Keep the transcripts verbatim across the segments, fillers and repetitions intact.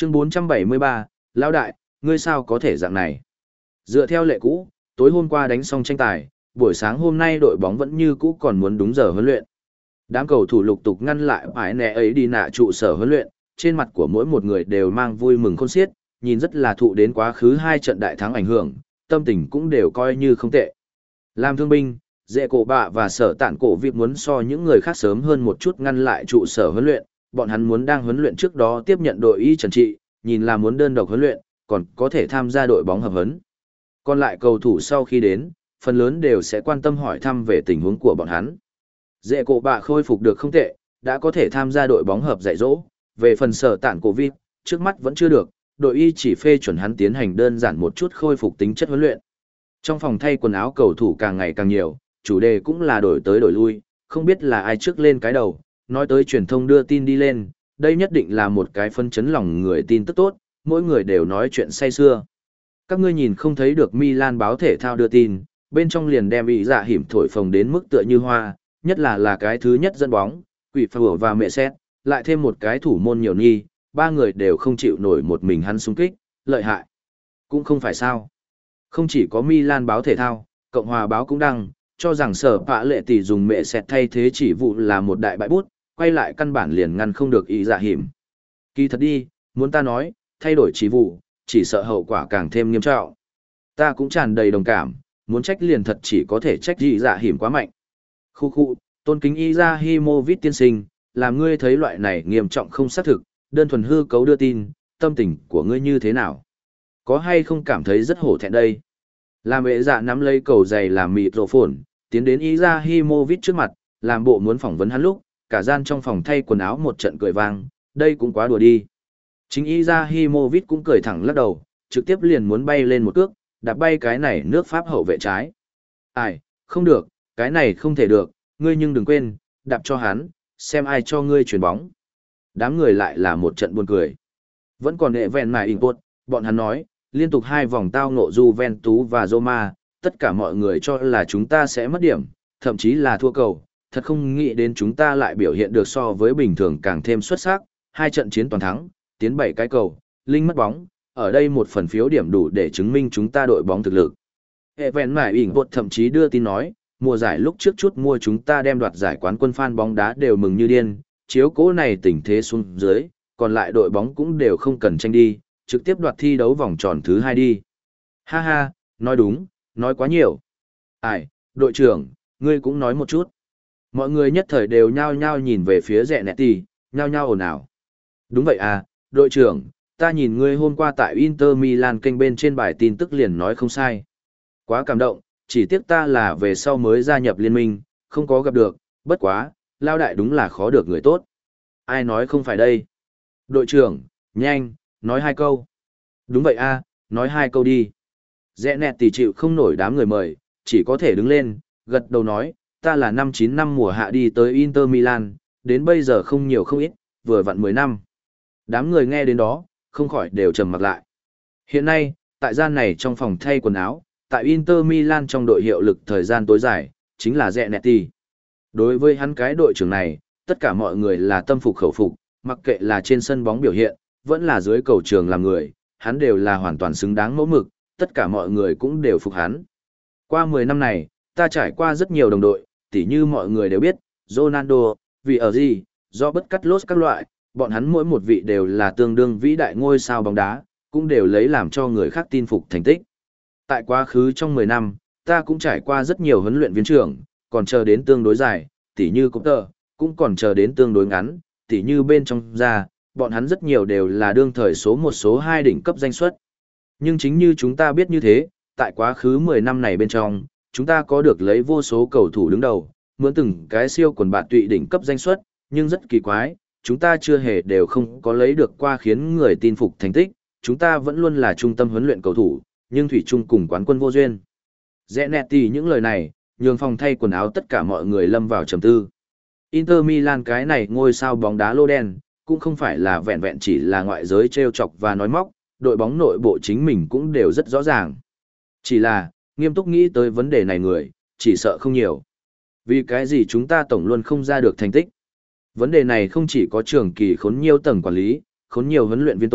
Chương bốn trăm bảy mươi ba, Lão đại, ngươi sao có thể dạng này? Dựa theo lệ cũ, tối hôm qua đánh xong tranh tài, buổi sáng hôm nay đội bóng vẫn như cũ còn muốn đúng giờ huấn luyện. Đám cầu thủ lục tục ngăn lại phải nè ấy đi nạ trụ sở huấn luyện, trên mặt của mỗi một người đều mang vui mừng khôn xiết, nhìn rất là thụ đến quá khứ hai trận đại thắng ảnh hưởng, tâm tình cũng đều coi như không tệ. Làm thương binh, dễ cổ bạ và sở tản cổ việc muốn so những người khác sớm hơn một chút ngăn lại trụ sở huấn luyện, bọn hắn muốn đang huấn luyện trước đó tiếp nhận đội y trần trị, nhìn là muốn đơn độc huấn luyện, còn có thể tham gia đội bóng hợp huấn. Còn lại cầu thủ sau khi đến, phần lớn đều sẽ quan tâm hỏi thăm về tình huống của bọn hắn. Dễ cổ bạ khôi phục được không tệ, đã có thể tham gia đội bóng hợp dạy dỗ, về phần sở tản cổ việc, trước mắt vẫn chưa được, đội y chỉ phê chuẩn hắn tiến hành đơn giản một chút khôi phục tính chất huấn luyện. Trong phòng thay quần áo cầu thủ càng ngày càng nhiều, chủ đề cũng là đổi tới đổi lui, không biết là ai trước lên cái đầu, nói tới truyền thông đưa tin đi lên, đây nhất định là một cái phân chấn lòng người tin tức tốt, mỗi người đều nói chuyện say sưa. Các ngươi nhìn không thấy được Milan báo thể thao đưa tin, bên trong liền đem ý dạ hiểm thổi phồng đến mức tựa như hoa, nhất là là cái thứ nhất dẫn bóng, quỷ phở và mẹ xét, lại thêm một cái thủ môn nhiều nhi, ba người đều không chịu nổi một mình hắn xung kích, lợi hại. Cũng không phải sao. Không chỉ có Milan báo thể thao, Cộng hòa báo cũng đăng, cho rằng sở pạ lệ tỷ dùng mẹ sẹt thay thế chỉ vụ là một đại bại bút, quay lại căn bản liền ngăn không được ý dạ hiểm. Kỳ thật đi, muốn ta nói, thay đổi chỉ vụ, chỉ sợ hậu quả càng thêm nghiêm trọng. Ta cũng tràn đầy đồng cảm, muốn trách liền thật chỉ có thể trách ý dạ hiểm quá mạnh. Khu khu, tôn kính Izahimovic tiên sinh, làm ngươi thấy loại này nghiêm trọng không xác thực, đơn thuần hư cấu đưa tin, tâm tình của ngươi như thế nào? Có hay không cảm thấy rất hổ thẹn đây? Làm bệ dạ nắm lấy cầu giày làm mịt rổ phồn, tiến đến Izahimovic trước mặt, làm bộ muốn phỏng vấn hắn lúc, cả gian trong phòng thay quần áo một trận cười vang, đây cũng quá đùa đi. Chính Izahimovic cũng cười thẳng lắc đầu, trực tiếp liền muốn bay lên một cước, đạp bay cái này nước Pháp hậu vệ trái. Ai, không được, cái này không thể được, ngươi nhưng đừng quên, đạp cho hắn, xem ai cho ngươi chuyển bóng. Đám người lại là một trận buồn cười. Vẫn còn đệ vẹn mài input, bọn hắn nói, liên tục hai vòng tao ngộ Juventus và Roma, tất cả mọi người cho là chúng ta sẽ mất điểm, thậm chí là thua cầu, thật không nghĩ đến chúng ta lại biểu hiện được so với bình thường càng thêm xuất sắc, hai trận chiến toàn thắng, tiến bảy cái cầu, linh mất bóng, ở đây một phần phiếu điểm đủ để chứng minh chúng ta đội bóng thực lực. Hệ vẹn mải ỉn bột thậm chí đưa tin nói, mùa giải lúc trước chút mua chúng ta đem đoạt giải quán quân fan bóng đá đều mừng như điên, chiếu cố này tình thế xuống dưới, còn lại đội bóng cũng đều không cần tranh đi, trực tiếp đoạt thi đấu vòng tròn thứ hai đi. Ha ha, nói đúng, nói quá nhiều. Ai, đội trưởng, ngươi cũng nói một chút. Mọi người nhất thời đều nhao nhao nhìn về phía rẹ nẹt tì, nhao nhao ồn ào. Đúng vậy à, đội trưởng, ta nhìn ngươi hôm qua tại Inter Milan kênh bên trên bài tin tức liền nói không sai. Quá cảm động, chỉ tiếc ta là về sau mới gia nhập liên minh, không có gặp được, bất quá, lao đại đúng là khó được người tốt. Ai nói không phải đây? Đội trưởng, nhanh, nói hai câu. Đúng vậy a, nói hai câu đi. Rẽ nẹt tỉ chịu không nổi đám người mời, chỉ có thể đứng lên, gật đầu nói, ta là năm chín năm mùa hạ đi tới Inter Milan, đến bây giờ không nhiều không ít, vừa vặn mười năm. Đám người nghe đến đó, không khỏi đều trầm mặc lại. Hiện nay, tại gian này trong phòng thay quần áo, tại Inter Milan trong đội hiệu lực thời gian tối dài, chính là Rẽ nẹt tỉ. Đối với hắn cái đội trưởng này, tất cả mọi người là tâm phục khẩu phục, mặc kệ là trên sân bóng biểu hiện, vẫn là dưới cầu trường làm người, hắn đều là hoàn toàn xứng đáng mẫu mực, tất cả mọi người cũng đều phục hắn. Qua mười năm này, ta trải qua rất nhiều đồng đội, tỉ như mọi người đều biết, Ronaldo, vì ở gì, do bất cắt lốt các loại, bọn hắn mỗi một vị đều là tương đương vĩ đại ngôi sao bóng đá, cũng đều lấy làm cho người khác tin phục thành tích. Tại quá khứ trong mười năm, ta cũng trải qua rất nhiều huấn luyện viên trưởng, còn chờ đến tương đối dài, tỉ như cũng tờ, cũng còn chờ đến tương đối ngắn, tỉ như bên trong ra, bọn hắn rất nhiều đều là đương thời số một số hai đỉnh cấp danh suất. Nhưng chính như chúng ta biết như thế, tại quá khứ mười năm này bên trong, chúng ta có được lấy vô số cầu thủ đứng đầu, mướn từng cái siêu quần bạn tụy đỉnh cấp danh suất, nhưng rất kỳ quái, chúng ta chưa hề đều không có lấy được qua khiến người tin phục thành tích, chúng ta vẫn luôn là trung tâm huấn luyện cầu thủ, nhưng thủy chung cùng quán quân vô duyên. Rẽ nẹt tỉ những lời này, nhường phòng thay quần áo tất cả mọi người lâm vào trầm tư. Inter Milan cái này ngôi sao bóng đá lô đen, cũng không phải là vẹn vẹn chỉ là ngoại giới trêu chọc và nói móc, đội bóng nội bộ chính mình cũng đều rất rõ ràng. Chỉ là, nghiêm túc nghĩ tới vấn đề này người, chỉ sợ không nhiều. Vì cái gì chúng ta tổng luôn không ra được thành tích. Vấn đề này không chỉ có trường kỳ khốn nhiều tầng quản lý, khốn nhiều huấn luyện viên tổ,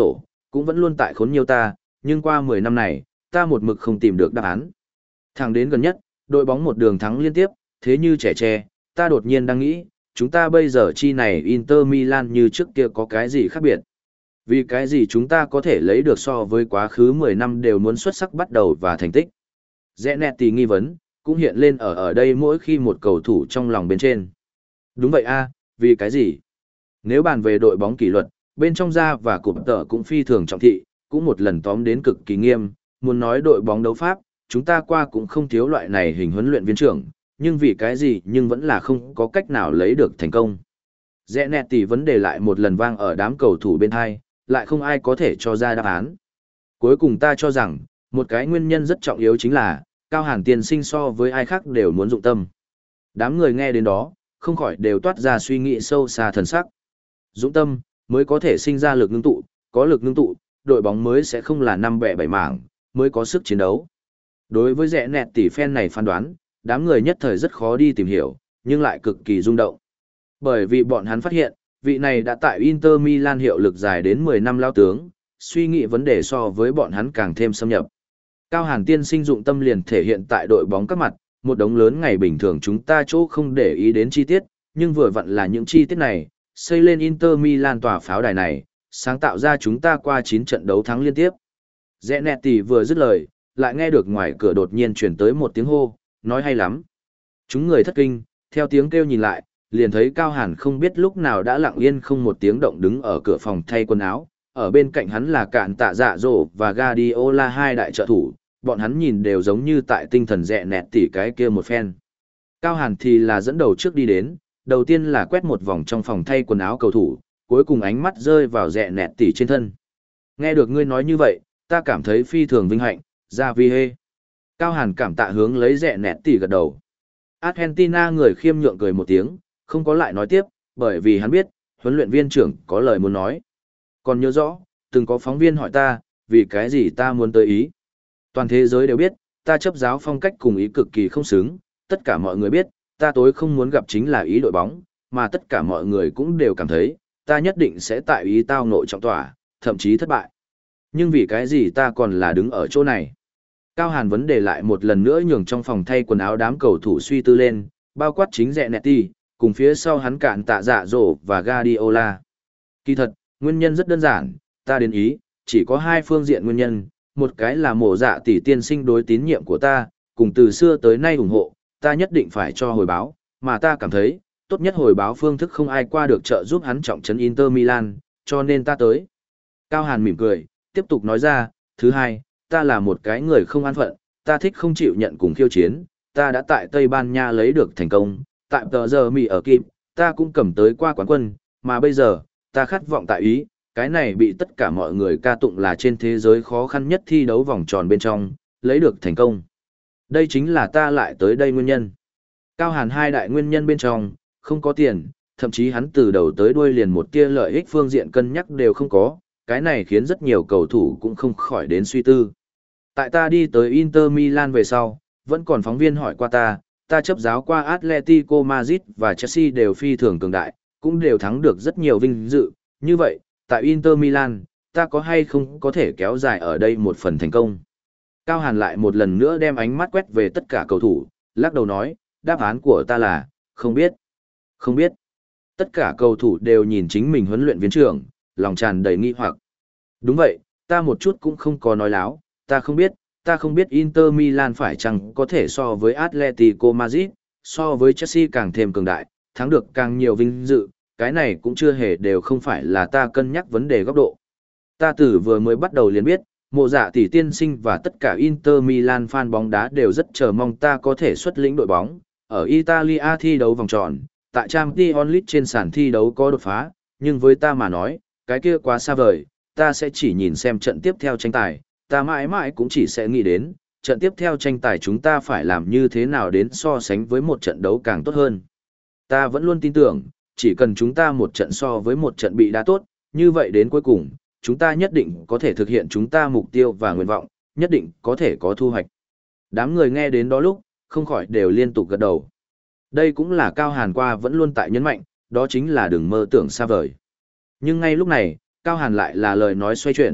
cũng vẫn luôn tại khốn nhiều ta, nhưng qua mười năm này, ta một mực không tìm được đáp án. Thẳng đến gần nhất, đội bóng một đường thắng liên tiếp, thế như trẻ tre, ta đột nhiên đang nghĩ, chúng ta bây giờ chi này Inter Milan như trước kia có cái gì khác biệt? Vì cái gì chúng ta có thể lấy được so với quá khứ mười năm đều muốn xuất sắc bắt đầu và thành tích? Zanetti nghi vấn, cũng hiện lên ở ở đây mỗi khi một cầu thủ trong lòng bên trên. Đúng vậy a, vì cái gì? Nếu bàn về đội bóng kỷ luật, bên trong ra và cụm tợ cũng phi thường trọng thị, cũng một lần tóm đến cực kỳ nghiêm, muốn nói đội bóng đấu pháp, chúng ta qua cũng không thiếu loại này hình huấn luyện viên trưởng, nhưng vì cái gì nhưng vẫn là không có cách nào lấy được thành công. Zanetti vấn đề lại một lần vang ở đám cầu thủ bên hai, lại không ai có thể cho ra đáp án. Cuối cùng ta cho rằng, một cái nguyên nhân rất trọng yếu chính là, Cao Hàn tiên sinh so với ai khác đều muốn dụng tâm. Đám người nghe đến đó, không khỏi đều toát ra suy nghĩ sâu xa thần sắc. Dũng tâm, mới có thể sinh ra lực ngưng tụ, có lực ngưng tụ, đội bóng mới sẽ không là năm bẻ bảy mảng, mới có sức chiến đấu. Đối với rẽ nẹt tỷ fan này phán đoán, đám người nhất thời rất khó đi tìm hiểu, nhưng lại cực kỳ rung động. Bởi vì bọn hắn phát hiện, vị này đã tại Inter Milan hiệu lực dài đến mười năm lao tướng, suy nghĩ vấn đề so với bọn hắn càng thêm xâm nhập. Cao Hàn tiên sinh dụng tâm liền thể hiện tại đội bóng các mặt, một đống lớn ngày bình thường chúng ta chỗ không để ý đến chi tiết, nhưng vừa vặn là những chi tiết này, xây lên Inter Milan tòa pháo đài này, sáng tạo ra chúng ta qua chín trận đấu thắng liên tiếp. Zanetti vừa dứt lời, lại nghe được ngoài cửa đột nhiên chuyển tới một tiếng hô, nói hay lắm. Chúng người thất kinh, theo tiếng kêu nhìn lại, liền thấy Cao Hàn không biết lúc nào đã lặng yên không một tiếng động đứng ở cửa phòng thay quần áo, ở bên cạnh hắn là Cạn Tạ Dạ Dỗ và Guardiola hai đại trợ thủ, bọn hắn nhìn đều giống như tại tinh thần rẽ nẹt tỉ cái kia một phen. Cao Hàn thì là dẫn đầu trước đi đến, đầu tiên là quét một vòng trong phòng thay quần áo cầu thủ, cuối cùng ánh mắt rơi vào rẽ nẹt tỉ trên thân. Nghe được ngươi nói như vậy, ta cảm thấy phi thường vinh hạnh, ra vi hê. Cao Hàn cảm tạ hướng lấy rẽ nẹt tỉ gật đầu. Argentina người khiêm nhượng cười một tiếng, không có lại nói tiếp, bởi vì hắn biết, huấn luyện viên trưởng có lời muốn nói. Còn nhớ rõ, từng có phóng viên hỏi ta, vì cái gì ta muốn tới Ý. Toàn thế giới đều biết, ta chấp giáo phong cách cùng Ý cực kỳ không xứng, tất cả mọi người biết, ta tối không muốn gặp chính là Ý đội bóng, mà tất cả mọi người cũng đều cảm thấy, ta nhất định sẽ tại Ý tao nội trọng tỏa, thậm chí thất bại. Nhưng vì cái gì ta còn là đứng ở chỗ này? Cao Hàn vấn đề lại một lần nữa nhường trong phòng thay quần áo đám cầu thủ suy tư lên, bao quát chính rẽ nẹt ti, cùng phía sau hắn Cạn Tạ Dạ Dỗ và Guardiola. Kỳ thật, nguyên nhân rất đơn giản, ta đến Ý, chỉ có hai phương diện nguyên nhân, một cái là mổ dạ tỷ tiên sinh đối tín nhiệm của ta, cùng từ xưa tới nay ủng hộ, ta nhất định phải cho hồi báo, mà ta cảm thấy, tốt nhất hồi báo phương thức không ai qua được trợ giúp hắn trọng trấn Inter Milan, cho nên ta tới. Cao Hàn mỉm cười, tiếp tục nói ra, thứ hai, ta là một cái người không an phận, ta thích không chịu nhận cùng khiêu chiến, ta đã tại Tây Ban Nha lấy được thành công, tại tờ giờ Mỹ ở Kim, ta cũng cầm tới qua quán quân, mà bây giờ, ta khát vọng tại Ý, cái này bị tất cả mọi người ca tụng là trên thế giới khó khăn nhất thi đấu vòng tròn bên trong, lấy được thành công. Đây chính là ta lại tới đây nguyên nhân. Cao Hàn hai đại nguyên nhân bên trong, không có tiền, thậm chí hắn từ đầu tới đuôi liền một tia lợi ích phương diện cân nhắc đều không có, cái này khiến rất nhiều cầu thủ cũng không khỏi đến suy tư. Tại ta đi tới Inter Milan về sau, vẫn còn phóng viên hỏi qua ta, ta chấp giáo qua Atletico Madrid và Chelsea đều phi thường cường đại, cũng đều thắng được rất nhiều vinh dự, như vậy, tại Inter Milan, ta có hay không có thể kéo dài ở đây một phần thành công. Cao Hàn lại một lần nữa đem ánh mắt quét về tất cả cầu thủ, lắc đầu nói, đáp án của ta là, không biết, không biết. Tất cả cầu thủ đều nhìn chính mình huấn luyện viên trưởng, lòng tràn đầy nghi hoặc. Đúng vậy, ta một chút cũng không có nói láo, ta không biết, ta không biết Inter Milan phải chăng có thể so với Atletico Madrid, so với Chelsea càng thêm cường đại, thắng được càng nhiều vinh dự, cái này cũng chưa hề đều không phải là ta cân nhắc vấn đề góc độ. Ta từ vừa mới bắt đầu liền biết, mộ dạ tỷ tiên sinh và tất cả Inter Milan fan bóng đá đều rất chờ mong ta có thể xuất lĩnh đội bóng, ở Italia thi đấu vòng tròn, tại Champions League trên sàn thi đấu có đột phá, nhưng với ta mà nói, cái kia quá xa vời, ta sẽ chỉ nhìn xem trận tiếp theo tranh tài, ta mãi mãi cũng chỉ sẽ nghĩ đến, trận tiếp theo tranh tài chúng ta phải làm như thế nào đến so sánh với một trận đấu càng tốt hơn. Ta vẫn luôn tin tưởng, chỉ cần chúng ta một trận so với một trận bị đá tốt, như vậy đến cuối cùng, chúng ta nhất định có thể thực hiện chúng ta mục tiêu và nguyện vọng, nhất định có thể có thu hoạch. Đám người nghe đến đó lúc, không khỏi đều liên tục gật đầu. Đây cũng là Cao Hàn qua vẫn luôn tại nhấn mạnh, đó chính là đừng mơ tưởng xa vời. Nhưng ngay lúc này, Cao Hàn lại là lời nói xoay chuyển,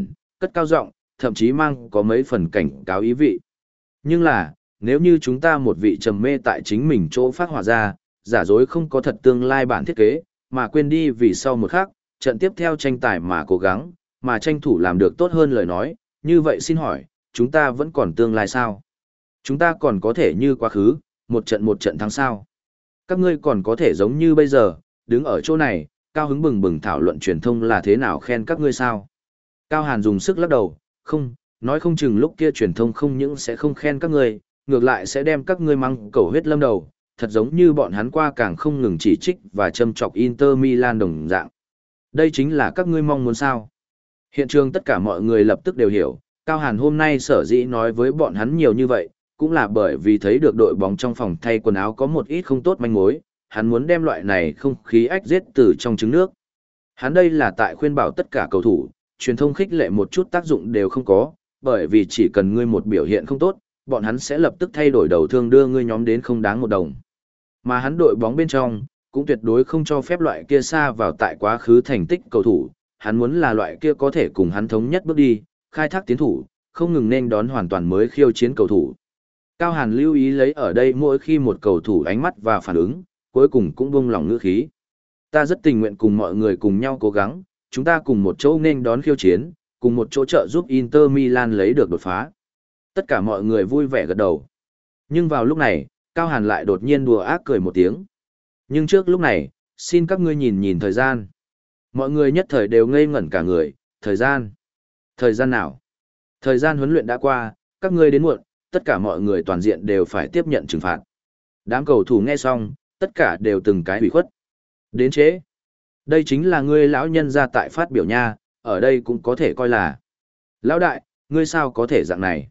cất cao giọng, thậm chí mang có mấy phần cảnh cáo ý vị. Nhưng là, nếu như chúng ta một vị trầm mê tại chính mình chỗ phát hỏa ra, giả dối không có thật tương lai bản thiết kế, mà quên đi vì sau một khắc, trận tiếp theo tranh tài mà cố gắng, mà tranh thủ làm được tốt hơn lời nói, như vậy xin hỏi, chúng ta vẫn còn tương lai sao? Chúng ta còn có thể như quá khứ, một trận một trận thắng sao? Các ngươi còn có thể giống như bây giờ, đứng ở chỗ này, cao hứng bừng bừng thảo luận truyền thông là thế nào khen các ngươi sao? Cao Hàn dùng sức lắc đầu, không, nói không chừng lúc kia truyền thông không những sẽ không khen các ngươi, ngược lại sẽ đem các ngươi măng cầu huyết lâm đầu, thật giống như bọn hắn qua càng không ngừng chỉ trích và châm chọc Inter Milan đồng dạng. Đây chính là các ngươi mong muốn sao? Hiện trường tất cả mọi người lập tức đều hiểu, Cao Hàn hôm nay sở dĩ nói với bọn hắn nhiều như vậy, cũng là bởi vì thấy được đội bóng trong phòng thay quần áo có một ít không tốt manh mối, hắn muốn đem loại này không khí ách giết từ trong trứng nước. Hắn đây là tại khuyên bảo tất cả cầu thủ, truyền thông khích lệ một chút tác dụng đều không có, bởi vì chỉ cần ngươi một biểu hiện không tốt, bọn hắn sẽ lập tức thay đổi đầu thương đưa ngươi nhóm đến không đáng một đồng. Mà hắn đội bóng bên trong, cũng tuyệt đối không cho phép loại kia xa vào tại quá khứ thành tích cầu thủ, hắn muốn là loại kia có thể cùng hắn thống nhất bước đi, khai thác tiến thủ, không ngừng nên đón hoàn toàn mới khiêu chiến cầu thủ. Cao Hàn lưu ý lấy ở đây mỗi khi một cầu thủ ánh mắt và phản ứng, cuối cùng cũng buông lòng ngữ khí. Ta rất tình nguyện cùng mọi người cùng nhau cố gắng, chúng ta cùng một chỗ nên đón khiêu chiến, cùng một chỗ trợ giúp Inter Milan lấy được đột phá. Tất cả mọi người vui vẻ gật đầu. Nhưng vào lúc này, Cao Hàn lại đột nhiên đùa ác cười một tiếng. Nhưng trước lúc này, xin các ngươi nhìn nhìn thời gian. Mọi người nhất thời đều ngây ngẩn cả người, thời gian. Thời gian nào? Thời gian huấn luyện đã qua, các ngươi đến muộn, tất cả mọi người toàn diện đều phải tiếp nhận trừng phạt. Đám cầu thủ nghe xong, tất cả đều từng cái hủy khuất. Đến chế. Đây chính là ngươi lão nhân gia tại phát biểu nha, ở đây cũng có thể coi là. Lão đại, ngươi sao có thể dạng này?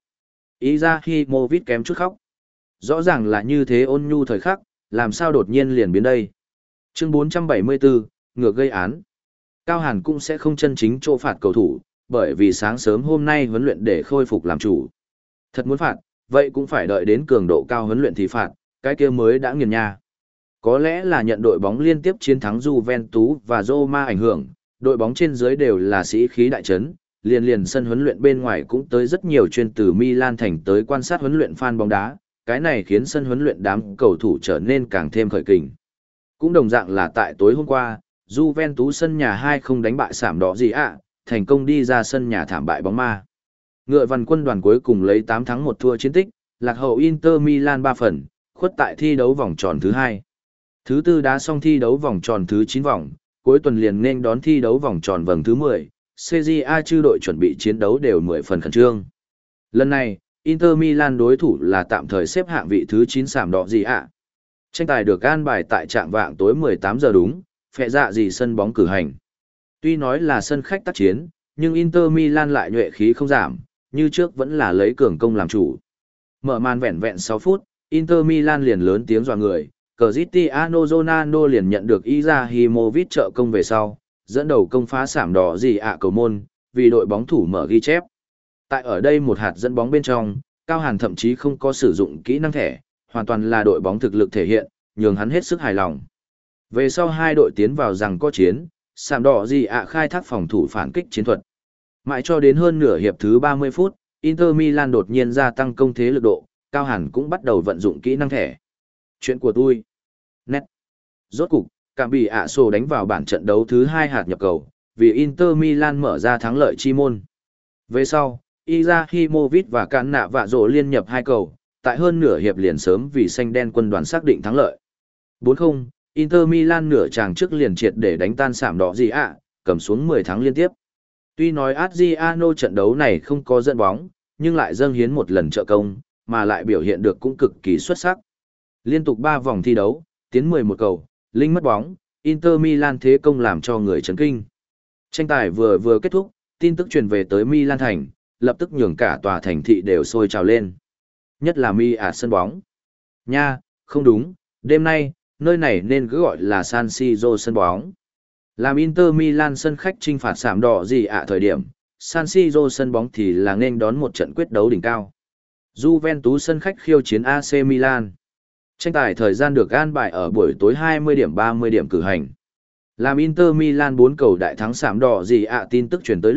Izahimovic kém chút khóc. Rõ ràng là như thế ôn nhu thời khắc, làm sao đột nhiên liền biến đây? Chương bốn trăm bảy mươi bốn, ngược gây án. Cao Hàn cũng sẽ không chân chính chỗ phạt cầu thủ, bởi vì sáng sớm hôm nay huấn luyện để khôi phục làm chủ. Thật muốn phạt, vậy cũng phải đợi đến cường độ cao huấn luyện thì phạt, cái kia mới đã nghiền nha. Có lẽ là nhận đội bóng liên tiếp chiến thắng Juventus và Roma ảnh hưởng, đội bóng trên dưới đều là sĩ khí đại trấn, liền liền sân huấn luyện bên ngoài cũng tới rất nhiều chuyên từ Milan thành tới quan sát huấn luyện fan bóng đá, cái này khiến sân huấn luyện đám cầu thủ trở nên càng thêm khởi kình. Cũng đồng dạng là tại tối hôm qua, Juventus sân nhà hai không đánh bại sảm đỏ gì ạ, thành công đi ra sân nhà thảm bại bóng ma. Ngựa văn quân đoàn cuối cùng lấy tám thắng một thua chiến tích, lạc hậu Inter Milan ba phần, khuất tại thi đấu vòng tròn thứ hai. Thứ tư đá xong thi đấu vòng tròn thứ chín vòng, cuối tuần liền nên đón thi đấu vòng tròn vòng thứ mười, xê giê a chư đội chuẩn bị chiến đấu đều mười phần khẩn trương. Lần này, Inter Milan đối thủ là tạm thời xếp hạng vị thứ chín sảm đỏ gì ạ. Tranh tài được an bài tại trạm vạng tối mười tám giờ đúng, phệ dạ gì sân bóng cử hành. Tuy nói là sân khách tác chiến, nhưng Inter Milan lại nhuệ khí không giảm, như trước vẫn là lấy cường công làm chủ. Mở màn vẹn vẹn sáu phút, Inter Milan liền lớn tiếng dọa người, Cristiano Ronaldo liền nhận được Izahimovic trợ công về sau, dẫn đầu công phá sảm đỏ gì ạ cầu môn, vì đội bóng thủ mở ghi chép. Tại ở đây một hạt dẫn bóng bên trong, Cao Hàn thậm chí không có sử dụng kỹ năng thẻ, hoàn toàn là đội bóng thực lực thể hiện, nhường hắn hết sức hài lòng. Về sau hai đội tiến vào rằng có chiến, sảm đỏ gì ạ khai thác phòng thủ phản kích chiến thuật. Mãi cho đến hơn nửa hiệp thứ ba mươi phút, Inter Milan đột nhiên gia tăng công thế lực độ, Cao Hàn cũng bắt đầu vận dụng kỹ năng thẻ. Chuyện của tôi. Nét. Rốt cục, cảm bị ạ sổ đánh vào bản trận đấu thứ hai hạt nhập cầu, vì Inter Milan mở ra thắng lợi chi môn. Về sau, Izahimovic và Cán Nạ Vạ Rổ liên nhập hai cầu, tại hơn nửa hiệp liền sớm vì xanh đen quân đoàn xác định thắng lợi. bốn không, Inter Milan nửa chàng trước liền triệt để đánh tan sảm đỏ gì ạ, cầm xuống mười thắng liên tiếp. Tuy nói Adriano trận đấu này không có dẫn bóng, nhưng lại dâng hiến một lần trợ công, mà lại biểu hiện được cũng cực kỳ xuất sắc. Liên tục ba vòng thi đấu, tiến mười một cầu, linh mất bóng, Inter Milan thế công làm cho người chấn kinh. Tranh tài vừa vừa kết thúc, tin tức truyền về tới Milan thành, lập tức nhường cả tòa thành thị đều sôi trào lên. Nhất là Mi à sân bóng. Nha, không đúng, đêm nay, nơi này nên cứ gọi là San Siro sân bóng. Làm Inter Milan sân khách chinh phạt sảm đỏ gì ạ thời điểm, San Siro sân bóng thì là nên đón một trận quyết đấu đỉnh cao. Juventus sân khách khiêu chiến a xê Milan. Tranh tài thời gian được an bài ở buổi tối hai mươi điểm ba mươi điểm cử hành. Làm Inter Milan bốn cầu đại thắng sảm đỏ gì ạ tin tức truyền tới lúc,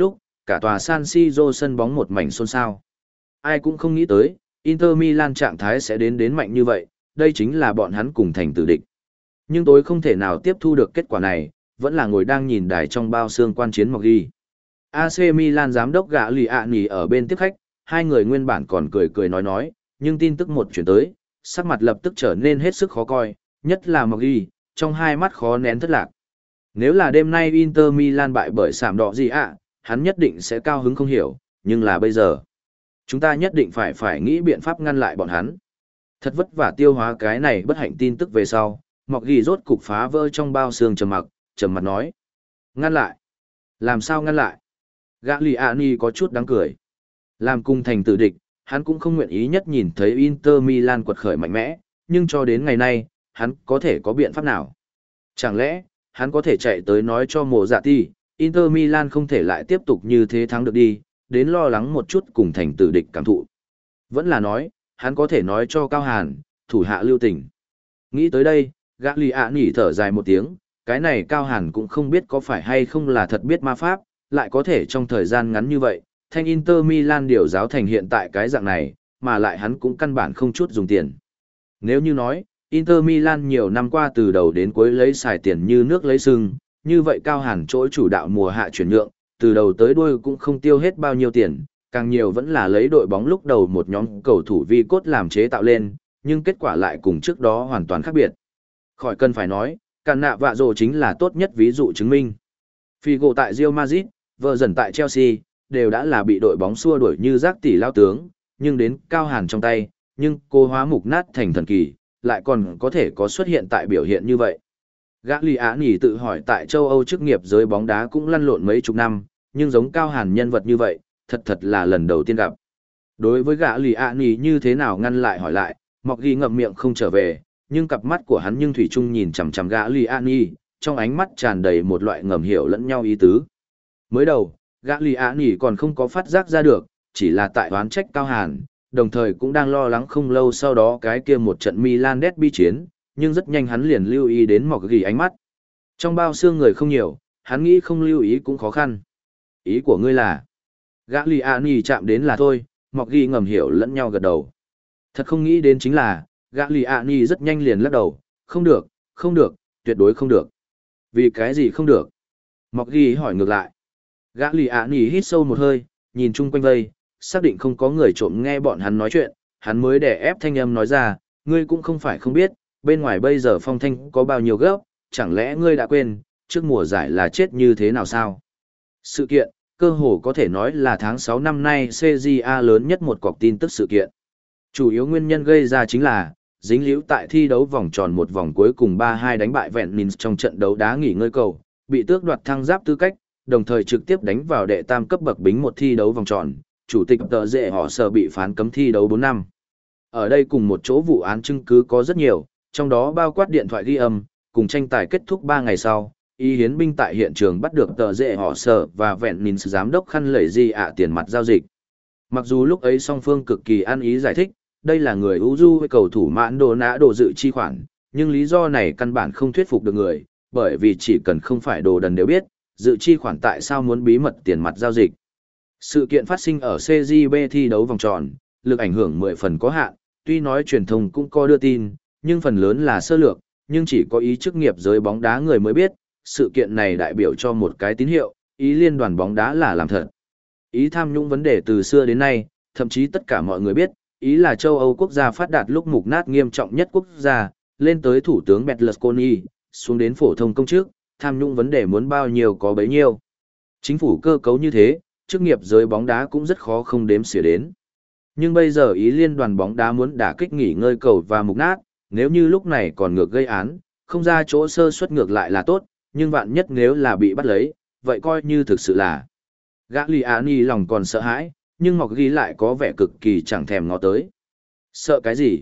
cả tòa San Siro sân bóng một mảnh xôn xao. Ai cũng không nghĩ tới, Inter Milan trạng thái sẽ đến đến mạnh như vậy, đây chính là bọn hắn cùng thành tử địch. Nhưng tôi không thể nào tiếp thu được kết quả này, vẫn là ngồi đang nhìn đài trong bao xương quan chiến Mọc Ghi. a xê Milan giám đốc gã lì ạ nỉ ở bên tiếp khách, hai người nguyên bản còn cười cười nói nói, nhưng tin tức một chuyển tới, sắc mặt lập tức trở nên hết sức khó coi, nhất là Mọc Ghi, trong hai mắt khó nén thất lạc. Nếu là đêm nay Inter Milan bại bởi sảm đỏ gì ạ, hắn nhất định sẽ cao hứng không hiểu, nhưng là bây giờ. Chúng ta nhất định phải phải nghĩ biện pháp ngăn lại bọn hắn. Thật vất vả tiêu hóa cái này bất hạnh tin tức về sau, Mọc Ghi rốt cục phá vỡ trong bao xương trầm mặc, trầm mặt nói. Ngăn lại? Làm sao ngăn lại? Gagliani có chút đáng cười. Làm cùng thành tử địch, hắn cũng không nguyện ý nhất nhìn thấy Inter Milan quật khởi mạnh mẽ, nhưng cho đến ngày nay, hắn có thể có biện pháp nào? Chẳng lẽ, hắn có thể chạy tới nói cho mộ dạ ti, Inter Milan không thể lại tiếp tục như thế thắng được đi, đến lo lắng một chút cùng thành tử địch cảm thụ. Vẫn là nói, hắn có thể nói cho Cao Hàn, thủ hạ lưu tình. Nghĩ tới đây, Gagliani thở dài một tiếng, cái này Cao Hàn cũng không biết có phải hay không là thật biết ma pháp, lại có thể trong thời gian ngắn như vậy, thanh Inter Milan điều giáo thành hiện tại cái dạng này, mà lại hắn cũng căn bản không chút dùng tiền. Nếu như nói, Inter Milan nhiều năm qua từ đầu đến cuối lấy xài tiền như nước lấy sưng, như vậy Cao Hàn chỗ chủ đạo mùa hạ chuyển nhượng, từ đầu tới đuôi cũng không tiêu hết bao nhiêu tiền, càng nhiều vẫn là lấy đội bóng lúc đầu một nhóm cầu thủ vi cốt làm chế tạo lên, nhưng kết quả lại cùng trước đó hoàn toàn khác biệt. Khỏi cần phải nói, Cản nạ vạ rồ chính là tốt nhất ví dụ chứng minh. Figo tại Real Madrid, vợ dần tại Chelsea, đều đã là bị đội bóng xua đuổi như rác tỷ lao tướng, nhưng đến Cao Hàn trong tay, nhưng cô hóa mục nát thành thần kỳ, lại còn có thể có xuất hiện tại biểu hiện như vậy. Gagliani tự hỏi tại châu Âu chức nghiệp giới bóng đá cũng lăn lộn mấy chục năm, nhưng giống Cao Hàn nhân vật như vậy, thật thật là lần đầu tiên gặp. Đối với Gagliani như thế nào ngăn lại hỏi lại, Mọc Ghi ngậm miệng không trở về, nhưng cặp mắt của hắn nhưng thủy chung nhìn chằm chằm Gagliani, trong ánh mắt tràn đầy một loại ngầm hiểu lẫn nhau ý tứ. Mới đầu, Gagliani còn không có phát giác ra được, chỉ là tại oán trách Cao Hàn, đồng thời cũng đang lo lắng không lâu sau đó cái kia một trận Milan derby chiến, nhưng rất nhanh hắn liền lưu ý đến Mọc Ghi ánh mắt. Trong bao xương người không nhiều, hắn nghĩ không lưu ý cũng khó khăn. Ý của ngươi là, Gagliani chạm đến là thôi, Mọc Ghi ngầm hiểu lẫn nhau gật đầu. Thật không nghĩ đến chính là, Gagliani rất nhanh liền lắc đầu, không được, không được, tuyệt đối không được. Vì cái gì không được? Mọc Ghi hỏi ngược lại. Gagliani hít sâu một hơi, nhìn chung quanh vây, xác định không có người trộm nghe bọn hắn nói chuyện, hắn mới đè ép thanh âm nói ra, ngươi cũng không phải không biết, bên ngoài bây giờ phong thanh có bao nhiêu gấp, chẳng lẽ ngươi đã quên, trước mùa giải là chết như thế nào sao? Sự kiện, cơ hồ có thể nói là tháng sáu năm nay xê giê a lớn nhất một cọc tin tức sự kiện. Chủ yếu nguyên nhân gây ra chính là, dính líu tại thi đấu vòng tròn một vòng cuối cùng ba hai đánh bại Vẹn Nins trong trận đấu đá nghỉ ngơi cầu, bị tước đoạt thăng giáp tư cách, đồng thời trực tiếp đánh vào đệ tam cấp bậc bính một thi đấu vòng tròn, chủ tịch tờ rệ họ sở bị phán cấm thi đấu bốn năm. Ở đây cùng một chỗ vụ án chứng cứ có rất nhiều, trong đó bao quát điện thoại ghi âm, cùng tranh tài kết thúc ba ngày sau, y hiến binh tại hiện trường bắt được tờ rệ họ sở và Vẹn Nins giám đốc khăn lẩy di ạ tiền mặt giao dịch. Mặc dù lúc ấy song phương cực kỳ ăn ý giải thích, đây là người Uju với cầu thủ mãn đồ nã đồ dự chi khoản, nhưng lý do này căn bản không thuyết phục được người, bởi vì chỉ cần không phải đồ đần đều biết, dự chi khoản tại sao muốn bí mật tiền mặt giao dịch. Sự kiện phát sinh ở xê giê bê thi đấu vòng tròn, lực ảnh hưởng mười phần có hạn, tuy nói truyền thông cũng có đưa tin, nhưng phần lớn là sơ lược, nhưng chỉ có ý chức nghiệp giới bóng đá người mới biết, sự kiện này đại biểu cho một cái tín hiệu, ý liên đoàn bóng đá là làm thật. Ý tham nhũng vấn đề từ xưa đến nay, thậm chí tất cả mọi người biết, ý là châu Âu quốc gia phát đạt lúc mục nát nghiêm trọng nhất quốc gia, lên tới thủ tướng Berlusconi, xuống đến phổ thông công chức, tham nhũng vấn đề muốn bao nhiêu có bấy nhiêu. Chính phủ cơ cấu như thế, chức nghiệp giới bóng đá cũng rất khó không đếm xỉa đến. Nhưng bây giờ ý liên đoàn bóng đá muốn đả kích nghỉ ngơi cầu và mục nát, nếu như lúc này còn ngược gây án, không ra chỗ sơ suất ngược lại là tốt, nhưng vạn nhất nếu là bị bắt lấy, vậy coi như thực sự là. Gagliani lòng còn sợ hãi, nhưng Mọc Ghi lại có vẻ cực kỳ chẳng thèm ngó tới. Sợ cái gì?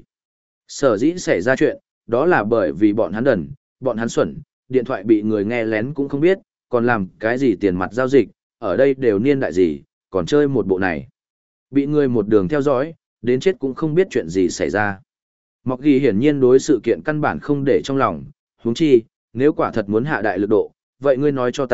Sở dĩ xảy ra chuyện, đó là bởi vì bọn hắn đần, bọn hắn xuẩn, điện thoại bị người nghe lén cũng không biết, còn làm cái gì tiền mặt giao dịch, ở đây đều niên đại gì, còn chơi một bộ này. Bị người một đường theo dõi, đến chết cũng không biết chuyện gì xảy ra. Mọc Ghi hiển nhiên đối sự kiện căn bản không để trong lòng, huống chi, nếu quả thật muốn hạ đại lực độ, vậy ngươi nói cho ta,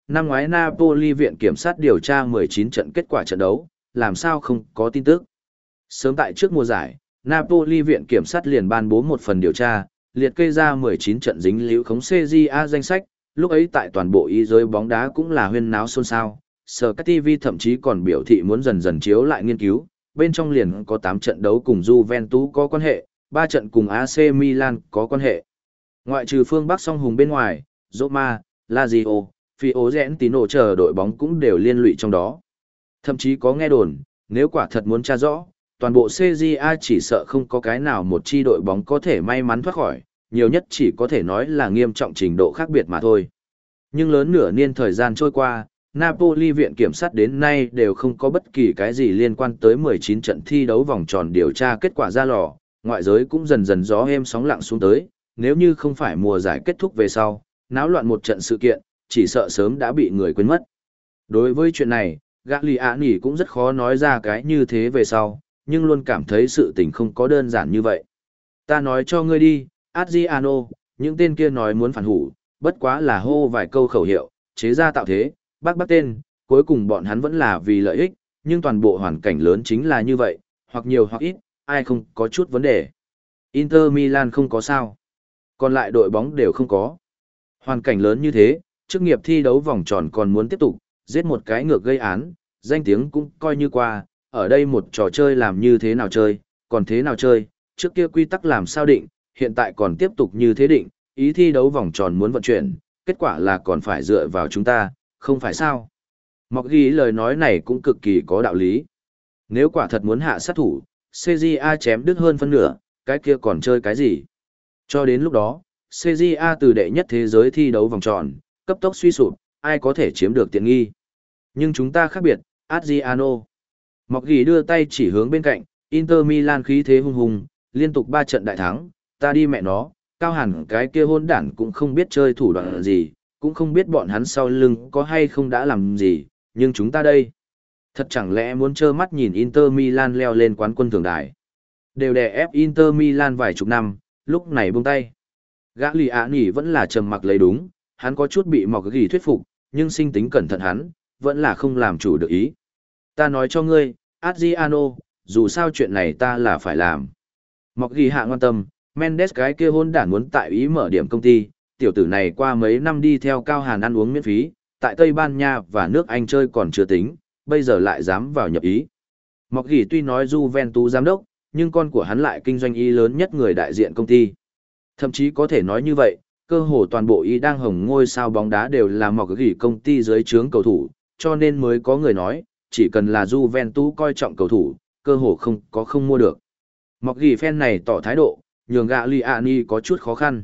năm ngoái Napoli viện kiểm sát điều tra mười chín trận kết quả trận đấu, làm sao không có tin tức. Sớm tại trước mùa giải, Napoli viện kiểm sát liền ban bố một phần điều tra, liệt kê ra mười chín trận dính líu khống Serie A danh sách, lúc ấy tại toàn bộ ý giới bóng đá cũng là huyên náo xôn xao. Sky ti vi thậm chí còn biểu thị muốn dần dần chiếu lại nghiên cứu, bên trong liền có tám trận đấu cùng Juventus có quan hệ, ba trận cùng a xê Milan có quan hệ. Ngoại trừ phương Bắc song hùng bên ngoài, Roma, Lazio, Fiorentina chờ đội bóng cũng đều liên lụy trong đó. Thậm chí có nghe đồn, nếu quả thật muốn tra rõ, toàn bộ Serie A chỉ sợ không có cái nào một chi đội bóng có thể may mắn thoát khỏi, nhiều nhất chỉ có thể nói là nghiêm trọng trình độ khác biệt mà thôi. Nhưng lớn nửa niên thời gian trôi qua, Napoli viện kiểm sát đến nay đều không có bất kỳ cái gì liên quan tới mười chín trận thi đấu vòng tròn điều tra kết quả ra lò, ngoại giới cũng dần dần gió êm sóng lặng xuống tới, nếu như không phải mùa giải kết thúc về sau, náo loạn một trận sự kiện, chỉ sợ sớm đã bị người quên mất. Đối với chuyện này, Gagliani cũng rất khó nói ra cái như thế về sau, nhưng luôn cảm thấy sự tình không có đơn giản như vậy. Ta nói cho ngươi đi, Adriano, những tên kia nói muốn phản hủ, bất quá là hô vài câu khẩu hiệu, chế ra tạo thế, bác bác tên, cuối cùng bọn hắn vẫn là vì lợi ích, nhưng toàn bộ hoàn cảnh lớn chính là như vậy, hoặc nhiều hoặc ít, ai không có chút vấn đề. Inter Milan không có sao, còn lại đội bóng đều không có. Hoàn cảnh lớn như thế, chức nghiệp thi đấu vòng tròn còn muốn tiếp tục, giết một cái ngược gây án, danh tiếng cũng coi như qua, ở đây một trò chơi làm như thế nào chơi, còn thế nào chơi, trước kia quy tắc làm sao định, hiện tại còn tiếp tục như thế định, ý thi đấu vòng tròn muốn vận chuyển, kết quả là còn phải dựa vào chúng ta, không phải sao. Mọc ghi lời nói này cũng cực kỳ có đạo lý. Nếu quả thật muốn hạ sát thủ, Serie A chém đứt hơn phân nửa, cái kia còn chơi cái gì? Cho đến lúc đó, Serie A từ đệ nhất thế giới thi đấu vòng tròn, cấp tốc suy sụp, ai có thể chiếm được tiện nghi. Nhưng chúng ta khác biệt, Adriano. Mọc ghi đưa tay chỉ hướng bên cạnh, Inter Milan khí thế hung hùng, liên tục ba trận đại thắng, ta đi mẹ nó, cao hẳn cái kia hôn đản cũng không biết chơi thủ đoạn gì, cũng không biết bọn hắn sau lưng có hay không đã làm gì, nhưng chúng ta đây. Thật chẳng lẽ muốn trơ mắt nhìn Inter Milan leo lên quán quân thưởng đài. Đều đè ép Inter Milan vài chục năm, lúc này buông tay. Gagliani vẫn là trầm mặc lấy đúng, hắn có chút bị Mọc ghi thuyết phục, nhưng sinh tính cẩn thận hắn, vẫn là không làm chủ được ý. Ta nói cho ngươi, Adriano, dù sao chuyện này ta là phải làm. Mọc ghi hạ ngoan tâm, Mendes cái kia hôn đản muốn tại ý mở điểm công ty, tiểu tử này qua mấy năm đi theo Cao Hàn ăn uống miễn phí, tại Tây Ban Nha và nước Anh chơi còn chưa tính, bây giờ lại dám vào nhập ý. Mọc ghi tuy nói Juventus giám đốc, nhưng con của hắn lại kinh doanh y lớn nhất người đại diện công ty. Thậm chí có thể nói như vậy, cơ hồ toàn bộ y đang hồng ngôi sao bóng đá đều là Mọc ghi công ty dưới trướng cầu thủ, cho nên mới có người nói, chỉ cần là Juventus coi trọng cầu thủ, cơ hồ không có không mua được. Mọc ghi fan này tỏ thái độ, nhường Gagliani có chút khó khăn.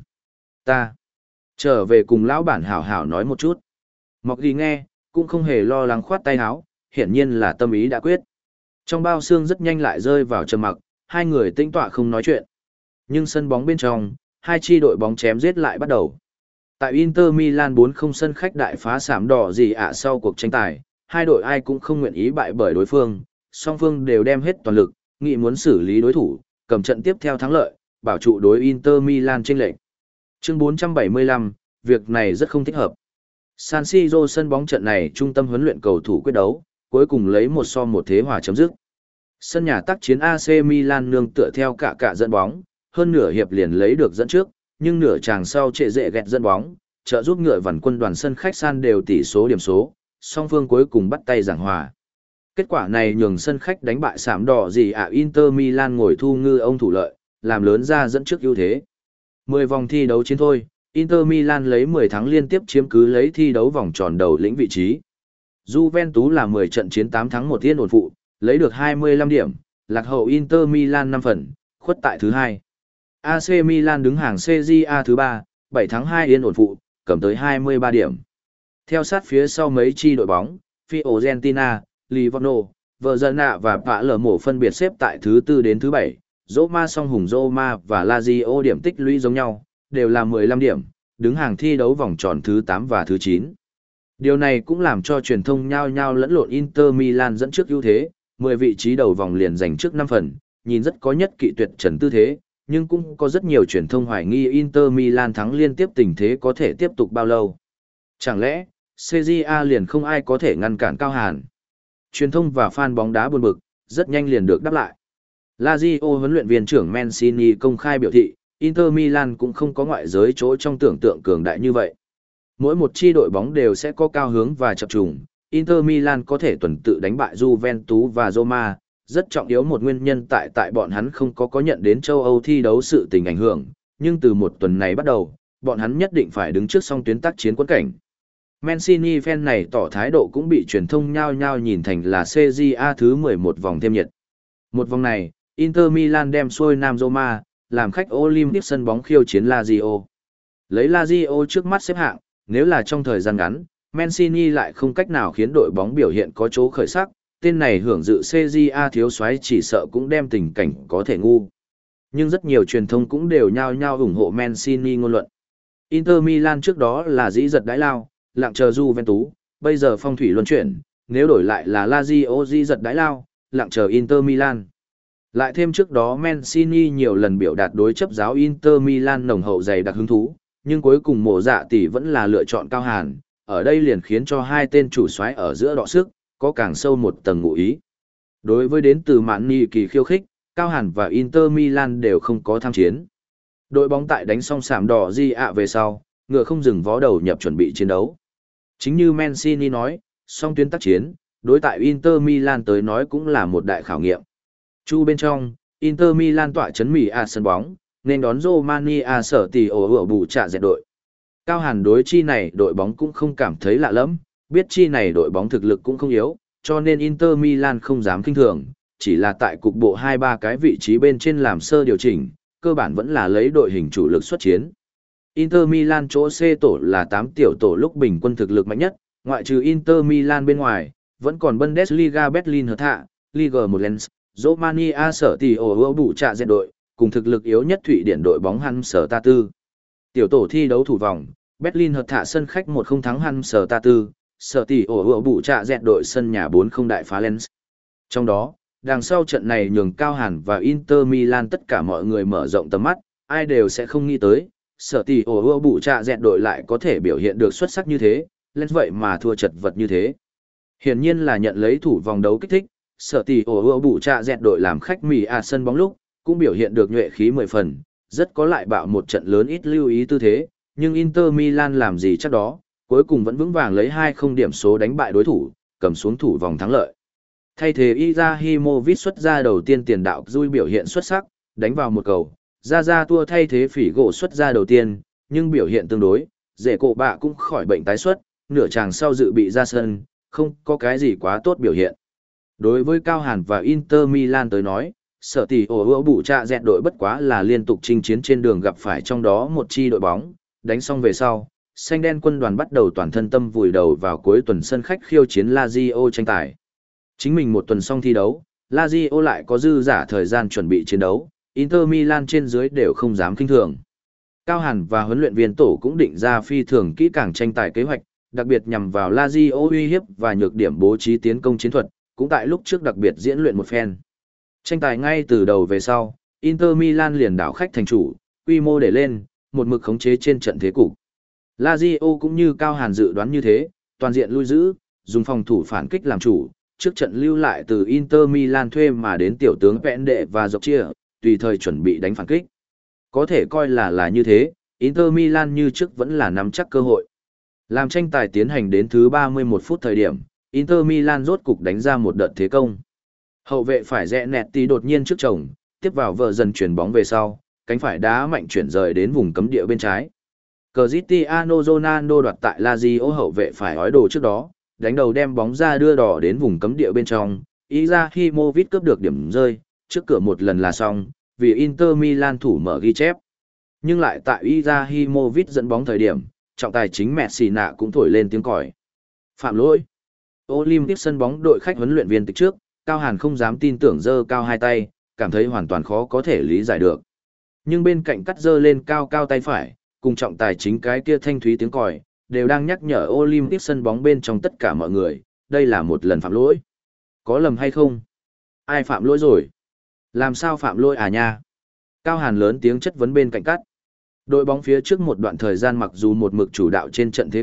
Ta trở về cùng lão bản hảo hảo nói một chút. Mọc ghi nghe, cũng không hề lo lắng khoát tay áo, hiển nhiên là tâm ý đã quyết. Trong bao xương rất nhanh lại rơi vào trầm mặc, hai người tĩnh tọa không nói chuyện. Nhưng sân bóng bên trong, hai chi đội bóng chém giết lại bắt đầu. Tại Inter Milan bốn không sân khách đại phá sảm đỏ gì ạ sau cuộc tranh tài, hai đội ai cũng không nguyện ý bại bởi đối phương, song phương đều đem hết toàn lực, nghĩ muốn xử lý đối thủ, cầm trận tiếp theo thắng lợi, bảo trụ đối Inter Milan chênh lệch. Chương bốn trăm bảy mươi lăm, việc này rất không thích hợp. San Siro sân bóng trận này trung tâm huấn luyện cầu thủ quyết đấu, cuối cùng lấy một so một thế hòa chấm dứt. Sân nhà tác chiến a xê Milan nương tựa theo cả cả dẫn bóng, hơn nửa hiệp liền lấy được dẫn trước, nhưng nửa chàng sau trệ dệ gẹt dẫn bóng, trợ giúp ngựa vằn quân đoàn sân khách san đều tỷ số điểm số, song phương cuối cùng bắt tay giảng hòa. Kết quả này nhường sân khách đánh bại sảm đỏ gì ạ Inter Milan ngồi thu ngư ông thủ lợi, làm lớn ra dẫn trước ưu thế. mười vòng thi đấu chiến thôi, Inter Milan lấy mười thắng liên tiếp chiếm cứ lấy thi đấu vòng tròn đầu lĩnh vị trí. Juventus là mười trận chiến tám thắng một yên ổn phụ, lấy được hai mươi lăm điểm, lạc hậu Inter Milan năm phần, khuất tại thứ hai. a xê Milan đứng hàng Serie A thứ ba, bảy thắng hai yên ổn phụ, cầm tới hai mươi ba điểm. Theo sát phía sau mấy chi đội bóng, Fiorentina, Livorno, Verona và Palermo phân biệt xếp tại thứ tư đến thứ bảy. Roma song hùng Roma và Lazio điểm tích lũy giống nhau, đều là mười lăm điểm, đứng hàng thi đấu vòng tròn thứ tám và thứ chín. Điều này cũng làm cho truyền thông nhao nhao lẫn lộn Inter Milan dẫn trước ưu thế, mười vị trí đầu vòng liền giành trước năm phần, nhìn rất có nhất kỵ tuyệt trần tư thế, nhưng cũng có rất nhiều truyền thông hoài nghi Inter Milan thắng liên tiếp tình thế có thể tiếp tục bao lâu. Chẳng lẽ, xê giê a liền không ai có thể ngăn cản Cao Hàn. Truyền thông và fan bóng đá buồn bực, rất nhanh liền được đáp lại. Lazio huấn luyện viên trưởng Mancini công khai biểu thị, Inter Milan cũng không có ngoại giới chỗ trong tưởng tượng cường đại như vậy. Mỗi một chi đội bóng đều sẽ có cao hướng và chập trùng, Inter Milan có thể tuần tự đánh bại Juventus và Roma, rất trọng yếu một nguyên nhân tại tại bọn hắn không có có nhận đến châu Âu thi đấu sự tình ảnh hưởng, nhưng từ một tuần này bắt đầu, bọn hắn nhất định phải đứng trước song tuyến tác chiến quẫn cảnh. Mancini fan này tỏ thái độ cũng bị truyền thông nhao nhao nhìn thành là xê giê a thứ mười một vòng thêm nhiệt. Một vòng này, Inter Milan đem xuôi Nam Roma, làm khách Olympic sân bóng khiêu chiến Lazio. Lấy Lazio trước mắt xếp hạng, nếu là trong thời gian ngắn, Mancini lại không cách nào khiến đội bóng biểu hiện có chỗ khởi sắc, tên này hưởng dự xê giê a thiếu soái chỉ sợ cũng đem tình cảnh có thể ngu. Nhưng rất nhiều truyền thông cũng đều nhao nhao ủng hộ Mancini ngôn luận. Inter Milan trước đó là dĩ giật đái lao, lặng chờ Juventus, bây giờ phong thủy luân chuyển, nếu đổi lại là Lazio dĩ giật đái lao, lặng chờ Inter Milan. Lại thêm trước đó Mancini nhiều lần biểu đạt đối chấp giáo Inter Milan nồng hậu dày đặc hứng thú, nhưng cuối cùng mộ dạ tỷ vẫn là lựa chọn Cao Hàn, ở đây liền khiến cho hai tên chủ soái ở giữa đọ sức, có càng sâu một tầng ngụ ý. Đối với đến từ mạn nì kỳ khiêu khích, Cao Hàn và Inter Milan đều không có tham chiến. Đội bóng tại đánh xong sạm đỏ di ạ về sau, ngựa không dừng vó đầu nhập chuẩn bị chiến đấu. Chính như Mancini nói, song tuyến tác chiến, đối tại Inter Milan tới nói cũng là một đại khảo nghiệm. Chu bên trong, Inter Milan tọa chấn mỉ A sân bóng, nên đón Romania sở tỷ ổ ở bù trả dẹt đội. Cao Hàn đối chi này đội bóng cũng không cảm thấy lạ lắm, biết chi này đội bóng thực lực cũng không yếu, cho nên Inter Milan không dám kinh thường, chỉ là tại cục bộ hai ba cái vị trí bên trên làm sơ điều chỉnh, cơ bản vẫn là lấy đội hình chủ lực xuất chiến. Inter Milan chỗ C tổ là tám tiểu tổ lúc bình quân thực lực mạnh nhất, ngoại trừ Inter Milan bên ngoài, vẫn còn Bundesliga Berlin Hertha, Liga một Lens, Romania sở tỷ ổ ở bù trả dẹt đội, cùng thực lực yếu nhất Thụy Điển đội bóng Hansa tư. Tiểu tổ thi đấu thủ vòng, Berlin Hertha sân khách một không thắng Hansa tư, sở tỷ ổ ở bù trả dẹt đội sân nhà bốn không đại phá Lens. Trong đó, đằng sau trận này nhường Cao Hàn và Inter Milan tất cả mọi người mở rộng tầm mắt, ai đều sẽ không nghĩ tới, sở tỷ ổ ở bù trả dẹt đội lại có thể biểu hiện được xuất sắc như thế, Lens vậy mà thua chật vật như thế. Hiển nhiên là nhận lấy thủ vòng đấu kích thích, sở tỷ ổ ở bù trả dẹt đội làm khách mì à sân bóng lúc, cũng biểu hiện được nhuệ khí mười phần, rất có lại bạo một trận lớn ít lưu ý tư thế, nhưng Inter Milan làm gì chắc đó, cuối cùng vẫn vững vàng lấy hai không điểm số đánh bại đối thủ, cầm xuống thủ vòng thắng lợi. Thay thế Izahimovic xuất ra đầu tiên tiền đạo Rui biểu hiện xuất sắc, đánh vào một cầu, ra ra tua thay thế phỉ gỗ xuất ra đầu tiên, nhưng biểu hiện tương đối, dễ cổ bạ cũng khỏi bệnh tái xuất, nửa chàng sau dự bị ra sân, không có cái gì quá tốt biểu hiện. Đối với Cao Hàn và Inter Milan tới nói, sở tỷ ổ ở bù trả dẹt đội bất quá là liên tục chinh chiến trên đường gặp phải trong đó một chi đội bóng, đánh xong về sau, xanh đen quân đoàn bắt đầu toàn thân tâm vùi đầu vào cuối tuần sân khách khiêu chiến Lazio tranh tài. Chính mình một tuần xong thi đấu, Lazio lại có dư giả thời gian chuẩn bị chiến đấu, Inter Milan trên dưới đều không dám kinh thường. Cao Hàn và huấn luyện viên tổ cũng định ra phi thường kỹ càng tranh tài kế hoạch, đặc biệt nhằm vào Lazio uy hiếp và nhược điểm bố trí tiến công chiến thuật, cũng tại lúc trước đặc biệt diễn luyện một phen. Tranh tài ngay từ đầu về sau, Inter Milan liền đảo khách thành chủ, quy mô để lên, một mực khống chế trên trận thế cục. Lazio cũng như Cao Hàn dự đoán như thế, toàn diện lui giữ, dùng phòng thủ phản kích làm chủ, trước trận lưu lại từ Inter Milan thuê mà đến tiểu tướng Vẹn Đệ và Dọc Chia, tùy thời chuẩn bị đánh phản kích. Có thể coi là là như thế, Inter Milan như trước vẫn là nắm chắc cơ hội. Làm tranh tài tiến hành đến thứ ba mươi mốt phút thời điểm, Inter Milan rốt cục đánh ra một đợt thế công. Hậu vệ phải rẽ nẹt tí đột nhiên trước chồng, tiếp vào vợ dần chuyển bóng về sau, cánh phải đá mạnh chuyển rời đến vùng cấm địa bên trái. Cristiano Ronaldo đoạt tại Lazio hậu vệ phải ói đồ trước đó, đánh đầu đem bóng ra đưa đỏ đến vùng cấm địa bên trong, Izahimovic cướp được điểm rơi, trước cửa một lần là xong, vì Inter Milan thủ mở ghi chép. Nhưng lại tại Izahimovic dẫn bóng thời điểm, trọng tài chính Messina cũng thổi lên tiếng còi. Phạm lỗi. Olympic sân bóng đội khách huấn luyện viên tịch trước, Cao Hàn không dám tin tưởng giơ cao hai tay, cảm thấy hoàn toàn khó có thể lý giải được. Nhưng bên cạnh cắt giơ lên cao cao tay phải, cùng trọng tài chính cái kia thanh thúy tiếng còi, đều đang nhắc nhở Olympic sân bóng bên trong tất cả mọi người, đây là một lần phạm lỗi. Có lầm hay không? Ai phạm lỗi rồi? Làm sao phạm lỗi à nha? Cao Hàn lớn tiếng chất vấn bên cạnh cắt. Đội bóng phía trước một đoạn thời gian mặc dù một mực chủ đạo trên trận thế cục,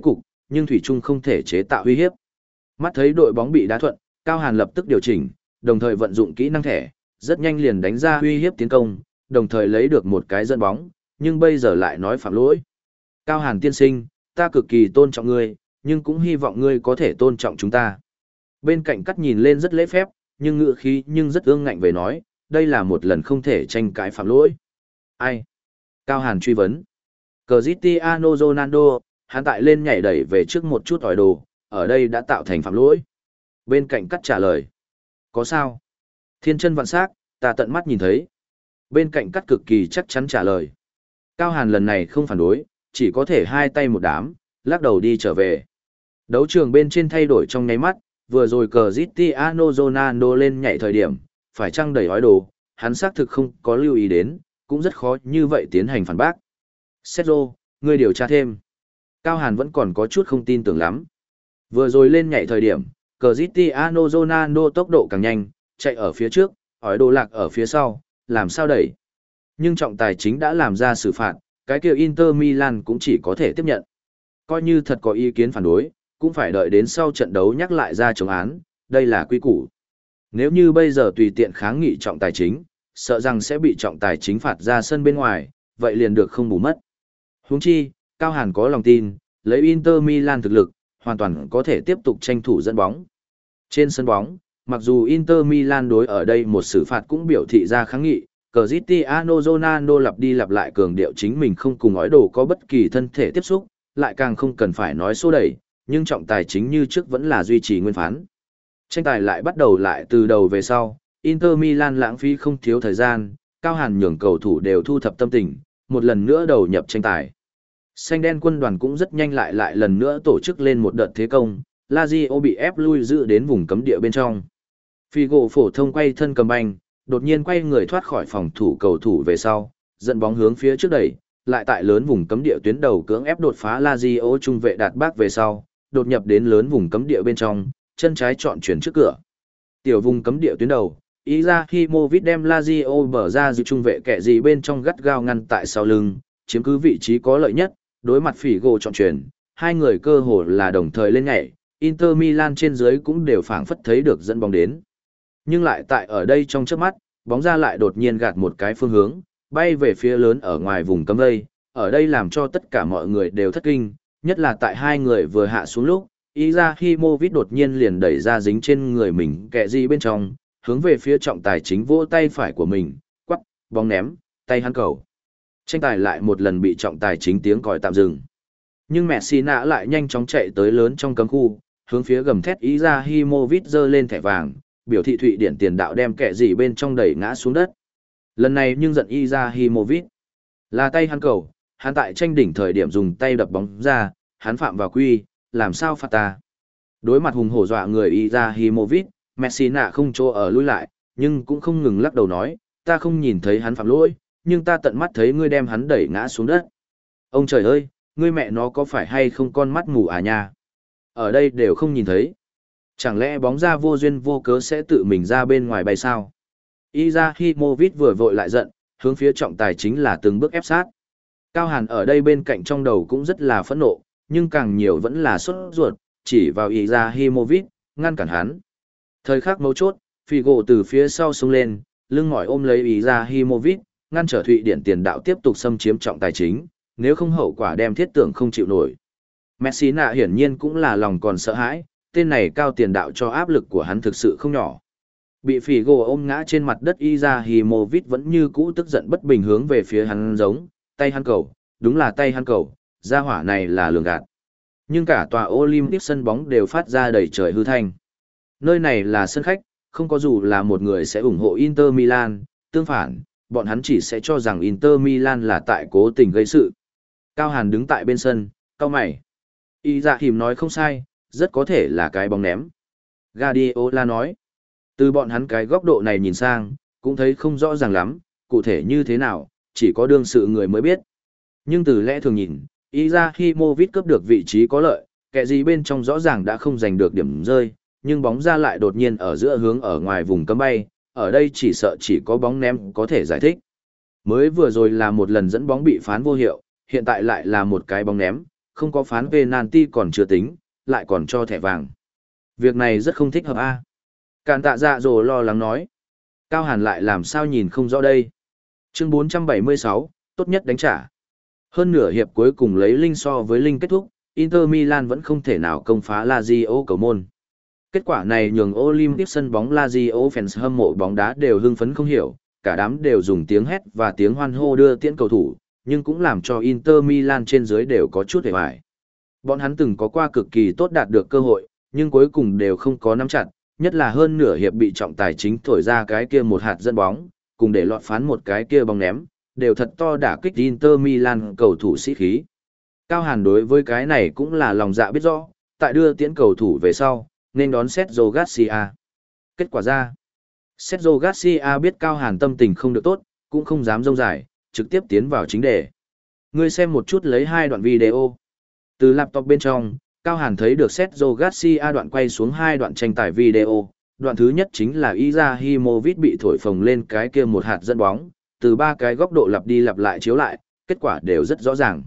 nhưng thủy chung không thể chế tạo uy hiếp. Mắt thấy đội bóng bị đá thuận, Cao Hàn lập tức điều chỉnh, đồng thời vận dụng kỹ năng thẻ, rất nhanh liền đánh ra uy hiếp tiến công, đồng thời lấy được một cái dẫn bóng, nhưng bây giờ lại nói phạm lỗi. Cao Hàn tiên sinh, ta cực kỳ tôn trọng ngươi, nhưng cũng hy vọng ngươi có thể tôn trọng chúng ta. Bên cạnh cắt nhìn lên rất lễ phép, nhưng ngữ khí nhưng rất ương ngạnh về nói, đây là một lần không thể tranh cãi phạm lỗi. Ai? Cao Hàn truy vấn. Cristiano Ronaldo, hắn tại lên nhảy đẩy về trước một chút ỏi đồ, ở đây đã tạo thành phạm lỗi. Bên cạnh cắt trả lời. Có sao? Thiên chân vạn sắc, ta tận mắt nhìn thấy. Bên cạnh cắt cực kỳ chắc chắn trả lời. Cao Hàn lần này không phản đối, chỉ có thể hai tay một đám, lắc đầu đi trở về. Đấu trường bên trên thay đổi trong nháy mắt, vừa rồi Cristiano Ronaldo lên nhảy thời điểm, phải chăng đẩy ói đồ, hắn xác thực không có lưu ý đến, cũng rất khó như vậy tiến hành phản bác. Sergio, ngươi điều tra thêm. Cao Hàn vẫn còn có chút không tin tưởng lắm. Vừa rồi lên nhảy thời điểm, Cristiano Ronaldo tốc độ càng nhanh, chạy ở phía trước, ói đồ lạc ở phía sau, làm sao đẩy. Nhưng trọng tài chính đã làm ra xử phạt, cái kia Inter Milan cũng chỉ có thể tiếp nhận. Coi như thật có ý kiến phản đối, cũng phải đợi đến sau trận đấu nhắc lại ra chống án, đây là quy củ. Nếu như bây giờ tùy tiện kháng nghị trọng tài chính, sợ rằng sẽ bị trọng tài chính phạt ra sân bên ngoài, vậy liền được không bù mất. Huống chi, Cao Hàn có lòng tin, lấy Inter Milan thực lực, hoàn toàn có thể tiếp tục tranh thủ dẫn bóng. Trên sân bóng, mặc dù Inter Milan đối ở đây một xử phạt cũng biểu thị ra kháng nghị, Cristiano Ronaldo lặp đi lặp lại cường điệu chính mình không cùng ói đồ có bất kỳ thân thể tiếp xúc, lại càng không cần phải nói xô đẩy, nhưng trọng tài chính như trước vẫn là duy trì nguyên phán. Tranh tài lại bắt đầu lại từ đầu về sau, Inter Milan lãng phí không thiếu thời gian, Cao Hàn nhường cầu thủ đều thu thập tâm tình, một lần nữa đầu nhập tranh tài. Xanh đen quân đoàn cũng rất nhanh lại lại lần nữa tổ chức lên một đợt thế công, Lazio bị ép lui giữ đến vùng cấm địa bên trong. Figo phổ thông quay thân cầm banh, đột nhiên quay người thoát khỏi phòng thủ cầu thủ về sau, dẫn bóng hướng phía trước đẩy, lại tại lớn vùng cấm địa tuyến đầu cưỡng ép đột phá Lazio trung vệ đạt bác về sau, đột nhập đến lớn vùng cấm địa bên trong, chân trái chọn chuyển trước cửa. Tiểu vùng cấm địa tuyến đầu, Izahimovic đem Lazio bở ra giữ trung vệ kẻ gì bên trong gắt gao ngăn tại sau lưng, chiếm cứ vị trí có lợi nhất, đối mặt Figo chọn chuyển, hai người cơ hồ là đồng thời lên nhảy, Inter Milan trên dưới cũng đều phảng phất thấy được dẫn bóng đến. Nhưng lại tại ở đây trong chớp mắt, bóng ra lại đột nhiên gạt một cái phương hướng, bay về phía lớn ở ngoài vùng cấm vây, ở đây làm cho tất cả mọi người đều thất kinh, nhất là tại hai người vừa hạ xuống lúc, Izahimovic đột nhiên liền đẩy ra dính trên người mình kẹ gì bên trong, hướng về phía trọng tài chính vỗ tay phải của mình, quắc, bóng ném, tay hắn cầu. Tranh tài lại một lần bị trọng tài chính tiếng còi tạm dừng. Nhưng Messina lại nhanh chóng chạy tới lớn trong cấm khu, hướng phía gầm thét Izahimovic giơ lên thẻ vàng, biểu thị Thụy Điển tiền đạo đem kẻ gì bên trong đẩy ngã xuống đất. Lần này nhưng giận Izahimovic. Là tay hắn cầu, hắn tại tranh đỉnh thời điểm dùng tay đập bóng ra, hắn phạm vào quy, làm sao phạt ta. Đối mặt hùng hổ dọa người Izahimovic, Messina không chỗ ở lui lại, nhưng cũng không ngừng lắc đầu nói, ta không nhìn thấy hắn phạm lỗi, nhưng ta tận mắt thấy ngươi đem hắn đẩy ngã xuống đất. Ông trời ơi, ngươi mẹ nó có phải hay không con mắt mù à nha? Ở đây đều không nhìn thấy. Chẳng lẽ bóng ra vô duyên vô cớ sẽ tự mình ra bên ngoài bay sao? Izahimovic vừa vội lại giận, hướng phía trọng tài chính là từng bước ép sát. Cao Hàn ở đây bên cạnh trong đầu cũng rất là phẫn nộ, nhưng càng nhiều vẫn là sốt ruột, chỉ vào Izahimovic, ngăn cản hắn. Thời khắc mấu chốt, Figo từ phía sau xông lên, lưng mỏi ôm lấy Izahimovic, ngăn trở Thụy Điển tiền đạo tiếp tục xâm chiếm trọng tài chính, nếu không hậu quả đem thiết tưởng không chịu nổi. Messina hiển nhiên cũng là lòng còn sợ hãi, tên này cao tiền đạo cho áp lực của hắn thực sự không nhỏ. Bị Figo ôm ngã trên mặt đất Izahimovic vẫn như cũ tức giận bất bình hướng về phía hắn giống, tay hắn cầu, đúng là tay hắn cầu, gia hỏa này là lường gạt. Nhưng cả tòa Olympic sân bóng đều phát ra đầy trời hư thanh. Nơi này là sân khách, không có dù là một người sẽ ủng hộ Inter Milan, tương phản, bọn hắn chỉ sẽ cho rằng Inter Milan là tại cố tình gây sự. Cao Hàn đứng tại bên sân, cau mày. Y dạ hiểm nói không sai, rất có thể là cái bóng ném. Guardiola nói, từ bọn hắn cái góc độ này nhìn sang, cũng thấy không rõ ràng lắm, cụ thể như thế nào, chỉ có đương sự người mới biết. Nhưng từ lẽ thường nhìn, Izahimovic cướp được vị trí có lợi, kẻ gì bên trong rõ ràng đã không giành được điểm rơi, nhưng bóng ra lại đột nhiên ở giữa hướng ở ngoài vùng cấm bay, ở đây chỉ sợ chỉ có bóng ném có thể giải thích. Mới vừa rồi là một lần dẫn bóng bị phán vô hiệu, hiện tại lại là một cái bóng ném, không có phán penalty còn chưa tính, lại còn cho thẻ vàng. Việc này rất không thích hợp a. Càn tạ dạ dồ lo lắng nói. Cao Hàn lại làm sao nhìn không rõ đây. Chương bốn trăm bảy mươi sáu, tốt nhất đánh trả. Hơn nửa hiệp cuối cùng lấy linh so với linh kết thúc, Inter Milan vẫn không thể nào công phá Lazio cầu môn. Kết quả này nhường Olympic sân bóng Lazio fans hâm mộ bóng đá đều hưng phấn không hiểu, cả đám đều dùng tiếng hét và tiếng hoan hô đưa tiễn cầu thủ, nhưng cũng làm cho Inter Milan trên dưới đều có chút hề bại. Bọn hắn từng có qua cực kỳ tốt đạt được cơ hội, nhưng cuối cùng đều không có nắm chặt, nhất là hơn nửa hiệp bị trọng tài chính thổi ra cái kia một hạt dẫn bóng, cùng để lọt phán một cái kia bóng ném, đều thật to đả kích Inter Milan cầu thủ sĩ khí. Cao Hàn đối với cái này cũng là lòng dạ biết rõ, tại đưa tiễn cầu thủ về sau, nên đón Sergio Garcia. Kết quả ra, Sergio Garcia biết Cao Hàn tâm tình không được tốt, cũng không dám rông dài, trực tiếp tiến vào chính đề. Ngươi xem một chút lấy hai đoạn video. Từ laptop bên trong, Cao Hàn thấy được Sergio Garcia đoạn quay xuống hai đoạn tranh tài video. Đoạn thứ nhất chính là Izahimovic bị thổi phồng lên cái kia một hạt dẫn bóng, từ ba cái góc độ lặp đi lặp lại chiếu lại, kết quả đều rất rõ ràng.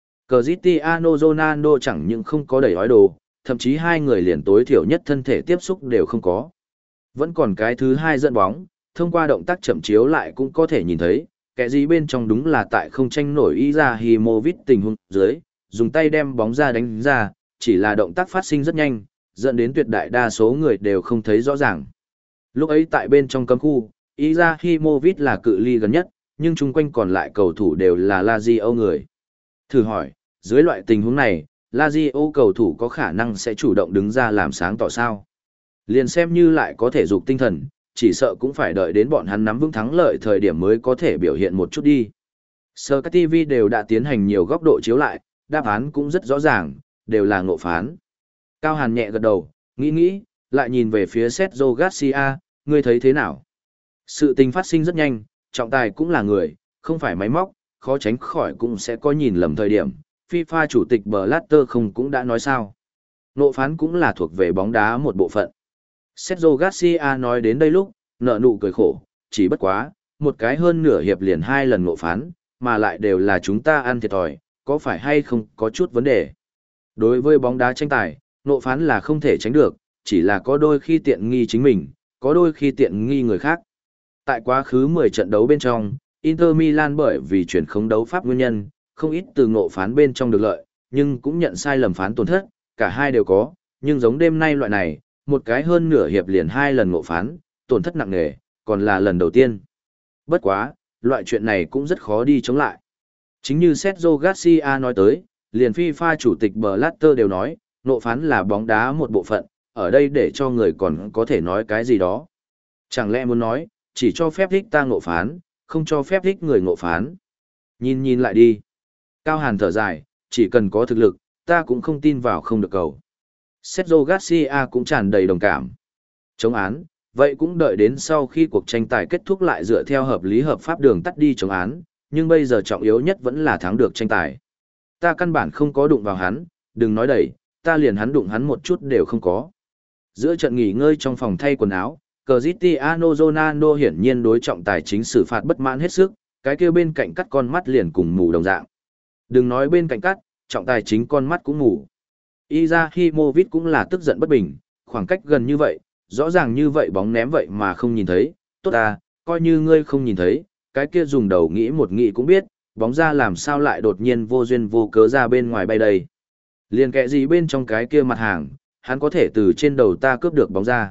Cristiano Ronaldo chẳng những không có đẩy ói đồ, thậm chí hai người liền tối thiểu nhất thân thể tiếp xúc đều không có. Vẫn còn cái thứ hai dẫn bóng, thông qua động tác chậm chiếu lại cũng có thể nhìn thấy, kẻ gì bên trong đúng là tại không tranh nổi Izahimovic tình huống dưới, dùng tay đem bóng ra đánh ra, chỉ là động tác phát sinh rất nhanh, dẫn đến tuyệt đại đa số người đều không thấy rõ ràng. Lúc ấy tại bên trong cấm khu, Izahimovic là cự ly gần nhất, nhưng chung quanh còn lại cầu thủ đều là Lazio người. Thử hỏi, dưới loại tình huống này, Lazio cầu thủ có khả năng sẽ chủ động đứng ra làm sáng tỏ sao? Liền xem như lại có thể dục tinh thần, chỉ sợ cũng phải đợi đến bọn hắn nắm vững thắng lợi thời điểm mới có thể biểu hiện một chút đi. Sky ti vi đều đã tiến hành nhiều góc độ chiếu lại, đáp án cũng rất rõ ràng, đều là ngộ phán. Cao Hàn nhẹ gật đầu, nghĩ nghĩ, lại nhìn về phía Sergio Garcia, ngươi thấy thế nào? Sự tình phát sinh rất nhanh, trọng tài cũng là người, không phải máy móc, khó tránh khỏi cũng sẽ có nhìn lầm thời điểm. FIFA chủ tịch Blatter không cũng đã nói sao. Ngộ phán cũng là thuộc về bóng đá một bộ phận. Sergio Garcia nói đến đây lúc, nở nụ cười khổ, chỉ bất quá, một cái hơn nửa hiệp liền hai lần ngộ phán, mà lại đều là chúng ta ăn thiệt thòi, có phải hay không có chút vấn đề. Đối với bóng đá tranh tài, ngộ phán là không thể tránh được, chỉ là có đôi khi tiện nghi chính mình, có đôi khi tiện nghi người khác. Tại quá khứ mười trận đấu bên trong, Inter Milan bởi vì chuyển khống đấu pháp nguyên nhân, không ít từ ngộ phán bên trong được lợi, nhưng cũng nhận sai lầm phán tổn thất, cả hai đều có, nhưng giống đêm nay loại này, một cái hơn nửa hiệp liền hai lần ngộ phán, tổn thất nặng nề, còn là lần đầu tiên. Bất quá, loại chuyện này cũng rất khó đi chống lại. Chính như Sergio Garcia nói tới, liền FIFA chủ tịch Blatter đều nói, ngộ phán là bóng đá một bộ phận, ở đây để cho người còn có thể nói cái gì đó. Chẳng lẽ muốn nói, chỉ cho phép thích ta ngộ phán, không cho phép thích người ngộ phán. Nhìn nhìn lại đi. Cao Hàn thở dài, chỉ cần có thực lực, ta cũng không tin vào không được cầu. Sergio Garcia cũng tràn đầy đồng cảm. Chống án, vậy cũng đợi đến sau khi cuộc tranh tài kết thúc lại dựa theo hợp lý hợp pháp đường tắt đi chống án, nhưng bây giờ trọng yếu nhất vẫn là thắng được tranh tài. Ta căn bản không có đụng vào hắn, đừng nói đẩy, ta liền hắn đụng hắn một chút đều không có. Giữa trận nghỉ ngơi trong phòng thay quần áo, Cristiano Ronaldo hiển nhiên đối trọng tài chính xử phạt bất mãn hết sức, cái kia bên cạnh cắt con mắt liền cùng mù đồng dạng. Đừng nói bên cạnh cắt, trọng tài chính con mắt cũng mù. Izahimovic cũng là tức giận bất bình, khoảng cách gần như vậy, rõ ràng như vậy bóng ném vậy mà không nhìn thấy, tốt à, coi như ngươi không nhìn thấy, cái kia dùng đầu nghĩ một nghĩ cũng biết, bóng ra làm sao lại đột nhiên vô duyên vô cớ ra bên ngoài bay đây. Liền kệ gì bên trong cái kia mặt hàng, hắn có thể từ trên đầu ta cướp được bóng ra.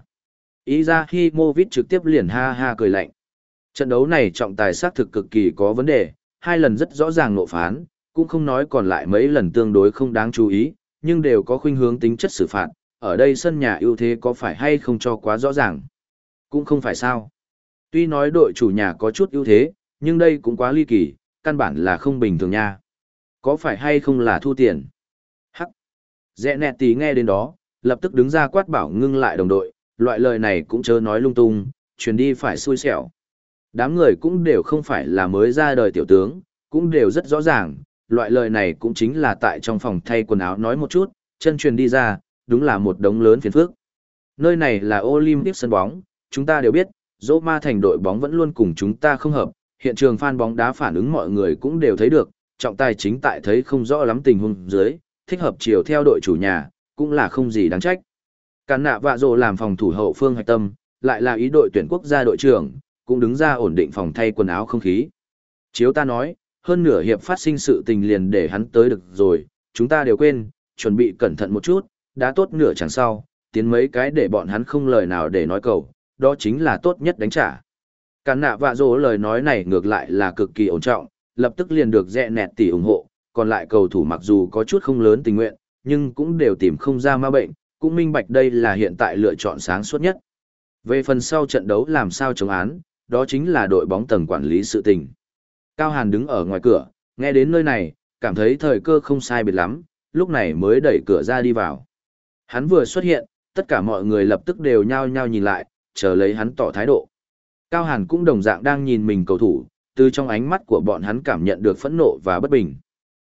Izahimovic trực tiếp liền ha ha cười lạnh. Trận đấu này trọng tài xác thực cực kỳ có vấn đề, hai lần rất rõ ràng nộ phán, cũng không nói còn lại mấy lần tương đối không đáng chú ý, nhưng đều có khuynh hướng tính chất xử phạt, ở đây sân nhà ưu thế có phải hay không cho quá rõ ràng. Cũng không phải sao. Tuy nói đội chủ nhà có chút ưu thế, nhưng đây cũng quá ly kỳ, căn bản là không bình thường nha. Có phải hay không là thu tiền? Hắc. Rẽ nẹt tí nghe đến đó, lập tức đứng ra quát bảo ngưng lại đồng đội, loại lời này cũng chớ nói lung tung, truyền đi phải xui xẻo. Đám người cũng đều không phải là mới ra đời tiểu tướng, cũng đều rất rõ ràng, loại lời này cũng chính là tại trong phòng thay quần áo nói một chút, chân truyền đi ra, đúng là một đống lớn phiền phức. Nơi này là Olympic sân bóng, chúng ta đều biết, Roma thành đội bóng vẫn luôn cùng chúng ta không hợp, hiện trường fan bóng đá phản ứng mọi người cũng đều thấy được, trọng tài chính tại thấy không rõ lắm tình huống dưới, thích hợp chiều theo đội chủ nhà, cũng là không gì đáng trách. Cản nạ vạ rồ làm phòng thủ hậu phương hạch tâm, lại là ý đội tuyển quốc gia đội trưởng, cũng đứng ra ổn định phòng thay quần áo không khí. Chiếu ta nói, hơn nửa hiệp phát sinh sự tình liền để hắn tới được rồi, chúng ta đều quên, chuẩn bị cẩn thận một chút, đã tốt nửa chẳng sau, tiến mấy cái để bọn hắn không lời nào để nói cầu, đó chính là tốt nhất đánh trả. Cản nạ vạ rồ lời nói này ngược lại là cực kỳ ổn trọng, lập tức liền được rẽ nẹt tỷ ủng hộ, còn lại cầu thủ mặc dù có chút không lớn tình nguyện, nhưng cũng đều tìm không ra ma bệnh, cũng minh bạch đây là hiện tại lựa chọn sáng suốt nhất. Về phần sau trận đấu làm sao chống án, đó chính là đội bóng tầng quản lý sự tình. Cao Hàn đứng ở ngoài cửa, nghe đến nơi này, cảm thấy thời cơ không sai biệt lắm, lúc này mới đẩy cửa ra đi vào. Hắn vừa xuất hiện, tất cả mọi người lập tức đều nhao nhao nhìn lại, chờ lấy hắn tỏ thái độ. Cao Hàn cũng đồng dạng đang nhìn mình cầu thủ, từ trong ánh mắt của bọn hắn cảm nhận được phẫn nộ và bất bình.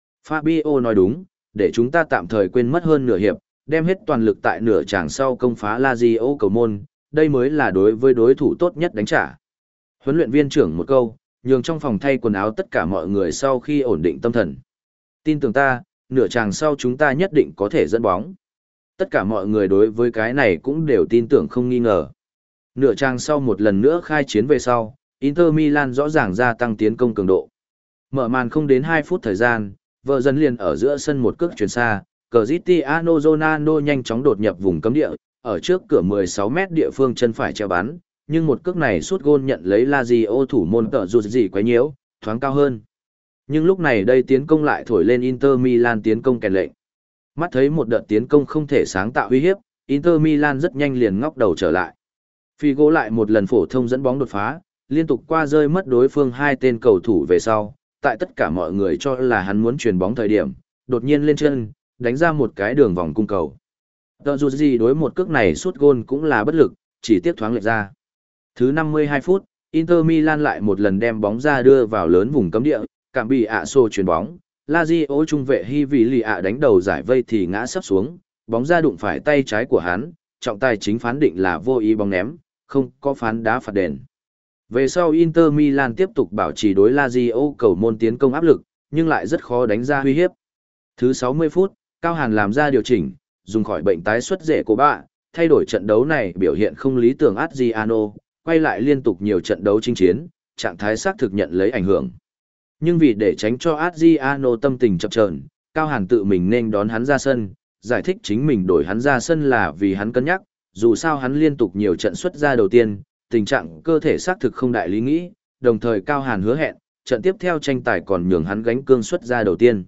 Fabio nói đúng, để chúng ta tạm thời quên mất hơn nửa hiệp, đem hết toàn lực tại nửa tràng sau công phá Lazio cầu môn, đây mới là đối với đối thủ tốt nhất đánh trả. Huấn luyện viên trưởng một câu, nhường trong phòng thay quần áo tất cả mọi người sau khi ổn định tâm thần. Tin tưởng ta, nửa tràng sau chúng ta nhất định có thể dẫn bóng. Tất cả mọi người đối với cái này cũng đều tin tưởng không nghi ngờ. Nửa tràng sau một lần nữa khai chiến về sau, Inter Milan rõ ràng gia tăng tiến công cường độ. Mở màn không đến hai phút thời gian, vợ dần liền ở giữa sân một cước chuyển xa, Cristiano Ronaldo nhanh chóng đột nhập vùng cấm địa, ở trước cửa mười sáu mét địa phương chân phải treo bắn, nhưng một cước này sút gôn nhận lấy Lazio thủ môn tợ rụt gì quấy nhiễu, thoáng cao hơn. Nhưng lúc này đây tiến công lại thổi lên Inter Milan tiến công kèn lệnh. Mắt thấy một đợt tiến công không thể sáng tạo uy hiếp, Inter Milan rất nhanh liền ngóc đầu trở lại. Figo lại một lần phổ thông dẫn bóng đột phá, liên tục qua rơi mất đối phương hai tên cầu thủ về sau, tại tất cả mọi người cho là hắn muốn chuyền bóng thời điểm, đột nhiên lên chân, đánh ra một cái đường vòng cung cầu. Tợ dù gì đối một cước này sút gôn cũng là bất lực, chỉ tiếp thoáng lệch ra. Thứ năm mươi hai phút, Inter Milan lại một lần đem bóng ra đưa vào lớn vùng cấm địa, cảm bị ạ xô chuyền bóng, Lazio trung vệ Hy Vì Lì ạ đánh đầu giải vây thì ngã sấp xuống, bóng ra đụng phải tay trái của hắn, trọng tài chính phán định là vô ý bóng ném, không có phán đá phạt đền. Về sau Inter Milan tiếp tục bảo trì đối Lazio cầu môn tiến công áp lực, nhưng lại rất khó đánh ra uy hiếp. Thứ sáu mươi phút, Cao Hàn làm ra điều chỉnh, dùng khỏi bệnh tái xuất rễ của bạ, thay đổi trận đấu này biểu hiện không lý tưởng Adriano, quay lại liên tục nhiều trận đấu chinh chiến, trạng thái xác thực nhận lấy ảnh hưởng. Nhưng vì để tránh cho Adriano tâm tình chập chờn, Cao Hàn tự mình nên đón hắn ra sân, giải thích chính mình đổi hắn ra sân là vì hắn cân nhắc, dù sao hắn liên tục nhiều trận xuất ra đầu tiên, tình trạng cơ thể xác thực không đại lý nghĩ, đồng thời Cao Hàn hứa hẹn, trận tiếp theo tranh tài còn nhường hắn gánh cương xuất ra đầu tiên.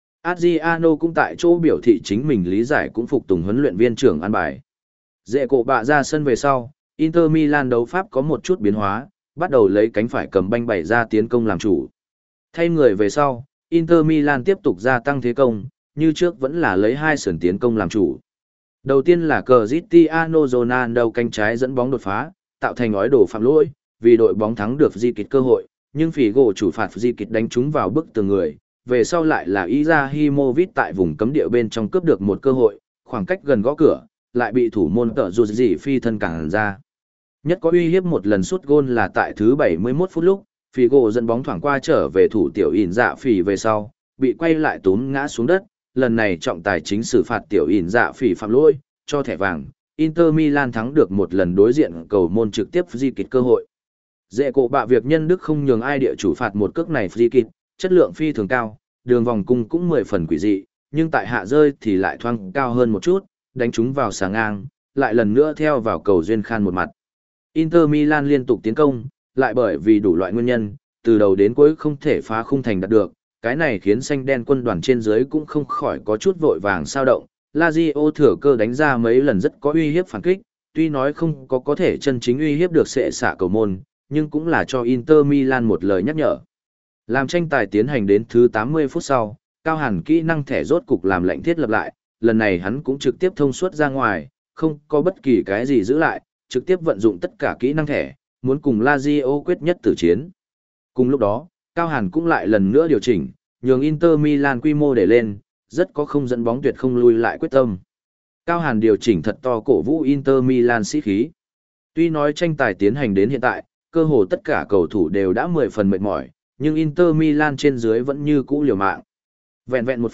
Adriano cũng tại chỗ biểu thị chính mình lý giải cũng phục tùng huấn luyện viên trưởng an bài. Dễ cổ bạ ra sân về sau, Inter Milan đấu pháp có một chút biến hóa, bắt đầu lấy cánh phải cầm banh bày ra tiến công làm chủ. Thay người về sau, Inter Milan tiếp tục gia tăng thế công, như trước vẫn là lấy hai sườn tiến công làm chủ. Đầu tiên là Cristiano Ronaldo cánh trái dẫn bóng đột phá, tạo thành ói đổ phạm lỗi, vì đội bóng thắng được di kịch cơ hội, nhưng phỉ gỗ chủ phạt di kịch đánh trúng vào bức tường người. Về sau lại là Izahimovic tại vùng cấm địa bên trong cướp được một cơ hội, khoảng cách gần gõ cửa, lại bị thủ môn tợ rụt gì phi thân cản ra. Nhất có uy hiếp một lần sút gôn là tại thứ bảy mươi mốt phút lúc, Figo dẫn bóng thoảng qua trở về thủ tiểu ỉn dạ phỉ về sau, bị quay lại túm ngã xuống đất, lần này trọng tài chính xử phạt tiểu ỉn dạ phỉ phạm lỗi, cho thẻ vàng, Inter Milan thắng được một lần đối diện cầu môn trực tiếp di kịch cơ hội. Dễ cổ bạ việc nhân đức không nhường ai địa chủ phạt một cước này di kịch, chất lượng phi thường cao, đường vòng cung cũng mười phần quỷ dị, nhưng tại hạ rơi thì lại thoang cao hơn một chút, đánh chúng vào sáng ngang, lại lần nữa theo vào cầu duyên khan một mặt. Inter Milan liên tục tiến công, lại bởi vì đủ loại nguyên nhân, từ đầu đến cuối không thể phá khung thành đạt được, cái này khiến xanh đen quân đoàn trên dưới cũng không khỏi có chút vội vàng sao động. Lazio thừa cơ đánh ra mấy lần rất có uy hiếp phản kích, tuy nói không có có thể chân chính uy hiếp được sệ xạ cầu môn, nhưng cũng là cho Inter Milan một lời nhắc nhở. Làm tranh tài tiến hành đến thứ tám mươi phút sau, Cao Hàn kỹ năng thẻ rốt cục làm lệnh thiết lập lại, lần này hắn cũng trực tiếp thông suốt ra ngoài, không có bất kỳ cái gì giữ lại, trực tiếp vận dụng tất cả kỹ năng thẻ, muốn cùng Lazio quyết nhất tử chiến. Cùng lúc đó, Cao Hàn cũng lại lần nữa điều chỉnh, nhường Inter Milan quy mô để lên, rất có không dẫn bóng tuyệt không lui lại quyết tâm. Cao Hàn điều chỉnh thật to cổ vũ Inter Milan sĩ khí. Tuy nói tranh tài tiến hành đến hiện tại, cơ hồ tất cả cầu thủ đều đã mười phần mệt mỏi, nhưng Inter Milan trên dưới vẫn như cũ liều mạng. Vẹn vẹn một phút,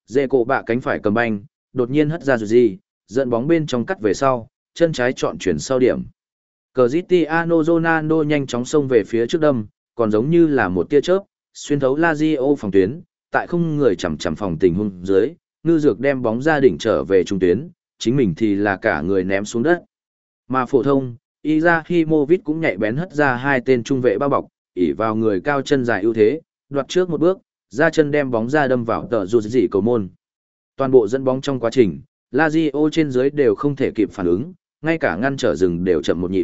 Dê cổ bạ cánh phải cầm banh, đột nhiên hất ra gì, dẫn bóng bên trong cắt về sau, chân trái chọn chuyển sau điểm. Cristiano Ronaldo nhanh chóng xông về phía trước đâm, còn giống như là một tia chớp, xuyên thấu Lazio phòng tuyến, tại không người chằm chằm phòng tình huống dưới, ngư dược đem bóng ra đỉnh trở về trung tuyến, chính mình thì là cả người ném xuống đất. Mà phổ thông, Izahimovic cũng nhạy bén hất ra hai tên trung vệ bao bọc, ỉ vào người cao chân dài ưu thế, đoạt trước một bước, ra chân đem bóng ra đâm vào tờ dù dị cầu môn. Toàn bộ dẫn bóng trong quá trình, Lazio trên dưới đều không thể kịp phản ứng, ngay cả ngăn trở rừng đều chậm một nhịp.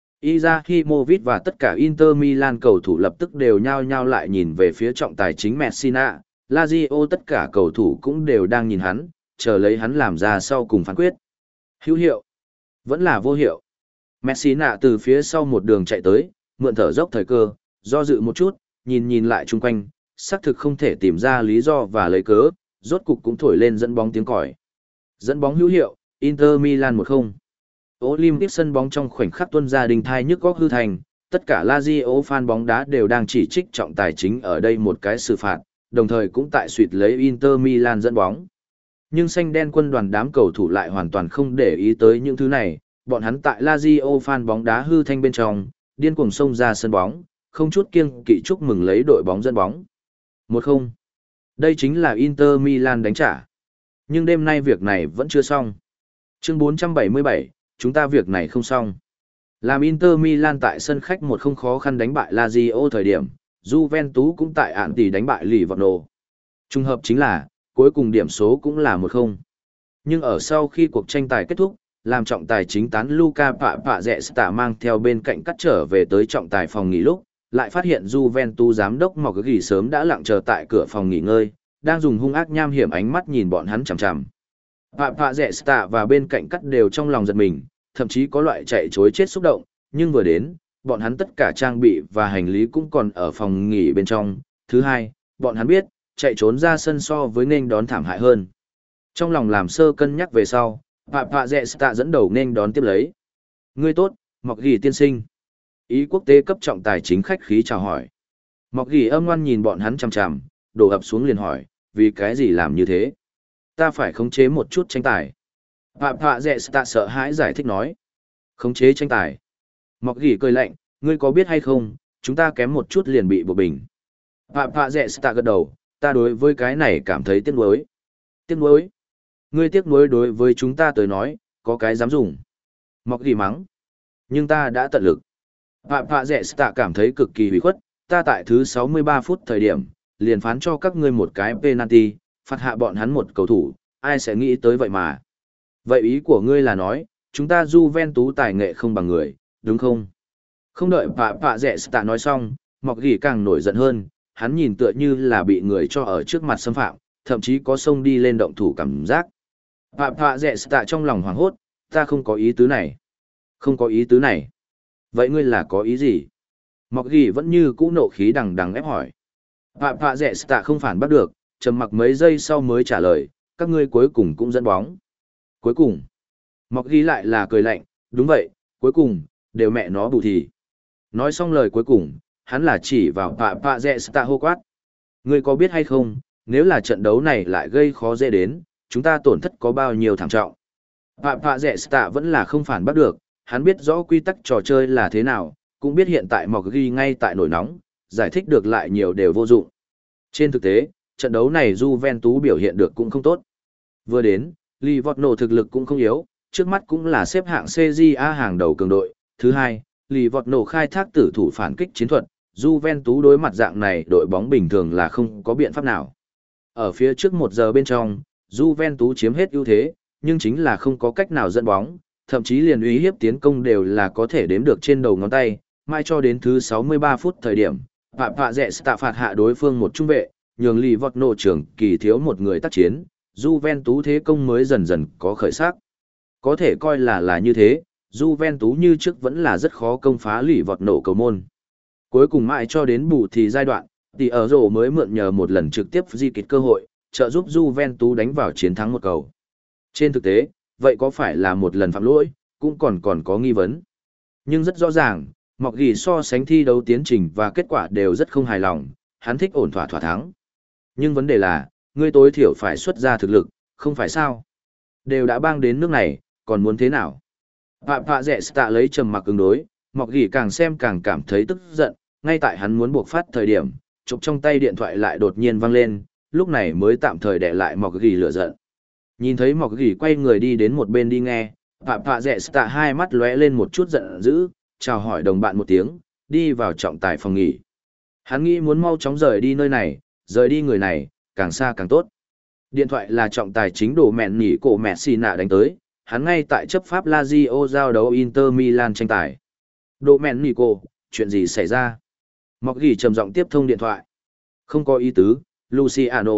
Izahimovic và tất cả Inter Milan cầu thủ lập tức đều nhao nhao lại nhìn về phía trọng tài chính Messina, Lazio tất cả cầu thủ cũng đều đang nhìn hắn, chờ lấy hắn làm ra sau cùng phán quyết. Hữu hiệu, vẫn là vô hiệu. Messina từ phía sau một đường chạy tới, mượn thở dốc thời cơ, do dự một chút, nhìn nhìn lại chung quanh, xác thực không thể tìm ra lý do và lấy cớ, rốt cục cũng thổi lên dẫn bóng tiếng còi. Dẫn bóng hữu hiệu, Inter Milan một không. Olympic sân bóng trong khoảnh khắc tuôn ra đình thai nhức góc hư thành, tất cả Lazio fan bóng đá đều đang chỉ trích trọng tài chính ở đây một cái xử phạt, đồng thời cũng tại suýt lấy Inter Milan dẫn bóng. Nhưng xanh đen quân đoàn đám cầu thủ lại hoàn toàn không để ý tới những thứ này, bọn hắn tại Lazio fan bóng đá hư thanh bên trong, điên cuồng xông ra sân bóng, không chút kiêng kỵ chúc mừng lấy đội bóng dẫn bóng. một không. Đây chính là Inter Milan đánh trả. Nhưng đêm nay việc này vẫn chưa xong. Chương bốn trăm bảy mươi bảy, chúng ta việc này không xong. Làm Inter Milan tại sân khách một không khó khăn đánh bại Lazio thời điểm, Juventus cũng tại ạn tỷ đánh bại Livorno. Trùng hợp chính là, cuối cùng điểm số cũng là một không. Nhưng ở sau khi cuộc tranh tài kết thúc, làm trọng tài chính tán Luca Papazzetta mang theo bên cạnh cắt trở về tới trọng tài phòng nghỉ lúc, lại phát hiện Juventus giám đốc Mọc Gỉ sớm đã lặng chờ tại cửa phòng nghỉ ngơi, đang dùng hung ác nham hiểm ánh mắt nhìn bọn hắn chằm chằm. Papazzetta và bên cạnh cắt đều trong lòng giật mình, thậm chí có loại chạy chối chết xúc động, nhưng vừa đến, bọn hắn tất cả trang bị và hành lý cũng còn ở phòng nghỉ bên trong. Thứ hai, bọn hắn biết, chạy trốn ra sân so với nên đón thảm hại hơn. Trong lòng làm sơ cân nhắc về sau, Papazzetta dẫn đầu nên đón tiếp lấy. Ngươi tốt, Mọc Gỉ tiên sinh. Ý quốc tế cấp trọng tài chính khách khí chào hỏi. Mọc Gỉ âm ngoan nhìn bọn hắn chằm chằm, đổ ập xuống liền hỏi, vì cái gì làm như thế? Ta phải khống chế một chút tranh tài. Papazzetta sợ hãi giải thích nói. Khống chế tranh tài. Mọc Gỉ cười lạnh, ngươi có biết hay không, chúng ta kém một chút liền bị buộc bình. Papazzetta gật đầu, ta đối với cái này cảm thấy tiếc nuối. Tiếc nuối? Ngươi tiếc nuối đối với chúng ta tới nói, có cái dám dùng. Mọc Gỉ mắng. Nhưng ta đã tận lực. Papazzetta cảm thấy cực kỳ hủy khuất, ta tại thứ sáu mươi ba phút thời điểm, liền phán cho các ngươi một cái penalty, phạt hạ bọn hắn một cầu thủ, ai sẽ nghĩ tới vậy mà. Vậy ý của ngươi là nói, chúng ta Juventus tài nghệ không bằng người, đúng không? Không đợi Papazzetta nói xong, Mọc Gỉ càng nổi giận hơn, hắn nhìn tựa như là bị người cho ở trước mặt xâm phạm, thậm chí có xông đi lên động thủ cảm giác. Papazzetta trong lòng hoảng hốt, ta không có ý tứ này. Không có ý tứ này. Vậy ngươi là có ý gì? Mọc Gỉ vẫn như cũ nộ khí đằng đằng ép hỏi. Papazzetta không phản bắt được, trầm mặc mấy giây sau mới trả lời, các ngươi cuối cùng cũng dẫn bóng. Cuối cùng. Mọc Gỉ lại là cười lạnh, đúng vậy, cuối cùng, đều mẹ nó bù thì. Nói xong lời cuối cùng, hắn là chỉ vào Papazzetta hô quát. Ngươi có biết hay không, nếu là trận đấu này lại gây khó dễ đến, chúng ta tổn thất có bao nhiêu thảm trọng. Papazzetta vẫn là không phản bắt được, hắn biết rõ quy tắc trò chơi là thế nào, cũng biết hiện tại Mọc Gỉ ngay tại nổi nóng, giải thích được lại nhiều đều vô dụng. Trên thực tế, trận đấu này Juventus biểu hiện được cũng không tốt. Vừa đến, Livorno thực lực cũng không yếu, trước mắt cũng là xếp hạng xê giê a hàng đầu cường đội. Thứ hai, Livorno khai thác tử thủ phản kích chiến thuật, Juventus đối mặt dạng này đội bóng bình thường là không có biện pháp nào. Ở phía trước một giờ bên trong, Juventus chiếm hết ưu thế, nhưng chính là không có cách nào dẫn bóng, thậm chí liền uy hiếp tiến công đều là có thể đếm được trên đầu ngón tay, mai cho đến thứ sáu mươi ba phút thời điểm, Papazzetta phạt hạ đối phương một trung vệ, nhường Livorno trưởng kỳ thiếu một người tác chiến, Juventus thế công mới dần dần có khởi sắc. Có thể coi là là như thế, Juventus như trước vẫn là rất khó công phá Livorno cầu môn. Cuối cùng mãi cho đến bù thì giai đoạn, thì ở rổ mới mượn nhờ một lần trực tiếp di kịch cơ hội, trợ giúp Juventus đánh vào chiến thắng một cầu. Trên thực tế, vậy có phải là một lần phạm lỗi, cũng còn còn có nghi vấn. Nhưng rất rõ ràng, Mọc Gỉ so sánh thi đấu tiến trình và kết quả đều rất không hài lòng, hắn thích ổn thỏa thỏa thắng. Nhưng vấn đề là, ngươi tối thiểu phải xuất ra thực lực, không phải sao? Đều đã bang đến nước này, còn muốn thế nào? Pạ pạ rẻ tạ lấy trầm mặc ứng đối, Mọc Gỉ càng xem càng cảm thấy tức giận, ngay tại hắn muốn buộc phát thời điểm, chụp trong tay điện thoại lại đột nhiên vang lên, lúc này mới tạm thời để lại Mọc Gỉ lửa giận. Nhìn thấy Mọc Gỉ quay người đi đến một bên đi nghe, Pạ pạ rẻ tạ hai mắt lóe lên một chút giận dữ, chào hỏi đồng bạn một tiếng, đi vào trọng tài phòng nghỉ. Hắn nghĩ muốn mau chóng rời đi nơi này, rời đi người này, càng xa càng tốt. Điện thoại là trọng tài chính đồ mẹn nỉ cổ Messina đánh tới, hắn ngay tại chấp pháp Lazio giao đấu Inter Milan tranh tài. Đồ mẹn nỉ cổ, chuyện gì xảy ra? Mọc Gỉ trầm giọng tiếp thông điện thoại. Không có ý tứ, Luciano.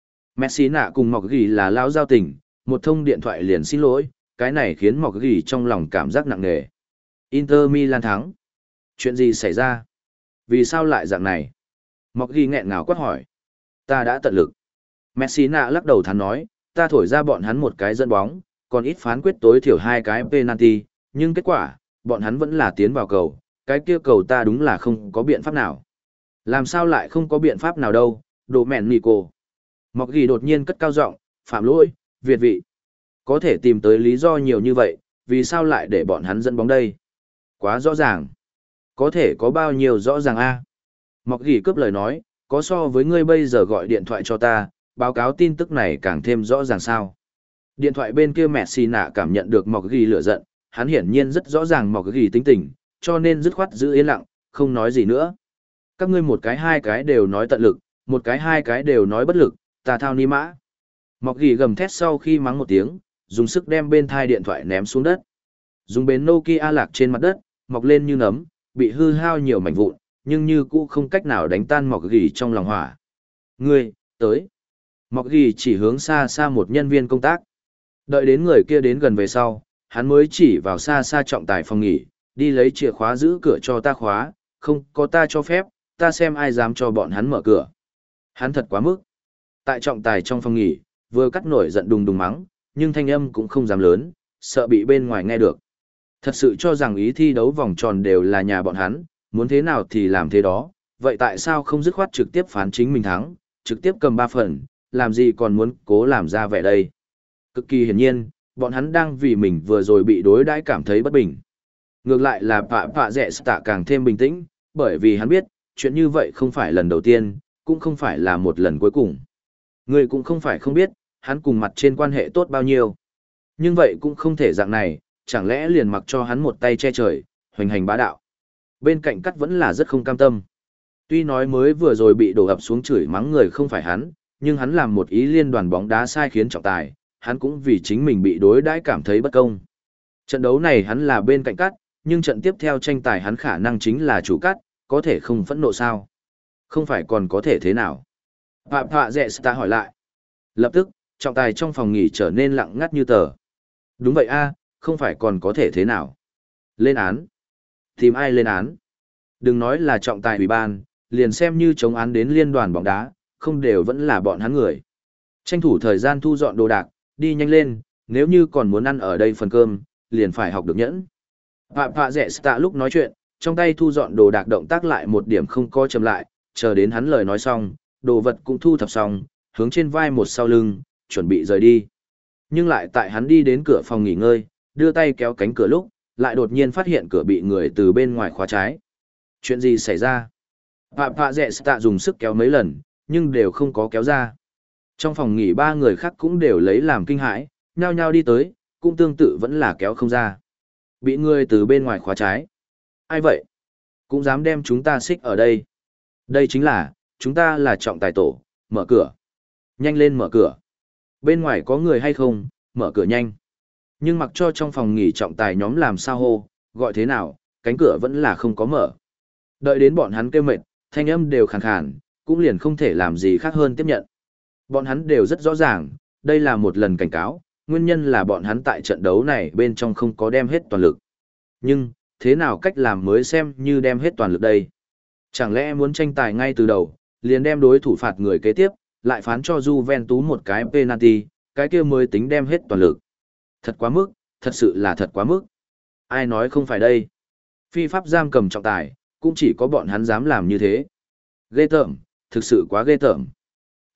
Messina cùng Mọc Gỉ là lao giao tình, một thông điện thoại liền xin lỗi, cái này khiến Mọc Gỉ trong lòng cảm giác nặng nề. Inter Milan thắng. Chuyện gì xảy ra? Vì sao lại dạng này? Mọc Gỉ nghẹn ngào quát hỏi. Ta đã tận lực. Messina lắc đầu thắn nói, ta thổi ra bọn hắn một cái dẫn bóng, còn ít phán quyết tối thiểu hai cái penalty, nhưng kết quả, bọn hắn vẫn là tiến vào cầu, cái kia cầu ta đúng là không có biện pháp nào. Làm sao lại không có biện pháp nào đâu, đồ mẹn nỉ cổ. Mọc Gỉ đột nhiên cất cao giọng, phạm lỗi, việt vị. Có thể tìm tới lý do nhiều như vậy, vì sao lại để bọn hắn dẫn bóng đây? Quá rõ ràng. Có thể có bao nhiêu rõ ràng a? Mọc Gỉ cướp lời nói, có so với ngươi bây giờ gọi điện thoại cho ta, báo cáo tin tức này càng thêm rõ ràng sao. Điện thoại bên kia Messina cảm nhận được Mọc Gỉ lửa giận, hắn hiển nhiên rất rõ ràng Mọc Gỉ tính tình, cho nên dứt khoát giữ yên lặng, không nói gì nữa. Các ngươi một cái hai cái đều nói tận lực, một cái hai cái đều nói bất lực, ta thao ni mã. Mọc Gỉ gầm thét sau khi mắng một tiếng, dùng sức đem bên thai điện thoại ném xuống đất. Dùng bến Nokia lạc trên mặt đất, mọc lên như nấm, bị hư hao nhiều mảnh vụn, nhưng như cũ không cách nào đánh tan Mọc Gỉ trong lòng hỏa. Ngươi, tới. Mọc Gỉ chỉ hướng xa xa một nhân viên công tác. Đợi đến người kia đến gần về sau, hắn mới chỉ vào xa xa trọng tài phòng nghỉ, đi lấy chìa khóa giữ cửa cho ta khóa, không có ta cho phép, ta xem ai dám cho bọn hắn mở cửa. Hắn thật quá mức. Tại trọng tài trong phòng nghỉ, vừa cắt nổi giận đùng đùng mắng, nhưng thanh âm cũng không dám lớn, sợ bị bên ngoài nghe được. Thật sự cho rằng ý thi đấu vòng tròn đều là nhà bọn hắn, muốn thế nào thì làm thế đó, vậy tại sao không dứt khoát trực tiếp phán chính mình thắng, trực tiếp cầm ba phần, làm gì còn muốn cố làm ra vẻ đây. Cực kỳ hiển nhiên, bọn hắn đang vì mình vừa rồi bị đối đãi cảm thấy bất bình. Ngược lại là Pạ Pạ Rẻ Tạ càng thêm bình tĩnh, bởi vì hắn biết, chuyện như vậy không phải lần đầu tiên, cũng không phải là một lần cuối cùng. Người cũng không phải không biết, hắn cùng mặt trên quan hệ tốt bao nhiêu. Nhưng vậy cũng không thể dạng này, chẳng lẽ liền mặc cho hắn một tay che trời, hoành hành bá đạo. Bên cạnh cắt vẫn là rất không cam tâm. Tuy nói mới vừa rồi bị đổ ập xuống chửi mắng người không phải hắn, nhưng hắn làm một ý liên đoàn bóng đá sai khiến trọng tài, hắn cũng vì chính mình bị đối đãi cảm thấy bất công. Trận đấu này hắn là bên cạnh cắt, nhưng trận tiếp theo tranh tài hắn khả năng chính là chủ cắt, có thể không phẫn nộ sao? Không phải còn có thể thế nào? Phạm Phạ Dẹ ta hỏi lại. Lập tức, trọng tài trong phòng nghỉ trở nên lặng ngắt như tờ. Đúng vậy a, không phải còn có thể thế nào? Lên án. Tìm ai lên án? Đừng nói là trọng tài ủy ban, liền xem như chống án đến liên đoàn bóng đá, không đều vẫn là bọn hắn người. Tranh thủ thời gian thu dọn đồ đạc, đi nhanh lên, nếu như còn muốn ăn ở đây phần cơm, liền phải học được nhẫn. Phạm Phạ Dẹ tạ lúc nói chuyện, trong tay thu dọn đồ đạc động tác lại một điểm không co chậm lại, chờ đến hắn lời nói xong, đồ vật cũng thu thập xong, hướng trên vai một sau lưng, chuẩn bị rời đi. Nhưng lại tại hắn đi đến cửa phòng nghỉ ngơi, đưa tay kéo cánh cửa lúc, lại đột nhiên phát hiện cửa bị người từ bên ngoài khóa trái. Chuyện gì xảy ra? Phạm Phạ Dẹ tạ dùng sức kéo mấy lần, nhưng đều không có kéo ra. Trong phòng nghỉ ba người khác cũng đều lấy làm kinh hãi, nhao nhao đi tới, cũng tương tự vẫn là kéo không ra. Bị người từ bên ngoài khóa trái. Ai vậy? Cũng dám đem chúng ta xích ở đây. Đây chính là, chúng ta là trọng tài tổ, mở cửa. Nhanh lên mở cửa. Bên ngoài có người hay không, mở cửa nhanh. Nhưng mặc cho trong phòng nghỉ trọng tài nhóm làm sao hô, gọi thế nào, cánh cửa vẫn là không có mở. Đợi đến bọn hắn kêu mệt, thanh âm đều khàn khàn, cũng liền không thể làm gì khác hơn tiếp nhận. Bọn hắn đều rất rõ ràng, đây là một lần cảnh cáo, nguyên nhân là bọn hắn tại trận đấu này bên trong không có đem hết toàn lực. Nhưng, thế nào cách làm mới xem như đem hết toàn lực đây? Chẳng lẽ muốn tranh tài ngay từ đầu, liền đem đối thủ phạt người kế tiếp, lại phán cho Juventus một cái penalty, cái kia mới tính đem hết toàn lực. Thật quá mức, thật sự là thật quá mức. Ai nói không phải đây? Phi pháp giam cầm trọng tài, cũng chỉ có bọn hắn dám làm như thế. Ghê tởm, thực sự quá ghê tởm.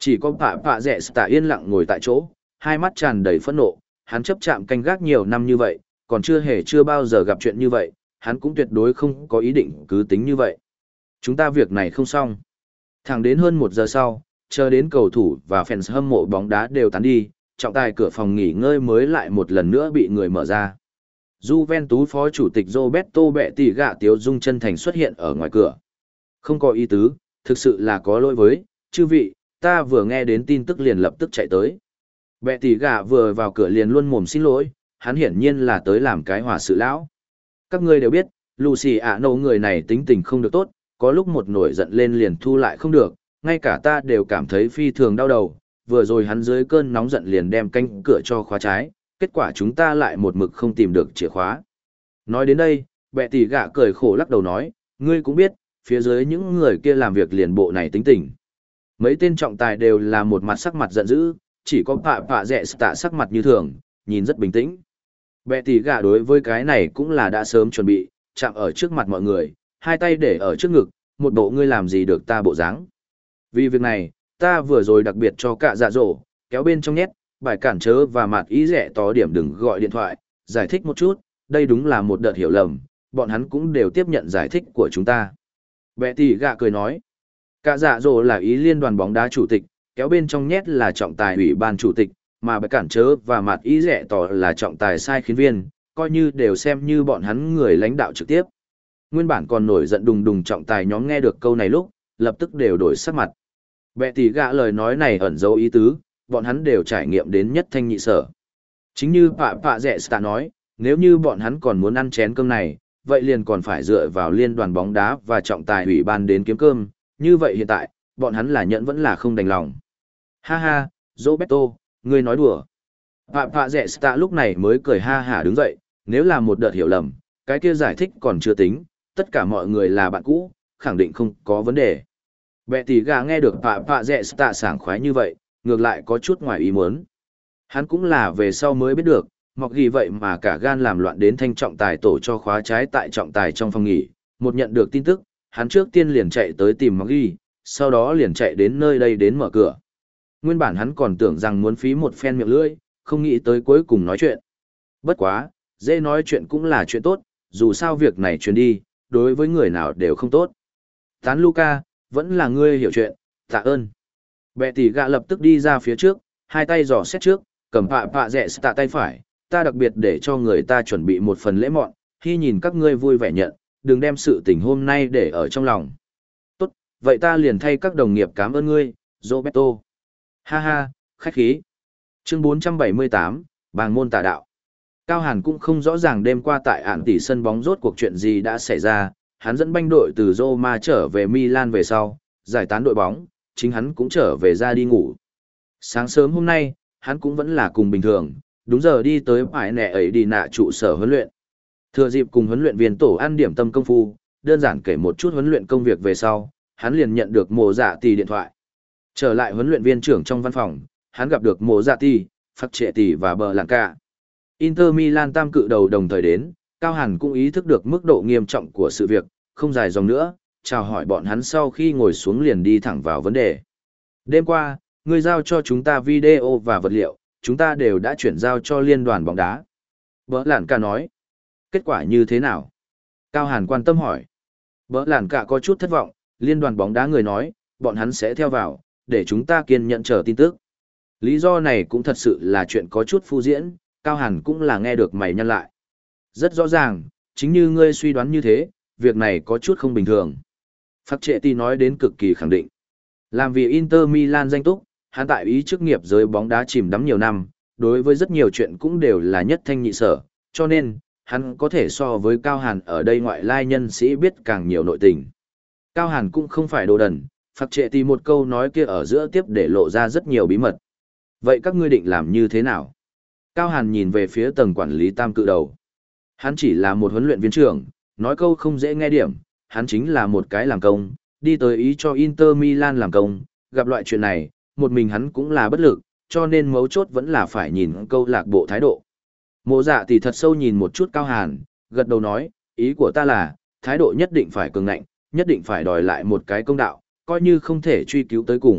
Chỉ có Pạ Pạ Rẻ Tạ yên lặng ngồi tại chỗ, hai mắt tràn đầy phẫn nộ, hắn chấp chạm canh gác nhiều năm như vậy, còn chưa hề chưa bao giờ gặp chuyện như vậy, hắn cũng tuyệt đối không có ý định cứ tính như vậy. Chúng ta việc này không xong. Thẳng đến hơn một giờ sau, chờ đến cầu thủ và fans hâm mộ bóng đá đều tán đi, trọng tài cửa phòng nghỉ ngơi mới lại một lần nữa bị người mở ra. Juventus phó chủ tịch Roberto Bettega tiếu dung chân thành xuất hiện ở ngoài cửa. Không có ý tứ, thực sự là có lỗi với, chư vị, ta vừa nghe đến tin tức liền lập tức chạy tới. Bettega vừa vào cửa liền luôn mồm xin lỗi, hắn hiển nhiên là tới làm cái hòa sự lão. Các ngươi đều biết, Luciano người này tính tình không được tốt, có lúc một nổi giận lên liền thu lại không được, ngay cả ta đều cảm thấy phi thường đau đầu, vừa rồi hắn dưới cơn nóng giận liền đem canh cửa cho khóa trái, kết quả chúng ta lại một mực không tìm được chìa khóa. Nói đến đây, bẹ tỷ gạ cười khổ lắc đầu nói, ngươi cũng biết, phía dưới những người kia làm việc liền bộ này tính tình. Mấy tên trọng tài đều là một mặt sắc mặt giận dữ, chỉ có Pạ Pạ Rẻ Tạ sắc mặt như thường, nhìn rất bình tĩnh. Bẹ tỷ gạ đối với cái này cũng là đã sớm chuẩn bị, chạm ở trước mặt mọi người, hai tay để ở trước ngực, một bộ ngươi làm gì được ta bộ dáng. Vì việc này, ta vừa rồi đặc biệt cho cả dạ dỗ, kéo bên trong nhét, bài cản chớ và mặt ý rẻ tó điểm đừng gọi điện thoại, giải thích một chút, đây đúng là một đợt hiểu lầm, bọn hắn cũng đều tiếp nhận giải thích của chúng ta. Bẹ tỷ gạ cười nói, cả dạ dỗ là ý liên đoàn bóng đá chủ tịch, kéo bên trong nhét là trọng tài ủy ban chủ tịch, mà bài cản chớ và mặt ý rẻ tỏ là trọng tài sai khiến viên, coi như đều xem như bọn hắn người lãnh đạo trực tiếp. Nguyên bản còn nổi giận đùng đùng trọng tài nhóm nghe được câu này lúc, lập tức đều đổi sắc mặt. Bẹ tỷ gạ lời nói này ẩn dấu ý tứ, bọn hắn đều trải nghiệm đến nhất thanh nhị sở. Chính như Pạ Pạ Rẻ Tạ nói, nếu như bọn hắn còn muốn ăn chén cơm này, vậy liền còn phải dựa vào liên đoàn bóng đá và trọng tài ủy ban đến kiếm cơm, như vậy hiện tại, bọn hắn là nhẫn vẫn là không đành lòng. Ha ha, Roberto, ngươi nói đùa. Pạ Pạ Rẻ Tạ lúc này mới cười ha hả đứng dậy, nếu là một đợt hiểu lầm, cái kia giải thích còn chưa tính, tất cả mọi người là bạn cũ, khẳng định không có vấn đề. Bẹ tỷ gà nghe được Pạ Pạ Rẻ Tạ sảng khoái như vậy, ngược lại có chút ngoài ý muốn. Hắn cũng là về sau mới biết được, mọc ghi vậy mà cả gan làm loạn đến thanh trọng tài tổ cho khóa trái tại trọng tài trong phòng nghỉ. Một nhận được tin tức, hắn trước tiên liền chạy tới tìm mọc ghi, sau đó liền chạy đến nơi đây đến mở cửa. Nguyên bản hắn còn tưởng rằng muốn phí một phen miệng lưỡi, không nghĩ tới cuối cùng nói chuyện. Bất quá, dễ nói chuyện cũng là chuyện tốt, dù sao việc này truyền đi, đối với người nào đều không tốt. Tán Luca, vẫn là ngươi hiểu chuyện, tạ ơn. Bẹ tỷ gạ lập tức đi ra phía trước, hai tay giỏ xét trước, cầm Pạ Pạ Rẻ Tạ tay phải, ta đặc biệt để cho người ta chuẩn bị một phần lễ mọn, khi nhìn các ngươi vui vẻ nhận, đừng đem sự tình hôm nay để ở trong lòng. Tốt, vậy ta liền thay các đồng nghiệp cảm ơn ngươi, Roberto. Ha ha, khách khí. Chương bốn trăm bảy mươi tám, Bàng môn tà đạo. Cao Hàn cũng không rõ ràng đêm qua tại ản tỷ sân bóng rốt cuộc chuyện gì đã xảy ra, hắn dẫn banh đội từ Roma trở về Milan về sau, giải tán đội bóng, chính hắn cũng trở về ra đi ngủ. Sáng sớm hôm nay, hắn cũng vẫn là cùng bình thường, đúng giờ đi tới bãi nẹ ấy đi nạ trụ sở huấn luyện. Thừa dịp cùng huấn luyện viên tổ ăn điểm tâm công phu, đơn giản kể một chút huấn luyện công việc về sau, hắn liền nhận được Mộ Dạ Tỷ điện thoại. Trở lại huấn luyện viên trưởng trong văn phòng, hắn gặp được Mộ Dạ Tỷ, Phắc Trệ Tỷ và Bờ Làng Cả. Inter Milan tam cự đầu đồng thời đến, Cao Hàn cũng ý thức được mức độ nghiêm trọng của sự việc, không dài dòng nữa, chào hỏi bọn hắn sau khi ngồi xuống liền đi thẳng vào vấn đề. Đêm qua, ngươi giao cho chúng ta video và vật liệu, chúng ta đều đã chuyển giao cho liên đoàn bóng đá. Bỡ Lản Cả nói. Kết quả như thế nào? Cao Hàn quan tâm hỏi. Bỡ Lản Cả có chút thất vọng, liên đoàn bóng đá người nói, bọn hắn sẽ theo vào, để chúng ta kiên nhẫn chờ tin tức. Lý do này cũng thật sự là chuyện có chút phu diễn, Cao Hàn cũng là nghe được mày nhăn lại. Rất rõ ràng, chính như ngươi suy đoán như thế, việc này có chút không bình thường. Phắc Trệ Tỷ nói đến cực kỳ khẳng định. Làm vì Inter Milan danh túc, hắn tại ý chức nghiệp giới bóng đá chìm đắm nhiều năm, đối với rất nhiều chuyện cũng đều là nhất thanh nhị sở, cho nên, hắn có thể so với Cao Hàn ở đây ngoại lai nhân sĩ biết càng nhiều nội tình. Cao Hàn cũng không phải đồ đần, Phắc Trệ Tỷ một câu nói kia ở giữa tiếp để lộ ra rất nhiều bí mật. Vậy các ngươi định làm như thế nào? Cao Hàn nhìn về phía tầng quản lý tam cự đầu. Hắn chỉ là một huấn luyện viên trưởng, nói câu không dễ nghe điểm, hắn chính là một cái làm công, đi tới ý cho Inter Milan làm công, gặp loại chuyện này, một mình hắn cũng là bất lực, cho nên mấu chốt vẫn là phải nhìn câu lạc bộ thái độ. Mộ Dạ Tỷ thật sâu nhìn một chút Cao Hàn, gật đầu nói, ý của ta là, thái độ nhất định phải cường ngạnh, nhất định phải đòi lại một cái công đạo, coi như không thể truy cứu tới cùng,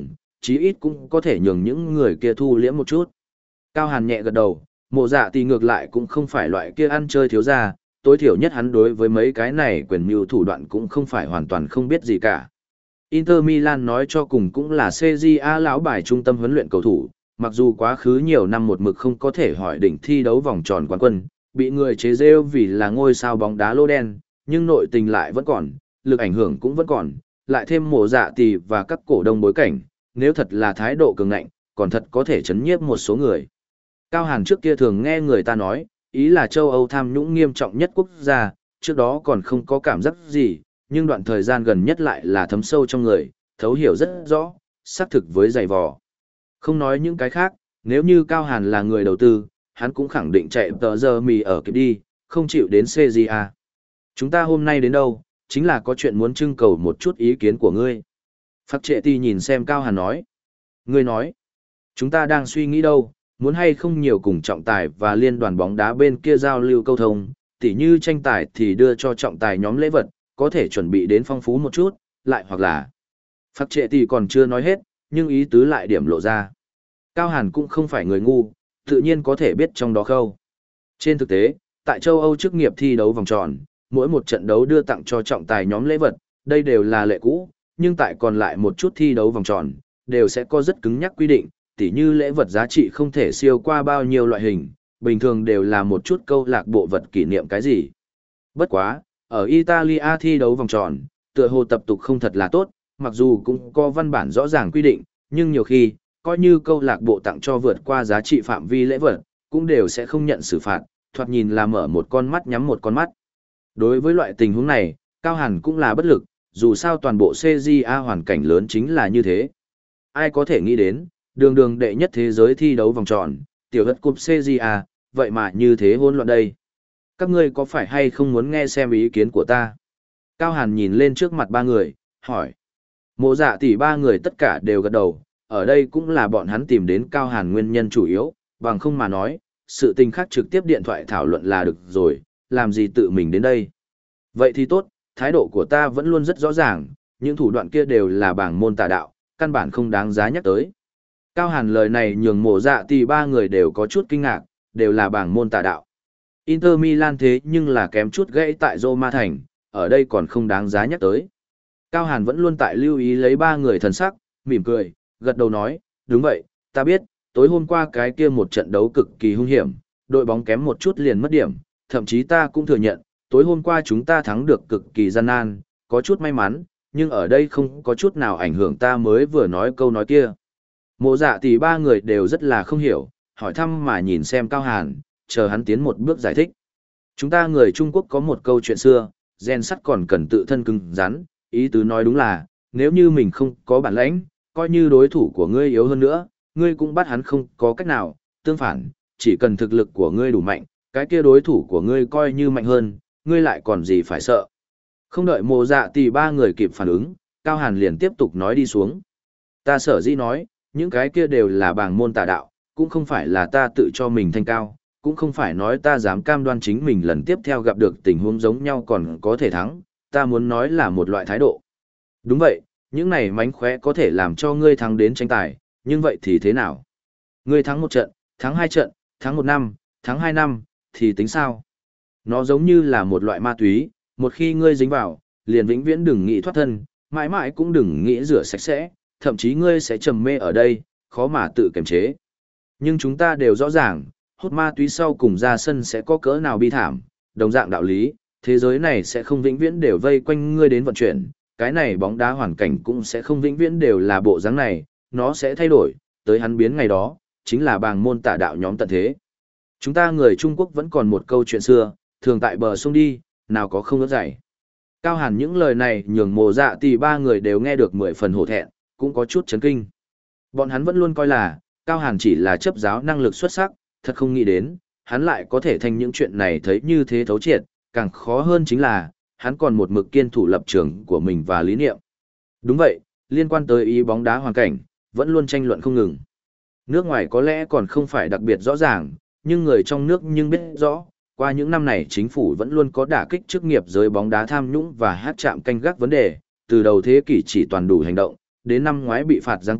chí ít cũng có thể nhường những người kia thu liễm một chút. Cao Hàn nhẹ gật đầu, Mộ Dạ Tỷ ngược lại cũng không phải loại kia ăn chơi thiếu gia, tối thiểu nhất hắn đối với mấy cái này quyền mưu thủ đoạn cũng không phải hoàn toàn không biết gì cả. Inter Milan nói cho cùng cũng là xê giê a lão bài trung tâm huấn luyện cầu thủ, mặc dù quá khứ nhiều năm một mực không có thể hỏi đỉnh thi đấu vòng tròn quán quân, bị người chế rêu vì là ngôi sao bóng đá lô đen, nhưng nội tình lại vẫn còn, lực ảnh hưởng cũng vẫn còn, lại thêm Mộ Dạ Tỷ và các cổ đông bối cảnh, nếu thật là thái độ cường ngạnh, còn thật có thể chấn nhiếp một số người. Cao Hàn trước kia thường nghe người ta nói, ý là châu Âu tham nhũng nghiêm trọng nhất quốc gia, trước đó còn không có cảm giác gì, nhưng đoạn thời gian gần nhất lại là thấm sâu trong người, thấu hiểu rất rõ, xác thực với dày vò. Không nói những cái khác, nếu như Cao Hàn là người đầu tư, hắn cũng khẳng định chạy tờ giờ mì ở kịp đi, không chịu đến xê giê a. Chúng ta hôm nay đến đâu, chính là có chuyện muốn trưng cầu một chút ý kiến của ngươi. Phác Trệ Ti nhìn xem Cao Hàn nói. Ngươi nói, chúng ta đang suy nghĩ đâu, muốn hay không nhiều cùng trọng tài và liên đoàn bóng đá bên kia giao lưu câu thông, tỉ như tranh tài thì đưa cho trọng tài nhóm lễ vật, có thể chuẩn bị đến phong phú một chút, lại hoặc là... Phác Trệ Ti còn chưa nói hết, nhưng ý tứ lại điểm lộ ra. Cao Hàn cũng không phải người ngu, tự nhiên có thể biết trong đó khâu. Trên thực tế, tại châu Âu chức nghiệp thi đấu vòng tròn, mỗi một trận đấu đưa tặng cho trọng tài nhóm lễ vật, đây đều là lệ cũ, nhưng tại còn lại một chút thi đấu vòng tròn, đều sẽ có rất cứng nhắc quy định, tỉ như lễ vật giá trị không thể siêu qua bao nhiêu loại hình, bình thường đều là một chút câu lạc bộ vật kỷ niệm cái gì. Bất quá, ở Italia thi đấu vòng tròn, tựa hồ tập tục không thật là tốt, mặc dù cũng có văn bản rõ ràng quy định, nhưng nhiều khi, coi như câu lạc bộ tặng cho vượt qua giá trị phạm vi lễ vật, cũng đều sẽ không nhận xử phạt, thoạt nhìn là mở một con mắt nhắm một con mắt. Đối với loại tình huống này, Cao Hàn cũng là bất lực, dù sao toàn bộ xê giê a hoàn cảnh lớn chính là như thế. Ai có thể nghĩ đến, đường đường đệ nhất thế giới thi đấu vòng tròn, tiểu hất cúp xê giê a, vậy mà như thế hỗn loạn đây. Các ngươi có phải hay không muốn nghe xem ý kiến của ta? Cao Hàn nhìn lên trước mặt ba người, hỏi. Mộ Dạ Tỷ ba người tất cả đều gật đầu, ở đây cũng là bọn hắn tìm đến Cao Hàn nguyên nhân chủ yếu, bằng không mà nói, sự tình khác trực tiếp điện thoại thảo luận là được rồi, làm gì tự mình đến đây. Vậy thì tốt, thái độ của ta vẫn luôn rất rõ ràng, những thủ đoạn kia đều là bảng môn tà đạo, căn bản không đáng giá nhắc tới. Cao Hàn lời này nhường Mộ Dạ Tỷ ba người đều có chút kinh ngạc, đều là bảng môn tà đạo. Inter Milan thế nhưng là kém chút gãy tại Roma thành, ở đây còn không đáng giá nhắc tới. Cao Hàn vẫn luôn tại lưu ý lấy ba người thần sắc, mỉm cười, gật đầu nói, đúng vậy, ta biết, tối hôm qua cái kia một trận đấu cực kỳ hung hiểm, đội bóng kém một chút liền mất điểm, thậm chí ta cũng thừa nhận, tối hôm qua chúng ta thắng được cực kỳ gian nan, có chút may mắn, nhưng ở đây không có chút nào ảnh hưởng ta mới vừa nói câu nói kia. Mộ Dạ Tỷ ba người đều rất là không hiểu, hỏi thăm mà nhìn xem Cao Hàn, chờ hắn tiến một bước giải thích. Chúng ta người Trung Quốc có một câu chuyện xưa, gen sắt còn cần tự thân cứng rắn, ý tứ nói đúng là, nếu như mình không có bản lãnh, coi như đối thủ của ngươi yếu hơn nữa, ngươi cũng bắt hắn không có cách nào, tương phản, chỉ cần thực lực của ngươi đủ mạnh, cái kia đối thủ của ngươi coi như mạnh hơn, ngươi lại còn gì phải sợ. Không đợi Mộ Dạ Tỷ ba người kịp phản ứng, Cao Hàn liền tiếp tục nói đi xuống. Ta sở dĩ nói, những cái kia đều là bảng môn tà đạo, cũng không phải là ta tự cho mình thanh cao, cũng không phải nói ta dám cam đoan chính mình lần tiếp theo gặp được tình huống giống nhau còn có thể thắng, ta muốn nói là một loại thái độ. Đúng vậy, những này mánh khóe có thể làm cho ngươi thắng đến tranh tài, nhưng vậy thì thế nào? Ngươi thắng một trận, thắng hai trận, thắng một năm, thắng hai năm, thì tính sao? Nó giống như là một loại ma túy, một khi ngươi dính vào, liền vĩnh viễn đừng nghĩ thoát thân, mãi mãi cũng đừng nghĩ rửa sạch sẽ, thậm chí ngươi sẽ trầm mê ở đây, khó mà tự kiềm chế. Nhưng chúng ta đều rõ ràng, hút ma túy sau cùng ra sân sẽ có cỡ nào bi thảm, đồng dạng đạo lý, thế giới này sẽ không vĩnh viễn đều vây quanh ngươi đến vận chuyển, cái này bóng đá hoàn cảnh cũng sẽ không vĩnh viễn đều là bộ dáng này, nó sẽ thay đổi, tới hắn biến ngày đó, chính là bàng môn tà đạo nhóm tận thế. Chúng ta người Trung Quốc vẫn còn một câu chuyện xưa, thường tại bờ sông đi, nào có không ướt dày. Cao Hàn những lời này nhường Mộ Dạ Tỷ ba người đều nghe được mười phần hổ thẹn, cũng có chút chấn kinh. Bọn hắn vẫn luôn coi là, Cao Hàn chỉ là chấp giáo năng lực xuất sắc, thật không nghĩ đến, hắn lại có thể thành những chuyện này thấy như thế thấu triệt, càng khó hơn chính là, hắn còn một mực kiên thủ lập trường của mình và lý niệm. Đúng vậy, liên quan tới ý bóng đá hoàn cảnh, vẫn luôn tranh luận không ngừng. Nước ngoài có lẽ còn không phải đặc biệt rõ ràng, nhưng người trong nước nhưng biết rõ, qua những năm này chính phủ vẫn luôn có đả kích chức nghiệp giới bóng đá tham nhũng và hát chạm canh gác vấn đề, từ đầu thế kỷ chỉ toàn đủ hành động, đến năm ngoái bị phạt giáng cấp,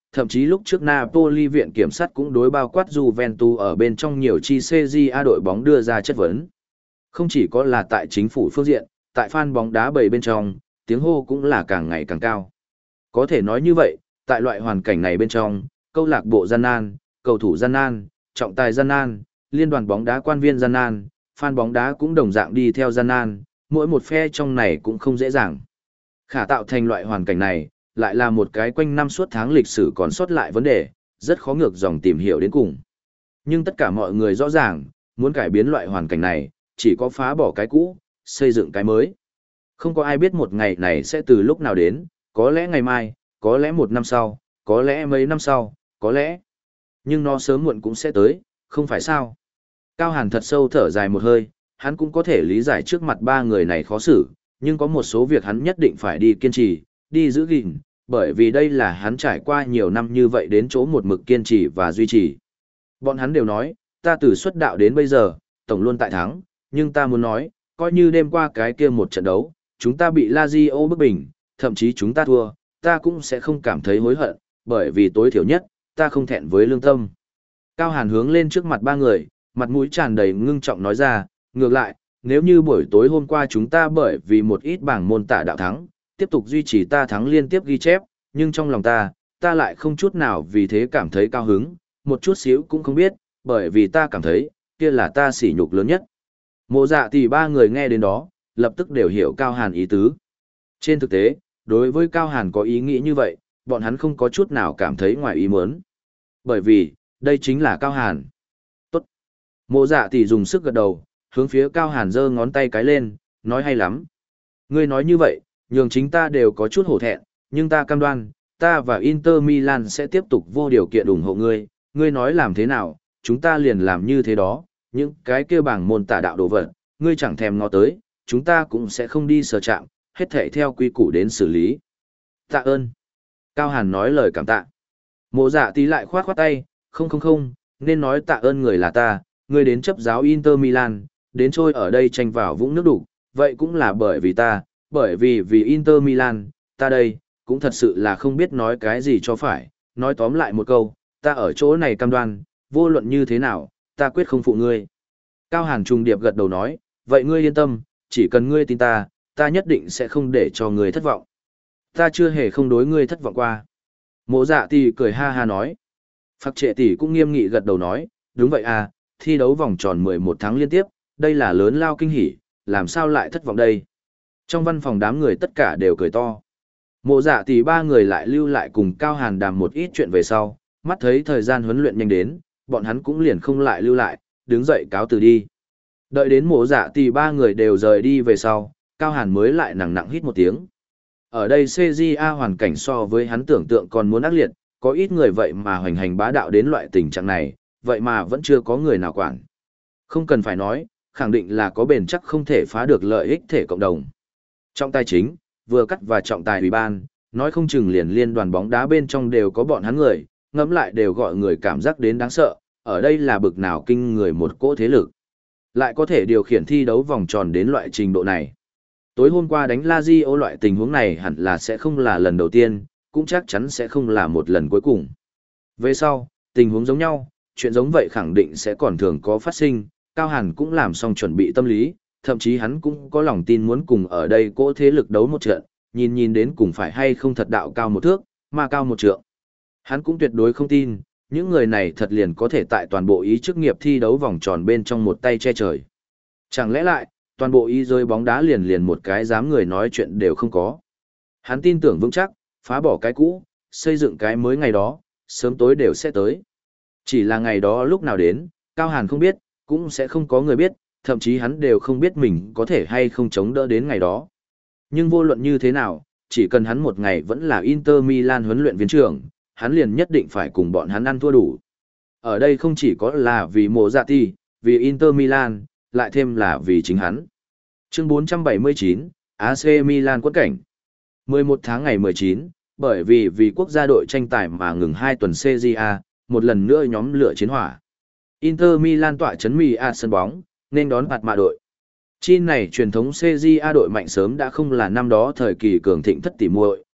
thậm chí lúc trước Napoli viện kiểm sát cũng đối bao quát Juventus ở bên trong nhiều chi Serie A đội bóng đưa ra chất vấn. Không chỉ có là tại chính phủ phương diện, tại fan bóng đá bầy bên trong, tiếng hô cũng là càng ngày càng cao. Có thể nói như vậy, tại loại hoàn cảnh này bên trong, câu lạc bộ gian nan, cầu thủ gian nan, trọng tài gian nan, liên đoàn bóng đá quan viên gian nan, fan bóng đá cũng đồng dạng đi theo gian nan, mỗi một phe trong này cũng không dễ dàng. Khả tạo thành loại hoàn cảnh này, lại là một cái quanh năm suốt tháng lịch sử còn sót lại vấn đề, rất khó ngược dòng tìm hiểu đến cùng. Nhưng tất cả mọi người rõ ràng, muốn cải biến loại hoàn cảnh này, chỉ có phá bỏ cái cũ, xây dựng cái mới. Không có ai biết một ngày này sẽ từ lúc nào đến, có lẽ ngày mai, có lẽ một năm sau, có lẽ mấy năm sau, có lẽ. Nhưng nó sớm muộn cũng sẽ tới, không phải sao? Cao Hàn thật sâu thở dài một hơi, hắn cũng có thể lý giải trước mặt ba người này khó xử, nhưng có một số việc hắn nhất định phải đi kiên trì, đi giữ gìn, bởi vì đây là hắn trải qua nhiều năm như vậy đến chỗ một mực kiên trì và duy trì. Bọn hắn đều nói, ta từ xuất đạo đến bây giờ, tổng luôn tại thắng, nhưng ta muốn nói, coi như đêm qua cái kia một trận đấu, chúng ta bị Lazio bức bình, thậm chí chúng ta thua, ta cũng sẽ không cảm thấy hối hận, bởi vì tối thiểu nhất, ta không thẹn với lương tâm. Cao Hàn hướng lên trước mặt ba người, mặt mũi tràn đầy ngưng trọng nói ra, ngược lại, nếu như buổi tối hôm qua chúng ta bởi vì một ít bảng môn tả đạo thắng, tiếp tục duy trì ta thắng liên tiếp ghi chép, nhưng trong lòng ta, ta lại không chút nào vì thế cảm thấy cao hứng, một chút xíu cũng không biết, bởi vì ta cảm thấy, kia là ta sỉ nhục lớn nhất. Mộ dạ thì ba người nghe đến đó, lập tức đều hiểu Cao Hàn ý tứ. Trên thực tế, đối với Cao Hàn có ý nghĩ như vậy, bọn hắn không có chút nào cảm thấy ngoài ý muốn. Bởi vì, đây chính là Cao Hàn. Tốt. Mộ dạ thì dùng sức gật đầu, hướng phía Cao Hàn giơ ngón tay cái lên, nói hay lắm. Ngươi nói như vậy, nhường chính ta đều có chút hổ thẹn, nhưng ta cam đoan, ta và Inter Milan sẽ tiếp tục vô điều kiện ủng hộ ngươi, ngươi nói làm thế nào, chúng ta liền làm như thế đó, những cái kia bảng môn tả đạo đồ vật, ngươi chẳng thèm ngó tới, chúng ta cũng sẽ không đi sờ chạm, hết thảy theo quy củ đến xử lý. Tạ ơn. Cao Hàn nói lời cảm tạ. Mộ dạ tí lại khoát khoát tay, không không không, nên nói tạ ơn người là ta, ngươi đến chấp giáo Inter Milan, đến trôi ở đây tranh vào vũng nước đục, vậy cũng là bởi vì ta, bởi vì vì Inter Milan, ta đây, cũng thật sự là không biết nói cái gì cho phải, nói tóm lại một câu, ta ở chỗ này cam đoan, vô luận như thế nào, ta quyết không phụ ngươi. Cao Hàn trùng điệp gật đầu nói, vậy ngươi yên tâm, chỉ cần ngươi tin ta, ta nhất định sẽ không để cho ngươi thất vọng. Ta chưa hề không đối ngươi thất vọng qua. Mộ dạ tỷ cười ha ha nói. Phạc trệ tỷ cũng nghiêm nghị gật đầu nói, đúng vậy à, thi đấu vòng tròn mười một tháng liên tiếp, đây là lớn lao kinh hỉ, làm sao lại thất vọng đây. Trong văn phòng đám người tất cả đều cười to. Mộ dạ tỷ ba người lại lưu lại cùng Cao Hàn đàm một ít chuyện về sau, mắt thấy thời gian huấn luyện nhanh đến, bọn hắn cũng liền không lại lưu lại, đứng dậy cáo từ đi. Đợi đến mộ dạ tỷ ba người đều rời đi về sau, Cao Hàn mới lại nặng nặng hít một tiếng. Ở đây xê giê a hoàn cảnh so với hắn tưởng tượng còn muốn ác liệt, có ít người vậy mà hoành hành bá đạo đến loại tình trạng này, vậy mà vẫn chưa có người nào quản. Không cần phải nói, khẳng định là có bền chắc không thể phá được lợi ích thể cộng đồng. Trọng tài chính, vừa cắt và trọng tài ủy ban, nói không chừng liền liên đoàn bóng đá bên trong đều có bọn hắn người, ngẫm lại đều gọi người cảm giác đến đáng sợ, ở đây là bực nào kinh người một cỗ thế lực. Lại có thể điều khiển thi đấu vòng tròn đến loại trình độ này. Tối hôm qua đánh Lazio loại tình huống này hẳn là sẽ không là lần đầu tiên, cũng chắc chắn sẽ không là một lần cuối cùng. Về sau, tình huống giống nhau, chuyện giống vậy khẳng định sẽ còn thường có phát sinh, Cao Hàn cũng làm xong chuẩn bị tâm lý, thậm chí hắn cũng có lòng tin muốn cùng ở đây cỗ thế lực đấu một trận, nhìn nhìn đến cùng phải hay không thật đạo cao một thước, mà cao một trượng. Hắn cũng tuyệt đối không tin, những người này thật liền có thể tại toàn bộ ý chức nghiệp thi đấu vòng tròn bên trong một tay che trời. Chẳng lẽ lại, toàn bộ ý rơi bóng đá liền liền một cái dám người nói chuyện đều không có. Hắn tin tưởng vững chắc, phá bỏ cái cũ, xây dựng cái mới ngày đó, sớm tối đều sẽ tới. Chỉ là ngày đó lúc nào đến, Cao Hàn không biết, cũng sẽ không có người biết, thậm chí hắn đều không biết mình có thể hay không chống đỡ đến ngày đó. Nhưng vô luận như thế nào, chỉ cần hắn một ngày vẫn là Inter Milan huấn luyện viên trưởng, hắn liền nhất định phải cùng bọn hắn ăn thua đủ. Ở đây không chỉ có là vì Mộ Dạ Tỷ, vì Inter Milan, lại thêm là vì chính hắn. Chương bốn trăm bảy mươi chín, a xê Milan quất cảnh. mười một tháng ngày mười chín, bởi vì vì quốc gia đội tranh tài mà ngừng hai tuần xê giê a, một lần nữa nhóm lửa chiến hỏa. Inter Milan tỏa chấn mì a sân bóng, nên đón phạt mạ đội. Chi này truyền thống xê giê a đội mạnh sớm đã không là năm đó thời kỳ cường thịnh thất tỷ muội,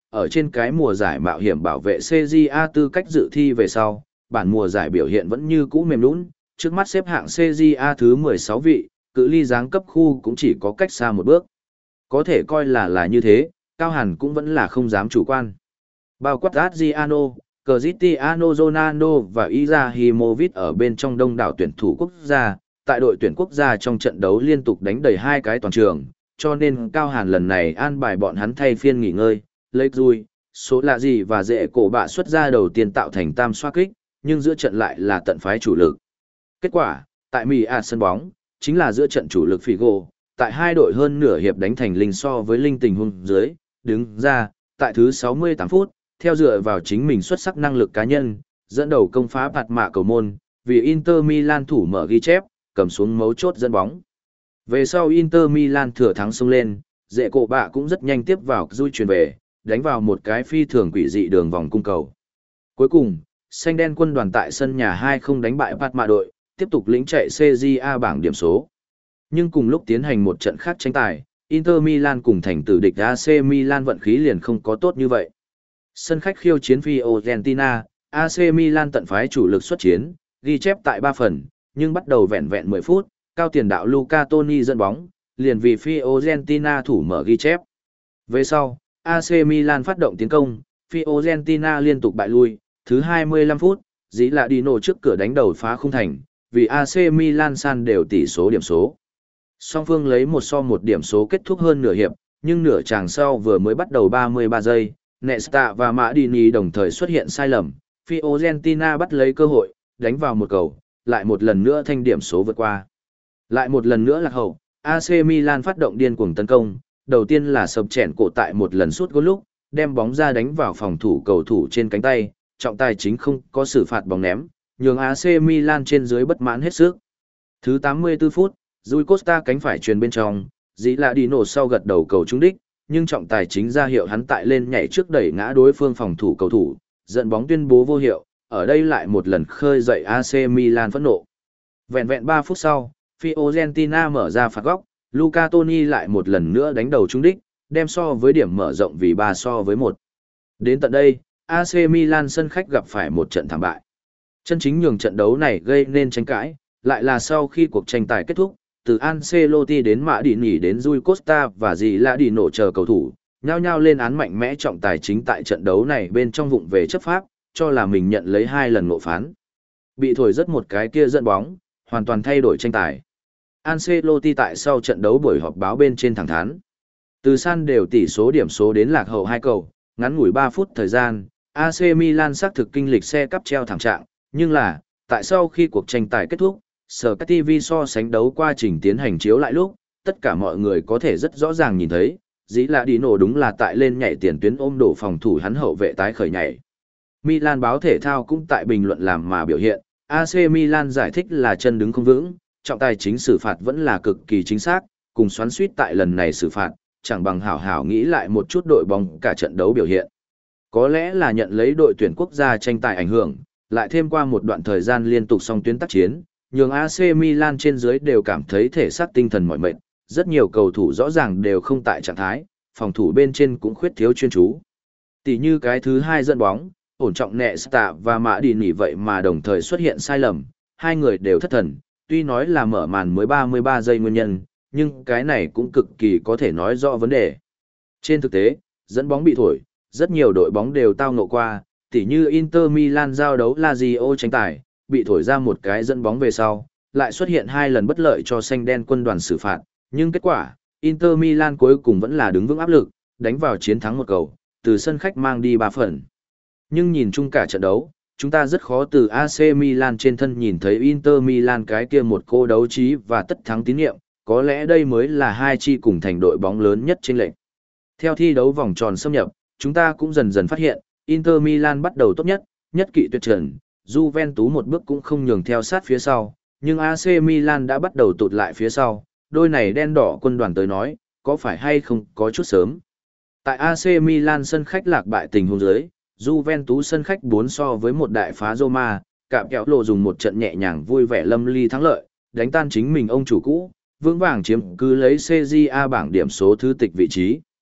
ở trên cái mùa giải mạo hiểm bảo vệ xê giê a tư cách dự thi về sau, bản mùa giải biểu hiện vẫn như cũ mềm lún, trước mắt xếp hạng xê giê a thứ mười sáu vị, cự ly giáng cấp khu cũng chỉ có cách xa một bước. Có thể coi là là như thế, Cao Hàn cũng vẫn là không dám chủ quan. Bao quát Adriano, Cristiano Ronaldo và Izahimovic ở bên trong đông đảo tuyển thủ quốc gia, tại đội tuyển quốc gia trong trận đấu liên tục đánh đầy hai cái toàn trường, cho nên Cao Hàn lần này an bài bọn hắn thay phiên nghỉ ngơi, lấy vui, số lạ gì và dễ cổ bạ xuất ra đầu tiên tạo thành tam xoá kích, nhưng giữa trận lại là tận phái chủ lực. Kết quả, tại Mỹ à sân bóng, chính là giữa trận chủ lực Figo, tại hai đội hơn nửa hiệp đánh thành linh so với linh tình huống dưới, đứng ra, tại thứ sáu mươi tám phút, theo dựa vào chính mình xuất sắc năng lực cá nhân, dẫn đầu công phá bạt mạ cầu môn, vì Inter Milan thủ mở ghi chép, cầm xuống mấu chốt dẫn bóng. Về sau Inter Milan thừa thắng xông lên, dễ cổ bạ cũng rất nhanh tiếp vào dui chuyển về, đánh vào một cái phi thường quỷ dị đường vòng cung cầu. Cuối cùng, xanh đen quân đoàn tại sân nhà hai không đánh bại bạt mạ đội, tiếp tục lĩnh chạy xê giê a bảng điểm số. Nhưng cùng lúc tiến hành một trận khác tranh tài, Inter Milan cùng thành tử địch a xê Milan vận khí liền không có tốt như vậy. Sân khách khiêu chiến Fiorentina, a xê Milan tận phái chủ lực xuất chiến, ghi chép tại ba phần, nhưng bắt đầu vẹn vẹn mười phút, cao tiền đạo Luca Toni dẫn bóng, liền vì Fiorentina thủ mở ghi chép. Về sau, a xê Milan phát động tiến công, Fiorentina liên tục bại lui, thứ hai mươi lăm phút, dĩ là Dino trước cửa đánh đầu phá khung thành, vì a xê Milan san đều tỷ số điểm số. Song phương lấy một so một điểm số kết thúc hơn nửa hiệp, nhưng nửa chàng sau vừa mới bắt đầu ba mươi ba giây, Nesta và Maldini đồng thời xuất hiện sai lầm, Fiorentina bắt lấy cơ hội, đánh vào một cầu, lại một lần nữa thanh điểm số vượt qua. Lại một lần nữa lạc hậu, a xê Milan phát động điên cuồng tấn công, đầu tiên là sập chèn cổ tại một lần sút gol lúc, đem bóng ra đánh vào phòng thủ cầu thủ trên cánh tay, trọng tài chính không có xử phạt bóng ném, nhường a xê Milan trên dưới bất mãn hết sức. Thứ tám mươi tư phút, Rui Costa cánh phải truyền bên trong, dĩ là đi nổ sau gật đầu cầu trúng đích, nhưng trọng tài chính ra hiệu hắn tại lên nhảy trước đẩy ngã đối phương phòng thủ cầu thủ, dẫn bóng tuyên bố vô hiệu, ở đây lại một lần khơi dậy a xê Milan phẫn nộ. Vẹn vẹn ba phút sau, Fiorentina mở ra phạt góc, Luca Toni lại một lần nữa đánh đầu trúng đích, đem so với điểm mở rộng vì ba so với một. Đến tận đây, a xê Milan sân khách gặp phải một trận thảm bại. Chân chính nhường trận đấu này gây nên tranh cãi, lại là sau khi cuộc tranh tài kết thúc, từ Ancelotti đến Mã Đi Nỉ đến Rui Costa và dì là đi nổ chờ cầu thủ, nhao nhao lên án mạnh mẽ trọng tài chính tại trận đấu này bên trong vụng về chấp pháp, cho là mình nhận lấy hai lần ngộ phán. Bị thổi rất một cái kia dẫn bóng, hoàn toàn thay đổi tranh tài. Ancelotti tại sau trận đấu buổi họp báo bên trên thẳng thắn. Từ san đều tỷ số điểm số đến lạc hậu hai cầu, ngắn ngủi ba phút thời gian, a xê Milan xác thực kinh lịch xe cắp treo thảm trạng, nhưng là, tại sau khi cuộc tranh tài kết thúc, Sky ti vi so sánh đấu quá trình tiến hành chiếu lại lúc, tất cả mọi người có thể rất rõ ràng nhìn thấy, dĩ là đi nổ đúng là tại lên nhảy tiền tuyến ôm đổ phòng thủ hắn hậu vệ tái khởi nhảy. Milan báo thể thao cũng tại bình luận làm mà biểu hiện, a xê Milan giải thích là chân đứng không vững, trọng tài chính xử phạt vẫn là cực kỳ chính xác, cùng xoắn suýt tại lần này xử phạt, chẳng bằng hảo hảo nghĩ lại một chút đội bóng cả trận đấu biểu hiện. Có lẽ là nhận lấy đội tuyển quốc gia tranh tài ảnh hưởng, lại thêm qua một đoạn thời gian liên tục song tuyến tác chiến, nhường a xê Milan trên dưới đều cảm thấy thể xác tinh thần mỏi mệt, rất nhiều cầu thủ rõ ràng đều không tại trạng thái, phòng thủ bên trên cũng khuyết thiếu chuyên chú. Tỷ như cái thứ hai dẫn bóng, ổn trọng Nesta và Mã Đi Nỉ vậy mà đồng thời xuất hiện sai lầm, hai người đều thất thần, tuy nói là mở màn mới ba mươi ba giây nguyên nhân, nhưng cái này cũng cực kỳ có thể nói rõ vấn đề. Trên thực tế, dẫn bóng bị thổi, rất nhiều đội bóng đều tao ngộ qua, tỉ như Inter Milan giao đấu Lazio tranh tài, bị thổi ra một cái dẫn bóng về sau, lại xuất hiện hai lần bất lợi cho xanh đen quân đoàn xử phạt, nhưng kết quả, Inter Milan cuối cùng vẫn là đứng vững áp lực, đánh vào chiến thắng một cầu, từ sân khách mang đi ba phần. Nhưng nhìn chung cả trận đấu, chúng ta rất khó từ a xê Milan trên thân nhìn thấy Inter Milan cái kia một cô đấu trí và tất thắng tín nhiệm, có lẽ đây mới là hai chi cùng thành đội bóng lớn nhất trên lệnh. Theo thi đấu vòng tròn xâm nhập, chúng ta cũng dần dần phát hiện, Inter Milan bắt đầu tốt nhất, nhất kỵ tuyệt trần, Juventus một bước cũng không nhường theo sát phía sau, nhưng a xê Milan đã bắt đầu tụt lại phía sau, đôi này đen đỏ quân đoàn tới nói, có phải hay không có chút sớm. Tại a xê Milan sân khách lạc bại tình huống dưới, Juventus sân khách bốn so với một đại phá Roma, cạm kéo lộ dùng một trận nhẹ nhàng vui vẻ lâm ly thắng lợi, đánh tan chính mình ông chủ cũ, vững vàng chiếm cứ lấy xê giê a bảng điểm số thứ tịch vị trí.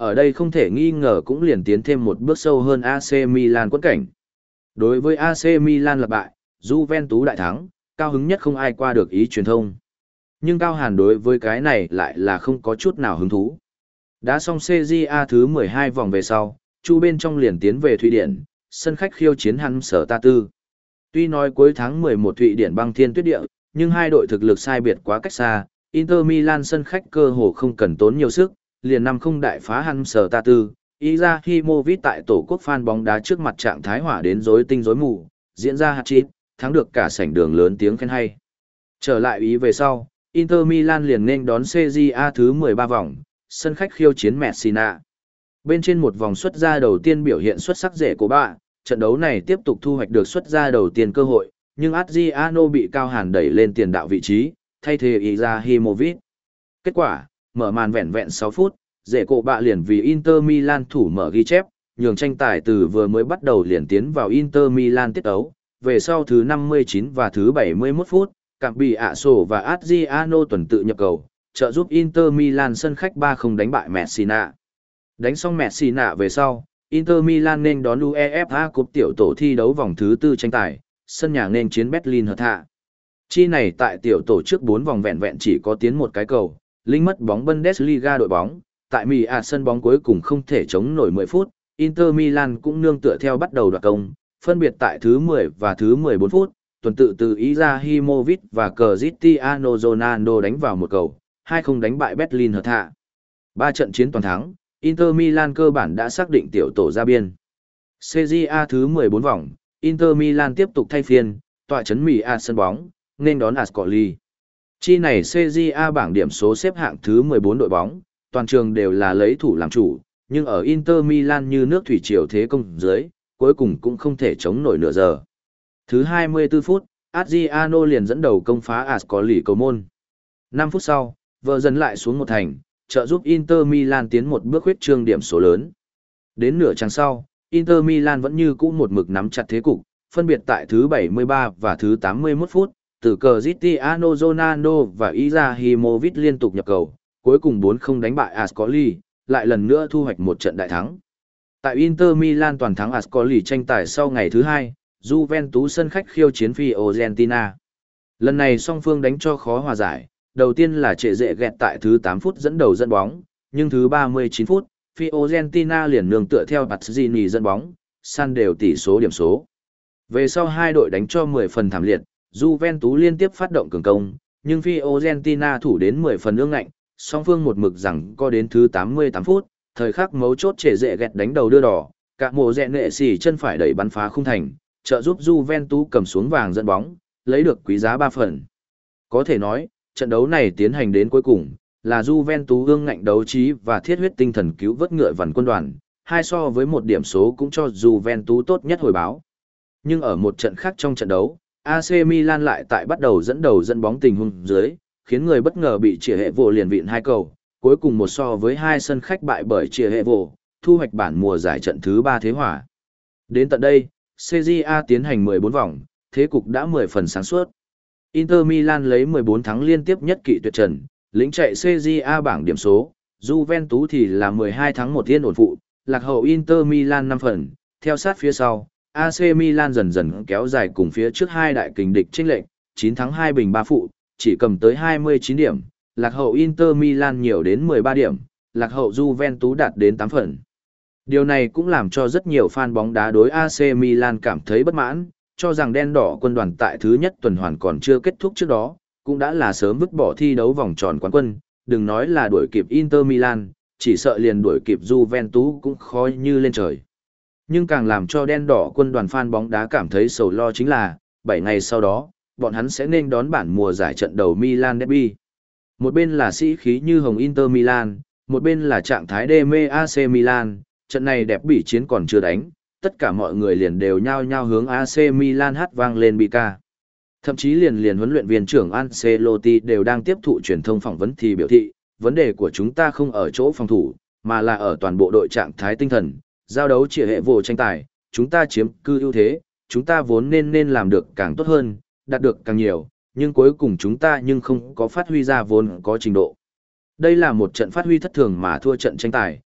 Ở đây không thể nghi ngờ cũng liền tiến thêm một bước sâu hơn a xê Milan quẫn cảnh. Đối với a xê Milan là bại, Juventus đại thắng, cao hứng nhất không ai qua được ý truyền thông. Nhưng Cao Hàn đối với cái này lại là không có chút nào hứng thú. Đã xong xê giê a thứ mười hai vòng về sau, Chu bên trong liền tiến về Thụy Điển, sân khách khiêu chiến hắn sở ta tư. Tuy nói cuối tháng mười một Thụy Điển băng thiên tuyết địa, nhưng hai đội thực lực sai biệt quá cách xa, Inter Milan sân khách cơ hồ không cần tốn nhiều sức, liền năm không đại phá hắn sở ta tư. Izahimovic tại tổ quốc fan bóng đá trước mặt trạng thái hỏa đến rối tinh rối mù, diễn ra hat-trick, thắng được cả sảnh đường lớn tiếng khen hay. Trở lại ý về sau, Inter Milan liền nên đón xê giê a thứ mười ba vòng, sân khách khiêu chiến Messina. Bên trên một vòng xuất ra đầu tiên biểu hiện xuất sắc rẻ của bạ, trận đấu này tiếp tục thu hoạch được xuất ra đầu tiên cơ hội, nhưng Adriano bị Cao Hàn đẩy lên tiền đạo vị trí, thay thế Izahimovic. Kết quả, mở màn vẹn vẹn sáu phút, rẻ cổ bạ liền vì Inter Milan thủ mở ghi chép, nhường tranh tài từ vừa mới bắt đầu liền tiến vào Inter Milan tiết ấu, về sau thứ năm mươi chín và thứ bảy mươi mốt phút, cạm bị ạ sổ và Adriano tuần tự nhập cầu, trợ giúp Inter Milan sân khách ba không đánh bại Messina. Đánh xong Messina về sau, Inter Milan nên đón UEFA Cup tiểu tổ thi đấu vòng thứ tư tranh tài, sân nhà nên chiến Berlin Hertha. Chi này tại tiểu tổ trước bốn vòng vẹn vẹn chỉ có tiến một cái cầu, linh mất bóng Bundesliga đội bóng, tại Mỹ à sân bóng cuối cùng không thể chống nổi mười phút, Inter Milan cũng nương tựa theo bắt đầu đoạt công, phân biệt tại thứ mười và thứ mười bốn phút, tuần tự từ Izahimovic và Cristiano Ronaldo đánh vào một cầu, hai không đánh bại Berlin Hertha. Ba trận chiến toàn thắng, Inter Milan cơ bản đã xác định tiểu tổ ra biên. xê giê a thứ mười bốn vòng, Inter Milan tiếp tục thay phiên, tọa chấn Mỹ à sân bóng, nên đón Ascoli. Chi này xê giê a bảng điểm số xếp hạng thứ mười bốn đội bóng, toàn trường đều là lấy thủ làm chủ, nhưng ở Inter Milan như nước thủy triều thế công dưới, cuối cùng cũng không thể chống nổi nửa giờ. Thứ hai mươi tư phút, Adriano liền dẫn đầu công phá Ascoli cầu môn. năm phút sau, vợ dần lại xuống một thành, trợ giúp Inter Milan tiến một bước huyết trương điểm số lớn. Đến nửa chặng sau, Inter Milan vẫn như cũ một mực nắm chặt thế cục, phân biệt tại thứ bảy mươi ba và thứ tám mươi mốt phút, từ Cristiano Ronaldo và Izahimovic liên tục nhập cầu, cuối cùng bốn không đánh bại Ascoli, lại lần nữa thu hoạch một trận đại thắng. Tại Inter Milan toàn thắng Ascoli tranh tài sau ngày thứ hai, Juventus sân khách khiêu chiến Fiorentina. Lần này song phương đánh cho khó hòa giải, đầu tiên là trệ dệ ghẹt tại thứ tám phút dẫn đầu dẫn bóng, nhưng thứ ba mươi chín phút, Fiorentina liền nương tựa theo Pazzini dẫn bóng, san đều tỷ số điểm số. Về sau hai đội đánh cho mười phần thảm liệt, Juventus liên tiếp phát động cường công, nhưng Fiorentina thủ đến mười phần ương ngạnh, song phương một mực rằng có đến thứ tám mươi tám phút, thời khắc mấu chốt trệ dệ ghẹt đánh đầu đưa đỏ, cả mùa rẽ nệ xỉ chân phải đẩy bắn phá khung thành, trợ giúp Juventus cầm xuống vàng dẫn bóng, lấy được quý giá ba phần. Có thể nói, trận đấu này tiến hành đến cuối cùng, là Juventus ương ngạnh đấu trí và thiết huyết tinh thần cứu vớt ngựa vằn quân đoàn, hai so với một điểm số cũng cho Juventus tốt nhất hồi báo. Nhưng ở một trận khác trong trận đấu, a xê Milan lại tại bắt đầu dẫn đầu dẫn bóng tình huống dưới, khiến người bất ngờ bị Chỉa Hệ Vồ liền vịn hai cầu, cuối cùng một so với hai sân khách bại bởi Chỉa Hệ Vồ, thu hoạch bản mùa giải trận thứ ba thế hỏa. Đến tận đây, xê giê a tiến hành mười bốn vòng, thế cục đã mười phần sáng suốt. Inter Milan lấy mười bốn thắng liên tiếp nhất kỵ tuyệt trần, lĩnh chạy xê giê a bảng điểm số, Juventus thì là mười hai thắng một yên ổn phụ, lạc hậu Inter Milan năm phần, theo sát phía sau, a xê Milan dần dần kéo dài cùng phía trước hai đại kình địch chênh lệch, chín thắng hai bình ba phụ, chỉ cầm tới hai mươi chín điểm, lạc hậu Inter Milan nhiều đến mười ba điểm, lạc hậu Juventus đạt đến tám phần. Điều này cũng làm cho rất nhiều fan bóng đá đối a xê Milan cảm thấy bất mãn, cho rằng đen đỏ quân đoàn tại thứ nhất tuần hoàn còn chưa kết thúc trước đó, cũng đã là sớm vứt bỏ thi đấu vòng tròn quán quân, đừng nói là đuổi kịp Inter Milan, chỉ sợ liền đuổi kịp Juventus cũng khó như lên trời. Nhưng càng làm cho đen đỏ quân đoàn fan bóng đá cảm thấy sầu lo chính là, bảy ngày sau đó, bọn hắn sẽ nên đón bản mùa giải trận đầu Milan Derby. Một bên là sĩ khí như hồng Inter Milan, một bên là trạng thái đê mê a xê Milan, trận này đẹp bỉ chiến còn chưa đánh, tất cả mọi người liền đều nhao nhao hướng a xê Milan hát vang lên bi ca. Thậm chí liền liền huấn luyện viên trưởng Ancelotti đều đang tiếp thụ truyền thông phỏng vấn thì biểu thị, vấn đề của chúng ta không ở chỗ phòng thủ, mà là ở toàn bộ đội trạng thái tinh thần, giao đấu Chỉa Hệ Vồ tranh tài, chúng ta chiếm cư ưu thế, chúng ta vốn nên nên làm được càng tốt hơn, đạt được càng nhiều, nhưng cuối cùng chúng ta nhưng không có phát huy ra vốn có trình độ. Đây là một trận phát huy thất thường mà thua trận tranh tài,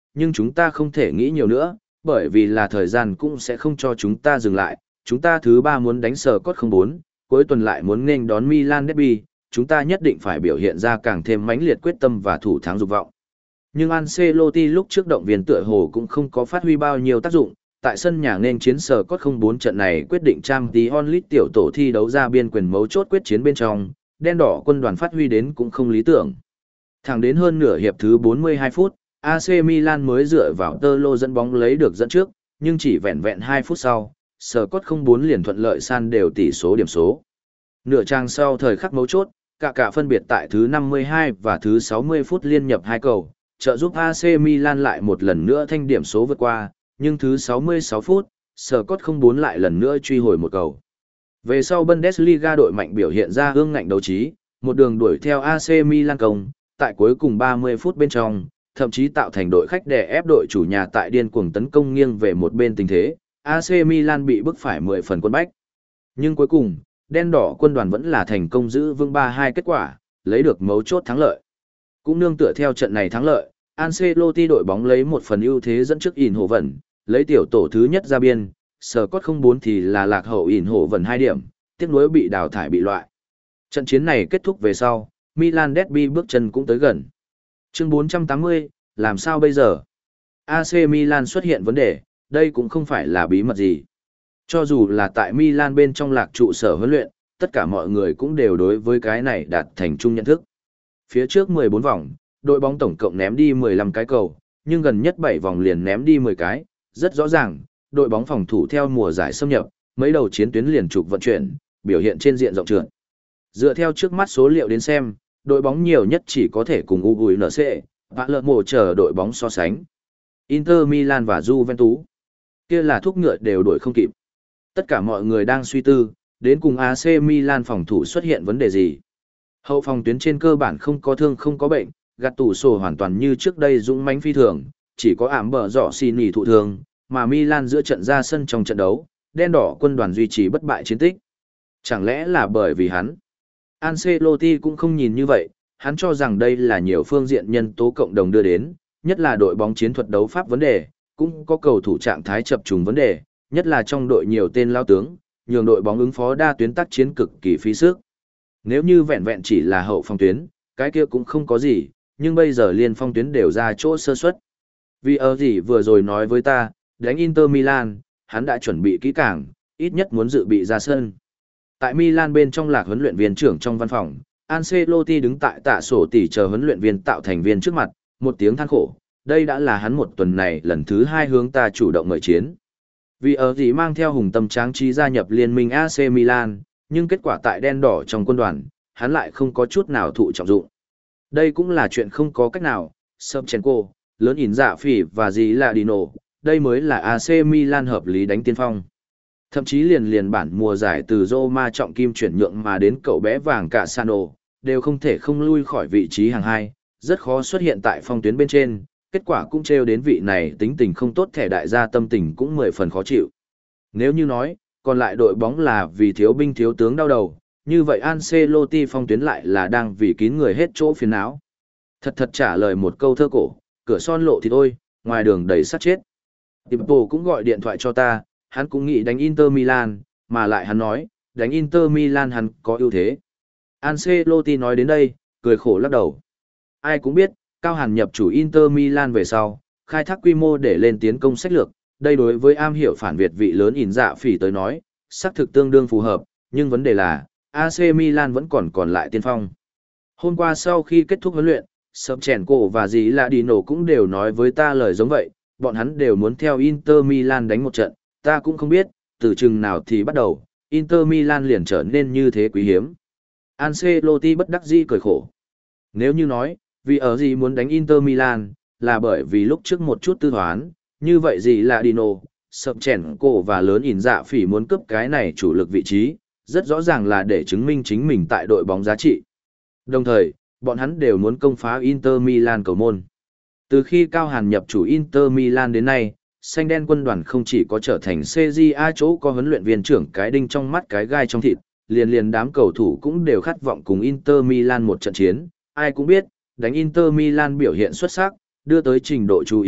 nhưng chúng ta không thể nghĩ nhiều nữa, bởi vì là thời gian cũng sẽ không cho chúng ta dừng lại. Chúng ta thứ ba muốn đánh sờ cốt không bốn, cuối tuần lại muốn nghênh đón Milan Derby, chúng ta nhất định phải biểu hiện ra càng thêm mãnh liệt quyết tâm và thủ thắng dục vọng. Nhưng Ancelotti lúc trước động viên tựa hồ cũng không có phát huy bao nhiêu tác dụng, tại sân nhà nên chiến sở cốt không bốn trận này quyết định Champions League tiểu tổ thi đấu ra biên quyền mấu chốt quyết chiến bên trong, đen đỏ quân đoàn phát huy đến cũng không lý tưởng. Thẳng đến hơn nửa hiệp thứ bốn mươi hai phút, a xê Milan mới dựa vào tơ lô dẫn bóng lấy được dẫn trước, nhưng chỉ vẹn vẹn hai phút sau, sở cốt không bốn liền thuận lợi san đều tỷ số điểm số. Nửa trang sau thời khắc mấu chốt, cả cả phân biệt tại thứ năm mươi hai và thứ sáu mươi phút liên nhập hai cầu, trợ giúp a xê Milan lại một lần nữa thanh điểm số vượt qua, nhưng thứ sáu mươi sáu phút, sở cốt không bốn lại lần nữa truy hồi một cầu. Về sau Bundesliga đội mạnh biểu hiện ra ương ngạnh đấu trí, một đường đuổi theo a xê Milan công, tại cuối cùng ba mươi phút bên trong, thậm chí tạo thành đội khách đè ép đội chủ nhà tại điên cuồng tấn công nghiêng về một bên tình thế, a xê Milan bị bức phải mười phần quân bách. Nhưng cuối cùng, đen đỏ quân đoàn vẫn là thành công giữ vững ba hai kết quả, lấy được mấu chốt thắng lợi. Cũng nương tựa theo trận này thắng lợi, Ancelotti đội bóng lấy một phần ưu thế dẫn trước ỉn hổ vẩn, lấy tiểu tổ thứ nhất ra biên, sở cốt không bốn thì là lạc hậu ỉn hổ vẩn hai điểm, tiếc nuối bị đào thải bị loại. Trận chiến này kết thúc về sau, Milan Derby bước chân cũng tới gần. Chương bốn trăm tám mươi, làm sao bây giờ? a xê Milan xuất hiện vấn đề, đây cũng không phải là bí mật gì. Cho dù là tại Milan bên trong lạc trụ sở huấn luyện, tất cả mọi người cũng đều đối với cái này đạt thành chung nhận thức. Phía trước mười bốn vòng, đội bóng tổng cộng ném đi mười lăm cái cầu, nhưng gần nhất bảy vòng liền ném đi mười cái. Rất rõ ràng, đội bóng phòng thủ theo mùa giải xâm nhập, mấy đầu chiến tuyến liền trục vận chuyển, biểu hiện trên diện rộng trượt. Dựa theo trước mắt số liệu đến xem, đội bóng nhiều nhất chỉ có thể cùng u giê en xê, Palermo chờ đội bóng so sánh. Inter Milan và Juventus, kia là thúc ngựa đều đuổi không kịp. Tất cả mọi người đang suy tư, đến cùng a xê Milan phòng thủ xuất hiện vấn đề gì. Hậu phòng tuyến trên cơ bản không có thương không có bệnh, gạt tủ sổ hoàn toàn như trước đây dũng mãnh phi thường, chỉ có ảm bờ dọ xì nỉ thụ thương, mà Milan giữa trận ra sân trong trận đấu, đen đỏ quân đoàn duy trì bất bại chiến tích. Chẳng lẽ là bởi vì hắn? Ancelotti cũng không nhìn như vậy, hắn cho rằng đây là nhiều phương diện nhân tố cộng đồng đưa đến, nhất là đội bóng chiến thuật đấu pháp vấn đề, cũng có cầu thủ trạng thái chập trùng vấn đề, nhất là trong đội nhiều tên lao tướng, nhường đội bóng ứng phó đa tuyến tác chiến cực kỳ phí sức. Nếu như vẹn vẹn chỉ là hậu phòng tuyến, cái kia cũng không có gì, nhưng bây giờ liên phong tuyến đều ra chỗ sơ suất. Vì ở gì vừa rồi nói với ta, đánh Inter Milan, hắn đã chuẩn bị kỹ càng, ít nhất muốn dự bị ra sân. Tại Milan bên trong lạc huấn luyện viên trưởng trong văn phòng, Ancelotti đứng tại tạ sổ tỉ chờ huấn luyện viên tạo thành viên trước mặt, một tiếng than khổ, đây đã là hắn một tuần này lần thứ hai hướng ta chủ động ngợi chiến. Vì ở gì mang theo hùng tâm tráng trí gia nhập liên minh a xê Milan, nhưng kết quả tại đen đỏ trong quân đoàn, hắn lại không có chút nào thụ trọng dụng. Đây cũng là chuyện không có cách nào, Shevchenko, lớn ỉn dạ phỉ và gì là Dino, đây mới là a xê Milan hợp lý đánh tiên phong. Thậm chí liền liền bản mùa giải từ Roma trọng kim chuyển nhượng mà đến cậu bé vàng cả Sano, đều không thể không lui khỏi vị trí hàng hai, rất khó xuất hiện tại phong tuyến bên trên, kết quả cũng trêu đến vị này tính tình không tốt thẻ đại gia tâm tình cũng mười phần khó chịu. Nếu như nói, còn lại đội bóng là vì thiếu binh thiếu tướng đau đầu, như vậy Ancelotti phong tuyến lại là đang vì kín người hết chỗ phiền não. Thật thật trả lời một câu thơ cổ, cửa son lộ thì thôi, ngoài đường đầy sát chết. Tipo cũng gọi điện thoại cho ta, hắn cũng nghĩ đánh Inter Milan, mà lại hắn nói, đánh Inter Milan hắn có ưu thế. Ancelotti nói đến đây, cười khổ lắc đầu. Ai cũng biết, Cao Hàn nhập chủ Inter Milan về sau, khai thác quy mô để lên tiến công sách lược, đây đối với am hiểu phản Việt vị lớn ỉn dạ phỉ tới nói, xác thực tương đương phù hợp, nhưng vấn đề là, a xê Milan vẫn còn còn lại tiên phong. Hôm qua sau khi kết thúc huấn luyện, Shevchenko và dì là Dino cũng đều nói với ta lời giống vậy, bọn hắn đều muốn theo Inter Milan đánh một trận, ta cũng không biết, từ chừng nào thì bắt đầu, Inter Milan liền trở nên như thế quý hiếm. Ancelotti bất đắc dĩ cười khổ. Nếu như nói, vì ở gì muốn đánh Inter Milan, là bởi vì lúc trước một chút tư thoán, như vậy gì là Dino, Shevchenko và lớn ỉn dạ phỉ muốn cướp cái này chủ lực vị trí, rất rõ ràng là để chứng minh chính mình tại đội bóng giá trị. Đồng thời, bọn hắn đều muốn công phá Inter Milan cầu môn. Từ khi Cao Hàn nhập chủ Inter Milan đến nay, xanh đen quân đoàn không chỉ có trở thành xê giê a chỗ có huấn luyện viên trưởng cái đinh trong mắt cái gai trong thịt, liền liền đám cầu thủ cũng đều khát vọng cùng Inter Milan một trận chiến. Ai cũng biết, đánh Inter Milan biểu hiện xuất sắc, đưa tới trình độ chú ý,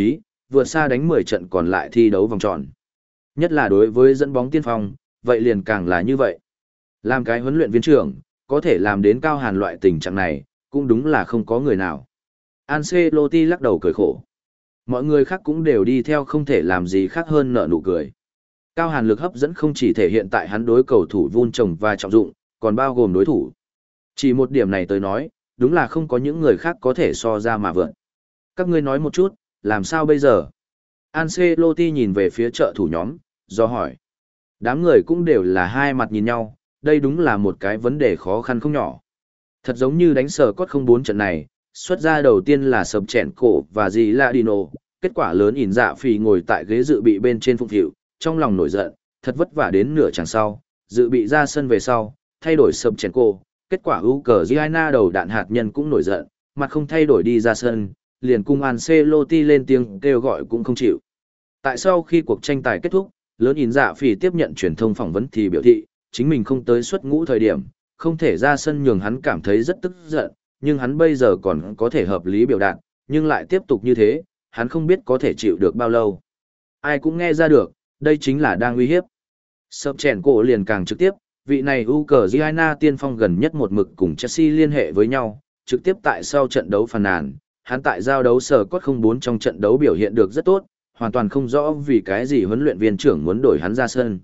vượt xa đánh mười trận còn lại thi đấu vòng tròn. Nhất là đối với dẫn bóng tiên phong, vậy liền càng là như vậy. Làm cái huấn luyện viên trưởng, có thể làm đến Cao Hàn loại tình trạng này, cũng đúng là không có người nào. Ancelotti lắc đầu cười khổ. Mọi người khác cũng đều đi theo không thể làm gì khác hơn nở nụ cười. Cao Hàn lực hấp dẫn không chỉ thể hiện tại hắn đối cầu thủ vun trồng và trọng dụng, còn bao gồm đối thủ. Chỉ một điểm này tới nói, đúng là không có những người khác có thể so ra mà vượt. Các ngươi nói một chút, làm sao bây giờ? Ancelotti nhìn về phía trợ thủ nhóm, do hỏi. Đám người cũng đều là hai mặt nhìn nhau, đây đúng là một cái vấn đề khó khăn không nhỏ. Thật giống như đánh sờ cốt không bốn trận này, xuất ra đầu tiên là sập chèn cổ và gì là Dino, kết quả lớn ỉn dạ phì ngồi tại ghế dự bị bên trên phụng thiệu, trong lòng nổi giận, thật vất vả đến nửa chặng sau, dự bị ra sân về sau, thay đổi sập chèn cổ, kết quả Ukraine đầu đạn hạt nhân cũng nổi giận, mặt không thay đổi đi ra sân, liền cung Ancelotti lên tiếng kêu gọi cũng không chịu. Tại sau khi cuộc tranh tài kết thúc, lớn ỉn dạ phì tiếp nhận truyền thông phỏng vấn thì biểu thị, chính mình không tới xuất ngũ thời điểm, không thể ra sân nhường hắn cảm thấy rất tức giận, nhưng hắn bây giờ còn có thể hợp lý biểu đạt, nhưng lại tiếp tục như thế, hắn không biết có thể chịu được bao lâu. Ai cũng nghe ra được, đây chính là đang uy hiếp. Sập chèn cổ liền càng trực tiếp, vị này Ukraine tiên phong gần nhất một mực cùng Chelsea liên hệ với nhau, trực tiếp tại sau trận đấu phàn nàn, hắn tại giao đấu sở cốt không bốn trong trận đấu biểu hiện được rất tốt, hoàn toàn không rõ vì cái gì huấn luyện viên trưởng muốn đổi hắn ra sân.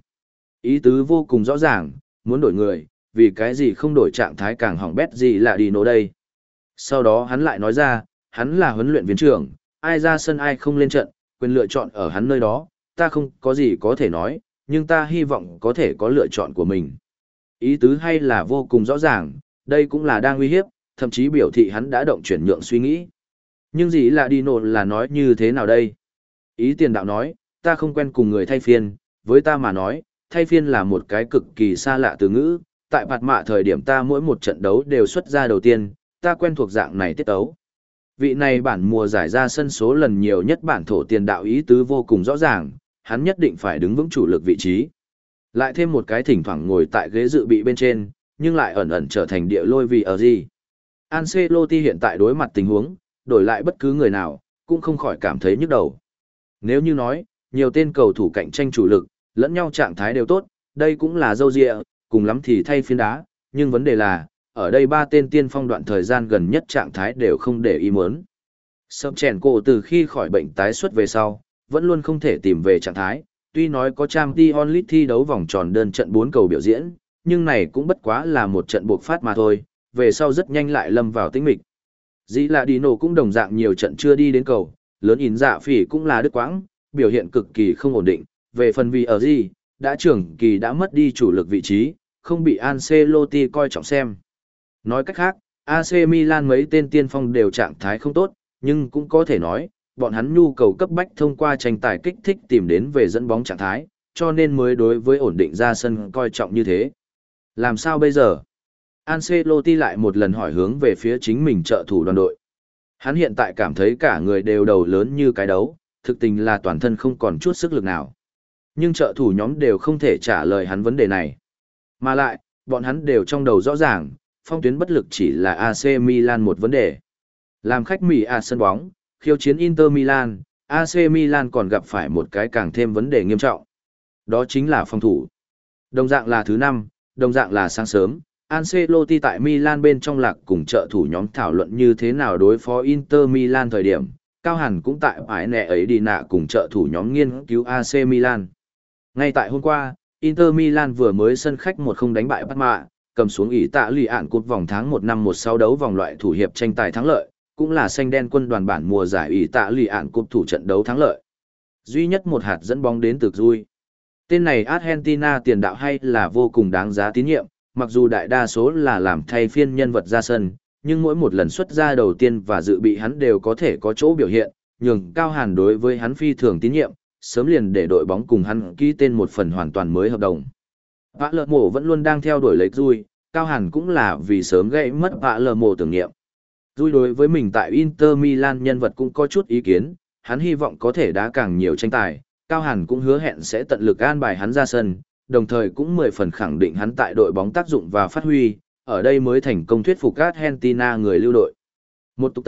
Ý tứ vô cùng rõ ràng, muốn đổi người, vì cái gì không đổi trạng thái càng hỏng bét gì là đi nổ đây. Sau đó hắn lại nói ra, hắn là huấn luyện viên trưởng, ai ra sân ai không lên trận, quyền lựa chọn ở hắn nơi đó, ta không có gì có thể nói, nhưng ta hy vọng có thể có lựa chọn của mình. Ý tứ hay là vô cùng rõ ràng, đây cũng là đang uy hiếp, thậm chí biểu thị hắn đã động chuyển nhượng suy nghĩ. Nhưng gì là đi nổ là nói như thế nào đây? Ý tiền đạo nói, ta không quen cùng người thay phiên, với ta mà nói, thay phiên là một cái cực kỳ xa lạ từ ngữ, tại bạt mạ thời điểm ta mỗi một trận đấu đều xuất ra đầu tiên, ta quen thuộc dạng này tiết tấu. Vị này bản mùa giải ra sân số lần nhiều nhất bản thổ tiền đạo ý tứ vô cùng rõ ràng, hắn nhất định phải đứng vững chủ lực vị trí. Lại thêm một cái thỉnh thoảng ngồi tại ghế dự bị bên trên, nhưng lại ẩn ẩn trở thành địa lôi vì ở gì. Ancelotti hiện tại đối mặt tình huống, đổi lại bất cứ người nào, cũng không khỏi cảm thấy nhức đầu. Nếu như nói, nhiều tên cầu thủ cạnh tranh chủ lực, lẫn nhau trạng thái đều tốt, đây cũng là dâu dịa, cùng lắm thì thay phiên đá, nhưng vấn đề là, ở đây ba tên tiên phong đoạn thời gian gần nhất trạng thái đều không để ý muốn. Sập chèn cổ từ khi khỏi bệnh tái xuất về sau, vẫn luôn không thể tìm về trạng thái, tuy nói có Champions League thi đấu vòng tròn đơn trận bốn cầu biểu diễn, nhưng này cũng bất quá là một trận buộc phát mà thôi, về sau rất nhanh lại lâm vào tĩnh mịch. Dĩ là Dino cũng đồng dạng nhiều trận chưa đi đến cầu, lớn ỉn dạ phỉ cũng là đứt quãng, biểu hiện cực kỳ không ổn định, về phần vì ở gì, đã trưởng kỳ đã mất đi chủ lực vị trí, không bị Ancelotti coi trọng xem. Nói cách khác, a xê Milan mấy tên tiên phong đều trạng thái không tốt, nhưng cũng có thể nói, bọn hắn nhu cầu cấp bách thông qua tranh tài kích thích tìm đến về dẫn bóng trạng thái, cho nên mới đối với ổn định ra sân coi trọng như thế. Làm sao bây giờ? Ancelotti lại một lần hỏi hướng về phía chính mình trợ thủ đoàn đội. Hắn hiện tại cảm thấy cả người đều đầu lớn như cái đấu, thực tình là toàn thân không còn chút sức lực nào. Nhưng trợ thủ nhóm đều không thể trả lời hắn vấn đề này. Mà lại, bọn hắn đều trong đầu rõ ràng, phong tuyến bất lực chỉ là a xê Milan một vấn đề. Làm khách Mỹ à sân bóng, khiêu chiến Inter Milan, a xê Milan còn gặp phải một cái càng thêm vấn đề nghiêm trọng. Đó chính là phòng thủ. Đồng dạng là thứ năm, đồng dạng là sáng sớm, Ancelotti tại Milan bên trong lạc cùng trợ thủ nhóm thảo luận như thế nào đối phó Inter Milan thời điểm, Cao Hàn cũng tại ải nẹ ấy đi nạ cùng trợ thủ nhóm nghiên cứu a xê Milan. Ngay tại hôm qua, Inter Milan vừa mới sân khách một không đánh bại Parma, cầm xuống ý tạ lì ạn cột vòng tháng một năm một sáu đấu vòng loại thủ hiệp tranh tài thắng lợi, cũng là xanh đen quân đoàn bản mùa giải ý tạ lì ạn cột thủ trận đấu thắng lợi. Duy nhất một hạt dẫn bóng đến từ Rui. Tên này Argentina tiền đạo hay là vô cùng đáng giá tín nhiệm, mặc dù đại đa số là làm thay phiên nhân vật ra sân, nhưng mỗi một lần xuất ra đầu tiên và dự bị hắn đều có thể có chỗ biểu hiện, nhường Cao Hàn đối với hắn phi thường tín nhiệm, sớm liền để đội bóng cùng hắn ký tên một phần hoàn toàn mới hợp đồng. Vã lờ mổ vẫn luôn đang theo đuổi lấy Rui, Cao Hàn cũng là vì sớm gây mất vã lờ mổ tưởng niệm. Rui đối với mình tại Inter Milan nhân vật cũng có chút ý kiến, hắn hy vọng có thể đá càng nhiều tranh tài, Cao Hàn cũng hứa hẹn sẽ tận lực an bài hắn ra sân, đồng thời cũng mười phần khẳng định hắn tại đội bóng tác dụng và phát huy, ở đây mới thành công thuyết phục Argentina người lưu đội. Một tục tầm,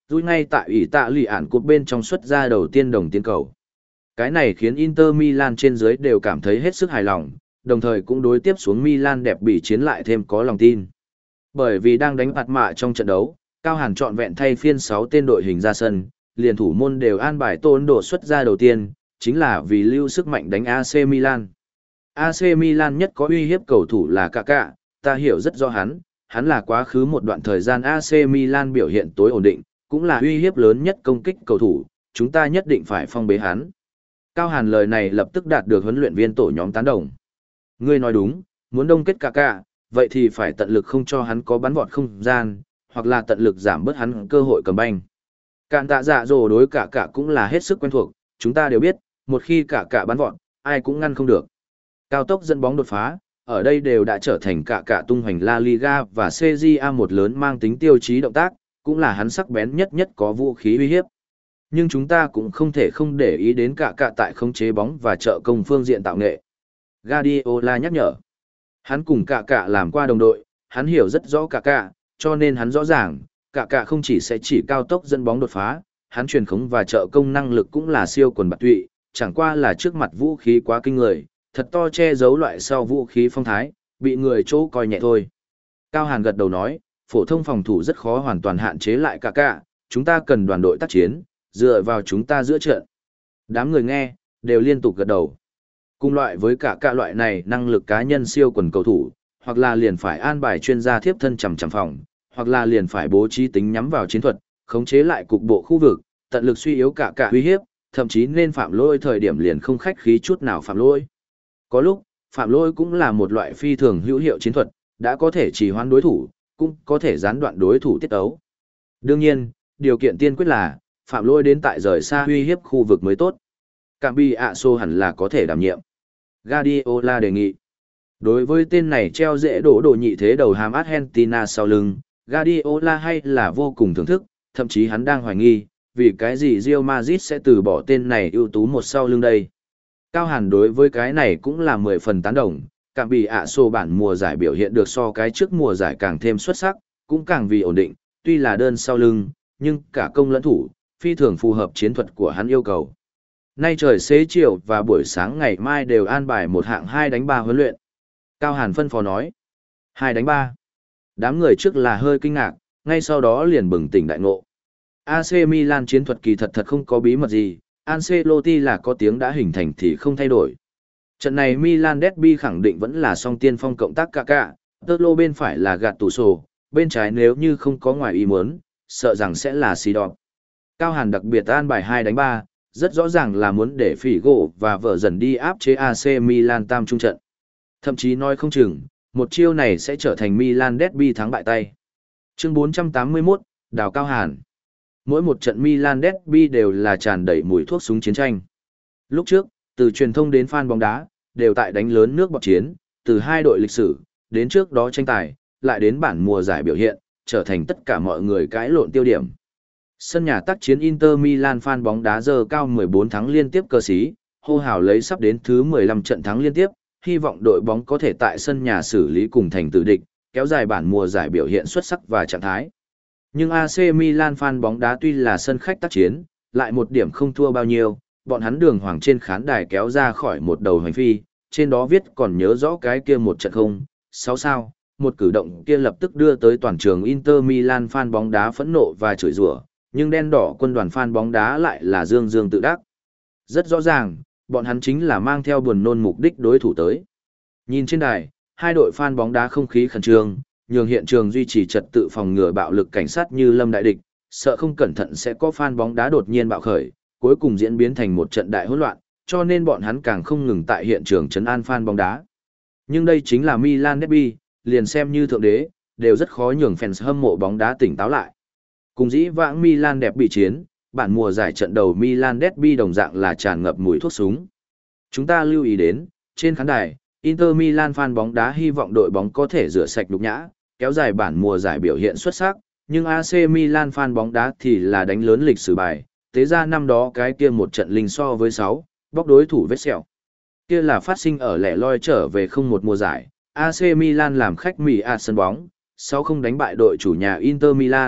rui ngay tại ủy tạ lì ản cột bên trong xuất ra đầu tiên đồng tiến cầu. Cái này khiến Inter Milan trên dưới đều cảm thấy hết sức hài lòng, đồng thời cũng đối tiếp xuống Milan đẹp bị chiến lại thêm có lòng tin. Bởi vì đang đánh phạt mạ trong trận đấu, Cao Hàn trọn vẹn thay phiên sáu tên đội hình ra sân, liền thủ môn đều an bài Tô Ấn Độ xuất ra đầu tiên, chính là vì lưu sức mạnh đánh a xê Milan. a xê Milan nhất có uy hiếp cầu thủ là Kaká, ta hiểu rất rõ hắn, hắn là quá khứ một đoạn thời gian a xê Milan biểu hiện tối ổn định, cũng là uy hiếp lớn nhất công kích cầu thủ, chúng ta nhất định phải phong bế hắn. Cao Hàn lời này lập tức đạt được huấn luyện viên tổ nhóm tán đồng. Ngươi nói đúng, muốn đông kết Kaká, vậy thì phải tận lực không cho hắn có bắn vọt không gian, hoặc là tận lực giảm bớt hắn cơ hội cầm banh. Cạn tạ dạ dồ đối cả cả cũng là hết sức quen thuộc, chúng ta đều biết, một khi cả cả bắn vọt, ai cũng ngăn không được. Cao tốc dẫn bóng đột phá, ở đây đều đã trở thành cả cả tung hoành La Liga và xê giê a một lớn mang tính tiêu chí động tác, cũng là hắn sắc bén nhất nhất có vũ khí uy hiếp. Nhưng chúng ta cũng không thể không để ý đến cả cả tại khống chế bóng và trợ công phương diện tạo nghệ. Guardiola nhắc nhở. Hắn cùng cả cả làm qua đồng đội, hắn hiểu rất rõ cả cả, cho nên hắn rõ ràng, cả cả không chỉ sẽ chỉ cao tốc dẫn bóng đột phá, hắn truyền khống và trợ công năng lực cũng là siêu quần bạt tụy, chẳng qua là trước mặt vũ khí quá kinh người, thật to che giấu loại sau vũ khí phong thái, bị người chỗ coi nhẹ thôi. Cao Hàn gật đầu nói, phổ thông phòng thủ rất khó hoàn toàn hạn chế lại cả cả, chúng ta cần đoàn đội tác chiến, dựa vào chúng ta giữa trận. Đám người nghe, đều liên tục gật đầu. Cùng loại với cả cả loại này năng lực cá nhân siêu quần cầu thủ, hoặc là liền phải an bài chuyên gia thiếp thân chằm chằm phòng, hoặc là liền phải bố trí tính nhắm vào chiến thuật, khống chế lại cục bộ khu vực, tận lực suy yếu cả cả uy hiếp, thậm chí nên phạm lỗi thời điểm liền không khách khí chút nào phạm lỗi. Có lúc, phạm lỗi cũng là một loại phi thường hữu hiệu chiến thuật, đã có thể trì hoãn đối thủ, cũng có thể gián đoạn đối thủ tiết tấu. Đương nhiên, điều kiện tiên quyết là, phạm lỗi đến tại rời xa uy hiếp khu vực mới tốt. Cảm bi ạ xô hẳn là có thể đảm nhiệm. Guardiola đề nghị. Đối với tên này treo dễ đổ đồ nhị thế đầu hàm Argentina sau lưng, Guardiola hay là vô cùng thưởng thức, thậm chí hắn đang hoài nghi, vì cái gì Real Madrid sẽ từ bỏ tên này ưu tú một sau lưng đây. Cao Hàn đối với cái này cũng là mười phần tán đồng, cảm bị ạ sô bản mùa giải biểu hiện được so cái trước mùa giải càng thêm xuất sắc, cũng càng vì ổn định, tuy là đơn sau lưng, nhưng cả công lẫn thủ, phi thường phù hợp chiến thuật của hắn yêu cầu. Nay trời xế chiều và buổi sáng ngày mai đều an bài một hạng hai đánh ba huấn luyện. Cao Hàn phân phó nói, hai đánh ba. Đám người trước là hơi kinh ngạc, ngay sau đó liền bừng tỉnh đại ngộ. a xê Milan chiến thuật kỳ thật thật không có bí mật gì, Ancelotti là có tiếng đã hình thành thì không thay đổi. Trận này Milan Derby khẳng định vẫn là song tiên phong cộng tác Kaká, Tottenham bên phải là Gattuso, bên trái nếu như không có ngoài ý muốn, sợ rằng sẽ là Seedorf. Cao Hàn đặc biệt an bài hai đánh ba, rất rõ ràng là muốn để Figo và vợ dần đi áp chế a xê Milan tam trung trận. Thậm chí nói không chừng, một chiêu này sẽ trở thành Milan Derby thắng bại tay. Chương bốn trăm tám mươi mốt, Đào Cao Hàn. Mỗi một trận Milan Derby đều là tràn đầy mùi thuốc súng chiến tranh. Lúc trước, từ truyền thông đến fan bóng đá, đều tại đánh lớn nước bọt chiến, từ hai đội lịch sử, đến trước đó tranh tài, lại đến bản mùa giải biểu hiện, trở thành tất cả mọi người cãi lộn tiêu điểm. Sân nhà tác chiến Inter Milan fan bóng đá giờ cao mười bốn thắng liên tiếp cơ sĩ, hô hào lấy sắp đến thứ mười lăm trận thắng liên tiếp, hy vọng đội bóng có thể tại sân nhà xử lý cùng thành tử địch, kéo dài bản mùa giải biểu hiện xuất sắc và trạng thái. Nhưng a xê Milan fan bóng đá tuy là sân khách tác chiến, lại một điểm không thua bao nhiêu, bọn hắn đường hoàng trên khán đài kéo ra khỏi một đầu hành phi, trên đó viết còn nhớ rõ cái kia một trận không, sáu sao, một cử động kia lập tức đưa tới toàn trường Inter Milan fan bóng đá phẫn nộ và chửi rủa, nhưng đen đỏ quân đoàn fan bóng đá lại là dương dương tự đắc. Rất rõ ràng, bọn hắn chính là mang theo buồn nôn mục đích đối thủ tới. Nhìn trên đài, hai đội fan bóng đá không khí khẩn trương, nhường hiện trường duy trì trật tự phòng ngừa bạo lực cảnh sát như lâm đại địch, sợ không cẩn thận sẽ có fan bóng đá đột nhiên bạo khởi, cuối cùng diễn biến thành một trận đại hỗn loạn, cho nên bọn hắn càng không ngừng tại hiện trường trấn an fan bóng đá. Nhưng đây chính là Milan Derby, liền xem như thượng đế, đều rất khó nhường fans hâm mộ bóng đá tỉnh táo lại. Cùng dĩ vãng Milan đẹp bị chiến, bản mùa giải trận đầu Milan Derby đồng dạng là tràn ngập mùi thuốc súng. Chúng ta lưu ý đến, trên khán đài, Inter Milan fan bóng đá hy vọng đội bóng có thể rửa sạch nhục nhã, kéo dài bản mùa giải biểu hiện xuất sắc, nhưng a xê Milan fan bóng đá thì là đánh lớn lịch sử bài, tế ra năm đó cái kia một trận linh so với sáu, bóc đối thủ vết sẹo. Kia là phát sinh ở lẻ loi trở về không một mùa giải, a xê Milan làm khách Mỹ à sân bóng, sau không đánh bại đội chủ nhà Inter Milan,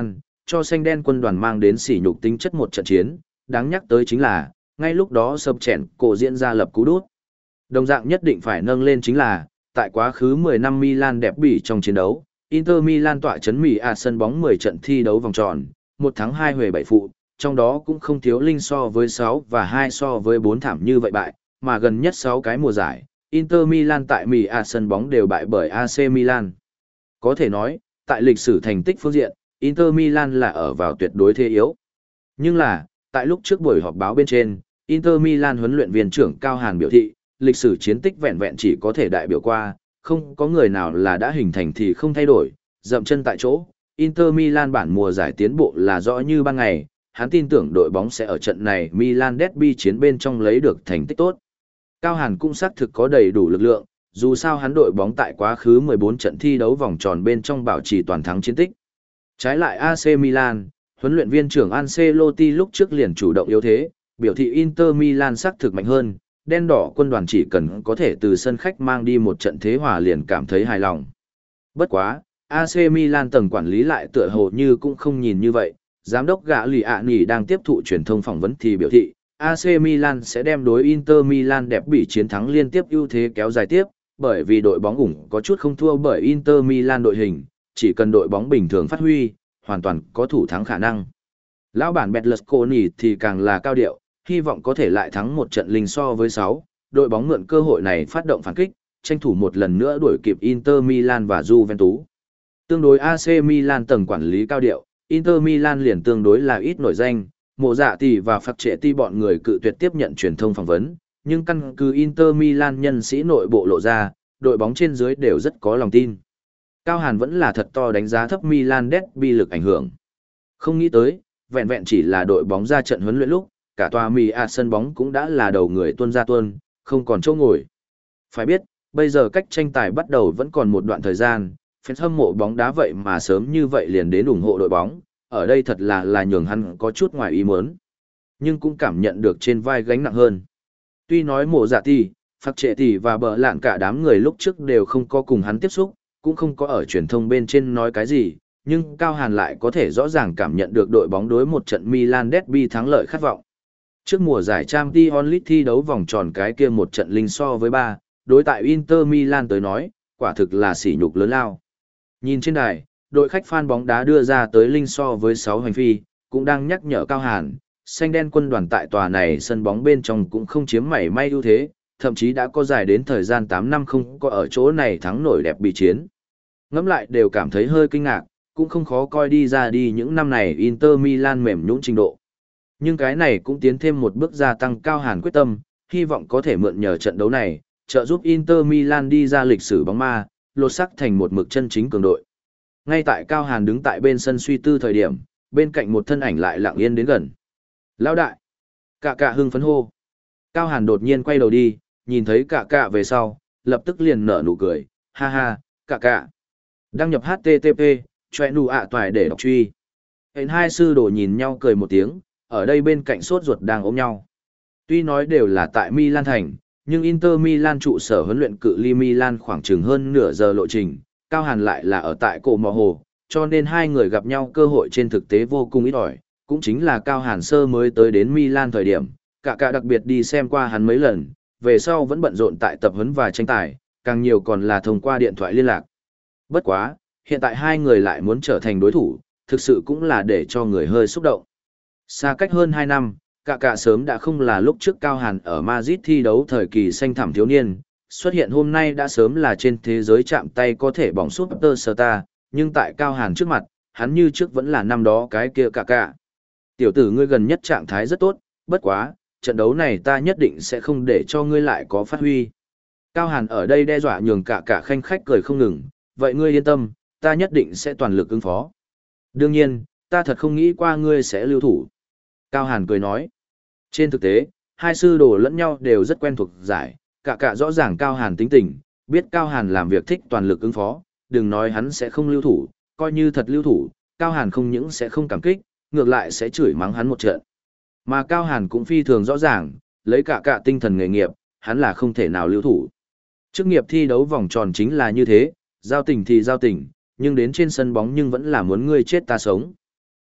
cho xanh đen quân đoàn mang đến sỉ nhục tính chất một trận chiến, đáng nhắc tới chính là, ngay lúc đó sập chèn cổ diễn ra lập cú đút. Đồng dạng nhất định phải nâng lên chính là, tại quá khứ mười năm Milan đẹp bỉ trong chiến đấu, Inter Milan tọa chấn Mỹ à sân bóng mười trận thi đấu vòng tròn, một thắng hai huề bảy phụ, trong đó cũng không thiếu linh so với sáu và hai so với bốn thảm như vậy bại, mà gần nhất sáu cái mùa giải, Inter Milan tại Mỹ à sân bóng đều bại bởi a xê Milan. Có thể nói, tại lịch sử thành tích phương diện, Inter Milan là ở vào tuyệt đối thế yếu. Nhưng là, tại lúc trước buổi họp báo bên trên, Inter Milan huấn luyện viên trưởng Cao Hàn biểu thị, lịch sử chiến tích vẹn vẹn chỉ có thể đại biểu qua, không có người nào là đã hình thành thì không thay đổi, dậm chân tại chỗ. Inter Milan bản mùa giải tiến bộ là rõ như ban ngày, hắn tin tưởng đội bóng sẽ ở trận này Milan Derby chiến bên trong lấy được thành tích tốt. Cao Hàn cũng xác thực có đầy đủ lực lượng, dù sao hắn đội bóng tại quá khứ mười bốn trận thi đấu vòng tròn bên trong bảo trì toàn thắng chiến tích. Trái lại a xê Milan, huấn luyện viên trưởng Ancelotti lúc trước liền chủ động yếu thế, biểu thị Inter Milan xác thực mạnh hơn, đen đỏ quân đoàn chỉ cần có thể từ sân khách mang đi một trận thế hòa liền cảm thấy hài lòng. Bất quá, a xê Milan tầng quản lý lại tựa hồ như cũng không nhìn như vậy, giám đốc gã lì ạ nỉ đang tiếp thụ truyền thông phỏng vấn thì biểu thị, a xê Milan sẽ đem đối Inter Milan đẹp bị chiến thắng liên tiếp ưu thế kéo dài tiếp, bởi vì đội bóng ủng có chút không thua bởi Inter Milan đội hình, chỉ cần đội bóng bình thường phát huy, hoàn toàn có thủ thắng khả năng. Lão bản Berlusconi thì càng là cao điệu, hy vọng có thể lại thắng một trận linh so với sáu, đội bóng mượn cơ hội này phát động phản kích, tranh thủ một lần nữa đuổi kịp Inter Milan và Juventus. Tương đối a xê Milan tầng quản lý cao điệu, Inter Milan liền tương đối là ít nổi danh, mộ dạ tỷ và phạt trệ ti bọn người cự tuyệt tiếp nhận truyền thông phỏng vấn, nhưng căn cứ Inter Milan nhân sĩ nội bộ lộ ra, đội bóng trên dưới đều rất có lòng tin. Cao Hàn vẫn là thật to đánh giá thấp Milan Derby lực ảnh hưởng. Không nghĩ tới, vẹn vẹn chỉ là đội bóng ra trận huấn luyện lúc, cả tòa Mỹ à sân bóng cũng đã là đầu người tuôn ra tuôn, không còn chỗ ngồi. Phải biết, bây giờ cách tranh tài bắt đầu vẫn còn một đoạn thời gian, fan hâm mộ bóng đá vậy mà sớm như vậy liền đến ủng hộ đội bóng, ở đây thật là là nhường hắn có chút ngoài ý muốn. Nhưng cũng cảm nhận được trên vai gánh nặng hơn. Tuy nói mộ dạ tỷ, phạt trệ tỷ và bờ lạn cả đám người lúc trước đều không có cùng hắn tiếp xúc, cũng không có ở truyền thông bên trên nói cái gì, nhưng Cao Hàn lại có thể rõ ràng cảm nhận được đội bóng đối một trận Milan Derby thắng lợi khát vọng. Trước mùa giải Champions League thi đấu vòng tròn cái kia một trận linh so với ba, đối tại Inter Milan tới nói, quả thực là sỉ nhục lớn lao. Nhìn trên đài, đội khách fan bóng đá đưa ra tới linh so với sáu hành phi, cũng đang nhắc nhở Cao Hàn, xanh đen quân đoàn tại tòa này sân bóng bên trong cũng không chiếm mảy may ưu thế, thậm chí đã có dài đến thời gian tám năm không có ở chỗ này thắng nổi đẹp bị chiến. Ngẫm lại đều cảm thấy hơi kinh ngạc, cũng không khó coi đi ra đi những năm này Inter Milan mềm nhũn trình độ. Nhưng cái này cũng tiến thêm một bước gia tăng Cao Hàn quyết tâm, hy vọng có thể mượn nhờ trận đấu này, trợ giúp Inter Milan đi ra lịch sử bóng ma, lột sắc thành một mực chân chính cường đội. Ngay tại Cao Hàn đứng tại bên sân suy tư thời điểm, bên cạnh một thân ảnh lại lặng yên đến gần. Lão đại! Cạ cạ hưng phấn hô. Cao Hàn đột nhiên quay đầu đi, nhìn thấy cạ cạ về sau, lập tức liền nở nụ cười, ha ha, cạ cạ. Đăng nhập hát tê tê pê, choe nụ ạ toài để đọc truy. Hẹn hai sư đồ nhìn nhau cười một tiếng, ở đây bên cạnh sốt ruột đang ôm nhau. Tuy nói đều là tại Milan thành, nhưng Inter Milan trụ sở huấn luyện cự ly Milan khoảng chừng hơn nửa giờ lộ trình, Cao Hàn lại là ở tại cổ mò hồ, cho nên hai người gặp nhau cơ hội trên thực tế vô cùng ít ỏi, cũng chính là Cao Hàn sơ mới tới đến Milan thời điểm, cả cả đặc biệt đi xem qua hắn mấy lần, về sau vẫn bận rộn tại tập huấn và tranh tài, càng nhiều còn là thông qua điện thoại liên lạc. Bất quá, hiện tại hai người lại muốn trở thành đối thủ, thực sự cũng là để cho người hơi xúc động. Xa cách hơn hai năm, cả cả sớm đã không là lúc trước Cao Hàn ở Madrid thi đấu thời kỳ xanh thẳm thiếu niên, xuất hiện hôm nay đã sớm là trên thế giới chạm tay có thể bỏng Superstar, nhưng tại Cao Hàn trước mặt, hắn như trước vẫn là năm đó cái kia cả cả. Tiểu tử ngươi gần nhất trạng thái rất tốt, bất quá, trận đấu này ta nhất định sẽ không để cho ngươi lại có phát huy. Cao Hàn ở đây đe dọa nhường cả cả khanh khách cười không ngừng, vậy ngươi yên tâm, ta nhất định sẽ toàn lực ứng phó. Đương nhiên, ta thật không nghĩ qua ngươi sẽ lưu thủ. Cao Hàn cười nói. Trên thực tế, hai sư đồ lẫn nhau đều rất quen thuộc giải, cả cả rõ ràng Cao Hàn tính tình, biết Cao Hàn làm việc thích toàn lực ứng phó, đừng nói hắn sẽ không lưu thủ, coi như thật lưu thủ, Cao Hàn không những sẽ không cảm kích, ngược lại sẽ chửi mắng hắn một trận. Mà Cao Hàn cũng phi thường rõ ràng, lấy cả cả tinh thần nghề nghiệp, hắn là không thể nào lưu thủ. Chức nghiệp thi đấu vòng tròn chính là như thế, giao tình thì giao tình, nhưng đến trên sân bóng nhưng vẫn là muốn ngươi chết ta sống.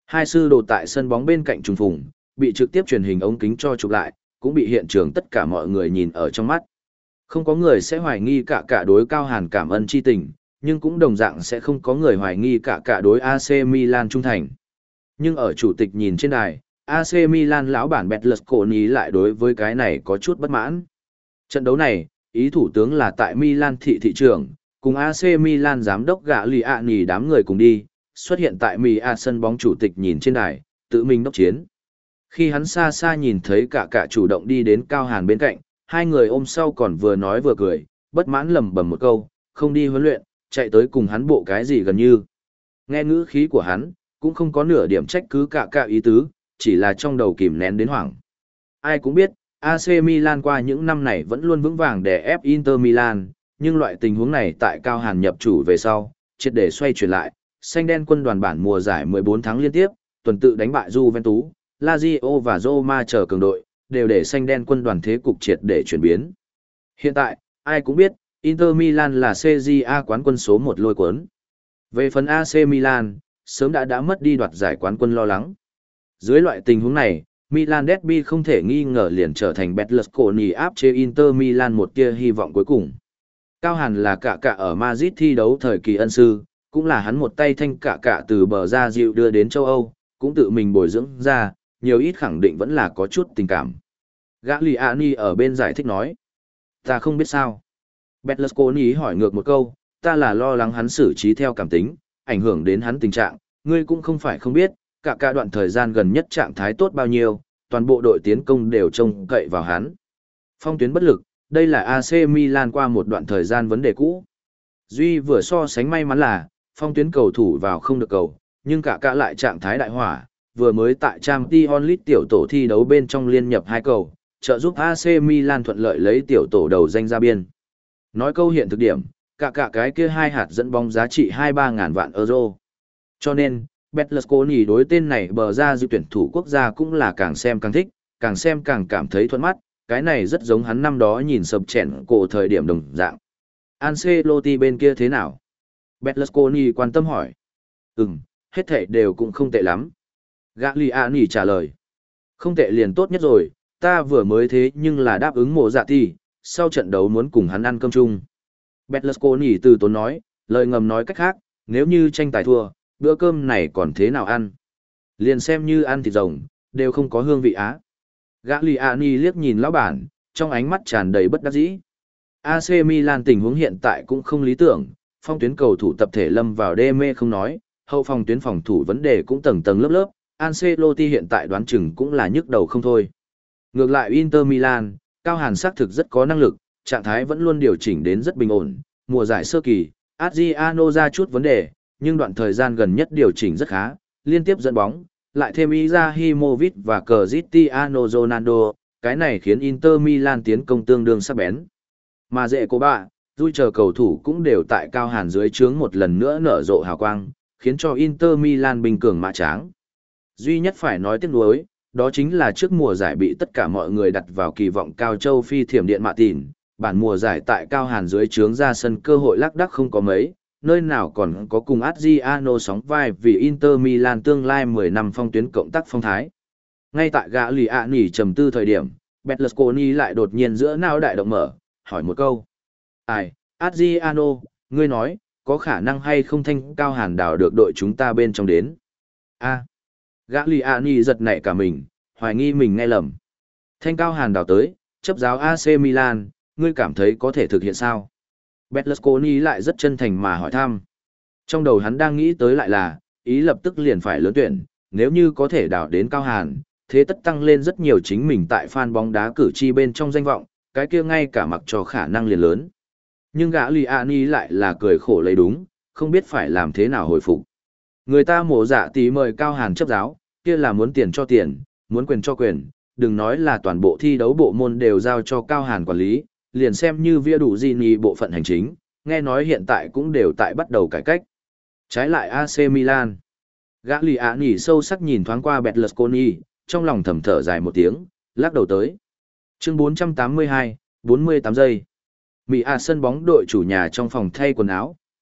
Hai sư đồ tại sân bóng bên cạnh trùng phùng, bị trực tiếp truyền hình ống kính cho chụp lại, cũng bị hiện trường tất cả mọi người nhìn ở trong mắt. Không có người sẽ hoài nghi cả cả đối Cao Hàn cảm ơn chi tình, nhưng cũng đồng dạng sẽ không có người hoài nghi cả cả đối a xê Milan trung thành. Nhưng ở chủ tịch nhìn trên đài, a xê Milan lão bản Berlusconi lại đối với cái này có chút bất mãn. Trận đấu này, ý thủ tướng là tại Milan thị thị trường, cùng a xê Milan giám đốc Gagliani đám người cùng đi, xuất hiện tại Mỹ A sân bóng chủ tịch nhìn trên đài, tự mình đốc chiến. Khi hắn xa xa nhìn thấy cả cả chủ động đi đến Cao Hàn bên cạnh, hai người ôm sau còn vừa nói vừa cười, bất mãn lầm bầm một câu, không đi huấn luyện, chạy tới cùng hắn bộ cái gì gần như. Nghe ngữ khí của hắn, cũng không có nửa điểm trách cứ cả cả ý tứ, chỉ là trong đầu kìm nén đến hoảng. Ai cũng biết, a xê Milan qua những năm này vẫn luôn vững vàng để ép Inter Milan, nhưng loại tình huống này tại Cao Hàn nhập chủ về sau, triệt để xoay chuyển lại, xanh đen quân đoàn bản mùa giải mười bốn tháng liên tiếp, tuần tự đánh bại Juventus, Lazio và Roma chờ cường đội, đều để xanh đen quân đoàn thế cục triệt để chuyển biến. Hiện tại, ai cũng biết, Inter Milan là xê giê a quán quân số một lôi cuốn. Về phần a xê Milan, sớm đã đã mất đi đoạt giải quán quân lo lắng. Dưới loại tình huống này, Milan Derby không thể nghi ngờ liền trở thành Berlusconi áp chế Inter Milan một tia hy vọng cuối cùng. Cao Hàn là cả cả ở Madrid thi đấu thời kỳ ân sư, cũng là hắn một tay thanh cả cả từ bờ ra dịu đưa đến châu Âu, cũng tự mình bồi dưỡng ra, nhiều ít khẳng định vẫn là có chút tình cảm. Gagliani ở bên giải thích nói, ta không biết sao. Berlusconi hỏi ngược một câu, ta là lo lắng hắn xử trí theo cảm tính, ảnh hưởng đến hắn tình trạng, ngươi cũng không phải không biết, cả cả đoạn thời gian gần nhất trạng thái tốt bao nhiêu, toàn bộ đội tiến công đều trông cậy vào hắn. Phong tuyến bất lực, đây là a xê Milan qua một đoạn thời gian vấn đề cũ. Duy vừa so sánh may mắn là, phong tuyến cầu thủ vào không được cầu, nhưng cả cả lại trạng thái đại hỏa, vừa mới tại Champions League tiểu tổ thi đấu bên trong liên nhập hai cầu, trợ giúp a xê Milan thuận lợi lấy tiểu tổ đầu danh ra biên. Nói câu hiện thực điểm, cả cả cái kia hai hạt dẫn bóng giá trị hai ba ngàn vạn euro. Cho nên, Berlusconi đối tên này bờ ra dự tuyển thủ quốc gia cũng là càng xem càng thích, càng xem càng cảm thấy thuận mắt, cái này rất giống hắn năm đó nhìn sập chèn cổ thời điểm đồng dạng. Ancelotti bên kia thế nào? Berlusconi quan tâm hỏi. Ừm, hết thảy đều cũng không tệ lắm. Gagliani trả lời. Không tệ liền tốt nhất rồi, ta vừa mới thế nhưng là đáp ứng mộ dạ thì, sau trận đấu muốn cùng hắn ăn cơm chung. Berlusconi từ tốn nói, lời ngầm nói cách khác, nếu như tranh tài thua, bữa cơm này còn thế nào ăn? Liền xem như ăn thịt rồng, đều không có hương vị á. Gagliani liếc nhìn lão bản, trong ánh mắt tràn đầy bất đắc dĩ. a xê Milan tình huống hiện tại cũng không lý tưởng, phong tuyến cầu thủ tập thể lâm vào đê mê không nói, hậu phòng tuyến phòng thủ vấn đề cũng tầng tầng lớp lớp, Ancelotti hiện tại đoán chừng cũng là nhức đầu không thôi. Ngược lại Inter Milan, Cao Hàn xác thực rất có năng lực, trạng thái vẫn luôn điều chỉnh đến rất bình ổn, mùa giải sơ kỳ, Adriano ra chút vấn đề, nhưng đoạn thời gian gần nhất điều chỉnh rất khá, liên tiếp dẫn bóng, lại thêm Izahimovic và Cristiano Ronaldo, cái này khiến Inter Milan tiến công tương đương sắc bén. Mà dễ của bạ, vui chờ cầu thủ cũng đều tại Cao Hàn dưới trướng một lần nữa nở rộ hào quang, khiến cho Inter Milan bình cường mã tráng. Duy nhất phải nói tiếc nuối, đó chính là trước mùa giải bị tất cả mọi người đặt vào kỳ vọng cao châu phi thiểm điện mạ tỉn, bản mùa giải tại Cao Hàn dưới trướng ra sân cơ hội lác đác không có mấy, nơi nào còn có cùng Adriano sóng vai vì Inter Milan tương lai mười năm phong tuyến cộng tác phong thái. Ngay tại gã lì ạ nỉ trầm tư thời điểm, Berlusconi lại đột nhiên giữa não đại động mở, hỏi một câu. Ai, Adriano, ngươi nói, có khả năng hay không thanh Cao Hàn đào được đội chúng ta bên trong đến? A. Gã lì ạ nỉ giật nảy cả mình, hoài nghi mình nghe lầm. Thanh Cao Hàn đào tới, chấp giáo a xê Milan, ngươi cảm thấy có thể thực hiện sao? Berlusconi lại rất chân thành mà hỏi thăm. Trong đầu hắn đang nghĩ tới lại là, ý lập tức liền phải lớn tuyển, nếu như có thể đào đến Cao Hàn, thế tất tăng lên rất nhiều chính mình tại fan bóng đá cử tri bên trong danh vọng, cái kia ngay cả mặc cho khả năng liền lớn. Nhưng gã Liani lại là cười khổ lấy đúng, không biết phải làm thế nào hồi phục. Người ta mổ dạ tí mời Cao Hàn chấp giáo, kia là muốn tiền cho tiền, muốn quyền cho quyền, đừng nói là toàn bộ thi đấu bộ môn đều giao cho Cao Hàn quản lý, liền xem như vía đủ gì nhì bộ phận hành chính, nghe nói hiện tại cũng đều tại bắt đầu cải cách. Trái lại a xê Milan. Gagliani sâu sắc nhìn thoáng qua Berlusconi, trong lòng thầm thở dài một tiếng, lắc đầu tới. Chương bốn trăm tám mươi hai, bốn mươi tám giây. Mỹ A sân bóng đội chủ nhà trong phòng thay quần áo,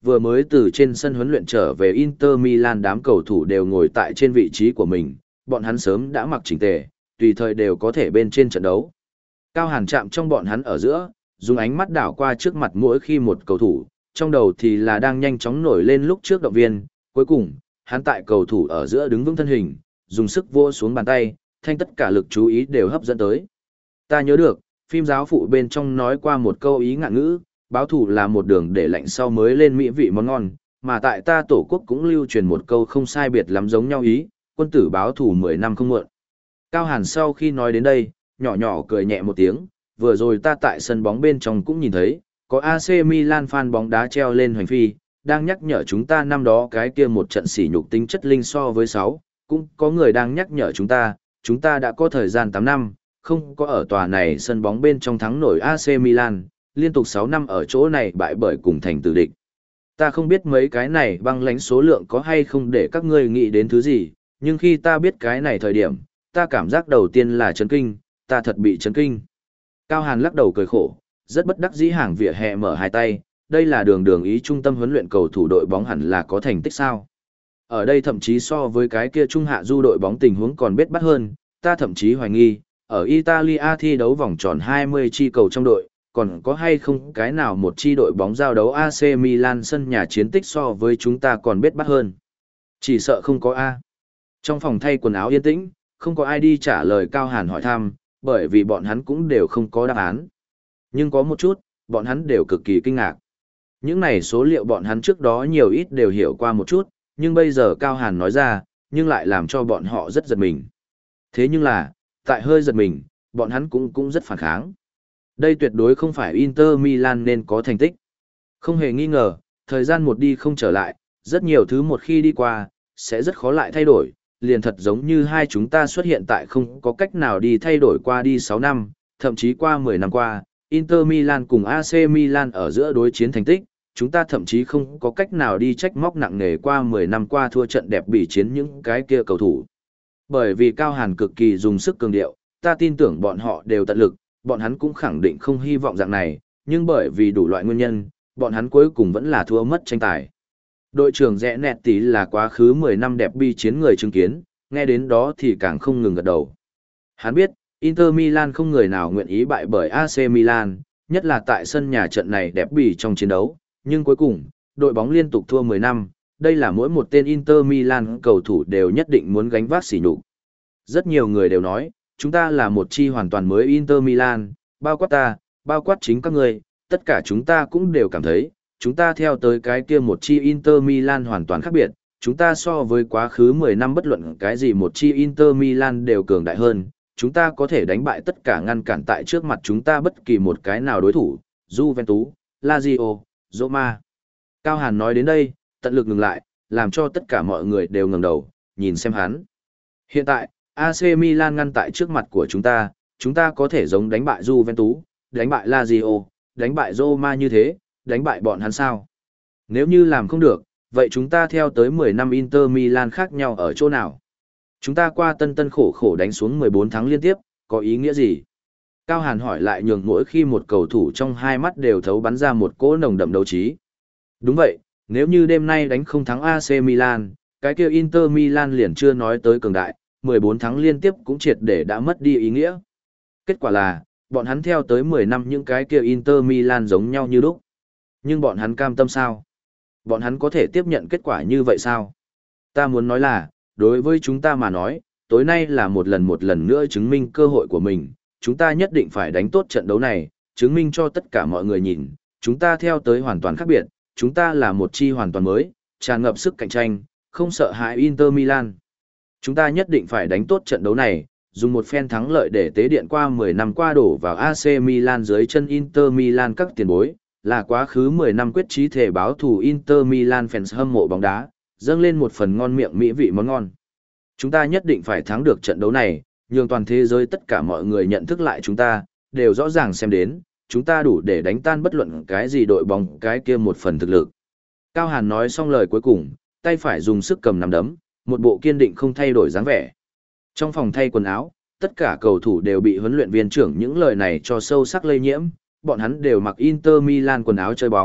vừa mới từ trên sân huấn luyện trở về Inter Milan đám cầu thủ đều ngồi tại trên vị trí của mình, bọn hắn sớm đã mặc chỉnh tề, tùy thời đều có thể bên trên trận đấu. Cao Hàn chạm trong bọn hắn ở giữa, dùng ánh mắt đảo qua trước mặt mỗi khi một cầu thủ, trong đầu thì là đang nhanh chóng nổi lên lúc trước động viên, cuối cùng, hắn tại cầu thủ ở giữa đứng vững thân hình, dùng sức vỗ xuống bàn tay, thanh tất cả lực chú ý đều hấp dẫn tới. Ta nhớ được, phim giáo phụ bên trong nói qua một câu ý ngạn ngữ, báo thủ là một đường để lạnh sau mới lên mỹ vị món ngon, mà tại ta tổ quốc cũng lưu truyền một câu không sai biệt lắm giống nhau ý, quân tử báo thủ mười năm không muộn. Cao Hàn sau khi nói đến đây, nhỏ nhỏ cười nhẹ một tiếng, vừa rồi ta tại sân bóng bên trong cũng nhìn thấy, có a xê Milan fan bóng đá treo lên hoành phi, đang nhắc nhở chúng ta năm đó cái kia một trận sỉ nhục tính chất linh so với sáu, cũng có người đang nhắc nhở chúng ta, chúng ta đã có thời gian tám năm, không có ở tòa này sân bóng bên trong thắng nổi a xê Milan, liên tục sáu năm ở chỗ này bại bởi cùng thành tử địch. Ta không biết mấy cái này băng lãnh số lượng có hay không để các ngươi nghĩ đến thứ gì, nhưng khi ta biết cái này thời điểm, ta cảm giác đầu tiên là chấn kinh, ta thật bị chấn kinh. Cao Hàn lắc đầu cười khổ, rất bất đắc dĩ hàng vỉa hè mở hai tay, đây là đường đường ý trung tâm huấn luyện cầu thủ đội bóng hẳn là có thành tích sao. Ở đây thậm chí so với cái kia trung hạ du đội bóng tình huống còn bết bắt hơn, ta thậm chí hoài nghi, ở Italia thi đấu vòng tròn hai mươi chi cầu trong đội, còn có hay không cái nào một chi đội bóng giao đấu a xê Milan sân nhà chiến tích so với chúng ta còn bết bắt hơn. Chỉ sợ không có A. Trong phòng thay quần áo yên tĩnh, không có ai đi trả lời Cao Hàn hỏi thăm, bởi vì bọn hắn cũng đều không có đáp án. Nhưng có một chút, bọn hắn đều cực kỳ kinh ngạc. Những này số liệu bọn hắn trước đó nhiều ít đều hiểu qua một chút, nhưng bây giờ Cao Hàn nói ra, nhưng lại làm cho bọn họ rất giật mình. Thế nhưng là, tại hơi giật mình, bọn hắn cũng cũng rất phản kháng. Đây tuyệt đối không phải Inter Milan nên có thành tích. Không hề nghi ngờ, thời gian một đi không trở lại, rất nhiều thứ một khi đi qua, sẽ rất khó lại thay đổi, liền thật giống như hai chúng ta xuất hiện tại không có cách nào đi thay đổi qua đi sáu năm, thậm chí qua mười năm qua, Inter Milan cùng a xê Milan ở giữa đối chiến thành tích, chúng ta thậm chí không có cách nào đi trách móc nặng nề qua mười năm qua thua trận đẹp bị chiến những cái kia cầu thủ. Bởi vì Cao Hàn cực kỳ dùng sức cường điệu, ta tin tưởng bọn họ đều tận lực, bọn hắn cũng khẳng định không hy vọng dạng này, nhưng bởi vì đủ loại nguyên nhân, bọn hắn cuối cùng vẫn là thua mất tranh tài. Đội trưởng Rẽ Nẹt Tí là quá khứ mười năm đẹp bi chiến người chứng kiến, nghe đến đó thì càng không ngừng gật đầu. Hắn biết, Inter Milan không người nào nguyện ý bại bởi a xê Milan, nhất là tại sân nhà trận này đẹp bỉ trong chiến đấu, nhưng cuối cùng, đội bóng liên tục thua mười năm, đây là mỗi một tên Inter Milan cầu thủ đều nhất định muốn gánh vác sỉ nhục. Rất nhiều người đều nói, chúng ta là một chi hoàn toàn mới Inter Milan, bao quát ta, bao quát chính các người, tất cả chúng ta cũng đều cảm thấy, chúng ta theo tới cái kia một chi Inter Milan hoàn toàn khác biệt, chúng ta so với quá khứ mười năm bất luận cái gì một chi Inter Milan đều cường đại hơn, chúng ta có thể đánh bại tất cả ngăn cản tại trước mặt chúng ta bất kỳ một cái nào đối thủ, Juventus, Lazio, Roma. Cao Hàn nói đến đây, tận lực ngừng lại, làm cho tất cả mọi người đều ngẩng đầu, nhìn xem hắn. Hiện tại, a xê Milan ngăn tại trước mặt của chúng ta, chúng ta có thể giống đánh bại Juventus, đánh bại Lazio, đánh bại Roma như thế, đánh bại bọn hắn sao? Nếu như làm không được, vậy chúng ta theo tới mười năm Inter Milan khác nhau ở chỗ nào? Chúng ta qua tân tân khổ khổ đánh xuống mười bốn tháng liên tiếp, có ý nghĩa gì? Cao Hàn hỏi lại nhường mỗi khi một cầu thủ trong hai mắt đều thấu bắn ra một cỗ nồng đậm đấu trí. Đúng vậy, nếu như đêm nay đánh không thắng a xê Milan, cái kia Inter Milan liền chưa nói tới cường đại, mười bốn tháng liên tiếp cũng triệt để đã mất đi ý nghĩa. Kết quả là, bọn hắn theo tới mười năm những cái kia Inter Milan giống nhau như lúc. Nhưng bọn hắn cam tâm sao? Bọn hắn có thể tiếp nhận kết quả như vậy sao? Ta muốn nói là, đối với chúng ta mà nói, tối nay là một lần một lần nữa chứng minh cơ hội của mình, chúng ta nhất định phải đánh tốt trận đấu này, chứng minh cho tất cả mọi người nhìn, chúng ta theo tới hoàn toàn khác biệt, chúng ta là một chi hoàn toàn mới, tràn ngập sức cạnh tranh, không sợ hãi Inter Milan. Chúng ta nhất định phải đánh tốt trận đấu này, dùng một phen thắng lợi để tế điện qua mười năm qua đổ vào a xê Milan dưới chân Inter Milan các tiền bối, là quá khứ mười năm quyết chí thể báo thù Inter Milan fans hâm mộ bóng đá, dâng lên một phần ngon miệng mỹ vị món ngon. Chúng ta nhất định phải thắng được trận đấu này, nhường toàn thế giới tất cả mọi người nhận thức lại chúng ta, đều rõ ràng xem đến, chúng ta đủ để đánh tan bất luận cái gì đội bóng cái kia một phần thực lực. Cao Hàn nói xong lời cuối cùng, tay phải dùng sức cầm nắm đấm, một bộ kiên định không thay đổi dáng vẻ. Trong phòng thay quần áo, tất cả cầu thủ đều bị huấn luyện viên trưởng những lời này cho sâu sắc lây nhiễm, bọn hắn đều mặc Inter Milan quần áo chơi bóng,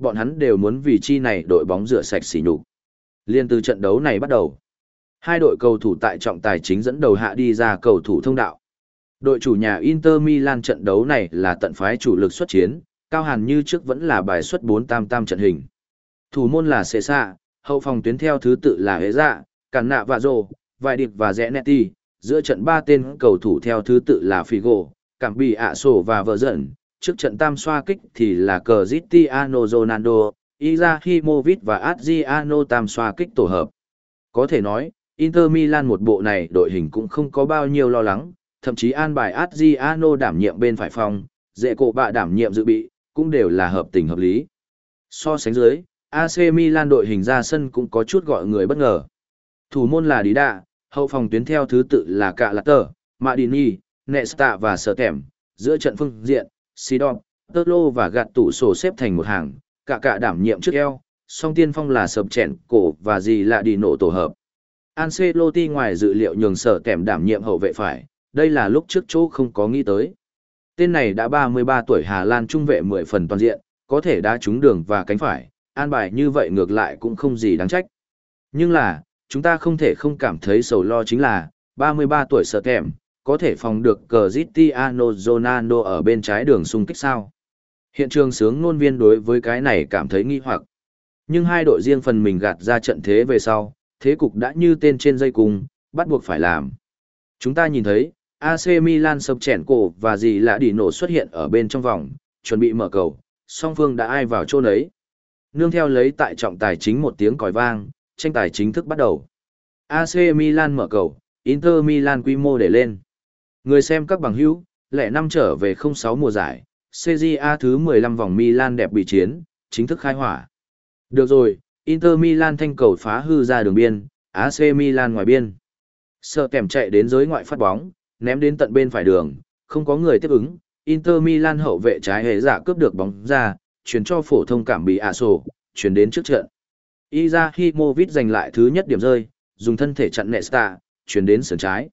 bọn hắn đều muốn vì chi này đội bóng rửa sạch sỉ nhục. Liên từ trận đấu này bắt đầu, hai đội cầu thủ tại trọng tài chính dẫn đầu hạ đi ra cầu thủ thông đạo. Đội chủ nhà Inter Milan trận đấu này là tận phái chủ lực xuất chiến, Cao Hàn như trước vẫn là bài xuất bốn tam tam trận hình. Thủ môn là Cesa, hậu phòng tuyến theo thứ tự là Hế Dạ, Cản Nạ và Rô, Vài Điệp và Zenetti, giữa trận ba tên cầu thủ theo thứ tự là Figo, Cảm Bị ạ sổ và Vợ Giận, trước trận tam xoa kích thì là Cristiano Ronaldo, Izahimovic và Adriano tam xoa kích tổ hợp. Có thể nói, Inter Milan một bộ này đội hình cũng không có bao nhiêu lo lắng, thậm chí an bài Adriano đảm nhiệm bên phải phòng, dễ cổ bạ đảm nhiệm dự bị, cũng đều là hợp tình hợp lý. So sánh dưới, a xê Milan đội hình ra sân cũng có chút gọi người bất ngờ. Thủ môn là Đi Đạ, hậu phòng tuyến theo thứ tự là Cạ Lạt Tờ, Madini, Nesta và Sở Tẻm, giữa trận phương diện, Sidon, Totlo và Gạt tủ sổ xếp thành một hàng, cả cả đảm nhiệm trước eo, song tiên phong là Sập Chèn, Cổ và Dì Lạ Đi Nổ tổ hợp. Ancelotti ngoài dự liệu nhường Sở Tẻm đảm nhiệm hậu vệ phải, đây là lúc trước chỗ không có nghĩ tới. Tên này đã ba mươi ba tuổi Hà Lan trung vệ mười phần toàn diện, có thể đá trúng đường và cánh phải, an bài như vậy ngược lại cũng không gì đáng trách. Nhưng là, chúng ta không thể không cảm thấy sầu lo chính là, ba mươi ba tuổi Sở Tẻm, có thể phòng được Cristiano Ronaldo ở bên trái đường xung kích sao. Hiện trường sướng ngôn viên đối với cái này cảm thấy nghi hoặc. Nhưng hai đội riêng phần mình gạt ra trận thế về sau, thế cục đã như tên trên dây cùng, bắt buộc phải làm. Chúng ta nhìn thấy, a xê Milan Sập Chèn Cổ và Dì Lạ Đi Nổ xuất hiện ở bên trong vòng, chuẩn bị mở cầu, song phương đã ai vào chỗ nấy. Nương theo lấy tại trọng tài chính một tiếng còi vang, tranh tài chính thức bắt đầu. a xê Milan mở cầu, Inter Milan quy mô để lên. Người xem các bằng hữu, lẻ năm trở về không sáu mùa giải, xê giê a thứ mười lăm vòng Milan đẹp bị chiến, chính thức khai hỏa. Được rồi, Inter Milan thanh cầu phá hư ra đường biên, a xê Milan ngoài biên. Sợ kèm chạy đến giới ngoại phát bóng, ném đến tận bên phải đường, không có người tiếp ứng, Inter Milan hậu vệ trái Hề Dạ cướp được bóng ra, chuyển cho phổ thông Cảm Bị ạ sổ, chuyển đến trước trận. Izahimovic giành lại thứ nhất điểm rơi, dùng thân thể chặn Nesta, chuyển đến sườn trái.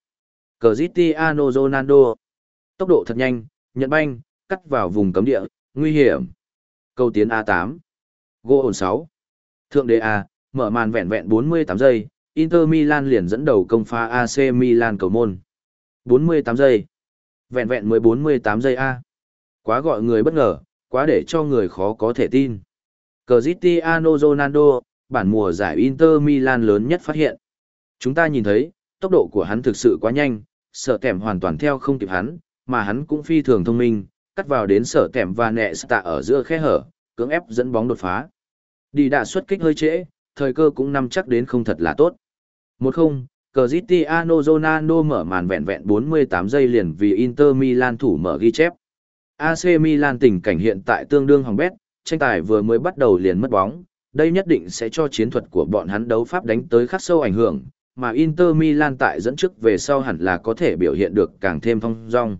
Cristiano Ronaldo, tốc độ thật nhanh, nhận banh, cắt vào vùng cấm địa, nguy hiểm. Câu tiến a tám. Gol sáu. Thượng đế A, mở màn vẹn vẹn bốn mươi tám giây, Inter Milan liền dẫn đầu công phá a xê Milan cầu môn. bốn mươi tám giây. Vẹn vẹn mới bốn mươi tám giây A. Quá gọi người bất ngờ, quá để cho người khó có thể tin. Cristiano Ronaldo, bản mùa giải Inter Milan lớn nhất phát hiện. Chúng ta nhìn thấy, tốc độ của hắn thực sự quá nhanh, Sở Tẻm hoàn toàn theo không kịp hắn, mà hắn cũng phi thường thông minh, cắt vào đến Sở Tẻm và Nesta ở giữa khe hở, cưỡng ép dẫn bóng đột phá. Đi đã xuất kích hơi trễ, thời cơ cũng nắm chắc đến không thật là tốt. một không, Cristiano Ronaldo mở màn vẹn vẹn bốn mươi tám giây liền vì Inter Milan thủ mở ghi chép. a xê Milan tình cảnh hiện tại tương đương hỏng bét, tranh tài vừa mới bắt đầu liền mất bóng, đây nhất định sẽ cho chiến thuật của bọn hắn đấu pháp đánh tới khắc sâu ảnh hưởng, mà Inter Milan tại dẫn trước về sau hẳn là có thể biểu hiện được càng thêm phong dong.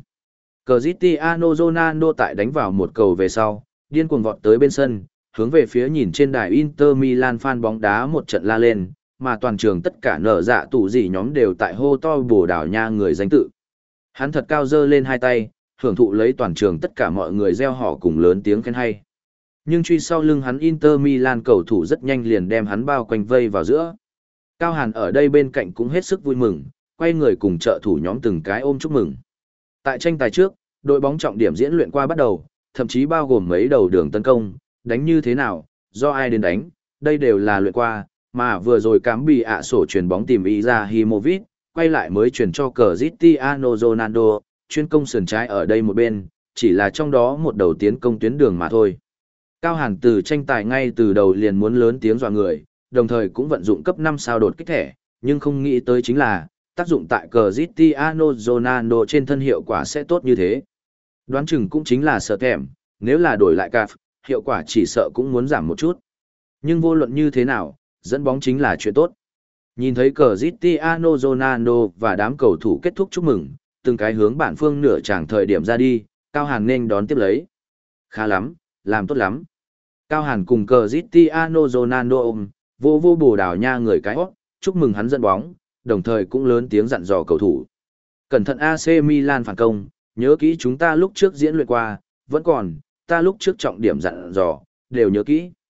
Cristiano Ronaldo tại đánh vào một cầu về sau, điên cuồng vọt tới bên sân, hướng về phía nhìn trên đài Inter Milan fan bóng đá một trận la lên, mà toàn trường tất cả nở dạ tủ gì nhóm đều tại hô to Bồ Đào Nha người danh tự. Hắn thật cao giơ lên hai tay, hưởng thụ lấy toàn trường tất cả mọi người reo hò cùng lớn tiếng khen hay. Nhưng truy sau lưng hắn Inter Milan cầu thủ rất nhanh liền đem hắn bao quanh vây vào giữa. Cao Hàn ở đây bên cạnh cũng hết sức vui mừng, quay người cùng trợ thủ nhóm từng cái ôm chúc mừng. Tại tranh tài trước, đội bóng trọng điểm diễn luyện qua bắt đầu, thậm chí bao gồm mấy đầu đường tấn công, đánh như thế nào, do ai đến đánh, đây đều là luyện qua, mà vừa rồi Cảm Bị ạ sổ truyền bóng tìm Izahimovic, quay lại mới chuyển cho Cristiano Ronaldo, chuyên công sườn trái ở đây một bên, chỉ là trong đó một đầu tiến công tuyến đường mà thôi. Cao Hàn từ tranh tài ngay từ đầu liền muốn lớn tiếng dọa người, đồng thời cũng vận dụng cấp năm sao đột kích thẻ, nhưng không nghĩ tới chính là, tác dụng tại Cristiano Ronaldo trên thân hiệu quả sẽ tốt như thế. Đoán chừng cũng chính là sợ kèm, nếu là đổi lại cạp, hiệu quả chỉ sợ cũng muốn giảm một chút. Nhưng vô luận như thế nào, dẫn bóng chính là chuyện tốt. Nhìn thấy Cristiano Ronaldo và đám cầu thủ kết thúc chúc mừng, từng cái hướng bản phương nửa chàng thời điểm ra đi, Cao Hàn nên đón tiếp lấy. Khá lắm, làm tốt lắm. Cao Hàn cùng Cristiano Ronaldo ôm, vô vô Bồ Đào Nha người cái hót, chúc mừng hắn dẫn bóng, đồng thời cũng lớn tiếng dặn dò cầu thủ. Cẩn thận a xê Milan phản công, nhớ kỹ chúng ta lúc trước diễn luyện qua, vẫn còn, ta lúc trước trọng điểm dặn dò, đều nhớ kỹ.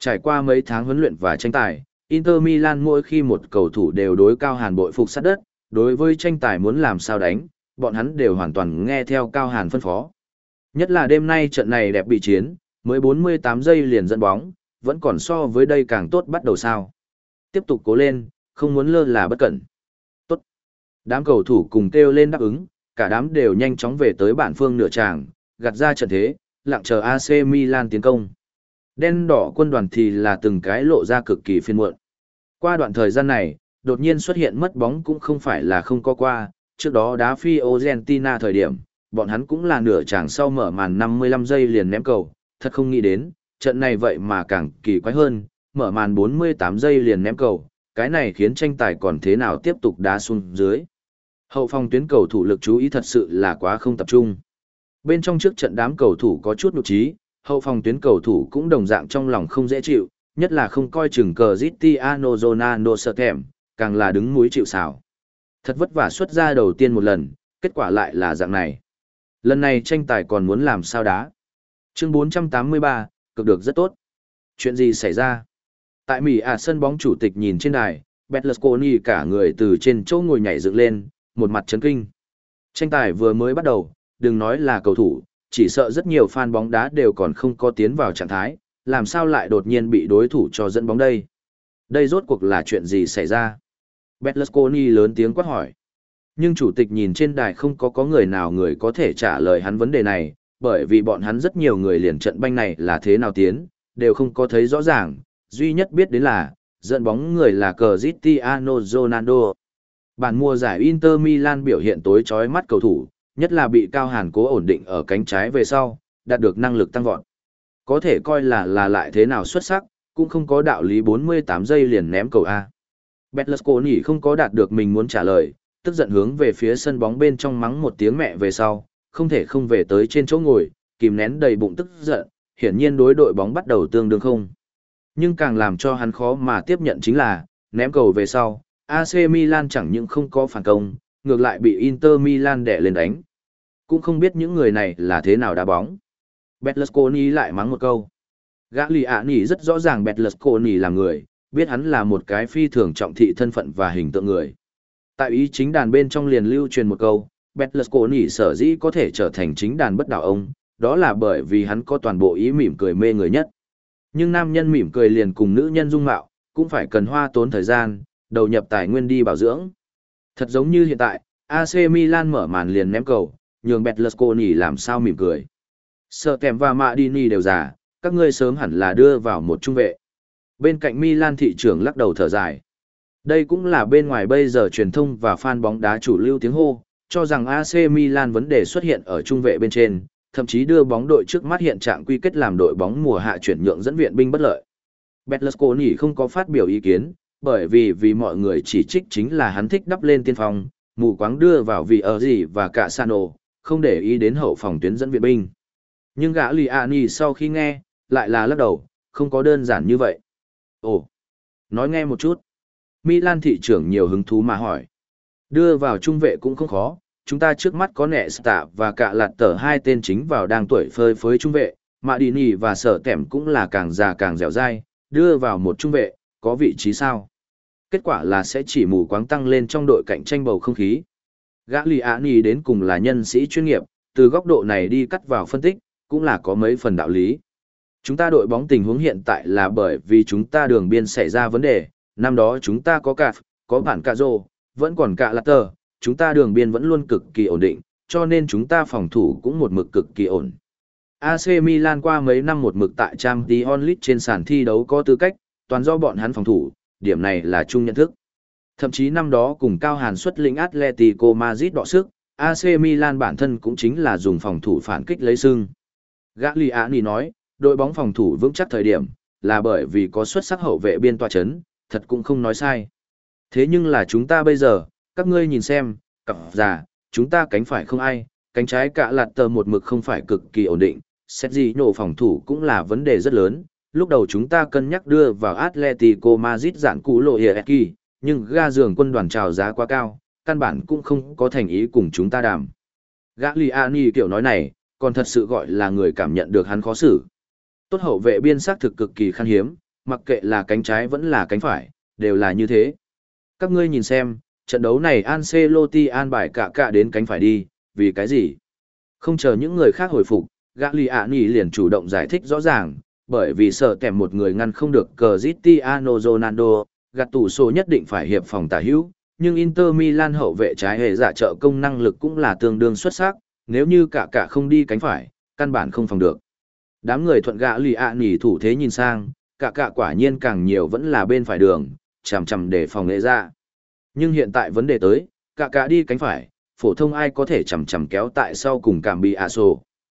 Trải qua mấy tháng huấn luyện và tranh tài, Inter Milan mỗi khi một cầu thủ đều đối Cao Hàn bội phục sát đất, đối với tranh tài muốn làm sao đánh, bọn hắn đều hoàn toàn nghe theo Cao Hàn phân phó. Nhất là đêm nay trận này đẹp bị chiến, mới bốn mươi tám giây liền dẫn bóng, vẫn còn so với đây càng tốt bắt đầu sao. Tiếp tục cố lên, không muốn lơ là bất cẩn. Tốt. Đám cầu thủ cùng kêu lên đáp ứng, cả đám đều nhanh chóng về tới bản phương nửa tràng, gạt ra trận thế, lặng chờ a xê Milan tiến công. Đen đỏ quân đoàn thì là từng cái lộ ra cực kỳ phiền muộn. Qua đoạn thời gian này, đột nhiên xuất hiện mất bóng cũng không phải là không có qua, trước đó đá Fiorentina thời điểm, bọn hắn cũng là nửa tràng sau mở màn năm mươi lăm giây liền ném cầu, thật không nghĩ đến, trận này vậy mà càng kỳ quái hơn, mở màn bốn mươi tám giây liền ném cầu, cái này khiến tranh tài còn thế nào tiếp tục đá xuống dưới. Hậu phòng tuyến cầu thủ lực chú ý thật sự là quá không tập trung. Bên trong trước trận đám cầu thủ có chút nhục trí, hậu phòng tuyến cầu thủ cũng đồng dạng trong lòng không dễ chịu, nhất là không coi chừng Cristiano Ronaldo sợ thèm, càng là đứng mũi chịu sào. Thật vất vả xuất ra đầu tiên một lần, kết quả lại là dạng này. Lần này tranh tài còn muốn làm sao đá. Chương bốn trăm tám mươi ba, cực được rất tốt. Chuyện gì xảy ra? Tại Mỹ à sân bóng chủ tịch nhìn trên đài, Berlusconi cả người từ trên chỗ ngồi nhảy dựng lên, một mặt chấn kinh. Tranh tài vừa mới bắt đầu, đừng nói là cầu thủ, chỉ sợ rất nhiều fan bóng đá đều còn không có tiến vào trạng thái, làm sao lại đột nhiên bị đối thủ cho dẫn bóng đây? Đây rốt cuộc là chuyện gì xảy ra? Berlusconi lớn tiếng quát hỏi. Nhưng chủ tịch nhìn trên đài không có có người nào người có thể trả lời hắn vấn đề này, bởi vì bọn hắn rất nhiều người liền trận banh này là thế nào tiến, đều không có thấy rõ ràng, duy nhất biết đến là, dẫn bóng người là Cristiano Ronaldo. Bản mùa giải Inter Milan biểu hiện tối chói mắt cầu thủ, nhất là bị Cao Hàn cố ổn định ở cánh trái về sau, đạt được năng lực tăng vọt. Có thể coi là là lại thế nào xuất sắc, cũng không có đạo lý bốn mươi tám giây liền ném cầu A. Berlusconi không có đạt được mình muốn trả lời, tức giận hướng về phía sân bóng bên trong mắng một tiếng mẹ về sau, không thể không về tới trên chỗ ngồi, kìm nén đầy bụng tức giận, hiển nhiên đối đội bóng bắt đầu tương đương không. Nhưng càng làm cho hắn khó mà tiếp nhận chính là, ném cầu về sau, a xê Milan chẳng những không có phản công, ngược lại bị Inter Milan đè lên đánh. Cũng không biết những người này là thế nào đá bóng. Berlusconi lại mắng một câu. Gagliani rất rõ ràng Berlusconi là người, biết hắn là một cái phi thường trọng thị thân phận và hình tượng người. Tại ý chính đàn bên trong liền lưu truyền một câu, Berlusconi sở dĩ có thể trở thành chính đàn bất đảo ông, đó là bởi vì hắn có toàn bộ ý mỉm cười mê người nhất. Nhưng nam nhân mỉm cười liền cùng nữ nhân dung mạo, cũng phải cần hoa tốn thời gian, đầu nhập tài nguyên đi bảo dưỡng. Thật giống như hiện tại, a xê Milan mở màn liền ném cầu, nhường Berlusconi làm sao mỉm cười. Sợ kèm và Madini đều già, các ngươi sớm hẳn là đưa vào một trung vệ. Bên cạnh Milan thị trưởng lắc đầu thở dài. Đây cũng là bên ngoài bây giờ truyền thông và fan bóng đá chủ lưu tiếng hô, cho rằng a xê Milan vấn đề xuất hiện ở trung vệ bên trên, thậm chí đưa bóng đội trước mắt hiện trạng quy kết làm đội bóng mùa hạ chuyển nhượng dẫn viện binh bất lợi. Berlusconi không có phát biểu ý kiến, bởi vì vì mọi người chỉ trích chính là hắn thích đắp lên tiên phong, mù quáng đưa vào vì ở gì và cả Sano, không để ý đến hậu phòng tuyến dẫn viện binh. Nhưng gã Liani sau khi nghe, lại là lắc đầu, không có đơn giản như vậy. Ồ, nói nghe một chút. Milan thị trưởng nhiều hứng thú mà hỏi. Đưa vào trung vệ cũng không khó, chúng ta trước mắt có Nesta và cả lạt tờ hai tên chính vào đang tuổi phơi phới trung vệ, Madini và sở tẻm cũng là càng già càng dẻo dai, đưa vào một trung vệ, có vị trí sao? Kết quả là sẽ chỉ mù quáng tăng lên trong đội cạnh tranh bầu không khí. Gagliani đến cùng là nhân sĩ chuyên nghiệp, từ góc độ này đi cắt vào phân tích, cũng là có mấy phần đạo lý. Chúng ta đội bóng tình huống hiện tại là bởi vì chúng ta đường biên xảy ra vấn đề, năm đó chúng ta có Caf, có bản Cà Rô, vẫn còn cả Latter, chúng ta đường biên vẫn luôn cực kỳ ổn định, cho nên chúng ta phòng thủ cũng một mực cực kỳ ổn. a xê Milan qua mấy năm một mực tại Champions League trên sàn thi đấu có tư cách, toàn do bọn hắn phòng thủ, điểm này là chung nhận thức. Thậm chí năm đó cùng Cao Hàn xuất lĩnh Atletico Madrid đọ sức, a xê Milan bản thân cũng chính là dùng phòng thủ phản kích lấy sưng. Gagliani nói, đội bóng phòng thủ vững chắc thời điểm, là bởi vì có xuất sắc hậu vệ biên tọa chấn, thật cũng không nói sai. Thế nhưng là chúng ta bây giờ, các ngươi nhìn xem, cặp già, chúng ta cánh phải không ai, cánh trái cả lạt tờ một mực không phải cực kỳ ổn định, xét gì nổ phòng thủ cũng là vấn đề rất lớn. Lúc đầu chúng ta cân nhắc đưa vào Atletico Madrid dạng cú lộ Hieki, nhưng ga giường quân đoàn trào giá quá cao, căn bản cũng không có thành ý cùng chúng ta đàm. Gagliani kiểu nói này, còn thật sự gọi là người cảm nhận được hắn khó xử. Tốt hậu vệ biên xác thực cực kỳ khan hiếm, mặc kệ là cánh trái vẫn là cánh phải, đều là như thế. Các ngươi nhìn xem, trận đấu này Ancelotti an bài cả cả đến cánh phải đi, vì cái gì? Không chờ những người khác hồi phục, Gagliani liền chủ động giải thích rõ ràng, bởi vì sợ kèm một người ngăn không được Cristiano Ronaldo, Gattuso nhất định phải hiệp phòng tả hữu, nhưng Inter Milan hậu vệ trái hệ giả trợ công năng lực cũng là tương đương xuất sắc, nếu như cả cả không đi cánh phải, căn bản không phòng được. Đám người thuận Gagliani thủ thế nhìn sang, cả cả quả nhiên càng nhiều vẫn là bên phải đường, chằm chằm để phòng hệ giả. Nhưng hiện tại vấn đề tới, cả cả đi cánh phải, phổ thông ai có thể chằm chằm kéo tại sau cùng cảm bị Aso.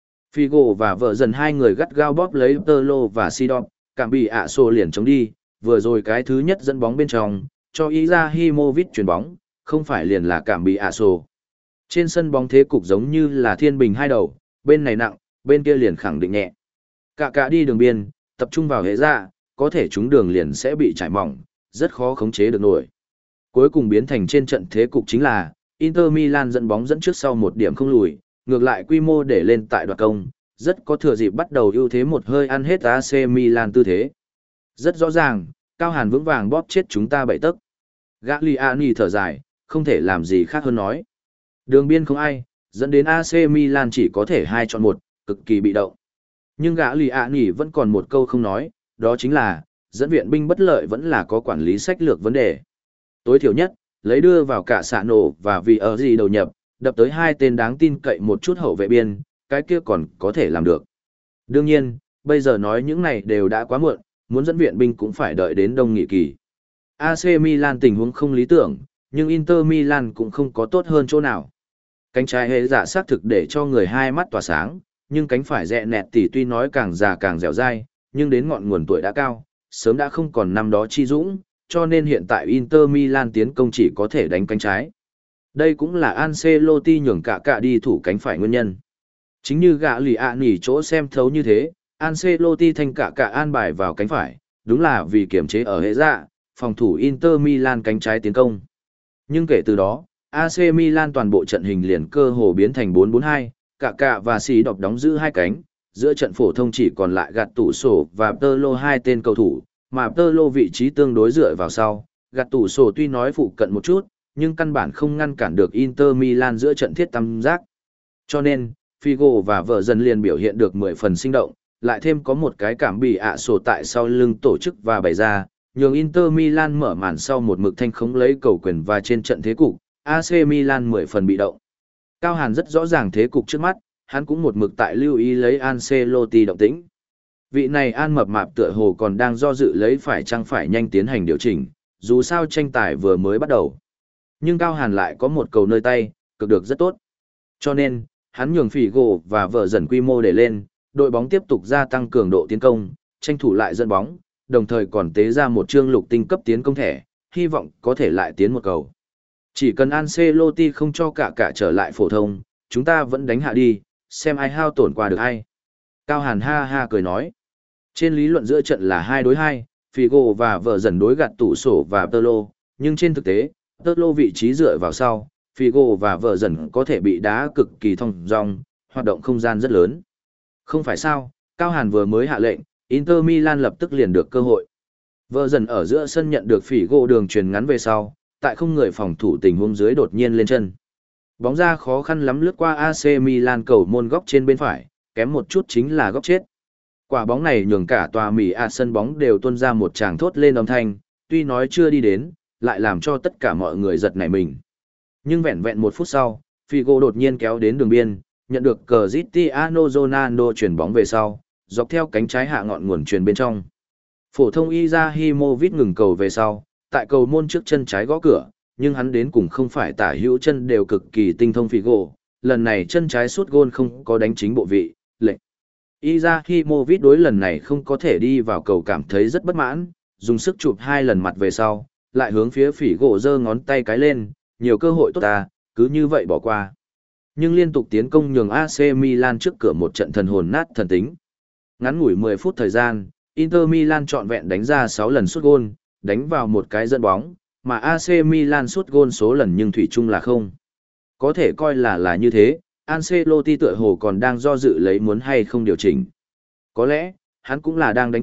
Figo và vợ dần hai người gắt gao bóp lấy Tolo và Sidon, cảm bị Aso liền chống đi, vừa rồi cái thứ nhất dẫn bóng bên trong, cho Izahimovic chuyền bóng, không phải liền là cảm bị Aso. Trên sân bóng thế cục giống như là thiên bình hai đầu, bên này nặng, bên kia liền khẳng định nhẹ. Cả cả đi đường biên, tập trung vào hệ ra, có thể chúng đường liền sẽ bị trải mỏng, rất khó khống chế được nổi. Cuối cùng biến thành trên trận thế cục chính là, Inter Milan dẫn bóng dẫn trước sau một điểm không lùi, ngược lại quy mô để lên tại đoạt công, rất có thừa dịp bắt đầu ưu thế một hơi ăn hết a xê Milan tư thế. Rất rõ ràng, Cao Hàn vững vàng bóp chết chúng ta bảy tấc. Gagliani thở dài, không thể làm gì khác hơn nói. Đường biên không ai, dẫn đến a xê Milan chỉ có thể hai chọn một, cực kỳ bị động. Nhưng Gagliani vẫn còn một câu không nói, đó chính là, dẫn viện binh bất lợi vẫn là có quản lý sách lược vấn đề. Tối thiểu nhất, lấy đưa vào cả xạ nổ và vì ở gì đầu nhập, đập tới hai tên đáng tin cậy một chút hậu vệ biên, cái kia còn có thể làm được. Đương nhiên, bây giờ nói những này đều đã quá muộn, muốn dẫn viện binh cũng phải đợi đến đông nghị kỳ. a xê Milan tình huống không lý tưởng, nhưng Inter Milan cũng không có tốt hơn chỗ nào. Cánh trái hệ giả xác thực để cho người hai mắt tỏa sáng, nhưng cánh phải rẽ nẹt tỉ tuy nói càng già càng dẻo dai, nhưng đến ngọn nguồn tuổi đã cao, sớm đã không còn năm đó chi dũng, cho nên hiện tại Inter Milan tiến công chỉ có thể đánh cánh trái. Đây cũng là Ancelotti nhường cả cả đi thủ cánh phải nguyên nhân. Chính như gã lì ạ nỉ chỗ xem thấu như thế, Ancelotti thanh cả cả an bài vào cánh phải, đúng là vì kiểm chế ở hệ dạ, phòng thủ Inter Milan cánh trái tiến công. Nhưng kể từ đó, a xê Milan toàn bộ trận hình liền cơ hồ biến thành bốn bốn hai, cả cả và xì đọc đóng giữ hai cánh, giữa trận phổ thông chỉ còn lại gạt tủ sổ và Tolo hai tên cầu thủ, mà Tolo vị trí tương đối dựa vào sau, gạt tủ sổ tuy nói phụ cận một chút, nhưng căn bản không ngăn cản được Inter Milan giữa trận thiết tam giác. Cho nên, Figo và vợ dần liền biểu hiện được mười phần sinh động, lại thêm có một cái cảm bị ạ sổ tại sau lưng tổ chức và bày ra, nhường Inter Milan mở màn sau một mực thanh khống lấy cầu quyền và trên trận thế cục, a xê Milan mười phần bị động. Cao Hàn rất rõ ràng thế cục trước mắt, hắn cũng một mực tại lưu ý lấy Ancelotti động tĩnh. Vị này An mập mạp tựa hồ còn đang do dự lấy phải chăng phải nhanh tiến hành điều chỉnh, dù sao tranh tài vừa mới bắt đầu. Nhưng Cao Hàn lại có một cầu nơi tay, cực được rất tốt. Cho nên, hắn nhường Figo và vợ dần quy mô để lên, đội bóng tiếp tục gia tăng cường độ tiến công, tranh thủ lại dẫn bóng, đồng thời còn tế ra một chương lục tinh cấp tiến công thẻ, hy vọng có thể lại tiến một cầu. Chỉ cần Ancelotti không cho cả cả trở lại phổ thông, chúng ta vẫn đánh hạ đi, xem ai hao tổn qua được ai. Cao Hàn ha ha cười nói. Trên lý luận giữa trận là hai đối hai, Figo và vợ dần đối gạt tủ sổ và Tolo, nhưng trên thực tế, Tolo vị trí dựa vào sau, Figo và vợ dần có thể bị đá cực kỳ thông dong, hoạt động không gian rất lớn. Không phải sao, Cao Hàn vừa mới hạ lệnh, Inter Milan lập tức liền được cơ hội. Vợ dần ở giữa sân nhận được Figo đường truyền ngắn về sau, tại không người phòng thủ tình huống dưới đột nhiên lên chân. Bóng ra khó khăn lắm lướt qua a xê Milan cầu môn góc trên bên phải, kém một chút chính là góc chết. Quả bóng này nhường cả tòa Mỹ A sân bóng đều tuôn ra một tràng thốt lên âm thanh, tuy nói chưa đi đến, lại làm cho tất cả mọi người giật nảy mình. Nhưng vẹn vẹn một phút sau, Figo đột nhiên kéo đến đường biên, nhận được Cristiano Ronaldo chuyển bóng về sau, dọc theo cánh trái hạ ngọn nguồn truyền bên trong. Phổ thông Izahimovic ngừng cầu về sau, tại cầu môn trước chân trái gõ cửa, nhưng hắn đến cùng không phải tả hữu chân đều cực kỳ tinh thông Figo, lần này chân trái sút gôn không có đánh chính bộ vị, lệnh. Izahimovic đối lần này không có thể đi vào cầu cảm thấy rất bất mãn, dùng sức chụp hai lần mặt về sau, lại hướng phía Figo giơ ngón tay cái lên, nhiều cơ hội tốt ta, cứ như vậy bỏ qua. Nhưng liên tục tiến công nhường a xê Milan trước cửa một trận thần hồn nát thần tính. Ngắn ngủi mười phút thời gian, Inter Milan trọn vẹn đánh ra sáu lần sút gôn, đánh vào một cái dẫn bóng, mà a xê Milan sút gôn số lần nhưng thủy chung là không. Có thể coi là là như thế, Ancelotti tựa hồ còn đang do dự lấy muốn hay không điều chỉnh. Có lẽ, hắn cũng là đang đánh cược,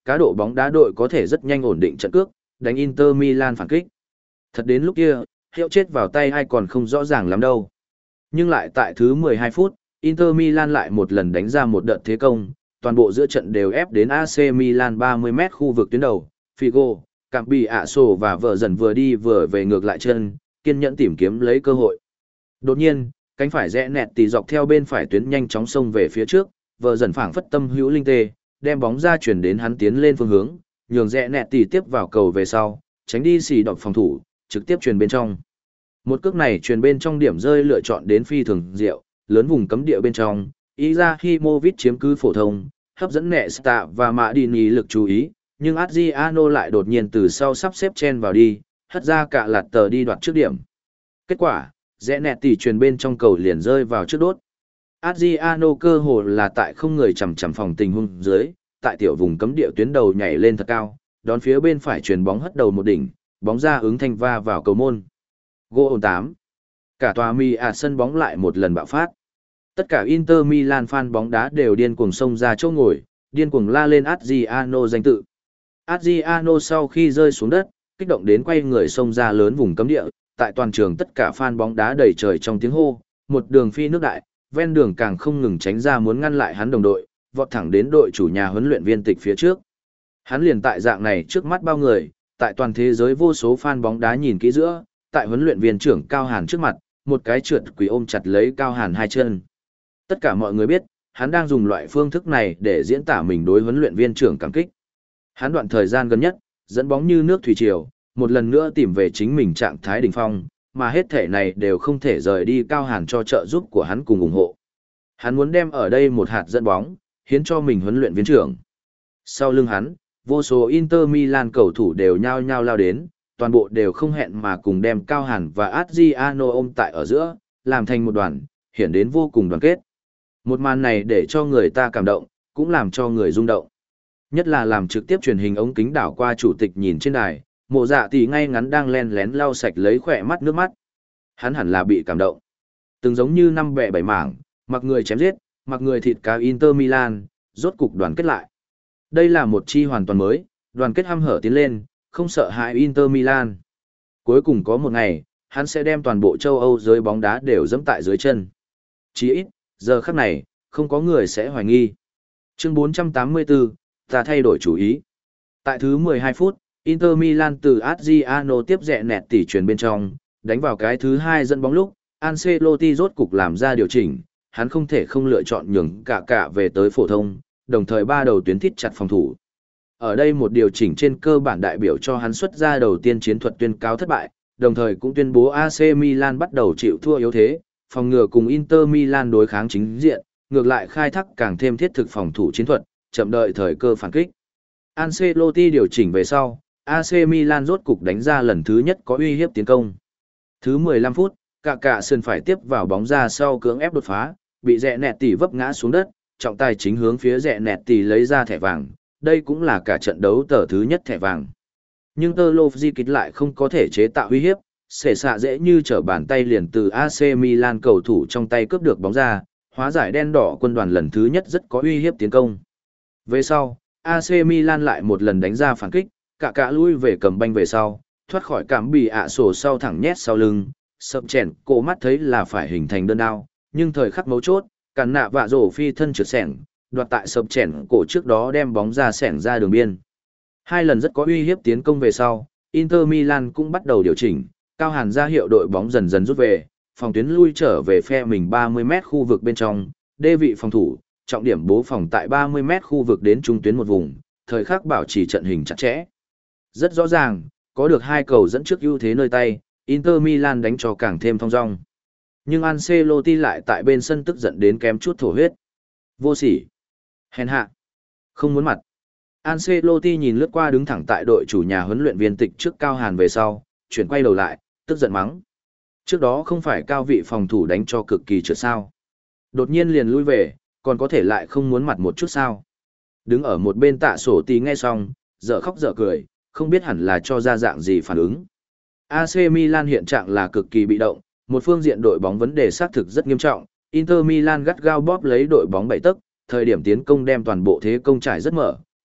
cá độ bóng đá đội có thể rất nhanh ổn định trận cước, đánh Inter Milan phản kích. Thật đến lúc kia, hiệu chết vào tay ai còn không rõ ràng lắm đâu. Nhưng lại tại thứ mười hai phút, Inter Milan lại một lần đánh ra một đợt thế công, toàn bộ giữa trận đều ép đến a xê Milan ba mươi mét khu vực tuyến đầu, Figo, Cambiaso và vợ dần vừa đi vừa về ngược lại chân, kiên nhẫn tìm kiếm lấy cơ hội. Đột nhiên, cánh phải rẽ nẹt tỉ dọc theo bên phải tuyến nhanh chóng xông về phía trước, vợ dần phảng phất tâm hữu linh tê, đem bóng ra chuyển đến hắn tiến lên phương hướng, nhường rẽ nẹt tỉ tiếp vào cầu về sau, tránh đi xì đọc phòng thủ, trực tiếp truyền bên trong. Một cước này truyền bên trong điểm rơi lựa chọn đến phi thường diệu, lớn vùng cấm địa bên trong, Izahimovic chiếm cứ phổ thông, hấp dẫn Nesta và Madini lực chú ý, nhưng Adriano lại đột nhiên từ sau sắp xếp chen vào đi, hất ra cả lạt tờ đi đoạt trước điểm. Kết quả, rẽ nẹt tỉ truyền bên trong cầu liền rơi vào trước đốt. Adriano cơ hồ là tại không người chằm chằm phòng tình huống dưới, tại tiểu vùng cấm địa tuyến đầu nhảy lên thật cao, đón phía bên phải truyền bóng hất đầu một đỉnh, bóng ra ứng thanh va vào cầu môn. Goal tám. Cả tòa mi à sân bóng lại một lần bạo phát. Tất cả Inter Milan fan bóng đá đều điên cuồng xông ra chỗ ngồi, điên cuồng la lên Adriano danh tự. Adriano sau khi rơi xuống đất, kích động đến quay người xông ra lớn vùng cấm địa, tại toàn trường tất cả fan bóng đá đầy trời trong tiếng hô, một đường phi nước đại, ven đường càng không ngừng tránh ra muốn ngăn lại hắn đồng đội, vọt thẳng đến đội chủ nhà huấn luyện viên tịch phía trước. Hắn liền tại dạng này trước mắt bao người, tại toàn thế giới vô số fan bóng đá nhìn kỹ giữa, tại huấn luyện viên trưởng Cao Hàn trước mặt, một cái trượt quỳ ôm chặt lấy Cao Hàn hai chân. Tất cả mọi người biết, hắn đang dùng loại phương thức này để diễn tả mình đối huấn luyện viên trưởng cảm kích. Hắn đoạn thời gian gần nhất, dẫn bóng như nước thủy triều, một lần nữa tìm về chính mình trạng thái đỉnh phong, mà hết thể này đều không thể rời đi Cao Hàn cho trợ giúp của hắn cùng ủng hộ. Hắn muốn đem ở đây một hạt dẫn bóng, hiến cho mình huấn luyện viên trưởng. Sau lưng hắn, vô số Inter Milan cầu thủ đều nhao nhao lao đến, toàn bộ đều không hẹn mà cùng đem Cao Hàn và Adriano ôm tại ở giữa, làm thành một đoàn, hiển đến vô cùng đoàn kết. Một màn này để cho người ta cảm động, cũng làm cho người rung động. Nhất là làm trực tiếp truyền hình ống kính đảo qua chủ tịch nhìn trên đài, Mộ Dạ thì ngay ngắn đang len lén lau sạch lấy khỏe mắt nước mắt. Hắn hẳn là bị cảm động. Từng giống như năm bè bảy mảng, mặc người chém giết, mặc người thịt cá Inter Milan, rốt cục đoàn kết lại. Đây là một chi hoàn toàn mới, đoàn kết hăm hở tiến lên, không sợ hãi Inter Milan. Cuối cùng có một ngày, hắn sẽ đem toàn bộ châu Âu giới bóng đá đều dẫm tại dưới chân. Chỉ ít, giờ khắc này, không có người sẽ hoài nghi. Chương bốn trăm tám mươi tư, ta thay đổi chủ ý. Tại thứ mười hai phút, Inter Milan từ Adriano tiếp rẽ nẹt tỉ truyền bên trong, đánh vào cái thứ hai dẫn bóng lúc, Ancelotti rốt cục làm ra điều chỉnh, hắn không thể không lựa chọn nhường cả cả về tới phổ thông, đồng thời ba đầu tuyến thít chặt phòng thủ. Ở đây một điều chỉnh trên cơ bản đại biểu cho hắn xuất ra đầu tiên chiến thuật tuyên cáo thất bại, đồng thời cũng tuyên bố a xê Milan bắt đầu chịu thua yếu thế, phòng ngừa cùng Inter Milan đối kháng chính diện, ngược lại khai thác càng thêm thiết thực phòng thủ chiến thuật, chậm đợi thời cơ phản kích. Ancelotti điều chỉnh về sau, a xê Milan rốt cục đánh ra lần thứ nhất có uy hiếp tiến công. Thứ mười lăm phút, cả cả sân phải tiếp vào bóng ra sau cưỡng ép đột phá, bị rẽ nẹt tỉ vấp ngã xuống đất, trọng tài chính hướng phía rẽ nẹt tỉ lấy ra thẻ vàng, đây cũng là cả trận đấu tờ thứ nhất thẻ vàng. Nhưng Terlovski lại không có thể chế tạo uy hiếp, xẻ xạ dễ như trở bàn tay liền từ a xê Milan cầu thủ trong tay cướp được bóng ra, hóa giải đen đỏ quân đoàn lần thứ nhất rất có uy hiếp tiến công. Về sau, a xê Milan lại một lần đánh ra phản kích, cả cả lui về cầm banh về sau, thoát khỏi cảm bị ạ sổ sau thẳng nhét sau lưng, sập chèn cổ mắt thấy là phải hình thành đơn đao, nhưng thời khắc mấu chốt, cản nạ vạ rổ phi thân trượt sẻng, đoạt tại sập chèn cổ trước đó đem bóng ra sẻng ra đường biên. Hai lần rất có uy hiếp tiến công về sau, Inter Milan cũng bắt đầu điều chỉnh, Cao Hàn ra hiệu đội bóng dần dần rút về, phòng tuyến lui trở về phe mình ba mươi mét khu vực bên trong, đê vị phòng thủ, trọng điểm bố phòng tại ba mươi mét khu vực đến trung tuyến một vùng, thời khắc bảo trì trận hình chặt chẽ. Rất rõ ràng, có được hai cầu dẫn trước ưu thế nơi tay, Inter Milan đánh cho càng thêm thong dong. Nhưng Ancelotti lại tại bên sân tức giận đến kém chút thổ huyết. Vô sỉ, hèn hạ, không muốn mặt. Ancelotti nhìn lướt qua đứng thẳng tại đội chủ nhà huấn luyện viên tịch trước Cao Hàn về sau, chuyển quay đầu lại, tức giận mắng. Trước đó không phải cao vị phòng thủ đánh cho cực kỳ trượt sao. Đột nhiên liền lui về, còn có thể lại không muốn mặt một chút sao. Đứng ở một bên Tạ Sổ Tí nghe xong, dở khóc dở cười, không biết hẳn là cho ra dạng gì phản ứng. a xê Milan hiện trạng là cực kỳ bị động, một phương diện đội bóng vấn đề xác thực rất nghiêm trọng, Inter Milan gắt gao bóp lấy đội bóng bảy tấc, thời điểm tiến công đem toàn bộ thế công trải rất mở,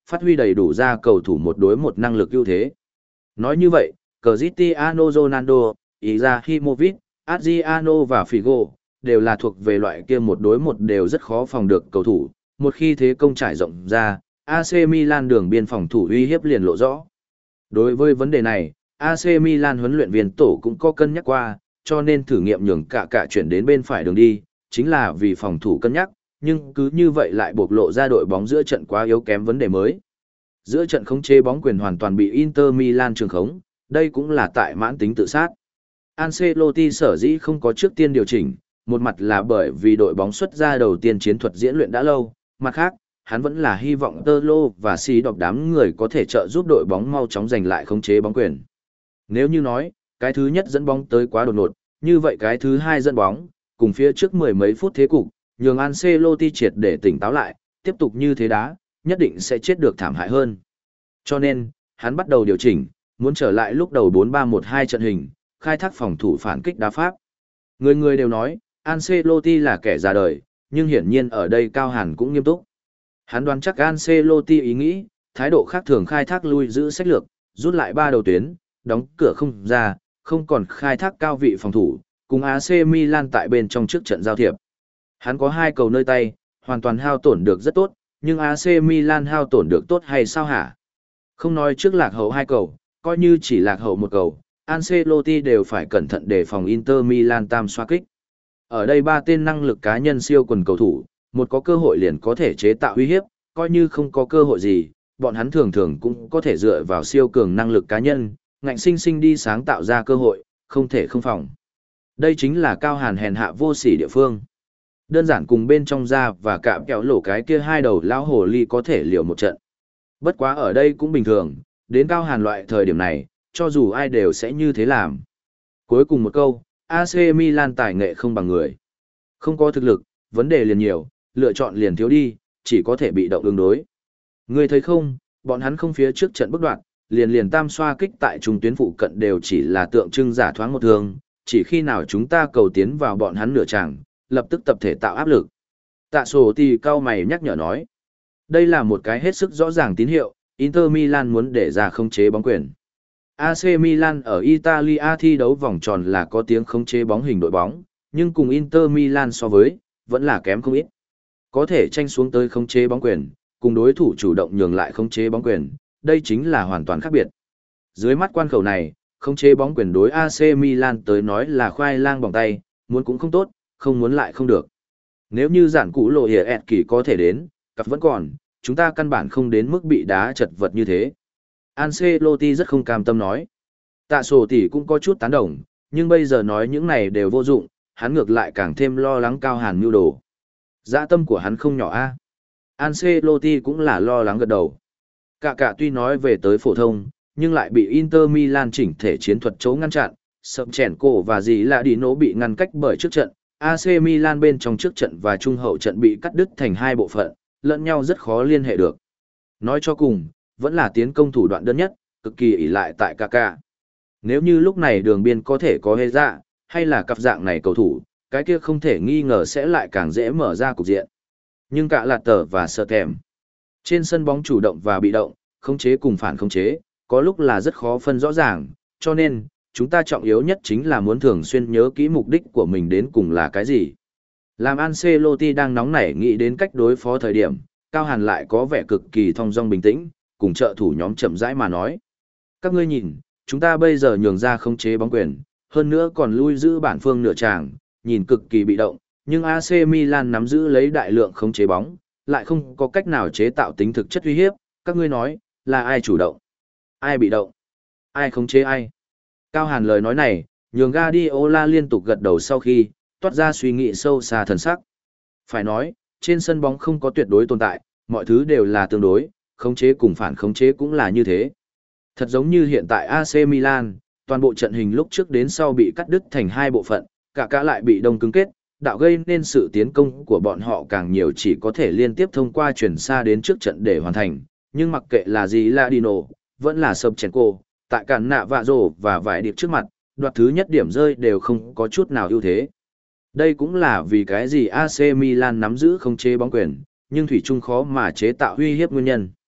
phát huy đầy đủ ra cầu thủ một đối một năng lực ưu thế. Nói như vậy, Cristiano Ronaldo, Ibrahimovic, Adriano và Figo đều là thuộc về loại kia một đối một đều rất khó phòng được cầu thủ. Một khi thế công trải rộng ra, a xê Milan đường biên phòng thủ uy hiếp liền lộ rõ. Đối với vấn đề này, a xê Milan huấn luyện viên tổ cũng có cân nhắc qua, cho nên thử nghiệm nhường cả cả chuyển đến bên phải đường đi, chính là vì phòng thủ cân nhắc, nhưng cứ như vậy lại bộc lộ ra đội bóng giữa trận quá yếu kém vấn đề mới. Giữa trận khống chế bóng quyền hoàn toàn bị Inter Milan trường khống, đây cũng là tại mãn tính tự sát. Ancelotti sở dĩ không có trước tiên điều chỉnh, một mặt là bởi vì đội bóng xuất ra đầu tiên chiến thuật diễn luyện đã lâu, mặt khác, hắn vẫn là hy vọng Tơ Lô và Xí đọc đám người có thể trợ giúp đội bóng mau chóng giành lại khống chế bóng quyền. Nếu như nói, cái thứ nhất dẫn bóng tới quá đột ngột, như vậy cái thứ hai dẫn bóng, cùng phía trước mười mấy phút thế cục, nhường Ancelotti triệt để tỉnh táo lại, tiếp tục như thế đá, nhất định sẽ chết được thảm hại hơn. Cho nên, hắn bắt đầu điều chỉnh, muốn trở lại lúc đầu bốn ba một hai trận hình, khai thác phòng thủ phản kích đá pháp. Người người đều nói, Ancelotti là kẻ già đời, nhưng hiển nhiên ở đây Cao Hàn cũng nghiêm túc. Hắn đoán chắc Ancelotti ý nghĩ, thái độ khác thường khai thác lui giữ sách lược, rút lại ba đầu tuyến, đóng cửa không ra, không còn khai thác cao vị phòng thủ, cùng a xê Milan tại bên trong trước trận giao thiệp. Hắn có hai cầu nơi tay, hoàn toàn hao tổn được rất tốt, nhưng a xê Milan hao tổn được tốt hay sao hả? Không nói trước lạc hậu hai cầu, coi như chỉ lạc hậu một cầu, Ancelotti đều phải cẩn thận đề phòng Inter Milan tam xoá kích. Ở đây ba tên năng lực cá nhân siêu quần cầu thủ, một có cơ hội liền có thể chế tạo uy hiếp, coi như không có cơ hội gì, bọn hắn thường thường cũng có thể dựa vào siêu cường năng lực cá nhân, ngạnh sinh sinh đi sáng tạo ra cơ hội, không thể không phòng. Đây chính là Cao Hàn hèn hạ vô sỉ địa phương. Đơn giản cùng bên trong da và cạm kẹo lỗ cái kia hai đầu lão hồ ly có thể liều một trận. Bất quá ở đây cũng bình thường, đến Cao Hàn loại thời điểm này, cho dù ai đều sẽ như thế làm. Cuối cùng một câu, a xê Milan tài nghệ không bằng người. Không có thực lực, vấn đề liền nhiều, lựa chọn liền thiếu đi, chỉ có thể bị động ứng đối. Người thấy không, bọn hắn không phía trước trận bức đoạn, liền liền tam xoa kích tại trung tuyến phụ cận đều chỉ là tượng trưng giả thoáng một thường, chỉ khi nào chúng ta cầu tiến vào bọn hắn nửa tràng, lập tức tập thể tạo áp lực. Tạ sổ thì cao mày nhắc nhở nói. Đây là một cái hết sức rõ ràng tín hiệu, Inter Milan muốn để ra khống chế bóng quyền. a xê Milan ở Italia thi đấu vòng tròn là có tiếng khống chế bóng hình đội bóng, nhưng cùng Inter Milan so với, vẫn là kém không ít. Có thể tranh xuống tới khống chế bóng quyền, cùng đối thủ chủ động nhường lại khống chế bóng quyền, đây chính là hoàn toàn khác biệt. Dưới mắt quan khẩu này, khống chế bóng quyền đối a xê Milan tới nói là khoai lang bỏng tay, muốn cũng không tốt, không muốn lại không được. Nếu như giản cũ lộ hiệp ẹt kỳ có thể đến, cặp vẫn còn, chúng ta căn bản không đến mức bị đá chật vật như thế. Ancelotti rất không cam tâm nói. Tạ sổ tỷ cũng có chút tán đồng, nhưng bây giờ nói những này đều vô dụng, hắn ngược lại càng thêm lo lắng Cao Hàn mưu đồ. Dã tâm của hắn không nhỏ a. Ancelotti cũng là lo lắng gật đầu. Cả cả tuy nói về tới phổ thông, nhưng lại bị Inter Milan chỉnh thể chiến thuật chấu ngăn chặn, sập chèn cổ và gì là đi nổ bị ngăn cách bởi trước trận. a xê Milan bên trong trước trận và trung hậu trận bị cắt đứt thành hai bộ phận, lẫn nhau rất khó liên hệ được. Nói cho cùng, vẫn là tiến công thủ đoạn đơn nhất, cực kỳ ỷ lại tại Kaká. Nếu như lúc này đường biên có thể có hê dạ, hay là cặp dạng này cầu thủ, cái kia không thể nghi ngờ sẽ lại càng dễ mở ra cục diện. Nhưng cả lạt tờ và sơ kèm. Trên sân bóng chủ động và bị động, khống chế cùng phản khống chế, có lúc là rất khó phân rõ ràng, cho nên, chúng ta trọng yếu nhất chính là muốn thường xuyên nhớ kỹ mục đích của mình đến cùng là cái gì. Làm Ancelotti đang nóng nảy nghĩ đến cách đối phó thời điểm, Cao Hàn lại có vẻ cực kỳ thong dong bình tĩnh, cùng trợ thủ nhóm chậm rãi mà nói. Các ngươi nhìn, chúng ta bây giờ nhường ra khống chế bóng quyền, hơn nữa còn lui giữ bản phương nửa tràng, nhìn cực kỳ bị động, nhưng a xê Milan nắm giữ lấy đại lượng khống chế bóng, lại không có cách nào chế tạo tính thực chất uy hiếp, các ngươi nói, là ai chủ động? Ai bị động? Ai khống chế ai? Cao Hàn lời nói này, nhường Guardiola liên tục gật đầu sau khi, toát ra suy nghĩ sâu xa thần sắc. Phải nói, trên sân bóng không có tuyệt đối tồn tại, mọi thứ đều là tương đối, khống chế cùng phản khống chế cũng là như thế. Thật giống như hiện tại a xê Milan, toàn bộ trận hình lúc trước đến sau bị cắt đứt thành hai bộ phận, cả cả lại bị đông cứng kết, đạo gây nên sự tiến công của bọn họ càng nhiều chỉ có thể liên tiếp thông qua chuyển xa đến trước trận để hoàn thành, nhưng mặc kệ là gì là Dino, vẫn là Sobchenko, tại cản nạ vạ rổ và vài điệp trước mặt, đoạt thứ nhất điểm rơi đều không có chút nào ưu thế. Đây cũng là vì cái gì a xê Milan nắm giữ không chế bóng quyền, nhưng thủy chung khó mà chế tạo uy hiếp nguyên nhân.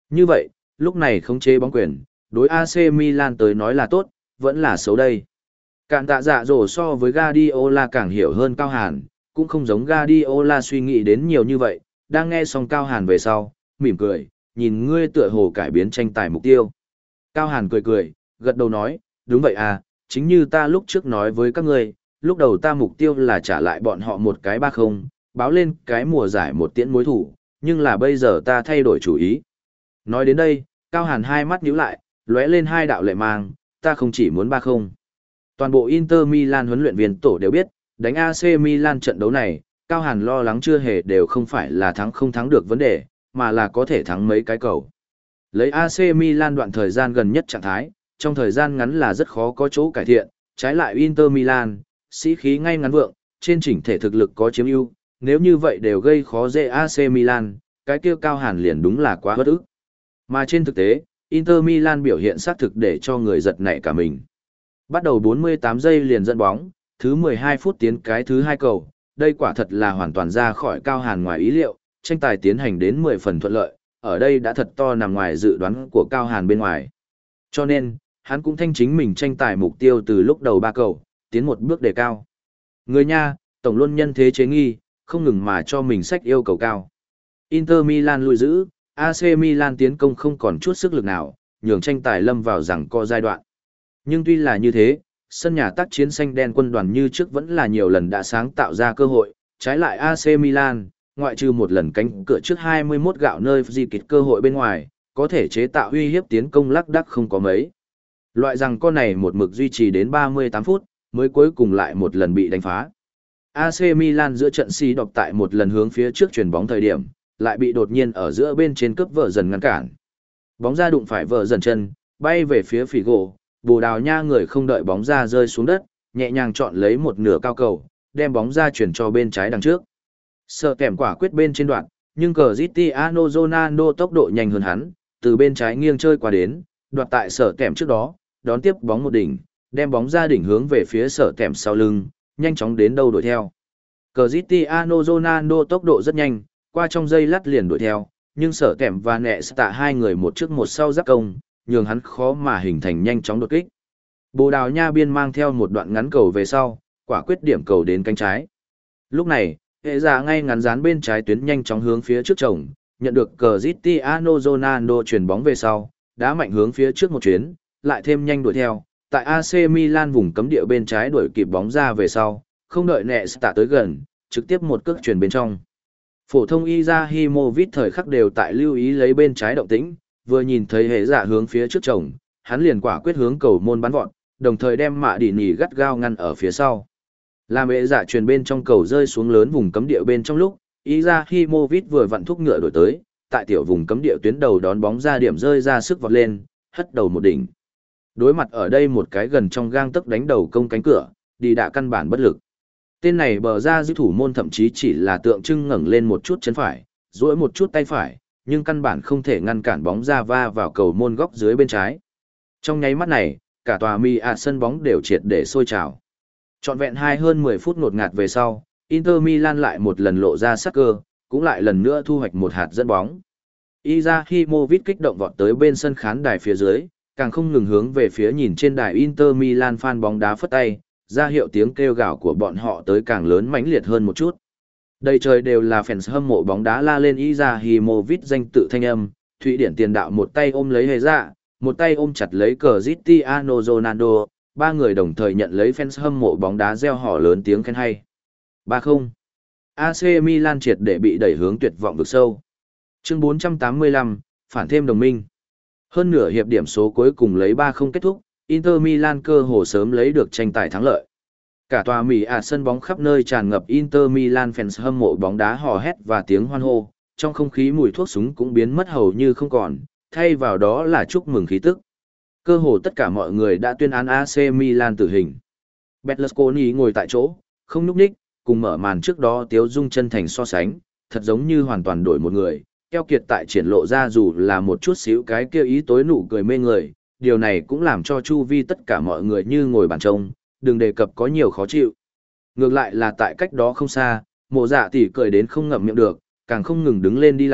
Như vậy, lúc này khống chế bóng quyền, đối a xê Milan tới nói là tốt, vẫn là xấu đây. Cạn tạ dạ dỗ so với Guardiola càng hiểu hơn Cao Hàn, cũng không giống Guardiola suy nghĩ đến nhiều như vậy, đang nghe xong Cao Hàn về sau, mỉm cười, nhìn ngươi tựa hồ cải biến tranh tài mục tiêu. Cao Hàn cười cười, gật đầu nói, đúng vậy à, chính như ta lúc trước nói với các ngươi, lúc đầu ta mục tiêu là trả lại bọn họ một cái ba không, báo lên cái mùa giải một tiễn mối thủ, nhưng là bây giờ ta thay đổi chủ ý. Nói đến đây, Cao Hàn hai mắt nhíu lại, lóe lên hai đạo lệ mang, ta không chỉ muốn ba không. Toàn bộ Inter Milan huấn luyện viên tổ đều biết, đánh a xê Milan trận đấu này, Cao Hàn lo lắng chưa hề đều không phải là thắng không thắng được vấn đề, mà là có thể thắng mấy cái cầu. Lấy a xê Milan đoạn thời gian gần nhất trạng thái, trong thời gian ngắn là rất khó có chỗ cải thiện, trái lại Inter Milan, sĩ khí ngay ngắn vượng, trên chỉnh thể thực lực có chiếm ưu, nếu như vậy đều gây khó dễ a xê Milan, cái kia Cao Hàn liền đúng là quá bất ức. Mà trên thực tế, Inter Milan biểu hiện xác thực để cho người giật nảy cả mình. Bắt đầu bốn mươi tám giây liền dẫn bóng, thứ mười hai phút tiến cái thứ hai cầu, đây quả thật là hoàn toàn ra khỏi Cao Hàn ngoài ý liệu, tranh tài tiến hành đến mười phần thuận lợi, ở đây đã thật to nằm ngoài dự đoán của Cao Hàn bên ngoài. Cho nên, hắn cũng thanh chính mình tranh tài mục tiêu từ lúc đầu ba cầu, tiến một bước đề cao. Người nha, tổng luôn nhân thế chế nghi, không ngừng mà cho mình sách yêu cầu cao. Inter Milan lùi giữ, a xê Milan tiến công không còn chút sức lực nào, nhường tranh tài lâm vào rằng co giai đoạn. Nhưng tuy là như thế, sân nhà tác chiến xanh đen quân đoàn như trước vẫn là nhiều lần đã sáng tạo ra cơ hội, trái lại a xê Milan, ngoại trừ một lần cánh cửa trước hai mươi mốt gạo nơi di kịch cơ hội bên ngoài, có thể chế tạo uy hiếp tiến công lắc đắc không có mấy. Loại rằng con này một mực duy trì đến ba mươi tám phút, mới cuối cùng lại một lần bị đánh phá. a xê Milan giữa trận xì đọc tại một lần hướng phía trước chuyển bóng thời điểm, lại bị đột nhiên ở giữa bên trên cướp vợ dần ngăn cản. Bóng ra đụng phải vợ dần chân, bay về phía Figo, Bồ Đào Nha người không đợi bóng ra rơi xuống đất, nhẹ nhàng chọn lấy một nửa cao cầu, đem bóng ra chuyển cho bên trái đằng trước. Sợ kèm quả quyết bên trên đoạn, nhưng Cristiano Ronaldo tốc độ nhanh hơn hắn, từ bên trái nghiêng chơi qua đến, đoạt tại sở kèm trước đó, đón tiếp bóng một đỉnh, đem bóng ra đỉnh hướng về phía sở kèm sau lưng, nhanh chóng đến đâu đuổi theo. Cristiano Ronaldo tốc độ rất nhanh, qua trong giây lát liền đuổi theo, nhưng sở kèm và nẹ tạ hai người một trước một sau giáp công, nhường hắn khó mà hình thành nhanh chóng đột kích. Bồ Đào Nha biên mang theo một đoạn ngắn cầu về sau, quả quyết điểm cầu đến cánh trái. Lúc này, hệ giả ngay ngắn dán bên trái tuyến nhanh chóng hướng phía trước chồng, nhận được Cristiano Ronaldo chuyển bóng về sau, đá mạnh hướng phía trước một chuyến, lại thêm nhanh đuổi theo, tại a xê Milan vùng cấm địa bên trái đuổi kịp bóng ra về sau, không đợi nẹ tạ tới gần, trực tiếp một cước chuyển bên trong. Phổ thông Izahimovic thời khắc đều tại lưu ý lấy bên trái động tĩnh, vừa nhìn thấy hệ giả hướng phía trước chồng, hắn liền quả quyết hướng cầu môn bắn vọt, đồng thời đem mạ đỉ nỉ gắt gao ngăn ở phía sau. Làm hệ giả truyền bên trong cầu rơi xuống lớn vùng cấm địa bên trong lúc, Izahimovic vừa vặn thúc ngựa đổi tới, tại tiểu vùng cấm địa tuyến đầu đón bóng ra điểm rơi ra sức vọt lên, hất đầu một đỉnh. Đối mặt ở đây một cái gần trong gang tấc đánh đầu công cánh cửa, đi đạ căn bản bất lực. Tên này bờ ra giữ thủ môn thậm chí chỉ là tượng trưng ngẩng lên một chút chân phải, duỗi một chút tay phải, nhưng căn bản không thể ngăn cản bóng ra va vào cầu môn góc dưới bên trái. Trong nháy mắt này, cả tòa mi ạ sân bóng đều triệt để sôi trào. Trọn vẹn hai hơn mười phút ngột ngạt về sau, Inter Milan lại một lần lộ ra sắc cơ, cũng lại lần nữa thu hoạch một hạt dẫn bóng. Izahimovic kích động vọt tới bên sân khán đài phía dưới, càng không ngừng hướng về phía nhìn trên đài Inter Milan fan bóng đá phất tay, ra hiệu tiếng kêu gào của bọn họ tới càng lớn mãnh liệt hơn một chút. Đầy trời đều là fans hâm mộ bóng đá la lên Izahimovic danh tự thanh âm, Thụy Điển tiền đạo một tay ôm lấy hề dạ, một tay ôm chặt lấy Cristiano Ronaldo, ba người đồng thời nhận lấy fans hâm mộ bóng đá reo hò lớn tiếng khen hay. ba không. a xê Milan triệt để bị đẩy hướng tuyệt vọng vực sâu. Chương bốn trăm tám mươi lăm, phản thêm đồng minh. Hơn nửa hiệp điểm số cuối cùng lấy ba không kết thúc, Inter Milan cơ hồ sớm lấy được tranh tài thắng lợi. Cả tòa Mỹ ạ sân bóng khắp nơi tràn ngập Inter Milan fans hâm mộ bóng đá hò hét và tiếng hoan hô, trong không khí mùi thuốc súng cũng biến mất hầu như không còn, thay vào đó là chúc mừng khí tức. Cơ hồ tất cả mọi người đã tuyên án a xê Milan tử hình. Berlusconi ngồi tại chỗ, không nhúc nhích, cùng mở màn trước đó tiếu dung chân thành so sánh, thật giống như hoàn toàn đổi một người, keo kiệt tại triển lộ ra dù là một chút xíu cái kia ý tối nụ cười mê người, điều này cũng làm cho chu vi tất cả mọi người như ngồi bàn trông, đừng đề cập có nhiều khó chịu. Ngược lại là tại cách đó không xa, mộ dạ tỷ cười đến không ngậm miệng được, càng không ngừng đứng lên đi lại,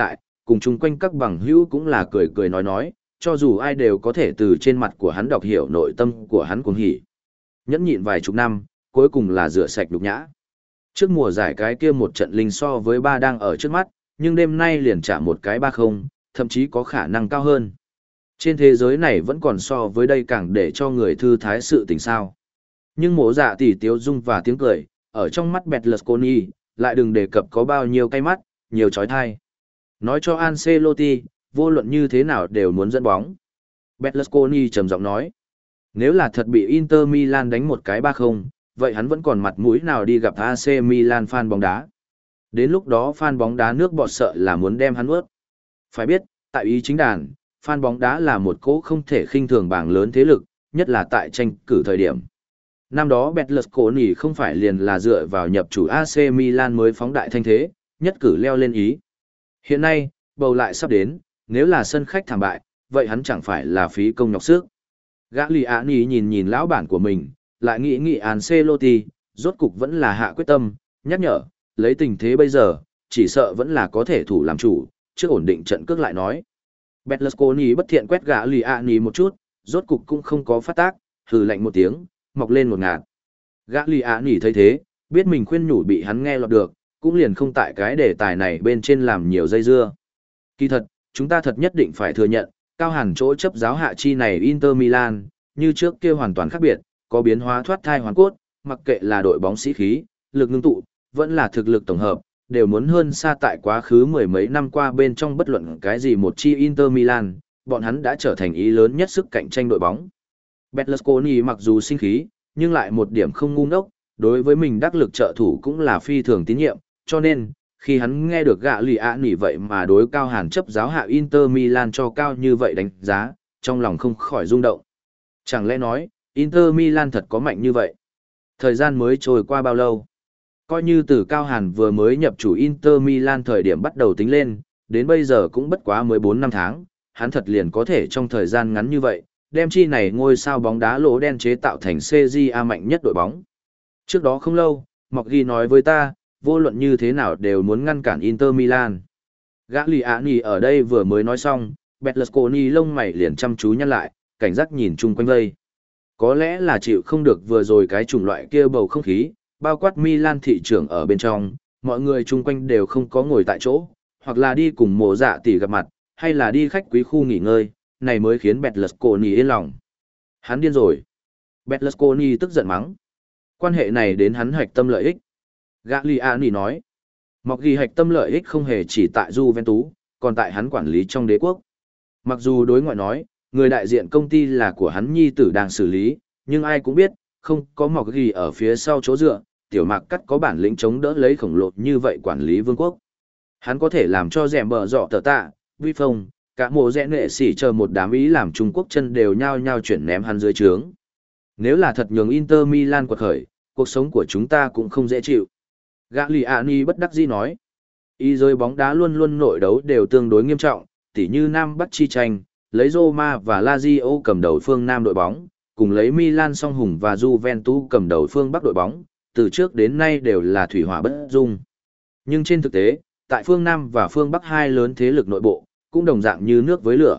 cùng chung quanh các bằng hữu cũng là cười cười nói nói, cho dù ai đều có thể từ trên mặt của hắn đọc hiểu nội tâm của hắn cuồng hỉ. Nhẫn nhịn vài chục năm, cuối cùng là rửa sạch nhục nhã. Trước mùa giải cái kia một trận linh so với ba đang ở trước mắt, nhưng đêm nay liền trả một cái ba không, thậm chí có khả năng cao hơn. Trên thế giới này vẫn còn so với đây càng để cho người thư thái sự tình sao. Nhưng mổ dạ tỷ tiếu dung và tiếng cười, ở trong mắt Berlusconi, lại đừng đề cập có bao nhiêu cay mắt, nhiều chói tai. Nói cho Ancelotti, vô luận như thế nào đều muốn dẫn bóng. Berlusconi trầm giọng nói, nếu là thật bị Inter Milan đánh một cái ba không, vậy hắn vẫn còn mặt mũi nào đi gặp a xê Milan fan bóng đá. Đến lúc đó fan bóng đá nước bọt sợ là muốn đem hắn ướt. Phải biết, tại ý chính đàn, fan bóng đá là một cỗ không thể khinh thường bảng lớn thế lực, nhất là tại tranh cử thời điểm. Năm đó Berlusconi không phải liền là dựa vào nhập chủ a xê Milan mới phóng đại thanh thế, nhất cử leo lên ý. Hiện nay, bầu lại sắp đến, nếu là sân khách thảm bại, vậy hắn chẳng phải là phí công nhọc sức. Gagliani nhìn nhìn lão bản của mình, lại nghĩ nghĩ Ancelotti, rốt cục vẫn là hạ quyết tâm, nhắc nhở, lấy tình thế bây giờ, chỉ sợ vẫn là có thể thủ làm chủ, trước ổn định trận cước lại nói. Berlusconi bất thiện quét Gagliani một chút, rốt cục cũng không có phát tác, hừ lạnh một tiếng, mọc lên một ngạt. Gagliani thấy thế, biết mình khuyên nhủ bị hắn nghe lọt được, cũng liền không tại cái đề tài này bên trên làm nhiều dây dưa. Kỳ thật, chúng ta thật nhất định phải thừa nhận, cao hẳn chỗ chấp giáo hạ chi này Inter Milan, như trước kia hoàn toàn khác biệt, có biến hóa thoát thai hoàn cốt, mặc kệ là đội bóng sĩ khí, lực ngưng tụ, vẫn là thực lực tổng hợp, đều muốn hơn xa tại quá khứ mười mấy năm qua bên trong bất luận cái gì một chi Inter Milan, bọn hắn đã trở thành ý lớn nhất sức cạnh tranh đội bóng. Berlusconi mặc dù sinh khí, nhưng lại một điểm không ngu ngốc, đối với mình đắc lực trợ thủ cũng là phi thường tín nhiệm, cho nên, khi hắn nghe được gạ lì ạ nỉ vậy mà đối cao hàn chấp giáo hạ Inter Milan cho cao như vậy đánh giá, trong lòng không khỏi rung động. Chẳng lẽ nói, Inter Milan thật có mạnh như vậy? Thời gian mới trôi qua bao lâu? Coi như từ cao hàn vừa mới nhập chủ Inter Milan thời điểm bắt đầu tính lên, đến bây giờ cũng bất quá mười bốn năm tháng, hắn thật liền có thể trong thời gian ngắn như vậy, đem chi này ngôi sao bóng đá lỗ đen chế tạo thành xê giê a mạnh nhất đội bóng. Trước đó không lâu, Mọc Ghi nói với ta, vô luận như thế nào đều muốn ngăn cản Inter Milan. Gagliani ở đây vừa mới nói xong, Berlusconi lông mày liền chăm chú nhăn lại, cảnh giác nhìn chung quanh vây. Có lẽ là chịu không được vừa rồi cái chủng loại kia bầu không khí, bao quát Milan thị trưởng ở bên trong, mọi người chung quanh đều không có ngồi tại chỗ, hoặc là đi cùng mộ dạ tỷ gặp mặt, hay là đi khách quý khu nghỉ ngơi, này mới khiến Berlusconi yên lòng. Hắn điên rồi. Berlusconi tức giận mắng. Quan hệ này đến hắn hạch tâm lợi ích. Gagliani nói, Mọc Ghi hạch tâm lợi ích không hề chỉ tại Juventus, còn tại hắn quản lý trong đế quốc. Mặc dù đối ngoại nói, người đại diện công ty là của hắn nhi tử đang xử lý, nhưng ai cũng biết, không có Mọc Ghi ở phía sau chỗ dựa, tiểu mạc cắt có bản lĩnh chống đỡ lấy khổng lồ như vậy quản lý vương quốc. Hắn có thể làm cho rèm bờ dọ tờ tạ, vi phong, cả mộ rẽ nệ xỉ chờ một đám ý làm Trung Quốc chân đều nhao nhao chuyển ném hắn dưới trướng. Nếu là thật nhường Inter Milan quật khởi, cuộc sống của chúng ta cũng không dễ chịu. Gagliani bất đắc dĩ nói, ý giới bóng đá luôn luôn nội đấu đều tương đối nghiêm trọng, tỉ như Nam Bắc chi tranh, lấy Roma và Lazio cầm đầu phương Nam đội bóng, cùng lấy Milan song hùng và Juventus cầm đầu phương Bắc đội bóng, từ trước đến nay đều là thủy hỏa bất dung. Nhưng trên thực tế, tại phương Nam và phương Bắc hai lớn thế lực nội bộ, cũng đồng dạng như nước với lửa.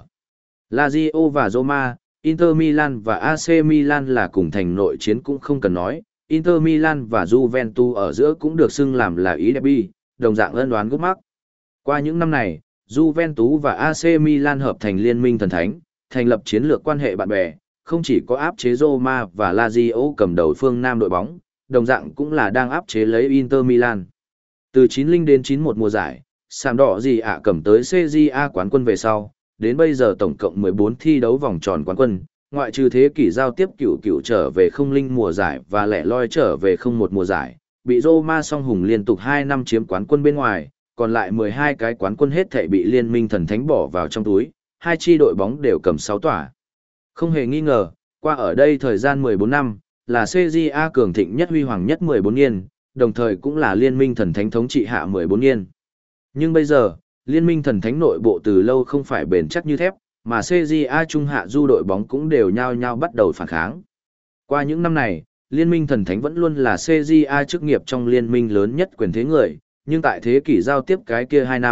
Lazio và Roma, Inter Milan và a xê Milan là cùng thành nội chiến cũng không cần nói, Inter Milan và Juventus ở giữa cũng được xưng làm là ý derby, đồng dạng ân đoán gút mắc. Qua những năm này, Juventus và a xê Milan hợp thành liên minh thần thánh, thành lập chiến lược quan hệ bạn bè, không chỉ có áp chế Roma và Lazio cầm đầu phương Nam đội bóng, đồng dạng cũng là đang áp chế lấy Inter Milan. Từ chín mươi đến chín mốt mùa giải, Sàm đỏ gì ạ cầm tới xê giê a quán quân về sau, đến bây giờ tổng cộng mười bốn thi đấu vòng tròn quán quân, ngoại trừ thế kỷ giao tiếp cựu cựu trở về không linh mùa giải và lẻ loi trở về không một mùa giải, bị Roma song hùng liên tục hai năm chiếm quán quân bên ngoài, còn lại mười hai cái quán quân hết thảy bị liên minh thần thánh bỏ vào trong túi, hai chi đội bóng đều cầm sáu tòa. Không hề nghi ngờ, qua ở đây thời gian mười bốn năm, là xê giê a cường thịnh nhất huy hoàng nhất mười bốn niên, đồng thời cũng là liên minh thần thánh thống trị hạ mười bốn niên. Nhưng bây giờ, liên minh thần thánh nội bộ từ lâu không phải bền chắc như thép, mà xê giê a trung hạ du đội bóng cũng đều nhao nhao bắt đầu phản kháng. Qua những năm này, liên minh thần thánh vẫn luôn là xê giê a chức nghiệp trong liên minh lớn nhất quyền thế người, nhưng tại thế kỷ giao tiếp cái kia hai năm,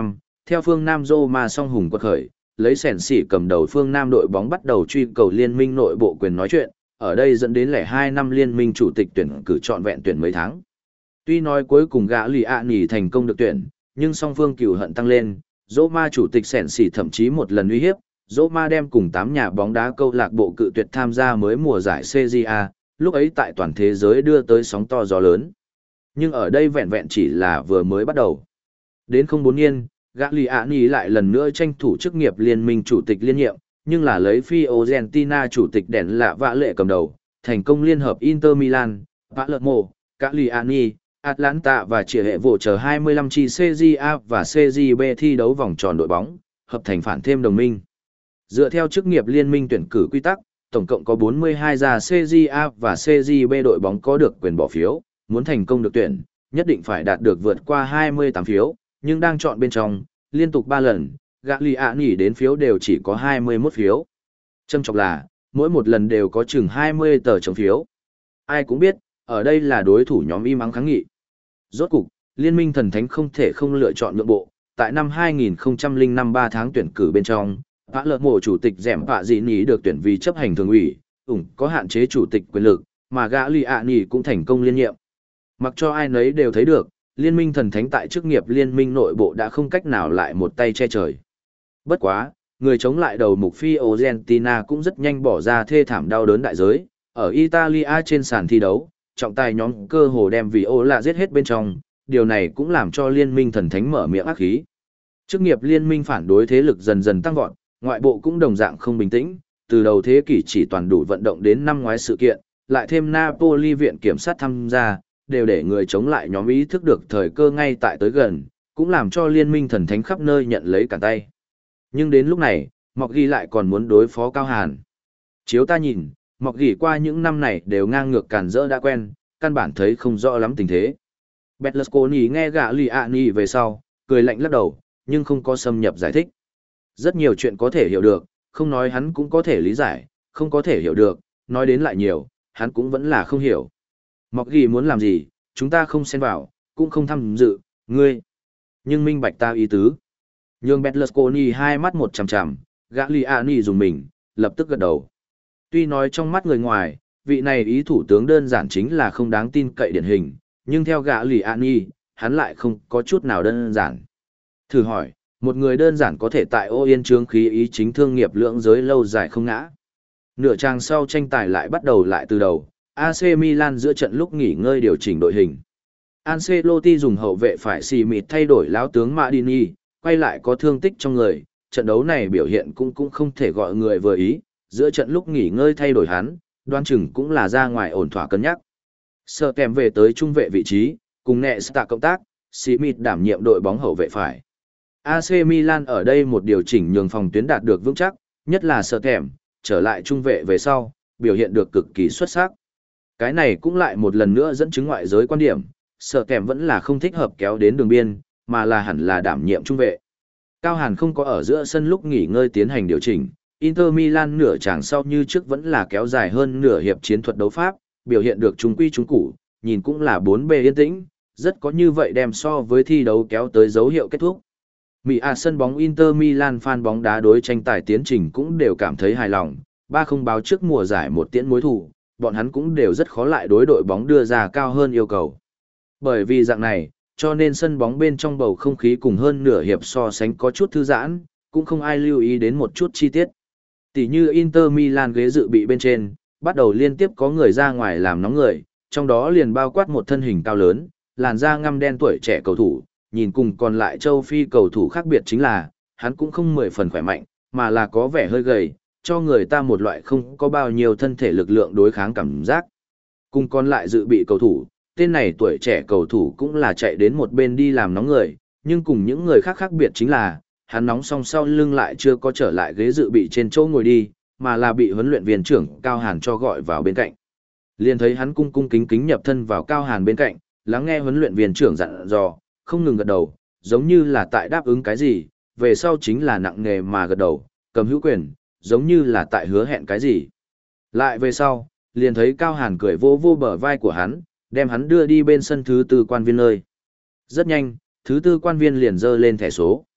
Theo phương Nam Roma song hùng quật khởi, lấy sẻn xỉ cầm đầu phương Nam đội bóng bắt đầu truy cầu liên minh nội bộ quyền nói chuyện, ở đây dẫn đến lẻ hai năm liên minh chủ tịch tuyển cử trọn vẹn tuyển mấy tháng. Tuy nói cuối cùng gã lì ạ nỉ thành công được tuyển, nhưng song phương cừu hận tăng lên, Roma chủ tịch sẻn xỉ thậm chí một lần uy hiếp, Roma đem cùng tám nhà bóng đá câu lạc bộ cự tuyệt tham gia mới mùa giải xê giê a, lúc ấy tại toàn thế giới đưa tới sóng to gió lớn. Nhưng ở đây vẹn vẹn chỉ là vừa mới bắt đầu. Đến không bốn niên, Gagliani lại lần nữa tranh thủ chức nghiệp liên minh chủ tịch liên nhiệm, nhưng là lấy Fiorentina chủ tịch đèn lạ vạ lệ cầm đầu, thành công liên hợp Inter Milan, Palermo, Gagliani, Atlanta và chỉ hệ vụ chờ hai mươi lăm chi xê giê a và xê giê bê thi đấu vòng tròn đội bóng, hợp thành phản thêm đồng minh. Dựa theo chức nghiệp liên minh tuyển cử quy tắc, tổng cộng có bốn mươi hai gia xê giê a và xê giê bê đội bóng có được quyền bỏ phiếu, muốn thành công được tuyển, nhất định phải đạt được vượt qua hai mươi tám phiếu, nhưng đang chọn bên trong, liên tục ba lần, Gagliani đến phiếu đều chỉ có hai mươi mốt phiếu. Trâm trọng là, mỗi một lần đều có chừng hai mươi tờ chống phiếu. Ai cũng biết, ở đây là đối thủ nhóm im ắng kháng nghị. Rốt cục, Liên minh thần thánh không thể không lựa chọn nhượng bộ, tại năm hai nghìn không trăm lẻ năm ba tháng tuyển cử bên trong, Pã Lợt Mộ chủ tịch Dẻm Pạ Dị Nỉ được tuyển vì chấp hành thường ủy, ủng có hạn chế chủ tịch quyền lực, mà Gagliani cũng thành công liên nhiệm. Mặc cho ai nấy đều thấy được, Liên minh thần thánh tại chức nghiệp liên minh nội bộ đã không cách nào lại một tay che trời. Bất quá, người chống lại đầu mục Fiorentina cũng rất nhanh bỏ ra thê thảm đau đớn đại giới, ở Italia trên sàn thi đấu, trọng tài nhóm cơ hồ đem Viola giết hết bên trong, điều này cũng làm cho liên minh thần thánh mở miệng ác khí. Chức nghiệp liên minh phản đối thế lực dần dần tăng vọt, ngoại bộ cũng đồng dạng không bình tĩnh, từ đầu thế kỷ chỉ toàn đủ vận động đến năm ngoái sự kiện, lại thêm Napoli viện kiểm sát tham gia, đều để người chống lại nhóm ý thức được thời cơ ngay tại tới gần, cũng làm cho liên minh thần thánh khắp nơi nhận lấy cả tay. Nhưng đến lúc này, Mọc Ghi lại còn muốn đối phó Cao Hàn. Chiếu ta nhìn, Mọc Ghi qua những năm này đều ngang ngược càn rỡ đã quen, căn bản thấy không rõ lắm tình thế. Berlusconi nghe Gagliani về sau, cười lạnh lắc đầu, nhưng không có xâm nhập giải thích. Rất nhiều chuyện có thể hiểu được, không nói hắn cũng có thể lý giải, không có thể hiểu được, nói đến lại nhiều, hắn cũng vẫn là không hiểu. Mọc Ghi muốn làm gì, chúng ta không xen vào, cũng không tham dự, ngươi. Nhưng minh bạch ta ý tứ. Nhưng Berlusconi hai mắt một chằm chằm, Gagliani dùng mình, lập tức gật đầu. Tuy nói trong mắt người ngoài, vị này ý thủ tướng đơn giản chính là không đáng tin cậy điển hình, nhưng theo Gagliani, hắn lại không có chút nào đơn giản. Thử hỏi, một người đơn giản có thể tại ô yên trướng khí ý chính thương nghiệp lưỡng giới lâu dài không ngã. Nửa trang sau tranh tài lại bắt đầu lại từ đầu, a xê Milan giữa trận lúc nghỉ ngơi điều chỉnh đội hình. Ancelotti dùng hậu vệ phải xì mịt thay đổi lão tướng Madini, quay lại có thương tích trong người, trận đấu này biểu hiện cũng cũng không thể gọi người vừa ý, giữa trận lúc nghỉ ngơi thay đổi hắn, đoán chừng cũng là ra ngoài ổn thỏa cân nhắc. Sợ kèm về tới trung vệ vị trí, cùng Nesta cộng tác, Smith đảm nhiệm đội bóng hậu vệ phải. a xê Milan ở đây một điều chỉnh nhường phòng tuyến đạt được vững chắc, nhất là sợ kèm, trở lại trung vệ về sau, biểu hiện được cực kỳ xuất sắc. Cái này cũng lại một lần nữa dẫn chứng ngoại giới quan điểm, sợ kèm vẫn là không thích hợp kéo đến đường biên, mà là hẳn là đảm nhiệm trung vệ. Cao Hàn không có ở giữa sân lúc nghỉ ngơi tiến hành điều chỉnh, Inter Milan nửa chàng sau như trước vẫn là kéo dài hơn nửa hiệp chiến thuật đấu pháp, biểu hiện được trung quy trung củ, nhìn cũng là bốn bề yên tĩnh, rất có như vậy đem so với thi đấu kéo tới dấu hiệu kết thúc. Mỹ à sân bóng Inter Milan fan bóng đá đối tranh tài tiến trình cũng đều cảm thấy hài lòng, ba không báo trước mùa giải một tiễn mối thủ, bọn hắn cũng đều rất khó lại đối đội bóng đưa ra cao hơn yêu cầu. Bởi vì dạng này, cho nên sân bóng bên trong bầu không khí cùng hơn nửa hiệp so sánh có chút thư giãn, cũng không ai lưu ý đến một chút chi tiết. Tỷ như Inter Milan ghế dự bị bên trên, bắt đầu liên tiếp có người ra ngoài làm nóng người, trong đó liền bao quát một thân hình cao lớn, làn da ngăm đen tuổi trẻ cầu thủ, nhìn cùng còn lại châu Phi cầu thủ khác biệt chính là, hắn cũng không mười phần khỏe mạnh, mà là có vẻ hơi gầy, cho người ta một loại không có bao nhiêu thân thể lực lượng đối kháng cảm giác. Cùng còn lại dự bị cầu thủ, tên này tuổi trẻ cầu thủ cũng là chạy đến một bên đi làm nóng người, nhưng cùng những người khác khác biệt chính là, hắn nóng xong sau lưng lại chưa có trở lại ghế dự bị trên chỗ ngồi đi, mà là bị huấn luyện viên trưởng Cao Hàn cho gọi vào bên cạnh. Liền thấy hắn cung cung kính kính nhập thân vào Cao Hàn bên cạnh, lắng nghe huấn luyện viên trưởng dặn dò, không ngừng gật đầu, giống như là tại đáp ứng cái gì, về sau chính là nặng nề mà gật đầu, cầm hữu quyền, giống như là tại hứa hẹn cái gì. Lại về sau, liền thấy Cao Hàn cười vô vô bờ vai của hắn, đem hắn đưa đi bên sân thứ tư quan viên nơi. Rất nhanh, thứ tư quan viên liền dơ lên thẻ số.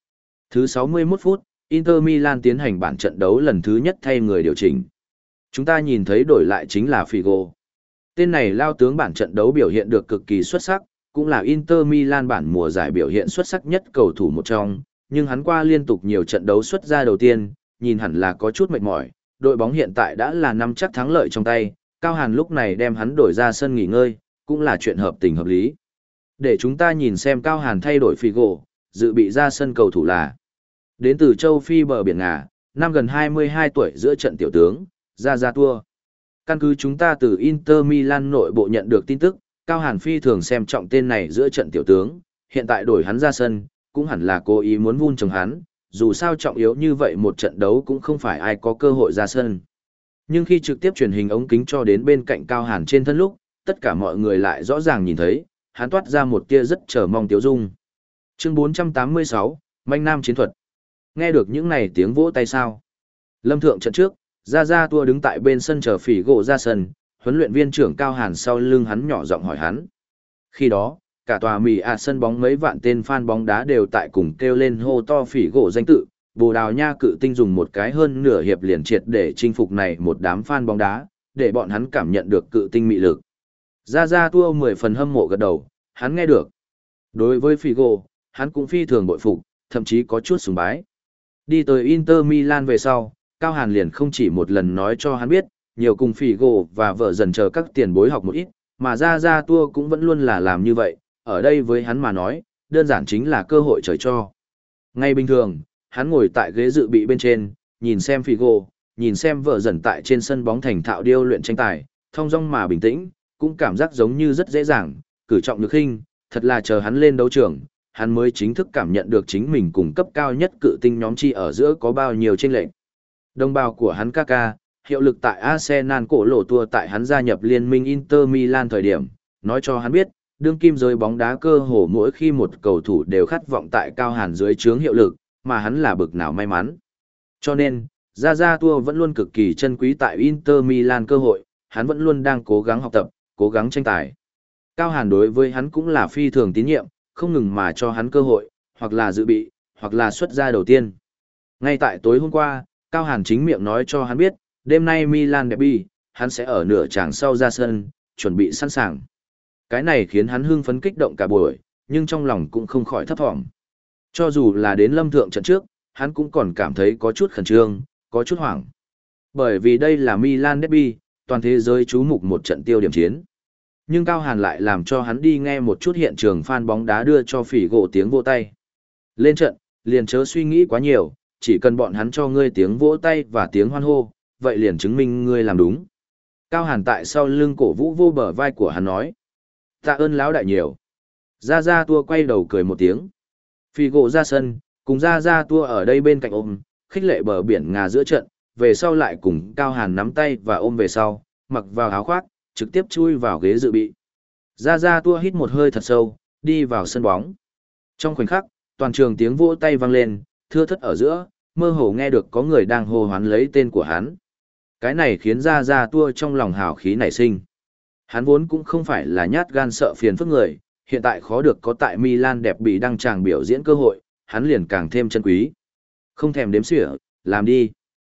Thứ sáu mươi mốt phút, Inter Milan tiến hành bản trận đấu lần thứ nhất thay người điều chỉnh. Chúng ta nhìn thấy đổi lại chính là Figo. Tên này lao tướng bản trận đấu biểu hiện được cực kỳ xuất sắc, cũng là Inter Milan bản mùa giải biểu hiện xuất sắc nhất cầu thủ một trong, nhưng hắn qua liên tục nhiều trận đấu xuất ra đầu tiên, nhìn hẳn là có chút mệt mỏi, đội bóng hiện tại đã là nắm chắc thắng lợi trong tay, Cao Hàn lúc này đem hắn đổi ra sân nghỉ ngơi, cũng là chuyện hợp tình hợp lý. Để chúng ta nhìn xem Cao Hàn thay đổi Figo, dự bị ra sân cầu thủ là đến từ châu Phi bờ biển Ngà, năm gần hai mươi hai tuổi giữa trận tiểu tướng, Ra Ra Tua. Căn cứ chúng ta từ Inter Milan nội bộ nhận được tin tức, Cao Hàn phi thường xem trọng tên này giữa trận tiểu tướng, hiện tại đổi hắn ra sân, cũng hẳn là cố ý muốn vun trồng hắn, dù sao trọng yếu như vậy một trận đấu cũng không phải ai có cơ hội ra sân. Nhưng khi trực tiếp truyền hình ống kính cho đến bên cạnh Cao Hàn trên thân lúc, tất cả mọi người lại rõ ràng nhìn thấy, hắn toát ra một tia rất chờ mong tiếu dung. Chương bốn trăm tám mươi sáu, Manh Nam chiến thuật. Nghe được những này tiếng vỗ tay sao? Lâm thượng trận trước, Ra Ra Tua đứng tại bên sân chờ phỉ gỗ ra sân, huấn luyện viên trưởng Cao Hàn sau lưng hắn nhỏ giọng hỏi hắn. Khi đó, cả tòa mì ạ sân bóng mấy vạn tên fan bóng đá đều tại cùng kêu lên hô to phỉ gỗ danh tự, Bồ Đào Nha cự tinh dùng một cái hơn nửa hiệp liền triệt để chinh phục này một đám fan bóng đá, để bọn hắn cảm nhận được cự tinh mị lực. Ra Ra Tua mười phần hâm mộ gật đầu, hắn nghe được. Đối với Figo, hắn cũng phi thường bội phục, thậm chí có chút sùng bái. Đi tới Inter Milan về sau, Cao Hàn liền không chỉ một lần nói cho hắn biết, nhiều cùng Figo và vợ dần chờ các tiền bối học một ít, mà Ra Ra Tua cũng vẫn luôn là làm như vậy, ở đây với hắn mà nói, đơn giản chính là cơ hội trời cho. Ngay bình thường, hắn ngồi tại ghế dự bị bên trên, nhìn xem Figo, nhìn xem vợ dần tại trên sân bóng thành thạo điêu luyện tranh tài, thong dong mà bình tĩnh, cũng cảm giác giống như rất dễ dàng, cử trọng nhược khinh, thật là chờ hắn lên đấu trường, hắn mới chính thức cảm nhận được chính mình cùng cấp cao nhất cự tinh nhóm chi ở giữa có bao nhiêu chênh lệch. Đồng bào của hắn Kaká, hiệu lực tại Arsenal cổ lộ tua tại hắn gia nhập liên minh Inter Milan thời điểm, nói cho hắn biết, đương kim giới bóng đá cơ hồ mỗi khi một cầu thủ đều khát vọng tại Cao Hàn dưới trướng hiệu lực, mà hắn là bực nào may mắn. Cho nên, Ra Ra Tua vẫn luôn cực kỳ trân quý tại Inter Milan cơ hội, hắn vẫn luôn đang cố gắng học tập, cố gắng tranh tài. Cao Hàn đối với hắn cũng là phi thường tín nhiệm, không ngừng mà cho hắn cơ hội, hoặc là dự bị, hoặc là xuất ra đầu tiên. Ngay tại tối hôm qua, Cao Hàn chính miệng nói cho hắn biết, đêm nay Milan derby, hắn sẽ ở nửa tràng sau ra sân, chuẩn bị sẵn sàng. Cái này khiến hắn hưng phấn kích động cả buổi, nhưng trong lòng cũng không khỏi thấp thỏm. Cho dù là đến lâm thượng trận trước, hắn cũng còn cảm thấy có chút khẩn trương, có chút hoảng. Bởi vì đây là Milan derby, toàn thế giới chú mục một trận tiêu điểm chiến. Nhưng Cao Hàn lại làm cho hắn đi nghe một chút hiện trường fan bóng đá đưa cho phỉ gỗ tiếng vỗ tay. Lên trận, liền chớ suy nghĩ quá nhiều, chỉ cần bọn hắn cho ngươi tiếng vỗ tay và tiếng hoan hô, vậy liền chứng minh ngươi làm đúng. Cao Hàn tại sau lưng cổ vũ vô bờ vai của hắn nói. Tạ ơn lão đại nhiều. Ra Ra Tua quay đầu cười một tiếng. Phỉ gỗ ra sân, cùng Ra Ra Tua ở đây bên cạnh ôm, khích lệ bờ biển Ngà giữa trận, về sau lại cùng Cao Hàn nắm tay và ôm về sau, mặc vào áo khoác, trực tiếp chui vào ghế dự bị. Ra Ra Tua hít một hơi thật sâu, đi vào sân bóng. Trong khoảnh khắc, toàn trường tiếng vỗ tay vang lên, thưa thất ở giữa, mơ hồ nghe được có người đang hô hoán lấy tên của hắn. Cái này khiến Ra Ra Tua trong lòng hào khí nảy sinh. Hắn vốn cũng không phải là nhát gan sợ phiền phức người, hiện tại khó được có tại Milan đẹp bị đăng tràng biểu diễn cơ hội, hắn liền càng thêm chân quý. Không thèm đếm xỉa, làm đi.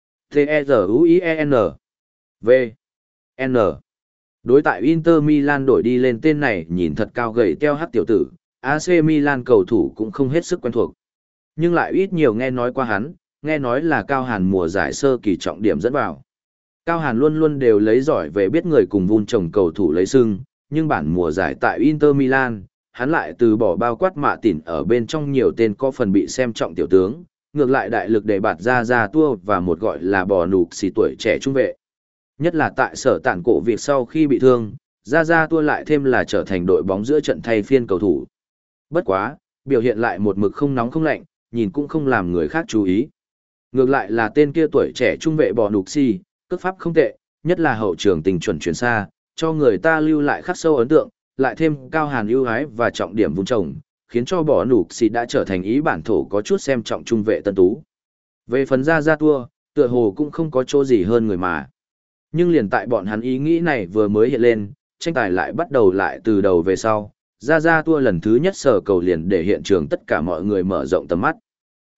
T-E-Z-U-I-E-N V N Đối tại Inter Milan đổi đi lên tên này nhìn thật cao gầy teo hắc tiểu tử, a xê Milan cầu thủ cũng không hết sức quen thuộc. Nhưng lại ít nhiều nghe nói qua hắn, nghe nói là Cao Hàn mùa giải sơ kỳ trọng điểm dẫn vào. Cao Hàn luôn luôn đều lấy giỏi về biết người cùng vun trồng cầu thủ lấy sưng, nhưng bản mùa giải tại Inter Milan, hắn lại từ bỏ bao quát mạ tỉn ở bên trong nhiều tên có phần bị xem trọng tiểu tướng, ngược lại đại lực để bạt Ra Ra Tua và một gọi là bò nục xì tuổi trẻ trung vệ. Nhất là tại sở tản cổ việc sau khi bị thương, Ra Ra Tua lại thêm là trở thành đội bóng giữa trận thay phiên cầu thủ. Bất quá, biểu hiện lại một mực không nóng không lạnh, nhìn cũng không làm người khác chú ý. Ngược lại là tên kia tuổi trẻ trung vệ bò nục xì, cước pháp không tệ, nhất là hậu trường tình chuẩn chuyển xa, cho người ta lưu lại khắc sâu ấn tượng, lại thêm Cao Hàn ưu ái và trọng điểm vun trồng, khiến cho bò nục xì đã trở thành ý bản thổ có chút xem trọng trung vệ tân tú. Về phần Ra Ra Tua, tựa hồ cũng không có chỗ gì hơn người mà. Nhưng liền tại bọn hắn ý nghĩ này vừa mới hiện lên, tranh tài lại bắt đầu lại từ đầu về sau, Ra Ra Tua lần thứ nhất sở cầu liền để hiện trường tất cả mọi người mở rộng tầm mắt.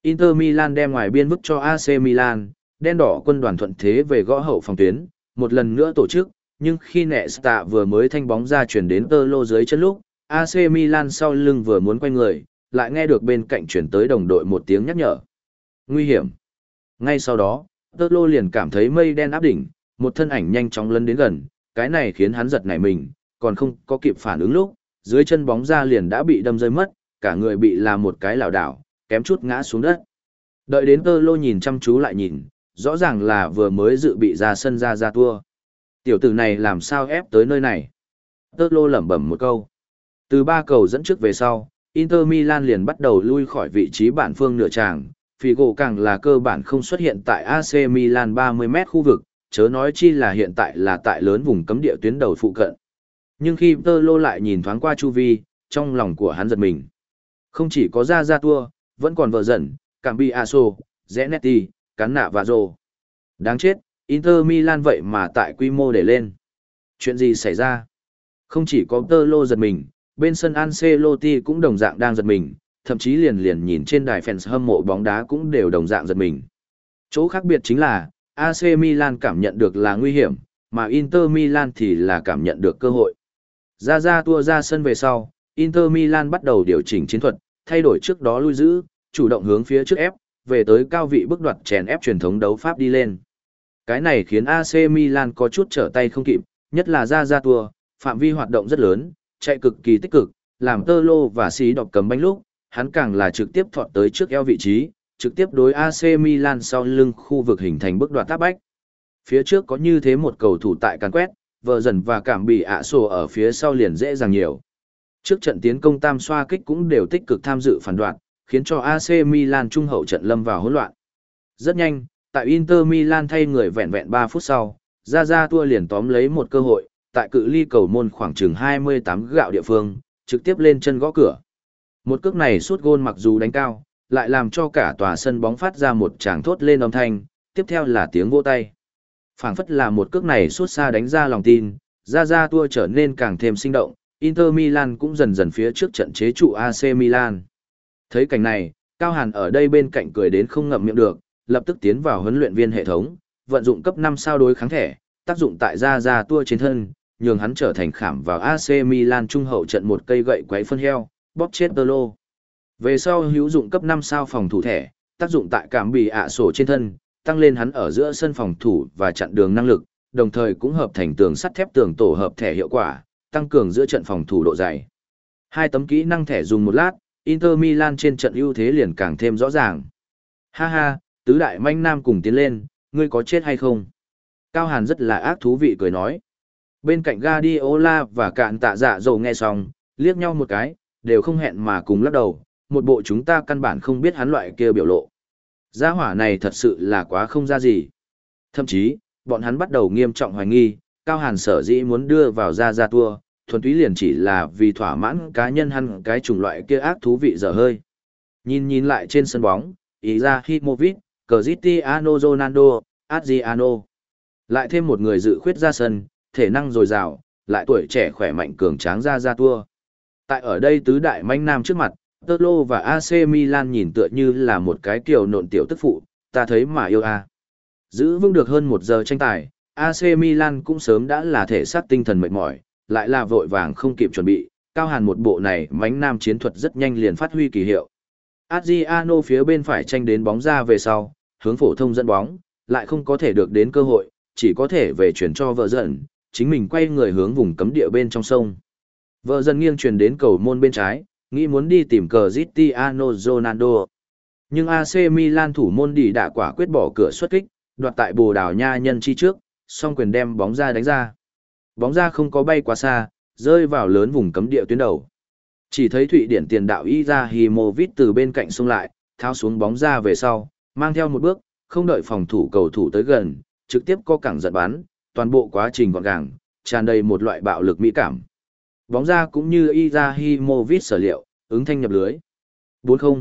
Inter Milan đem ngoài biên vứt cho a xê Milan, đen đỏ quân đoàn thuận thế về gõ hậu phòng tuyến, một lần nữa tổ chức, nhưng khi Nesta vừa mới thanh bóng ra chuyển đến tơ lô dưới chân lúc, a xê Milan sau lưng vừa muốn quay người, lại nghe được bên cạnh chuyển tới đồng đội một tiếng nhắc nhở. Nguy hiểm. Ngay sau đó, tơ lô liền cảm thấy mây đen áp đỉnh, một thân ảnh nhanh chóng lấn đến gần, cái này khiến hắn giật nảy mình, còn không có kịp phản ứng lúc, dưới chân bóng ra liền đã bị đâm rơi mất, cả người bị là một cái lảo đảo, kém chút ngã xuống đất. Đợi đến tơ lô nhìn chăm chú lại nhìn, rõ ràng là vừa mới dự bị ra sân ra ra tua. Tiểu tử này làm sao ép tới nơi này? Tơ lô lẩm bẩm một câu. Từ ba cầu dẫn trước về sau, Inter Milan liền bắt đầu lui khỏi vị trí bản phương nửa tràng, Figo càng là cơ bản không xuất hiện tại a xê Milan ba mươi mét khu vực, chớ nói chi là hiện tại là tại lớn vùng cấm địa tuyến đầu phụ cận. Nhưng khi Tơ lô lại nhìn thoáng qua chu vi, trong lòng của hắn giật mình. Không chỉ có ra ra tua, vẫn còn vợ dần, Cambiaso, Zanetti, Cán Nạ và Rô. Đáng chết, Inter Milan vậy mà tại quy mô để lên. Chuyện gì xảy ra? Không chỉ có Tơ lô giật mình, bên sân Ancelotti cũng đồng dạng đang giật mình, thậm chí liền liền nhìn trên đài fans hâm mộ bóng đá cũng đều đồng dạng giật mình. Chỗ khác biệt chính là, a xê Milan cảm nhận được là nguy hiểm, mà Inter Milan thì là cảm nhận được cơ hội. Ra ra tua ra sân về sau, Inter Milan bắt đầu điều chỉnh chiến thuật, thay đổi trước đó lui giữ, chủ động hướng phía trước ép, về tới cao vị bước đoạt chèn ép truyền thống đấu pháp đi lên. Cái này khiến a xê Milan có chút trở tay không kịp, nhất là ra ra tua, phạm vi hoạt động rất lớn, chạy cực kỳ tích cực, làm Tơ lô và xí đọc cầm banh lúc, hắn càng là trực tiếp thọt tới trước eo vị trí, trực tiếp đối a xê Milan sau lưng khu vực hình thành bước đoạt áp bách. Phía trước có như thế một cầu thủ tại càn quét, vợ dần và cảm bị ạ sổ ở phía sau liền dễ dàng nhiều. Trước trận tiến công tam xoa kích cũng đều tích cực tham dự phản đoạn, khiến cho a xê Milan trung hậu trận lâm vào hỗn loạn. Rất nhanh, tại Inter Milan thay người vẹn vẹn ba phút sau, ra ra tua liền tóm lấy một cơ hội, tại cự ly cầu môn khoảng chừng hai mươi tám gạo địa phương, trực tiếp lên chân gõ cửa. Một cước này sút gôn mặc dù đánh cao, lại làm cho cả tòa sân bóng phát ra một tràng thốt lên âm thanh, tiếp theo là tiếng vỗ tay. Phảng phất là một cước này sút xa đánh ra lòng tin, ra ra tua trở nên càng thêm sinh động, Inter Milan cũng dần dần phía trước trận chế trụ a xê Milan. Thấy cảnh này, Cao Hàn ở đây bên cạnh cười đến không ngậm miệng được, lập tức tiến vào huấn luyện viên hệ thống, vận dụng cấp năm sao đối kháng thẻ, tác dụng tại ra ra tua trên thân, nhường hắn trở thành khảm vào a xê Milan trung hậu trận một cây gậy quấy phân heo, bóp chết Tơ lô. Về sau hữu dụng cấp năm sao phòng thủ thẻ, tác dụng tại cảm bị ạ sổ trên thân, tăng lên hắn ở giữa sân phòng thủ và chặn đường năng lực, đồng thời cũng hợp thành tường sắt thép tường tổ hợp thẻ hiệu quả, tăng cường giữa trận phòng thủ độ dày. Hai tấm kỹ năng thẻ dùng một lát, Inter Milan trên trận ưu thế liền càng thêm rõ ràng. Ha ha, tứ đại manh nam cùng tiến lên, ngươi có chết hay không? Cao Hàn rất là ác thú vị cười nói. Bên cạnh Guardiola và cạn tạ dạ dầu nghe xong, liếc nhau một cái, đều không hẹn mà cùng lắc đầu, một bộ chúng ta căn bản không biết hắn loại kia biểu lộ. Gia hỏa này thật sự là quá không ra gì. Thậm chí, bọn hắn bắt đầu nghiêm trọng hoài nghi, Cao Hàn sở dĩ muốn đưa vào ra ra tua, thuần túy liền chỉ là vì thỏa mãn cá nhân hắn cái chủng loại kia ác thú vị dở hơi. Nhìn nhìn lại trên sân bóng, Izahimovic, Cristiano Ronaldo, Adriano. Lại thêm một người dự khuyết ra sân, thể năng dồi dào, lại tuổi trẻ khỏe mạnh cường tráng ra ra tua. Tại ở đây tứ đại manh nam trước mặt, Tơ lô và a xê Milan nhìn tựa như là một cái kiều nộn tiểu tức phụ, ta thấy mà yêu a. Giữ vững được hơn một giờ tranh tài, a xê Milan cũng sớm đã là thể xác tinh thần mệt mỏi, lại là vội vàng không kịp chuẩn bị, Cao Hàn một bộ này mánh nam chiến thuật rất nhanh liền phát huy kỳ hiệu. Adriano phía bên phải tranh đến bóng ra về sau, hướng phổ thông dẫn bóng, lại không có thể được đến cơ hội, chỉ có thể về chuyển cho vợ dần, chính mình quay người hướng vùng cấm địa bên trong sông. Vợ dần nghiêng chuyển đến cầu môn bên trái, nghĩ muốn đi tìm Cristiano Ronaldo. Nhưng a xê Milan thủ môn đi đã quả quyết bỏ cửa xuất kích, đoạt tại Bồ Đào Nha nhân chi trước, song quyền đem bóng ra đánh ra. Bóng ra không có bay quá xa, rơi vào lớn vùng cấm địa tuyến đầu. Chỉ thấy Thụy Điển tiền đạo Izahimovic từ bên cạnh xông lại, tháo xuống bóng ra về sau, mang theo một bước, không đợi phòng thủ cầu thủ tới gần, trực tiếp co cẳng giật bắn, toàn bộ quá trình gọn gàng, tràn đầy một loại bạo lực mỹ cảm. Bóng ra cũng như Izahimovic sở liệu, ứng thanh nhập lưới. bốn không.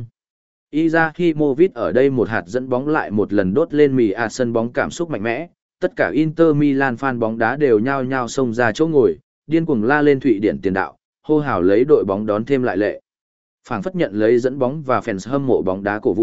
Izahimovic ở đây một hạt dẫn bóng lại một lần đốt lên mì à sân bóng cảm xúc mạnh mẽ, tất cả Inter Milan fan bóng đá đều nhao nhao xông ra chỗ ngồi, điên cuồng la lên Thụy Điển tiền đạo, hô hào lấy đội bóng đón thêm lại lệ. Phảng phất nhận lấy dẫn bóng và fans hâm mộ bóng đá cổ vũ,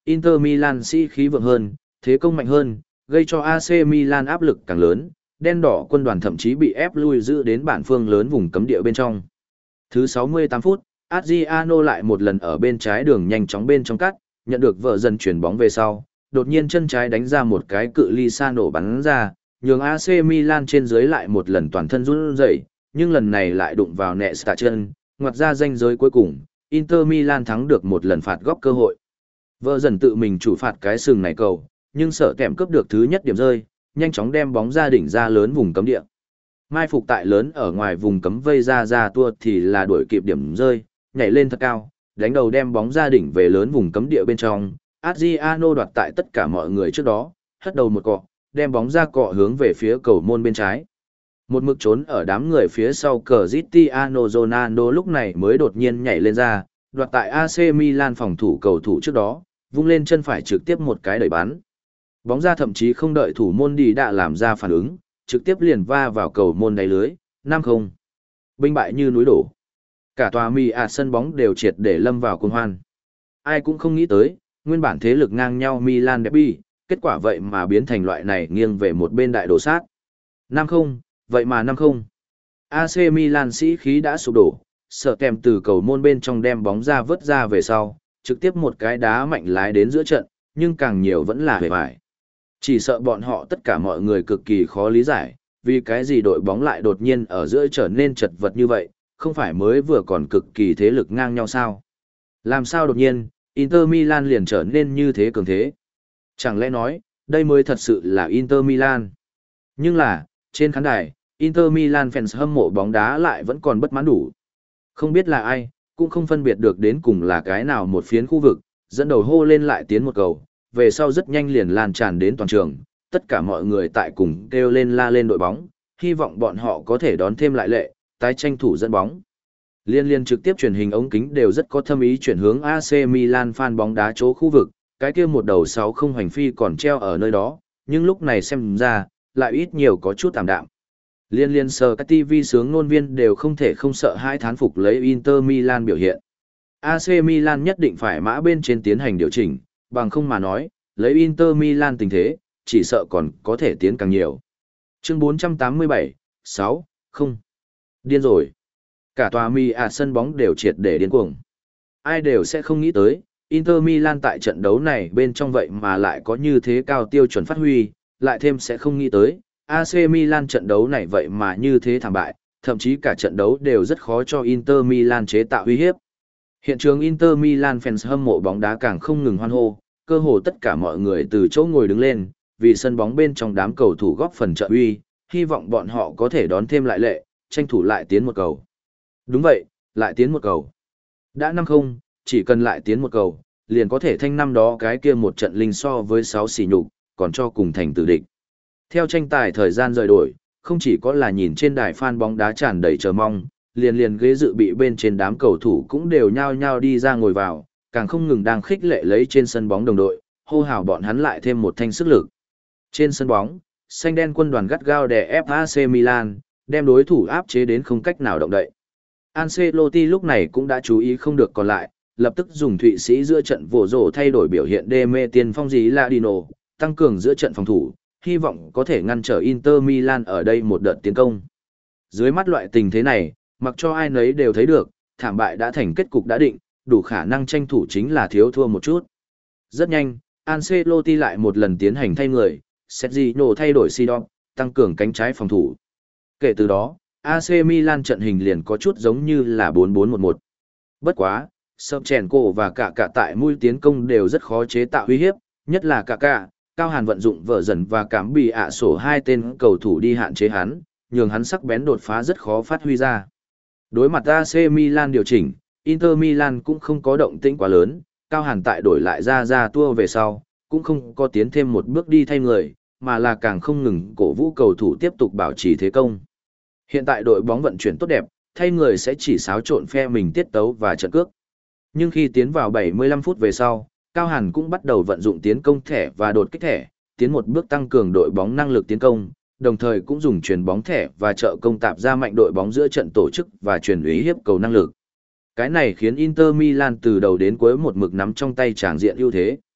Inter Milan sĩ khí vượng hơn, thế công mạnh hơn, gây cho a xê Milan áp lực càng lớn, đen đỏ quân đoàn thậm chí bị ép lui giữ đến bản phương lớn vùng cấm địa bên trong. Thứ sáu mươi tám phút, Adriano lại một lần ở bên trái đường nhanh chóng bên trong cắt, nhận được vợ dần chuyển bóng về sau, đột nhiên chân trái đánh ra một cái cự ly xa nổ bắn ra, nhường a xê Milan trên dưới lại một lần toàn thân run rẩy, nhưng lần này lại đụng vào nẹ stạ chân, ngoặt ra ranh giới cuối cùng, Inter Milan thắng được một lần phạt góc cơ hội. Vợ dần tự mình chủ phạt cái sừng này cầu, nhưng sợ kèm cướp được thứ nhất điểm rơi, nhanh chóng đem bóng ra đỉnh ra lớn vùng cấm địa. Mai phục tại lớn ở ngoài vùng cấm vây ra ra tua thì là đuổi kịp điểm rơi, nhảy lên thật cao, đánh đầu đem bóng ra đỉnh về lớn vùng cấm địa bên trong. Adriano đoạt tại tất cả mọi người trước đó, hất đầu một cọ, đem bóng ra cọ hướng về phía cầu môn bên trái. Một mực trốn ở đám người phía sau Cristiano Ronaldo lúc này mới đột nhiên nhảy lên ra, đoạt tại a xê Milan phòng thủ cầu thủ trước đó, vung lên chân phải trực tiếp một cái đẩy bắn. Bóng ra thậm chí không đợi thủ môn đi đã làm ra phản ứng, trực tiếp liền va vào cầu môn đáy lưới, năm không. Binh bại như núi đổ. Cả tòa mì à sân bóng đều triệt để lâm vào cuồng hoan. Ai cũng không nghĩ tới, nguyên bản thế lực ngang nhau Milan derby, kết quả vậy mà biến thành loại này nghiêng về một bên đại đổ sát. năm không, vậy mà năm không. a xê Milan sĩ khí đã sụp đổ, sợ kèm từ cầu môn bên trong đem bóng ra vớt ra về sau, trực tiếp một cái đá mạnh lái đến giữa trận, nhưng càng nhiều vẫn là hề vải. Chỉ sợ bọn họ tất cả mọi người cực kỳ khó lý giải, vì cái gì đội bóng lại đột nhiên ở giữa trở nên chật vật như vậy, không phải mới vừa còn cực kỳ thế lực ngang nhau sao? Làm sao đột nhiên, Inter Milan liền trở nên như thế cường thế? Chẳng lẽ nói, đây mới thật sự là Inter Milan? Nhưng là, trên khán đài, Inter Milan fans hâm mộ bóng đá lại vẫn còn bất mãn đủ. Không biết là ai, cũng không phân biệt được đến cùng là cái nào một phiến khu vực, dẫn đầu hô lên lại tiến một cầu, về sau rất nhanh liền lan tràn đến toàn trường, tất cả mọi người tại cùng kêu lên la lên đội bóng, hy vọng bọn họ có thể đón thêm lại lệ, tái tranh thủ dẫn bóng. Liên liên trực tiếp truyền hình ống kính đều rất có thâm ý chuyển hướng a xê Milan fan bóng đá chỗ khu vực, cái kia một đầu sáu không hoành phi còn treo ở nơi đó, nhưng lúc này xem ra, lại ít nhiều có chút tạm đạm. Liên liên sờ các ti vi sướng ngôn viên đều không thể không sợ hai thán phục lấy Inter Milan biểu hiện. a xê Milan nhất định phải mã bên trên tiến hành điều chỉnh, bằng không mà nói, lấy Inter Milan tình thế, chỉ sợ còn có thể tiến càng nhiều. Chương bốn trăm tám mươi bảy, sáu, không. Điên rồi. Cả tòa mi à sân bóng đều triệt để điên cuồng. Ai đều sẽ không nghĩ tới, Inter Milan tại trận đấu này bên trong vậy mà lại có như thế cao tiêu chuẩn phát huy, lại thêm sẽ không nghĩ tới, a xê Milan trận đấu này vậy mà như thế thảm bại, thậm chí cả trận đấu đều rất khó cho Inter Milan chế tạo uy hiếp. Hiện trường Inter Milan fans hâm mộ bóng đá càng không ngừng hoan hô, cơ hồ tất cả mọi người từ chỗ ngồi đứng lên, vì sân bóng bên trong đám cầu thủ góp phần trợ uy, hy vọng bọn họ có thể đón thêm lại lệ, tranh thủ lại tiến một cầu. Đúng vậy, lại tiến một cầu. Đã năm không, chỉ cần lại tiến một cầu, liền có thể thanh năm đó cái kia một trận linh so với sáu xỉ nhục, còn cho cùng thành tử địch. Theo tranh tài thời gian rời đổi, không chỉ có là nhìn trên đài fan bóng đá tràn đầy chờ mong, liền liền ghế dự bị bên trên đám cầu thủ cũng đều nhao nhao đi ra ngồi vào, càng không ngừng đang khích lệ lấy trên sân bóng đồng đội, hô hào bọn hắn lại thêm một thanh sức lực. Trên sân bóng, xanh đen quân đoàn gắt gao đè ép a xê Milan, đem đối thủ áp chế đến không cách nào động đậy. Ancelotti lúc này cũng đã chú ý không được còn lại, lập tức dùng Thụy Sĩ giữa trận vỗ rổ thay đổi biểu hiện đê mê tiền phong dí Ladino, tăng cường giữa trận phòng thủ, hy vọng có thể ngăn trở Inter Milan ở đây một đợt tiến công. Dưới mắt loại tình thế này, mặc cho ai nấy đều thấy được, thảm bại đã thành kết cục đã định, đủ khả năng tranh thủ chính là thiếu thua một chút. Rất nhanh, Ancelotti lại một lần tiến hành thay người, Sergio thay đổi Sidon, tăng cường cánh trái phòng thủ. Kể từ đó, a xê Milan trận hình liền có chút giống như là bốn bốn một một. Bất quá, Shevchenko và cả cả tại mũi tiến công đều rất khó chế tạo uy hiếp, nhất là cả cả, Cao Hàn vận dụng vợ dần và cảm bị ạ sổ hai tên cầu thủ đi hạn chế hắn, nhường hắn sắc bén đột phá rất khó phát huy ra. Đối mặt a xê Milan điều chỉnh, Inter Milan cũng không có động tĩnh quá lớn, Cao Hàn tại đổi lại ra ra tua về sau, cũng không có tiến thêm một bước đi thay người, mà là càng không ngừng cổ vũ cầu thủ tiếp tục bảo trì thế công. Hiện tại đội bóng vận chuyển tốt đẹp, thay người sẽ chỉ xáo trộn phe mình tiết tấu và trận cước. Nhưng khi tiến vào bảy mươi lăm phút về sau, Cao Hàn cũng bắt đầu vận dụng tiến công thẻ và đột kích thẻ, tiến một bước tăng cường đội bóng năng lực tiến công, đồng thời cũng dùng chuyền bóng thẻ và trợ công tạp ra mạnh đội bóng giữa trận tổ chức và truyền ý hiếp cầu năng lực. Cái này khiến Inter Milan từ đầu đến cuối một mực nắm trong tay tràng diện ưu thế.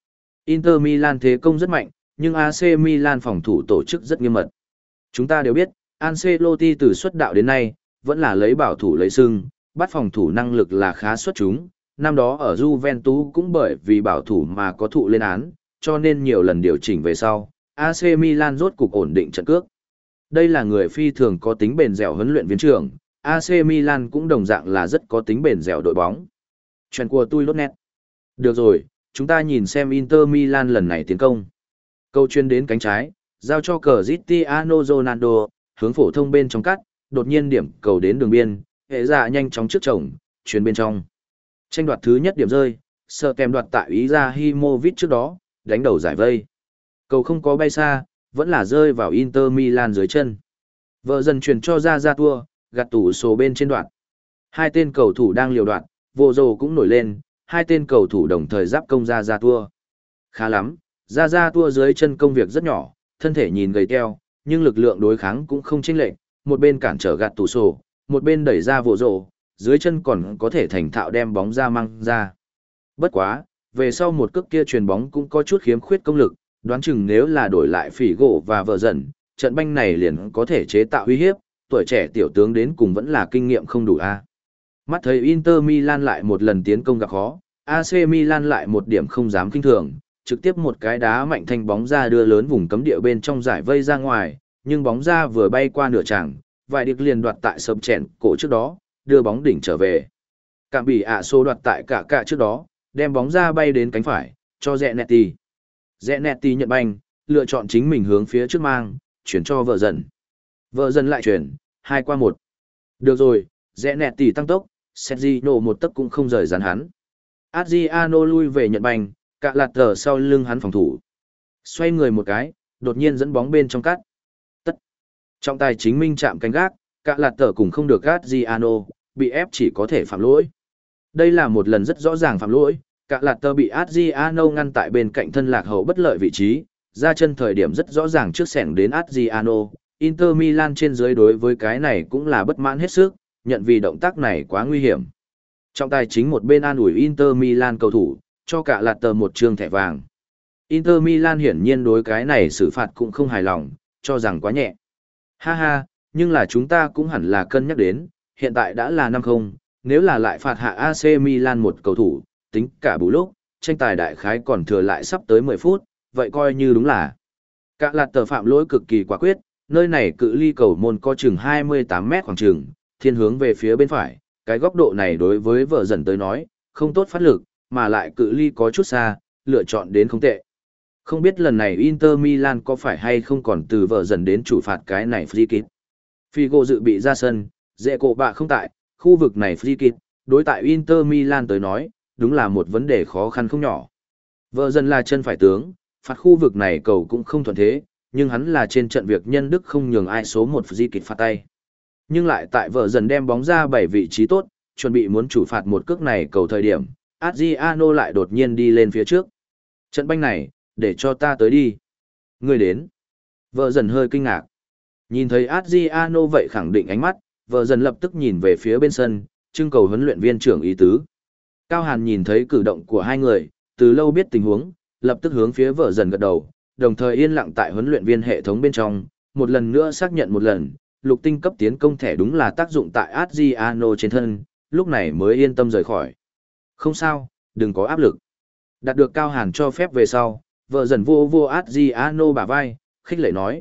Inter Milan thế công rất mạnh, nhưng a xê Milan phòng thủ tổ chức rất nghiêm mật. Chúng ta đều biết, Ancelotti từ xuất đạo đến nay, vẫn là lấy bảo thủ lấy sưng, bắt phòng thủ năng lực là khá xuất chúng. Năm đó ở Juventus cũng bởi vì bảo thủ mà có thụ lên án, cho nên nhiều lần điều chỉnh về sau, a xê Milan rốt cục ổn định trận cước. Đây là người phi thường có tính bền dẻo huấn luyện viên trưởng, a xê Milan cũng đồng dạng là rất có tính bền dẻo đội bóng. Chuyện của tôi lốt nét. Được rồi, chúng ta nhìn xem Inter Milan lần này tiến công. Câu chuyên đến cánh trái, giao cho Cristiano Ronaldo, hướng phổ thông bên trong cắt, đột nhiên điểm cầu đến đường biên, hệ dạ nhanh chóng trước chồng, chuyền bên trong. Tranh đoạt thứ nhất điểm rơi, sợ kèm đoạt tại Izahimovic trước đó, đánh đầu giải vây. Cầu không có bay xa, vẫn là rơi vào Inter Milan dưới chân. Vợ dần chuyển cho ra ra tua, gạt tủ số bên trên đoạn. Hai tên cầu thủ đang liều đoạn, vô rồ cũng nổi lên, hai tên cầu thủ đồng thời giáp công ra ra tua. Khá lắm, ra ra tua dưới chân công việc rất nhỏ, thân thể nhìn gầy teo, nhưng lực lượng đối kháng cũng không chênh lệch, một bên cản trở gạt tủ sổ, một bên đẩy ra vô rồ, dưới chân còn có thể thành thạo đem bóng ra mang ra. Bất quá, về sau một cước kia truyền bóng cũng có chút khiếm khuyết công lực, đoán chừng nếu là đổi lại phỉ gỗ và vợ dần, trận banh này liền có thể chế tạo uy hiếp, tuổi trẻ tiểu tướng đến cùng vẫn là kinh nghiệm không đủ a. Mắt thấy Inter Milan lại một lần tiến công gặp khó, a xê Milan lại một điểm không dám kinh thường, trực tiếp một cái đá mạnh thanh bóng ra đưa lớn vùng cấm địa bên trong giải vây ra ngoài, nhưng bóng ra vừa bay qua nửa tràng, vài điệp liền đoạt tại sập chèn cổ trước đó, đưa bóng đỉnh trở về. Cảm bị ạ xô đoạt tại cả cả trước đó, đem bóng ra bay đến cánh phải, cho Zanetti. Zanetti nhận banh, lựa chọn chính mình hướng phía trước mang, chuyển cho vợ dần. Vợ dần lại chuyển, hai qua một. Được rồi, Zanetti tăng tốc, Sergio một tấc cũng không rời dán hắn. Adriano lui về nhận banh, cả lạt tờ sau lưng hắn phòng thủ. Xoay người một cái, đột nhiên dẫn bóng bên trong cắt. Tất. Trọng tài chính minh chạm cánh gác, cả lạt tờ cùng không được Adriano, bị ép chỉ có thể phạm lỗi. Đây là một lần rất rõ ràng phạm lỗi, cả lạt tờ bị Adriano ngăn tại bên cạnh thân lạc hậu bất lợi vị trí, ra chân thời điểm rất rõ ràng trước sẻng đến Adriano. Inter Milan trên dưới đối với cái này cũng là bất mãn hết sức, nhận vì động tác này quá nguy hiểm. Trọng tài chính một bên an ủi Inter Milan cầu thủ, cho cả lạt tờ một trường thẻ vàng. Inter Milan hiển nhiên đối cái này xử phạt cũng không hài lòng, cho rằng quá nhẹ. Ha ha, nhưng là chúng ta cũng hẳn là cân nhắc đến, hiện tại đã là năm không, nếu là lại phạt hạ a xê Milan một cầu thủ, tính cả bù lúc, tranh tài đại khái còn thừa lại sắp tới mười phút, vậy coi như đúng là. Cả lạt tờ phạm lỗi cực kỳ quả quyết, nơi này cự ly cầu môn có chừng hai mươi tám mét khoảng chừng, thiên hướng về phía bên phải, cái góc độ này đối với vợ dần tới nói, không tốt phát lực, mà lại cự ly có chút xa, lựa chọn đến không tệ. Không biết lần này Inter Milan có phải hay không còn từ vợ dần đến chủ phạt cái này free kick. Figo dự bị ra sân, dễ cổ bạ không tại, khu vực này free kick, đối tại Inter Milan tới nói, đúng là một vấn đề khó khăn không nhỏ. Vợ dần là chân phải tướng, phạt khu vực này cầu cũng không thuận thế, nhưng hắn là trên trận việc nhân đức không nhường ai số một free kick phạt tay. Nhưng lại tại vợ dần đem bóng ra bảy vị trí tốt, chuẩn bị muốn chủ phạt một cước này cầu thời điểm, Adriano lại đột nhiên đi lên phía trước. Trận banh này, để cho ta tới đi. Người đến. Vợ dần hơi kinh ngạc. Nhìn thấy Adriano vậy khẳng định ánh mắt, vợ dần lập tức nhìn về phía bên sân, trưng cầu huấn luyện viên trưởng ý tứ. Cao Hàn nhìn thấy cử động của hai người, từ lâu biết tình huống, lập tức hướng phía vợ dần gật đầu, đồng thời yên lặng tại huấn luyện viên hệ thống bên trong, một lần nữa xác nhận một lần, lục tinh cấp tiến công thẻ đúng là tác dụng tại Adriano trên thân, lúc này mới yên tâm rời khỏi. Không sao, đừng có áp lực. Đạt được Cao Hàn cho phép về sau, vợ dần vô vô Adriano bả vai, khích lệ nói.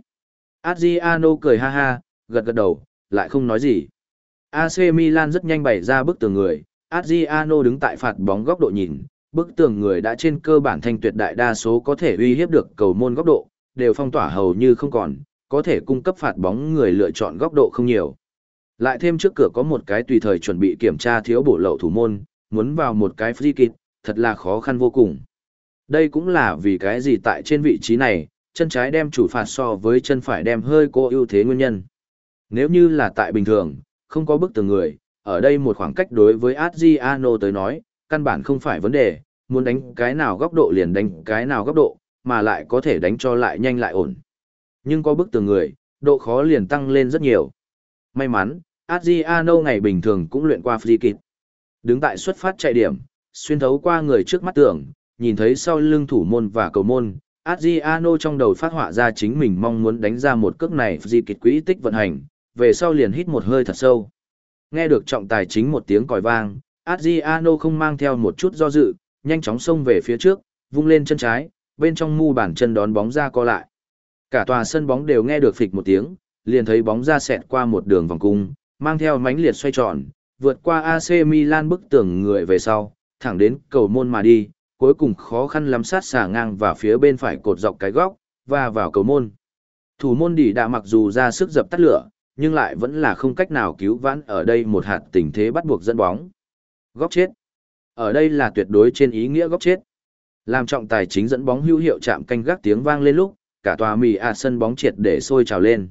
Adriano cười ha ha, gật gật đầu, lại không nói gì. a xê Milan rất nhanh bày ra bức tường người, Adriano đứng tại phạt bóng góc độ nhìn, bức tường người đã trên cơ bản thành tuyệt đại đa số có thể uy hiếp được cầu môn góc độ, đều phong tỏa hầu như không còn, có thể cung cấp phạt bóng người lựa chọn góc độ không nhiều. Lại thêm trước cửa có một cái tùy thời chuẩn bị kiểm tra thiếu bổ lậu thủ môn, muốn vào một cái free kick, thật là khó khăn vô cùng. Đây cũng là vì cái gì tại trên vị trí này, chân trái đem chủ phạt so với chân phải đem hơi có ưu thế nguyên nhân. Nếu như là tại bình thường, không có bức tường người, ở đây một khoảng cách đối với Adriano tới nói, căn bản không phải vấn đề, muốn đánh cái nào góc độ liền đánh cái nào góc độ, mà lại có thể đánh cho lại nhanh lại ổn. Nhưng có bức tường người, độ khó liền tăng lên rất nhiều. May mắn, Adriano ngày bình thường cũng luyện qua free kick. Đứng tại xuất phát chạy điểm, xuyên thấu qua người trước mắt tường, nhìn thấy sau lưng thủ môn và cầu môn, Adriano trong đầu phát họa ra chính mình mong muốn đánh ra một cước này di kịch quỹ tích vận hành, về sau liền hít một hơi thật sâu. Nghe được trọng tài chính một tiếng còi vang, Adriano không mang theo một chút do dự, nhanh chóng xông về phía trước, vung lên chân trái, bên trong mu bàn chân đón bóng ra co lại. Cả tòa sân bóng đều nghe được phịch một tiếng, liền thấy bóng ra xẹt qua một đường vòng cung, mang theo mãnh liệt xoay tròn, vượt qua a xê Milan bức tường người về sau, thẳng đến cầu môn mà đi, cuối cùng khó khăn lắm sát xả ngang và phía bên phải cột dọc cái góc, và vào cầu môn. Thủ môn Đỉ Đạ mặc dù ra sức dập tắt lửa, nhưng lại vẫn là không cách nào cứu vãn ở đây một hạt tình thế bắt buộc dẫn bóng. Góc chết. Ở đây là tuyệt đối trên ý nghĩa góc chết. Làm trọng tài chính dẫn bóng hữu hiệu chạm canh gác tiếng vang lên lúc, cả tòa mì à sân bóng triệt để sôi trào lên.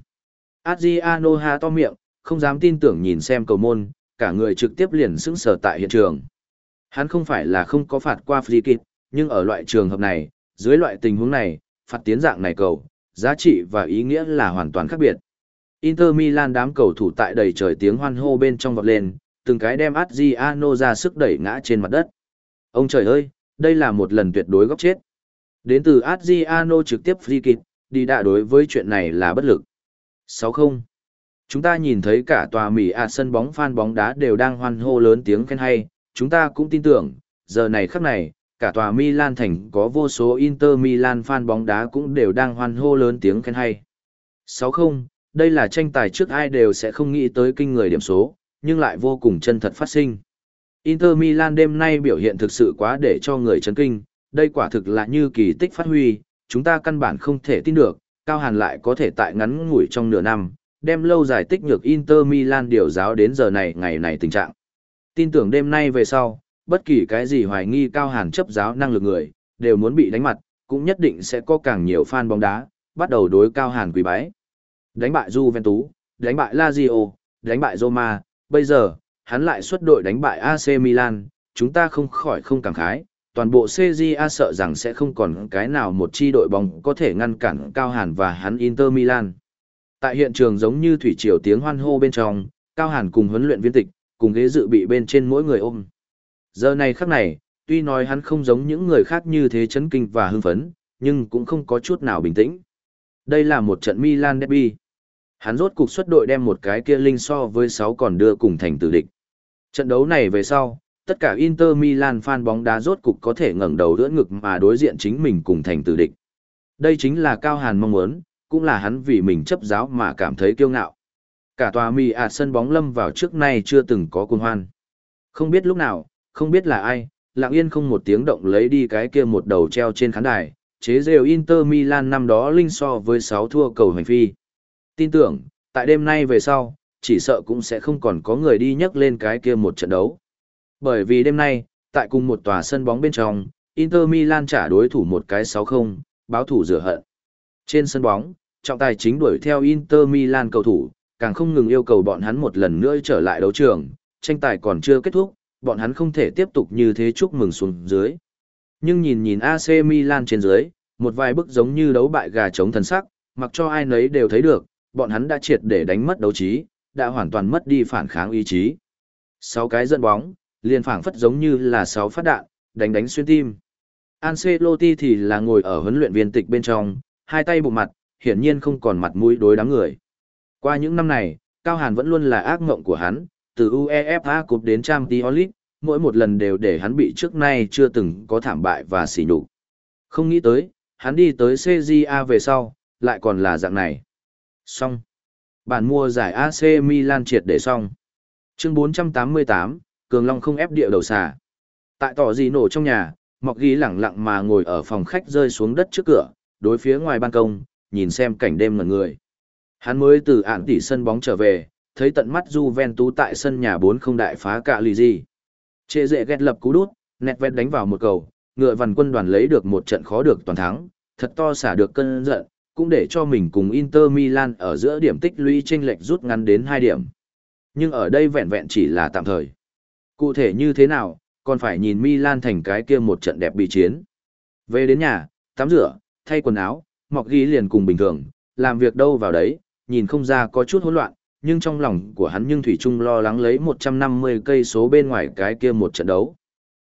Adriano há to miệng, không dám tin tưởng nhìn xem cầu môn, cả người trực tiếp liền sững sờ tại hiện trường. Hắn không phải là không có phạt qua free kick, nhưng ở loại trường hợp này, dưới loại tình huống này, phạt tiến dạng này cầu, giá trị và ý nghĩa là hoàn toàn khác biệt. Inter Milan đám cầu thủ tại đầy trời tiếng hoan hô bên trong vọt lên, từng cái đem Adriano ra sức đẩy ngã trên mặt đất. Ông trời ơi, đây là một lần tuyệt đối góc chết. Đến từ Adriano trực tiếp free kick, đi đạ đối với chuyện này là bất lực. sáu không. Chúng ta nhìn thấy cả tòa Mỹ ạ sân bóng fan bóng đá đều đang hoan hô lớn tiếng khen hay, chúng ta cũng tin tưởng, giờ này khắc này, cả tòa Milan thành có vô số Inter Milan fan bóng đá cũng đều đang hoan hô lớn tiếng khen hay. sáu không, đây là tranh tài trước ai đều sẽ không nghĩ tới kinh người điểm số, nhưng lại vô cùng chân thật phát sinh. Inter Milan đêm nay biểu hiện thực sự quá để cho người chấn kinh, đây quả thực là như kỳ tích phát huy, chúng ta căn bản không thể tin được, Cao Hàn lại có thể tại ngắn ngủi trong nửa năm, đem lâu dài tích nhược Inter Milan điều giáo đến giờ này ngày này tình trạng. Tin tưởng đêm nay về sau, bất kỳ cái gì hoài nghi Cao Hàn chấp giáo năng lực người, đều muốn bị đánh mặt, cũng nhất định sẽ có càng nhiều fan bóng đá, bắt đầu đối Cao Hàn quỳ bái. Đánh bại Juventus, đánh bại Lazio, đánh bại Roma, bây giờ, hắn lại xuất đội đánh bại a xê Milan, chúng ta không khỏi không cảm khái, toàn bộ xê giê a sợ rằng sẽ không còn cái nào một chi đội bóng có thể ngăn cản Cao Hàn và hắn Inter Milan. Tại hiện trường giống như thủy triều tiếng hoan hô bên trong, Cao Hàn cùng huấn luyện viên tịch, cùng ghế dự bị bên trên mỗi người ôm. Giờ này khắc này, tuy nói hắn không giống những người khác như thế chấn kinh và hưng phấn, nhưng cũng không có chút nào bình tĩnh. Đây là một trận Milan derby. Hắn rốt cục xuất đội đem một cái kia linh so với sáu còn đưa cùng thành tử địch. Trận đấu này về sau, tất cả Inter Milan fan bóng đá rốt cục có thể ngẩng đầu đỡ ngực mà đối diện chính mình cùng thành tử địch. Đây chính là Cao Hàn mong muốn, cũng là hắn vì mình chấp giáo mà cảm thấy kiêu ngạo. Cả tòa mì ạt sân bóng lâm vào trước nay chưa từng có cuồng hoan. Không biết lúc nào, không biết là ai, lặng yên không một tiếng động lấy đi cái kia một đầu treo trên khán đài, chế rêu Inter Milan năm đó linh so với sáu thua cầu hành phi. Tin tưởng, tại đêm nay về sau, chỉ sợ cũng sẽ không còn có người đi nhắc lên cái kia một trận đấu. Bởi vì đêm nay, tại cùng một tòa sân bóng bên trong, Inter Milan trả đối thủ một cái sáu không, báo thủ rửa hận. Trên sân bóng, trọng tài chính đuổi theo Inter Milan cầu thủ, càng không ngừng yêu cầu bọn hắn một lần nữa trở lại đấu trường, tranh tài còn chưa kết thúc, bọn hắn không thể tiếp tục như thế chúc mừng xuống dưới. Nhưng nhìn nhìn a xê Milan trên dưới, một vài bức giống như đấu bại gà trống thần sắc, mặc cho ai nấy đều thấy được, bọn hắn đã triệt để đánh mất đấu trí, đã hoàn toàn mất đi phản kháng ý chí. Sáu cái dẫn bóng, liền phảng phất giống như là sáu phát đạn, đánh đánh xuyên tim. Ancelotti thì là ngồi ở huấn luyện viên tịch bên trong, hai tay bụng mặt, hiển nhiên không còn mặt mũi đối đám người. Qua những năm này, Cao Hàn vẫn luôn là ác mộng của hắn, từ UEFA Cup đến Champions League, mỗi một lần đều để hắn bị trước nay chưa từng có thảm bại và sỉ nhục. Không nghĩ tới, hắn đi tới xê giê a về sau, lại còn là dạng này. Xong. Bản mua giải a xê Milan triệt để xong. Chương bốn trăm tám mươi tám, Cường Long không ép địa đầu xà. Tại tỏ gì nổ trong nhà, Mọc Ghi lẳng lặng mà ngồi ở phòng khách rơi xuống đất trước cửa, đối phía ngoài ban công, nhìn xem cảnh đêm ngẩn người. Hắn mới từ ản tỉ sân bóng trở về, thấy tận mắt Juventus tại sân nhà bốn không đại phá cả lì gì. Trệ dệ ghét lập cú đút, nẹt vẹt đánh vào một cầu, ngựa vằn quân đoàn lấy được một trận khó được toàn thắng, thật to xả được cơn giận, cũng để cho mình cùng Inter Milan ở giữa điểm tích lũy chênh lệch rút ngắn đến hai điểm. Nhưng ở đây vẹn vẹn chỉ là tạm thời. Cụ thể như thế nào, còn phải nhìn Milan thành cái kia một trận đẹp bị chiến. Về đến nhà, tắm rửa, thay quần áo, Mọc Ghi liền cùng bình thường, làm việc đâu vào đấy, nhìn không ra có chút hỗn loạn, nhưng trong lòng của hắn nhưng thủy chung lo lắng lấy một trăm năm mươi cây số bên ngoài cái kia một trận đấu.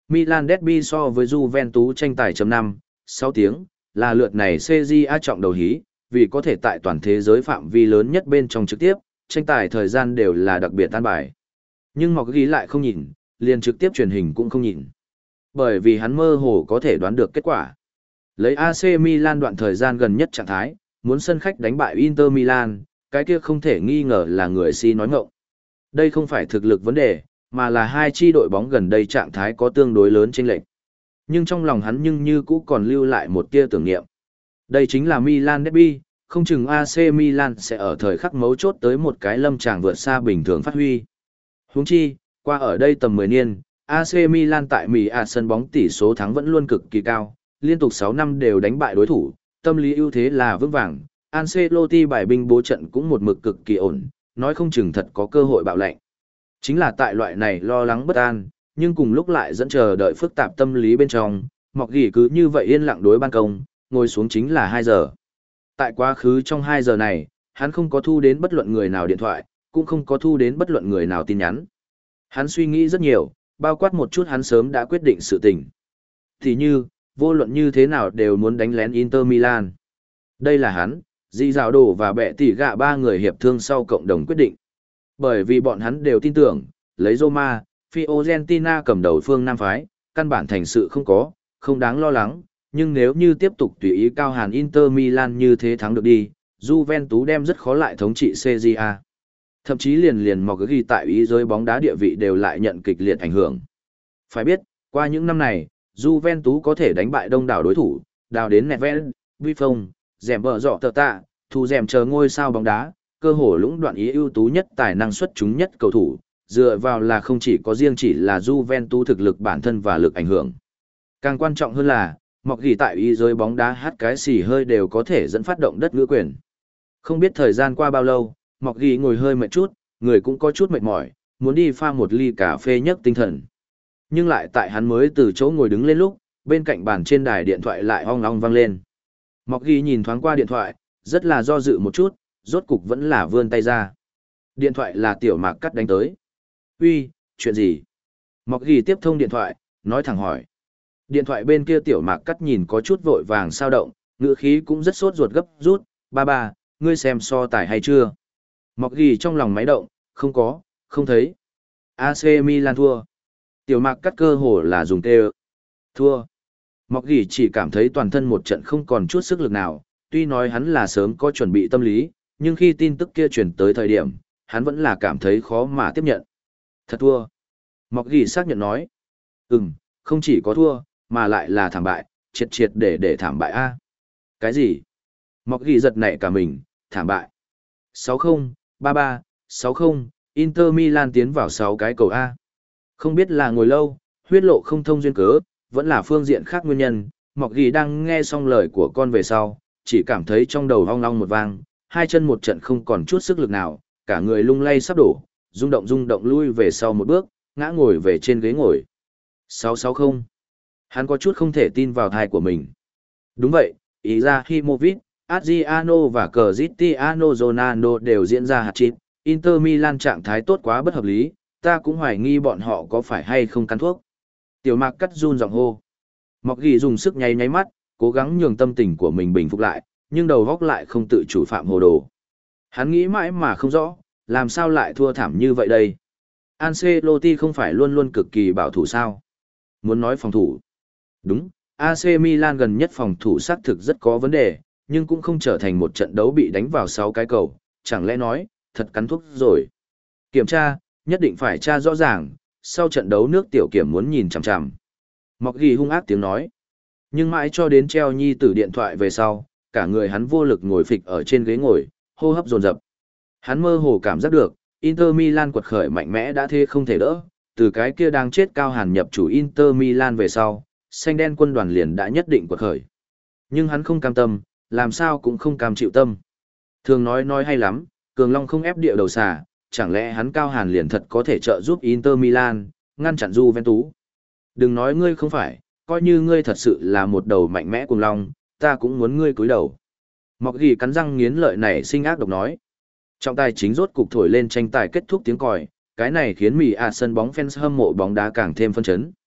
Milan derby so với Juventus tranh tài chấm năm, sáu tiếng, là lượt này xê giê a trọng đầu hí, vì có thể tại toàn thế giới phạm vi lớn nhất bên trong trực tiếp, tranh tài thời gian đều là đặc biệt tan bài. Nhưng Mọc Ghi lại không nhìn, liền trực tiếp truyền hình cũng không nhìn. Bởi vì hắn mơ hồ có thể đoán được kết quả. Lấy a xê Milan đoạn thời gian gần nhất trạng thái, muốn sân khách đánh bại Inter Milan, cái kia không thể nghi ngờ là người si nói ngọng. Đây không phải thực lực vấn đề, mà là hai chi đội bóng gần đây trạng thái có tương đối lớn chênh lệch. Nhưng trong lòng hắn nhưng như cũ còn lưu lại một tia tưởng niệm. Đây chính là Milan derby, không chừng a xê Milan sẽ ở thời khắc mấu chốt tới một cái lâm tràng vượt xa bình thường phát huy. Huống chi, qua ở đây tầm mười niên, a xê Milan tại Mỹ à sân bóng tỷ số thắng vẫn luôn cực kỳ cao, liên tục sáu năm đều đánh bại đối thủ, tâm lý ưu thế là vững vàng. Ancelotti bài binh bố trận cũng một mực cực kỳ ổn, nói không chừng thật có cơ hội bạo lệnh. Chính là tại loại này lo lắng bất an, nhưng cùng lúc lại dẫn chờ đợi phức tạp tâm lý bên trong, Mọc Gỉ cứ như vậy yên lặng đối ban công, ngồi xuống chính là hai giờ. Tại quá khứ trong hai giờ này, hắn không có thu đến bất luận người nào điện thoại, cũng không có thu đến bất luận người nào tin nhắn. Hắn suy nghĩ rất nhiều, bao quát một chút hắn sớm đã quyết định sự tình. Thì như, vô luận như thế nào đều muốn đánh lén Inter Milan. Đây là hắn, Di Dạo Đồ và Bẹ Tỷ Gạ ba người hiệp thương sau cộng đồng quyết định. Bởi vì bọn hắn đều tin tưởng, lấy Roma, Fiorentina cầm đầu phương Nam phái, căn bản thành sự không có, không đáng lo lắng, nhưng nếu như tiếp tục tùy ý cao hàn Inter Milan như thế thắng được đi, Juventus đem rất khó lại thống trị xê giê a. Thậm chí liền liền Mọc Ghi tại ý giới bóng đá địa vị đều lại nhận kịch liệt ảnh hưởng. Phải biết, qua những năm này, Juventus có thể đánh bại đông đảo đối thủ, đào đến Nedved, Buffon, dẻm bờ dọ tờ tạ, thu dẻm chờ ngôi sao bóng đá, cơ hồ lũng đoạn ý ưu tú nhất tài năng xuất chúng nhất cầu thủ, dựa vào là không chỉ có riêng chỉ là Juventus thực lực bản thân và lực ảnh hưởng. Càng quan trọng hơn là, Mọc Ghi tại ý giới bóng đá hát cái xì hơi đều có thể dẫn phát động đất ngữ quyền. Không biết thời gian qua bao lâu, Mọc Ghi ngồi hơi mệt chút, người cũng có chút mệt mỏi, muốn đi pha một ly cà phê nhấc tinh thần. Nhưng lại tại hắn mới từ chỗ ngồi đứng lên lúc, bên cạnh bàn trên đài điện thoại lại ong ong vang lên. Mọc Ghi nhìn thoáng qua điện thoại, rất là do dự một chút, rốt cục vẫn là vươn tay ra. Điện thoại là Tiểu Mạc Cắt đánh tới. Uy, chuyện gì? Mọc Ghi tiếp thông điện thoại, nói thẳng hỏi. Điện thoại bên kia Tiểu Mạc Cắt nhìn có chút vội vàng sao động, ngữ khí cũng rất sốt ruột gấp rút. Ba ba, ngươi xem so tài hay chưa? Mọc Ghi trong lòng máy động, không có, không thấy. a xê Milan thua. Tiểu Mạc Cắt cơ hồ là dùng tê. Thua. Mọc Ghi chỉ cảm thấy toàn thân một trận không còn chút sức lực nào, tuy nói hắn là sớm có chuẩn bị tâm lý, nhưng khi tin tức kia truyền tới thời điểm, hắn vẫn là cảm thấy khó mà tiếp nhận. Thật thua. Mọc Ghi xác nhận nói. Ừm, không chỉ có thua, mà lại là thảm bại, triệt triệt để để thảm bại a. Cái gì? Mọc Ghi giật nảy cả mình, thảm bại. sáu không, ba ba, sáu không, Inter Milan tiến vào sáu cái cầu A. Không biết là ngồi lâu, huyết lộ không thông duyên cớ, vẫn là phương diện khác nguyên nhân, Mọc Ghi đang nghe xong lời của con về sau, chỉ cảm thấy trong đầu hong long một vang, hai chân một trận không còn chút sức lực nào, cả người lung lay sắp đổ, rung động rung động lui về sau một bước, ngã ngồi về trên ghế ngồi. sáu sáu không. Hắn có chút không thể tin vào thai của mình. Đúng vậy, Izahimovic, Adriano và Cristiano Ronaldo đều diễn ra hat-trick, Inter Milan trạng thái tốt quá bất hợp lý, ta cũng hoài nghi bọn họ có phải hay không cắn thuốc. Tiểu Mạc Cắt run giọng hô. Mọc Ghi dùng sức nháy nháy mắt, cố gắng nhường tâm tình của mình bình phục lại, nhưng đầu góc lại không tự chủ phạm hồ đồ. Hắn nghĩ mãi mà không rõ, làm sao lại thua thảm như vậy đây? Ancelotti không phải luôn luôn cực kỳ bảo thủ sao? Muốn nói phòng thủ. Đúng, a xê Milan gần nhất phòng thủ xác thực rất có vấn đề, nhưng cũng không trở thành một trận đấu bị đánh vào sáu cái cầu, chẳng lẽ nói, thật cắn thuốc rồi. Kiểm tra, nhất định phải tra rõ ràng, sau trận đấu nước tiểu kiểm muốn nhìn chằm chằm. Mọc Ghi hung ác tiếng nói. Nhưng mãi cho đến treo nhi tử điện thoại về sau, cả người hắn vô lực ngồi phịch ở trên ghế ngồi, hô hấp dồn dập. Hắn mơ hồ cảm giác được, Inter Milan quật khởi mạnh mẽ đã thế không thể đỡ, từ cái kia đang chết cao hàn nhập chủ Inter Milan về sau, xanh đen quân đoàn liền đã nhất định quật khởi. Nhưng hắn không cam tâm, làm sao cũng không cam chịu tâm. Thường nói nói hay lắm, Cường Long không ép địa đầu xà, chẳng lẽ hắn cao hàn liền thật có thể trợ giúp Inter Milan, ngăn chặn Juventus. Đừng nói ngươi không phải, coi như ngươi thật sự là một đầu mạnh mẽ Cường Long, ta cũng muốn ngươi cúi đầu. Mọc Ghi cắn răng nghiến lợi này sinh ác độc nói. Trọng tài chính rốt cục thổi lên tranh tài kết thúc tiếng còi, cái này khiến Mỹ à sân bóng fans hâm mộ bóng đá càng thêm phân chấn.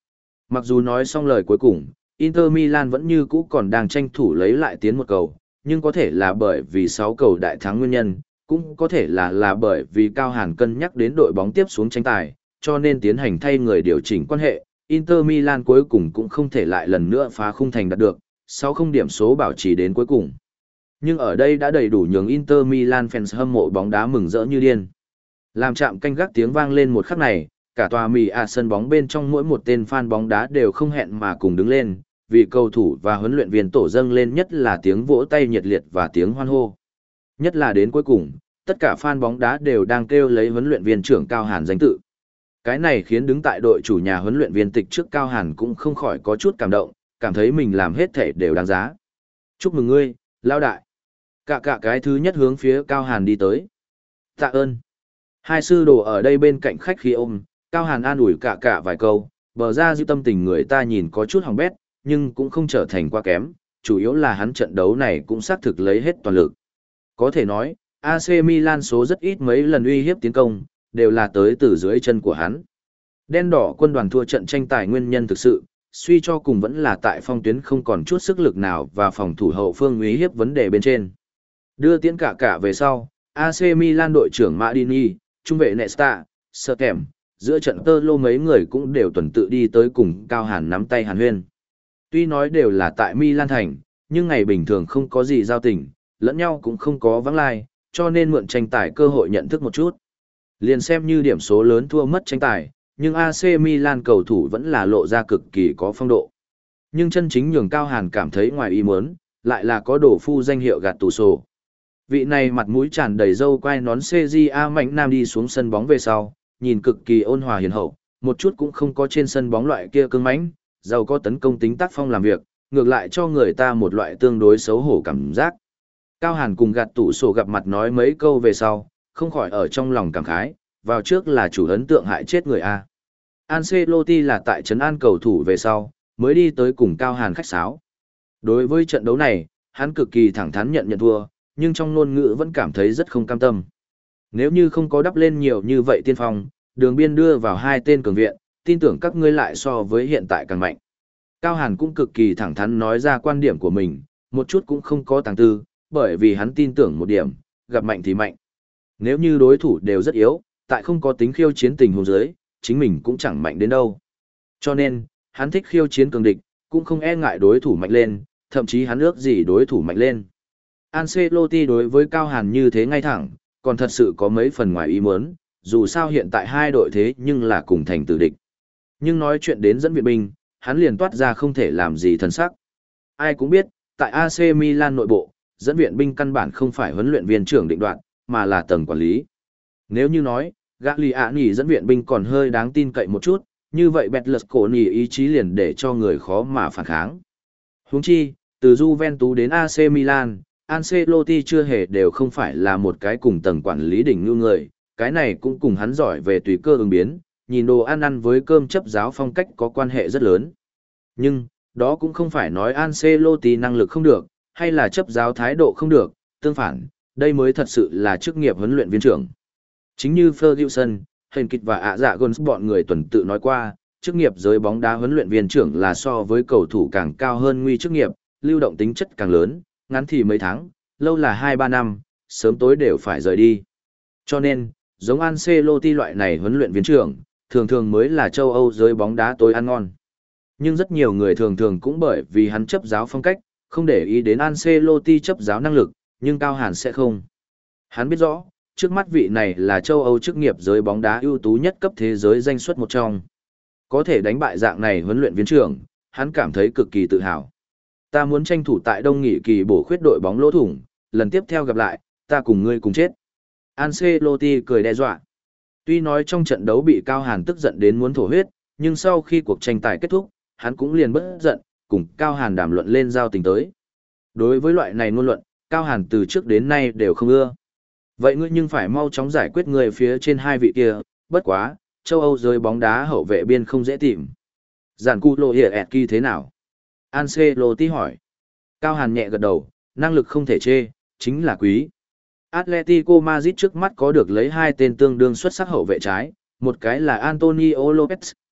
Mặc dù nói xong lời cuối cùng, Inter Milan vẫn như cũ còn đang tranh thủ lấy lại tiến một cầu, nhưng có thể là bởi vì sáu cầu đại thắng nguyên nhân, cũng có thể là là bởi vì Cao Hàn cân nhắc đến đội bóng tiếp xuống tranh tài, cho nên tiến hành thay người điều chỉnh quan hệ, Inter Milan cuối cùng cũng không thể lại lần nữa phá khung thành đạt được, sáu không điểm số bảo trì đến cuối cùng. Nhưng ở đây đã đầy đủ nhường Inter Milan fans hâm mộ bóng đá mừng rỡ như điên. Làm chạm canh gác tiếng vang lên một khắc này, cả tòa mì à sân bóng bên trong mỗi một tên fan bóng đá đều không hẹn mà cùng đứng lên, vì cầu thủ và huấn luyện viên tổ dâng lên nhất là tiếng vỗ tay nhiệt liệt và tiếng hoan hô. Nhất là đến cuối cùng, tất cả fan bóng đá đều đang kêu lấy huấn luyện viên trưởng Cao Hàn danh tự. Cái này khiến đứng tại đội chủ nhà huấn luyện viên tịch trước Cao Hàn cũng không khỏi có chút cảm động, cảm thấy mình làm hết thể đều đáng giá. Chúc mừng ngươi, lao đại. Cả cả cái thứ nhất hướng phía Cao Hàn đi tới. Tạ ơn. Hai sư đồ ở đây bên cạnh khách khí ôm, Cao Hàn an ủi cả cả vài câu, bờ ra dư tâm tình người ta nhìn có chút hỏng bét, nhưng cũng không trở thành quá kém, chủ yếu là hắn trận đấu này cũng xác thực lấy hết toàn lực. Có thể nói, a xê Milan số rất ít mấy lần uy hiếp tiến công, đều là tới từ dưới chân của hắn. Đen đỏ quân đoàn thua trận tranh tài nguyên nhân thực sự, suy cho cùng vẫn là tại phong tuyến không còn chút sức lực nào và phòng thủ hậu phương uy hiếp vấn đề bên trên. Đưa tiến cả cả về sau, a xê Milan đội trưởng Madini, trung vệ Nesta, Sơ Kèm, giữa trận tơ lô mấy người cũng đều tuần tự đi tới cùng Cao Hàn nắm tay Hàn Huyên. Tuy nói đều là tại Milan thành, nhưng ngày bình thường không có gì giao tình, lẫn nhau cũng không có vắng lai, cho nên mượn tranh tài cơ hội nhận thức một chút. Liền xem như điểm số lớn thua mất tranh tài, nhưng a xê Milan cầu thủ vẫn là lộ ra cực kỳ có phong độ. Nhưng chân chính nhường Cao Hàn cảm thấy ngoài ý muốn, lại là có đổ phu danh hiệu gạt tù sổ. Vị này mặt mũi tràn đầy râu quai nón xê giê a mạnh nam đi xuống sân bóng về sau, nhìn cực kỳ ôn hòa hiền hậu, một chút cũng không có trên sân bóng loại kia cứng mãnh, giàu có tấn công tính tác phong làm việc, ngược lại cho người ta một loại tương đối xấu hổ cảm giác. Cao Hàn cùng gạt tủ sổ gặp mặt nói mấy câu về sau, không khỏi ở trong lòng cảm khái, vào trước là chủ ấn tượng hại chết người A. Ancelotti là tại trấn an cầu thủ về sau, mới đi tới cùng Cao Hàn khách sáo. Đối với trận đấu này, hắn cực kỳ thẳng thắn nhận nhận thua, nhưng trong ngôn ngữ vẫn cảm thấy rất không cam tâm. Nếu như không có đắp lên nhiều như vậy tiên phong, đường biên đưa vào hai tên cường viện, tin tưởng các ngươi lại so với hiện tại càng mạnh. Cao Hàn cũng cực kỳ thẳng thắn nói ra quan điểm của mình, một chút cũng không có tàng tư, bởi vì hắn tin tưởng một điểm, gặp mạnh thì mạnh. Nếu như đối thủ đều rất yếu, tại không có tính khiêu chiến tình huống dưới, chính mình cũng chẳng mạnh đến đâu. Cho nên, hắn thích khiêu chiến cường địch, cũng không e ngại đối thủ mạnh lên, thậm chí hắn ước gì đối thủ mạnh lên. Ancelotti đối với Cao Hàn như thế ngay thẳng, còn thật sự có mấy phần ngoài ý muốn, dù sao hiện tại hai đội thế nhưng là cùng thành tử địch. Nhưng nói chuyện đến dẫn viện binh, hắn liền toát ra không thể làm gì thần sắc. Ai cũng biết, tại a xê Milan nội bộ, dẫn viện binh căn bản không phải huấn luyện viên trưởng định đoạt, mà là tầng quản lý. Nếu như nói, Gagliani dẫn viện binh còn hơi đáng tin cậy một chút, như vậy Betlesconi ý chí liền để cho người khó mà phản kháng. Huống chi, từ Juventus đến a xê Milan, Ancelotti chưa hề đều không phải là một cái cùng tầng quản lý đỉnh như người, cái này cũng cùng hắn giỏi về tùy cơ ứng biến, nhìn đồ ăn ăn với cơm chấp giáo phong cách có quan hệ rất lớn. Nhưng, đó cũng không phải nói Ancelotti năng lực không được, hay là chấp giáo thái độ không được, tương phản, đây mới thật sự là chức nghiệp huấn luyện viên trưởng. Chính như Ferguson, Henkit và ạ dạ Gons bọn người tuần tự nói qua, chức nghiệp giới bóng đá huấn luyện viên trưởng là so với cầu thủ càng cao hơn nguy chức nghiệp, lưu động tính chất càng lớn, ngắn thì mấy tháng, lâu là hai ba năm, sớm tối đều phải rời đi. Cho nên, giống Ancelotti loại này huấn luyện viên trưởng, thường thường mới là châu Âu giới bóng đá tối ăn ngon. Nhưng rất nhiều người thường thường cũng bởi vì hắn chấp giáo phong cách, không để ý đến Ancelotti chấp giáo năng lực, nhưng Cao Hàn sẽ không. Hắn biết rõ, trước mắt vị này là châu Âu chức nghiệp giới bóng đá ưu tú nhất cấp thế giới danh suất một trong. Có thể đánh bại dạng này huấn luyện viên trưởng, hắn cảm thấy cực kỳ tự hào. Ta muốn tranh thủ tại đông nghị kỳ bổ khuyết đội bóng lỗ thủng, lần tiếp theo gặp lại, ta cùng ngươi cùng chết. Ancelotti cười đe dọa. Tuy nói trong trận đấu bị Cao Hàn tức giận đến muốn thổ huyết, nhưng sau khi cuộc tranh tài kết thúc, hắn cũng liền bất giận, cùng Cao Hàn đàm luận lên giao tình tới. Đối với loại này ngôn luận, Cao Hàn từ trước đến nay đều không ưa. Vậy ngươi nhưng phải mau chóng giải quyết người phía trên hai vị kia, bất quá, châu Âu giới bóng đá hậu vệ biên không dễ tìm. Giản Cu Lộ Hiệp Etki thế nào? Ancelotti hỏi. Cao Hàn nhẹ gật đầu, năng lực không thể chê, chính là quý. Atletico Madrid trước mắt có được lấy hai tên tương đương xuất sắc hậu vệ trái, một cái là Antonio Lopez,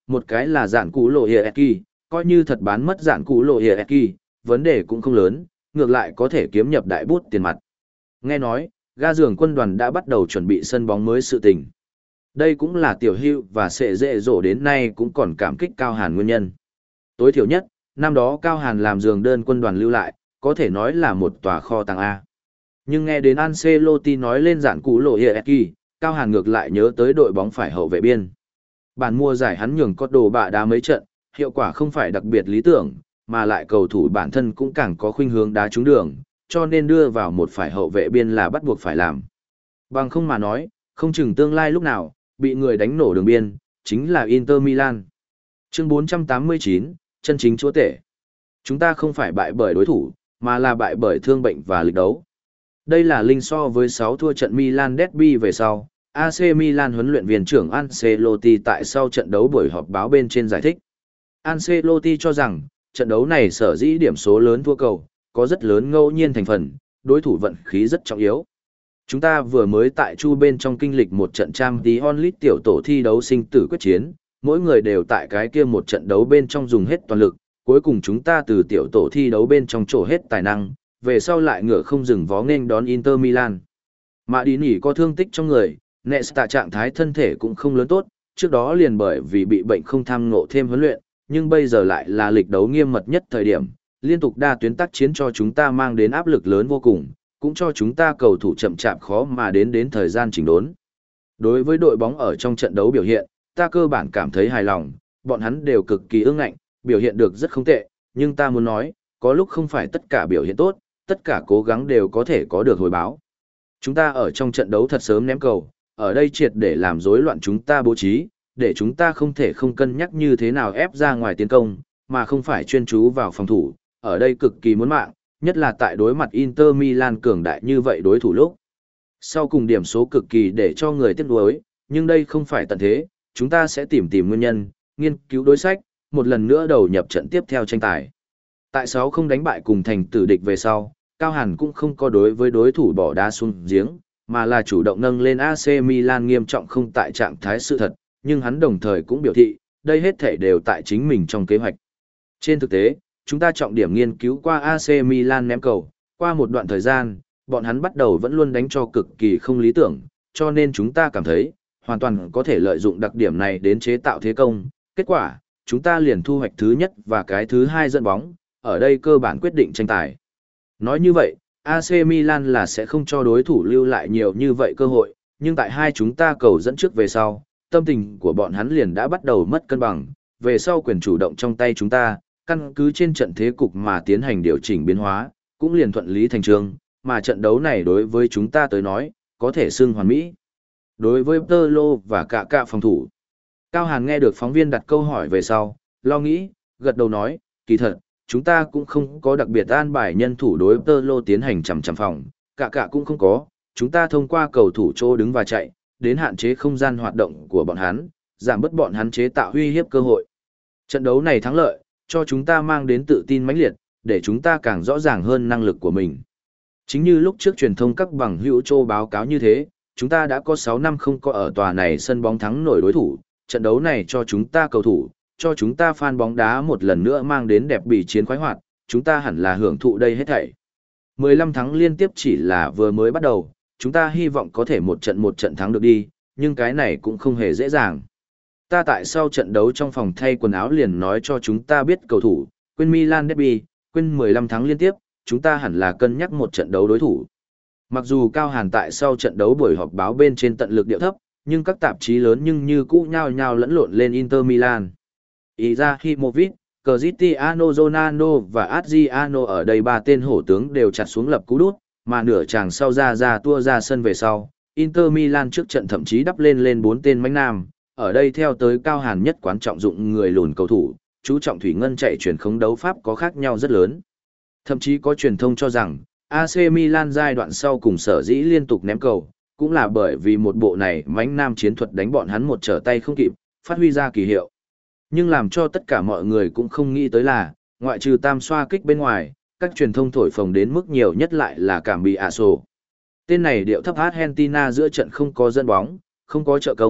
Một cái là dạn cú lộ Hieki, coi như thật bán mất dạn cú lộ Hieki, vấn đề cũng không lớn, ngược lại có thể kiếm nhập đại bút tiền mặt. Nghe nói, ga giường quân đoàn đã bắt đầu chuẩn bị sân bóng mới sự tình. Đây cũng là tiểu hưu và sệ dễ dỗ đến nay cũng còn cảm kích Cao Hàn nguyên nhân. Tối thiểu nhất, năm đó Cao Hàn làm giường đơn quân đoàn lưu lại, có thể nói là một tòa kho tàng A. Nhưng nghe đến Ancelotti nói lên dạn cú lộ Hieki, Cao Hàn ngược lại nhớ tới đội bóng phải hậu vệ biên. Bản mùa giải hắn nhường có đồ bạ đá mấy trận, hiệu quả không phải đặc biệt lý tưởng, mà lại cầu thủ bản thân cũng càng có khuynh hướng đá trúng đường, cho nên đưa vào một phải hậu vệ biên là bắt buộc phải làm. Bằng không mà nói, không chừng tương lai lúc nào, bị người đánh nổ đường biên, chính là Inter Milan. Chương bốn trăm tám mươi chín, chân chính chúa tể. Chúng ta không phải bại bởi đối thủ, mà là bại bởi thương bệnh và lịch đấu. Đây là linh so với sáu thua trận Milan Derby về sau, a xê Milan huấn luyện viên trưởng Ancelotti tại sau trận đấu buổi họp báo bên trên giải thích. Ancelotti cho rằng, trận đấu này sở dĩ điểm số lớn thua cầu, có rất lớn ngẫu nhiên thành phần, đối thủ vận khí rất trọng yếu. Chúng ta vừa mới tại chu bên trong kinh lịch một trận Champions League tiểu tổ thi đấu sinh tử quyết chiến, mỗi người đều tại cái kia một trận đấu bên trong dùng hết toàn lực, cuối cùng chúng ta từ tiểu tổ thi đấu bên trong trổ hết tài năng, về sau lại ngựa không dừng vó nghênh đón Inter Milan. Mà đi nỉ có thương tích trong người, Nesta trạng thái thân thể cũng không lớn tốt, trước đó liền bởi vì bị bệnh không tham ngộ thêm huấn luyện, nhưng bây giờ lại là lịch đấu nghiêm mật nhất thời điểm, liên tục đa tuyến tác chiến cho chúng ta mang đến áp lực lớn vô cùng, cũng cho chúng ta cầu thủ chậm chạp khó mà đến đến thời gian chỉnh đốn. Đối với đội bóng ở trong trận đấu biểu hiện, ta cơ bản cảm thấy hài lòng, bọn hắn đều cực kỳ ương ngạnh, biểu hiện được rất không tệ, nhưng ta muốn nói, có lúc không phải tất cả biểu hiện tốt, tất cả cố gắng đều có thể có được hồi báo. Chúng ta ở trong trận đấu thật sớm ném cầu, ở đây triệt để làm rối loạn chúng ta bố trí, để chúng ta không thể không cân nhắc như thế nào ép ra ngoài tiến công, mà không phải chuyên chú vào phòng thủ, ở đây cực kỳ muốn mạng, nhất là tại đối mặt Inter Milan cường đại như vậy đối thủ lúc. Sau cùng điểm số cực kỳ để cho người tiếc nuối, nhưng đây không phải tận thế, chúng ta sẽ tìm tìm nguyên nhân, nghiên cứu đối sách, một lần nữa đầu nhập trận tiếp theo tranh tài. Tại sáu không đánh bại cùng thành tử địch về sau, Cao Hàn cũng không có đối với đối thủ bỏ đá xuống giếng, mà là chủ động nâng lên a xê Milan nghiêm trọng không tại trạng thái sự thật, nhưng hắn đồng thời cũng biểu thị, đây hết thể đều tại chính mình trong kế hoạch. Trên thực tế, chúng ta trọng điểm nghiên cứu qua a xê Milan ném cầu, qua một đoạn thời gian, bọn hắn bắt đầu vẫn luôn đánh cho cực kỳ không lý tưởng, cho nên chúng ta cảm thấy, hoàn toàn có thể lợi dụng đặc điểm này đến chế tạo thế công. Kết quả, chúng ta liền thu hoạch thứ nhất và cái thứ hai dẫn bóng, ở đây cơ bản quyết định tranh tài. Nói như vậy, a xê Milan là sẽ không cho đối thủ lưu lại nhiều như vậy cơ hội, nhưng tại hai chúng ta cầu dẫn trước về sau, tâm tình của bọn hắn liền đã bắt đầu mất cân bằng, về sau quyền chủ động trong tay chúng ta, căn cứ trên trận thế cục mà tiến hành điều chỉnh biến hóa, cũng liền thuận lý thành trương, mà trận đấu này đối với chúng ta tới nói, có thể xưng hoàn mỹ. Đối với Tơ Lô và cả cả phòng thủ, Cao Hàn nghe được phóng viên đặt câu hỏi về sau, lo nghĩ, gật đầu nói, kỳ thật, chúng ta cũng không có đặc biệt an bài nhân thủ đối Tơ Lô tiến hành chằm chằm phòng, cả cả cũng không có, chúng ta thông qua cầu thủ chỗ đứng và chạy, đến hạn chế không gian hoạt động của bọn hắn, giảm bớt bọn hắn chế tạo uy hiếp cơ hội. Trận đấu này thắng lợi, cho chúng ta mang đến tự tin mãnh liệt, để chúng ta càng rõ ràng hơn năng lực của mình. Chính như lúc trước truyền thông các bằng hữu châu báo cáo như thế, chúng ta đã có sáu năm không có ở tòa này sân bóng thắng nổi đối thủ, trận đấu này cho chúng ta cầu thủ, cho chúng ta fan bóng đá một lần nữa mang đến đẹp bỉ chiến khoái hoạt, chúng ta hẳn là hưởng thụ đây hết thảy. mười lăm thắng liên tiếp chỉ là vừa mới bắt đầu, chúng ta hy vọng có thể một trận một trận thắng được đi, nhưng cái này cũng không hề dễ dàng. Ta tại sau trận đấu trong phòng thay quần áo liền nói cho chúng ta biết cầu thủ, quên Milan Derby, quên mười lăm thắng liên tiếp, chúng ta hẳn là cân nhắc một trận đấu đối thủ. Mặc dù Cao Hàn tại sau trận đấu buổi họp báo bên trên tận lực điệu thấp, nhưng các tạp chí lớn nhưng như cũ nhao nhao lẫn lộn lên Inter Milan. Izahimovic, Cristiano Ronaldo và Adriano ở đây ba tên hổ tướng đều chặt xuống lập cú đút, mà nửa chàng sau ra ra tua ra sân về sau, Inter Milan trước trận thậm chí đắp lên lên bốn tên mánh nam, ở đây theo tới Cao Hàn nhất quán trọng dụng người lùn cầu thủ, chú trọng thủy ngân chạy chuyển khống đấu pháp có khác nhau rất lớn. Thậm chí có truyền thông cho rằng, a xê Milan giai đoạn sau cùng sở dĩ liên tục ném cầu, cũng là bởi vì một bộ này mánh nam chiến thuật đánh bọn hắn một trở tay không kịp, phát huy ra kỳ hiệu. Nhưng làm cho tất cả mọi người cũng không nghĩ tới là, ngoại trừ tam xoa kích bên ngoài, các truyền thông thổi phồng đến mức nhiều nhất lại là cảm bị ả sổ. Tên này điệu thấp Argentina giữa trận không có dẫn bóng, không có trợ công,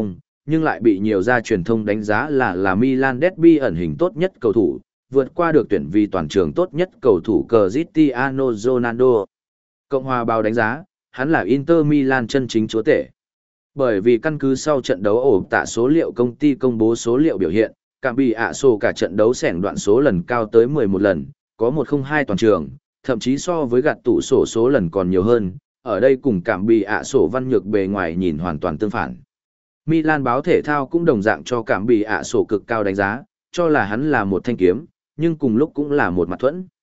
nhưng lại bị nhiều gia truyền thông đánh giá là là Milan derby ẩn hình tốt nhất cầu thủ, vượt qua được tuyển vì toàn trường tốt nhất cầu thủ Cristiano Ronaldo. Cộng hòa báo đánh giá, hắn là Inter Milan chân chính chúa tể. Bởi vì căn cứ sau trận đấu ổ tạ số liệu công ty công bố số liệu biểu hiện, cảm bị ạ sổ cả trận đấu sẻng đoạn số lần cao tới mười một lần, có một không hai toàn trường, thậm chí so với gạt tủ sổ số lần còn nhiều hơn, ở đây cùng cảm bị ạ sổ văn nhược bề ngoài nhìn hoàn toàn tương phản. Milan báo thể thao cũng đồng dạng cho cảm bị ạ sổ cực cao đánh giá, cho là hắn là một thanh kiếm, nhưng cùng lúc cũng là một mặt thuẫn.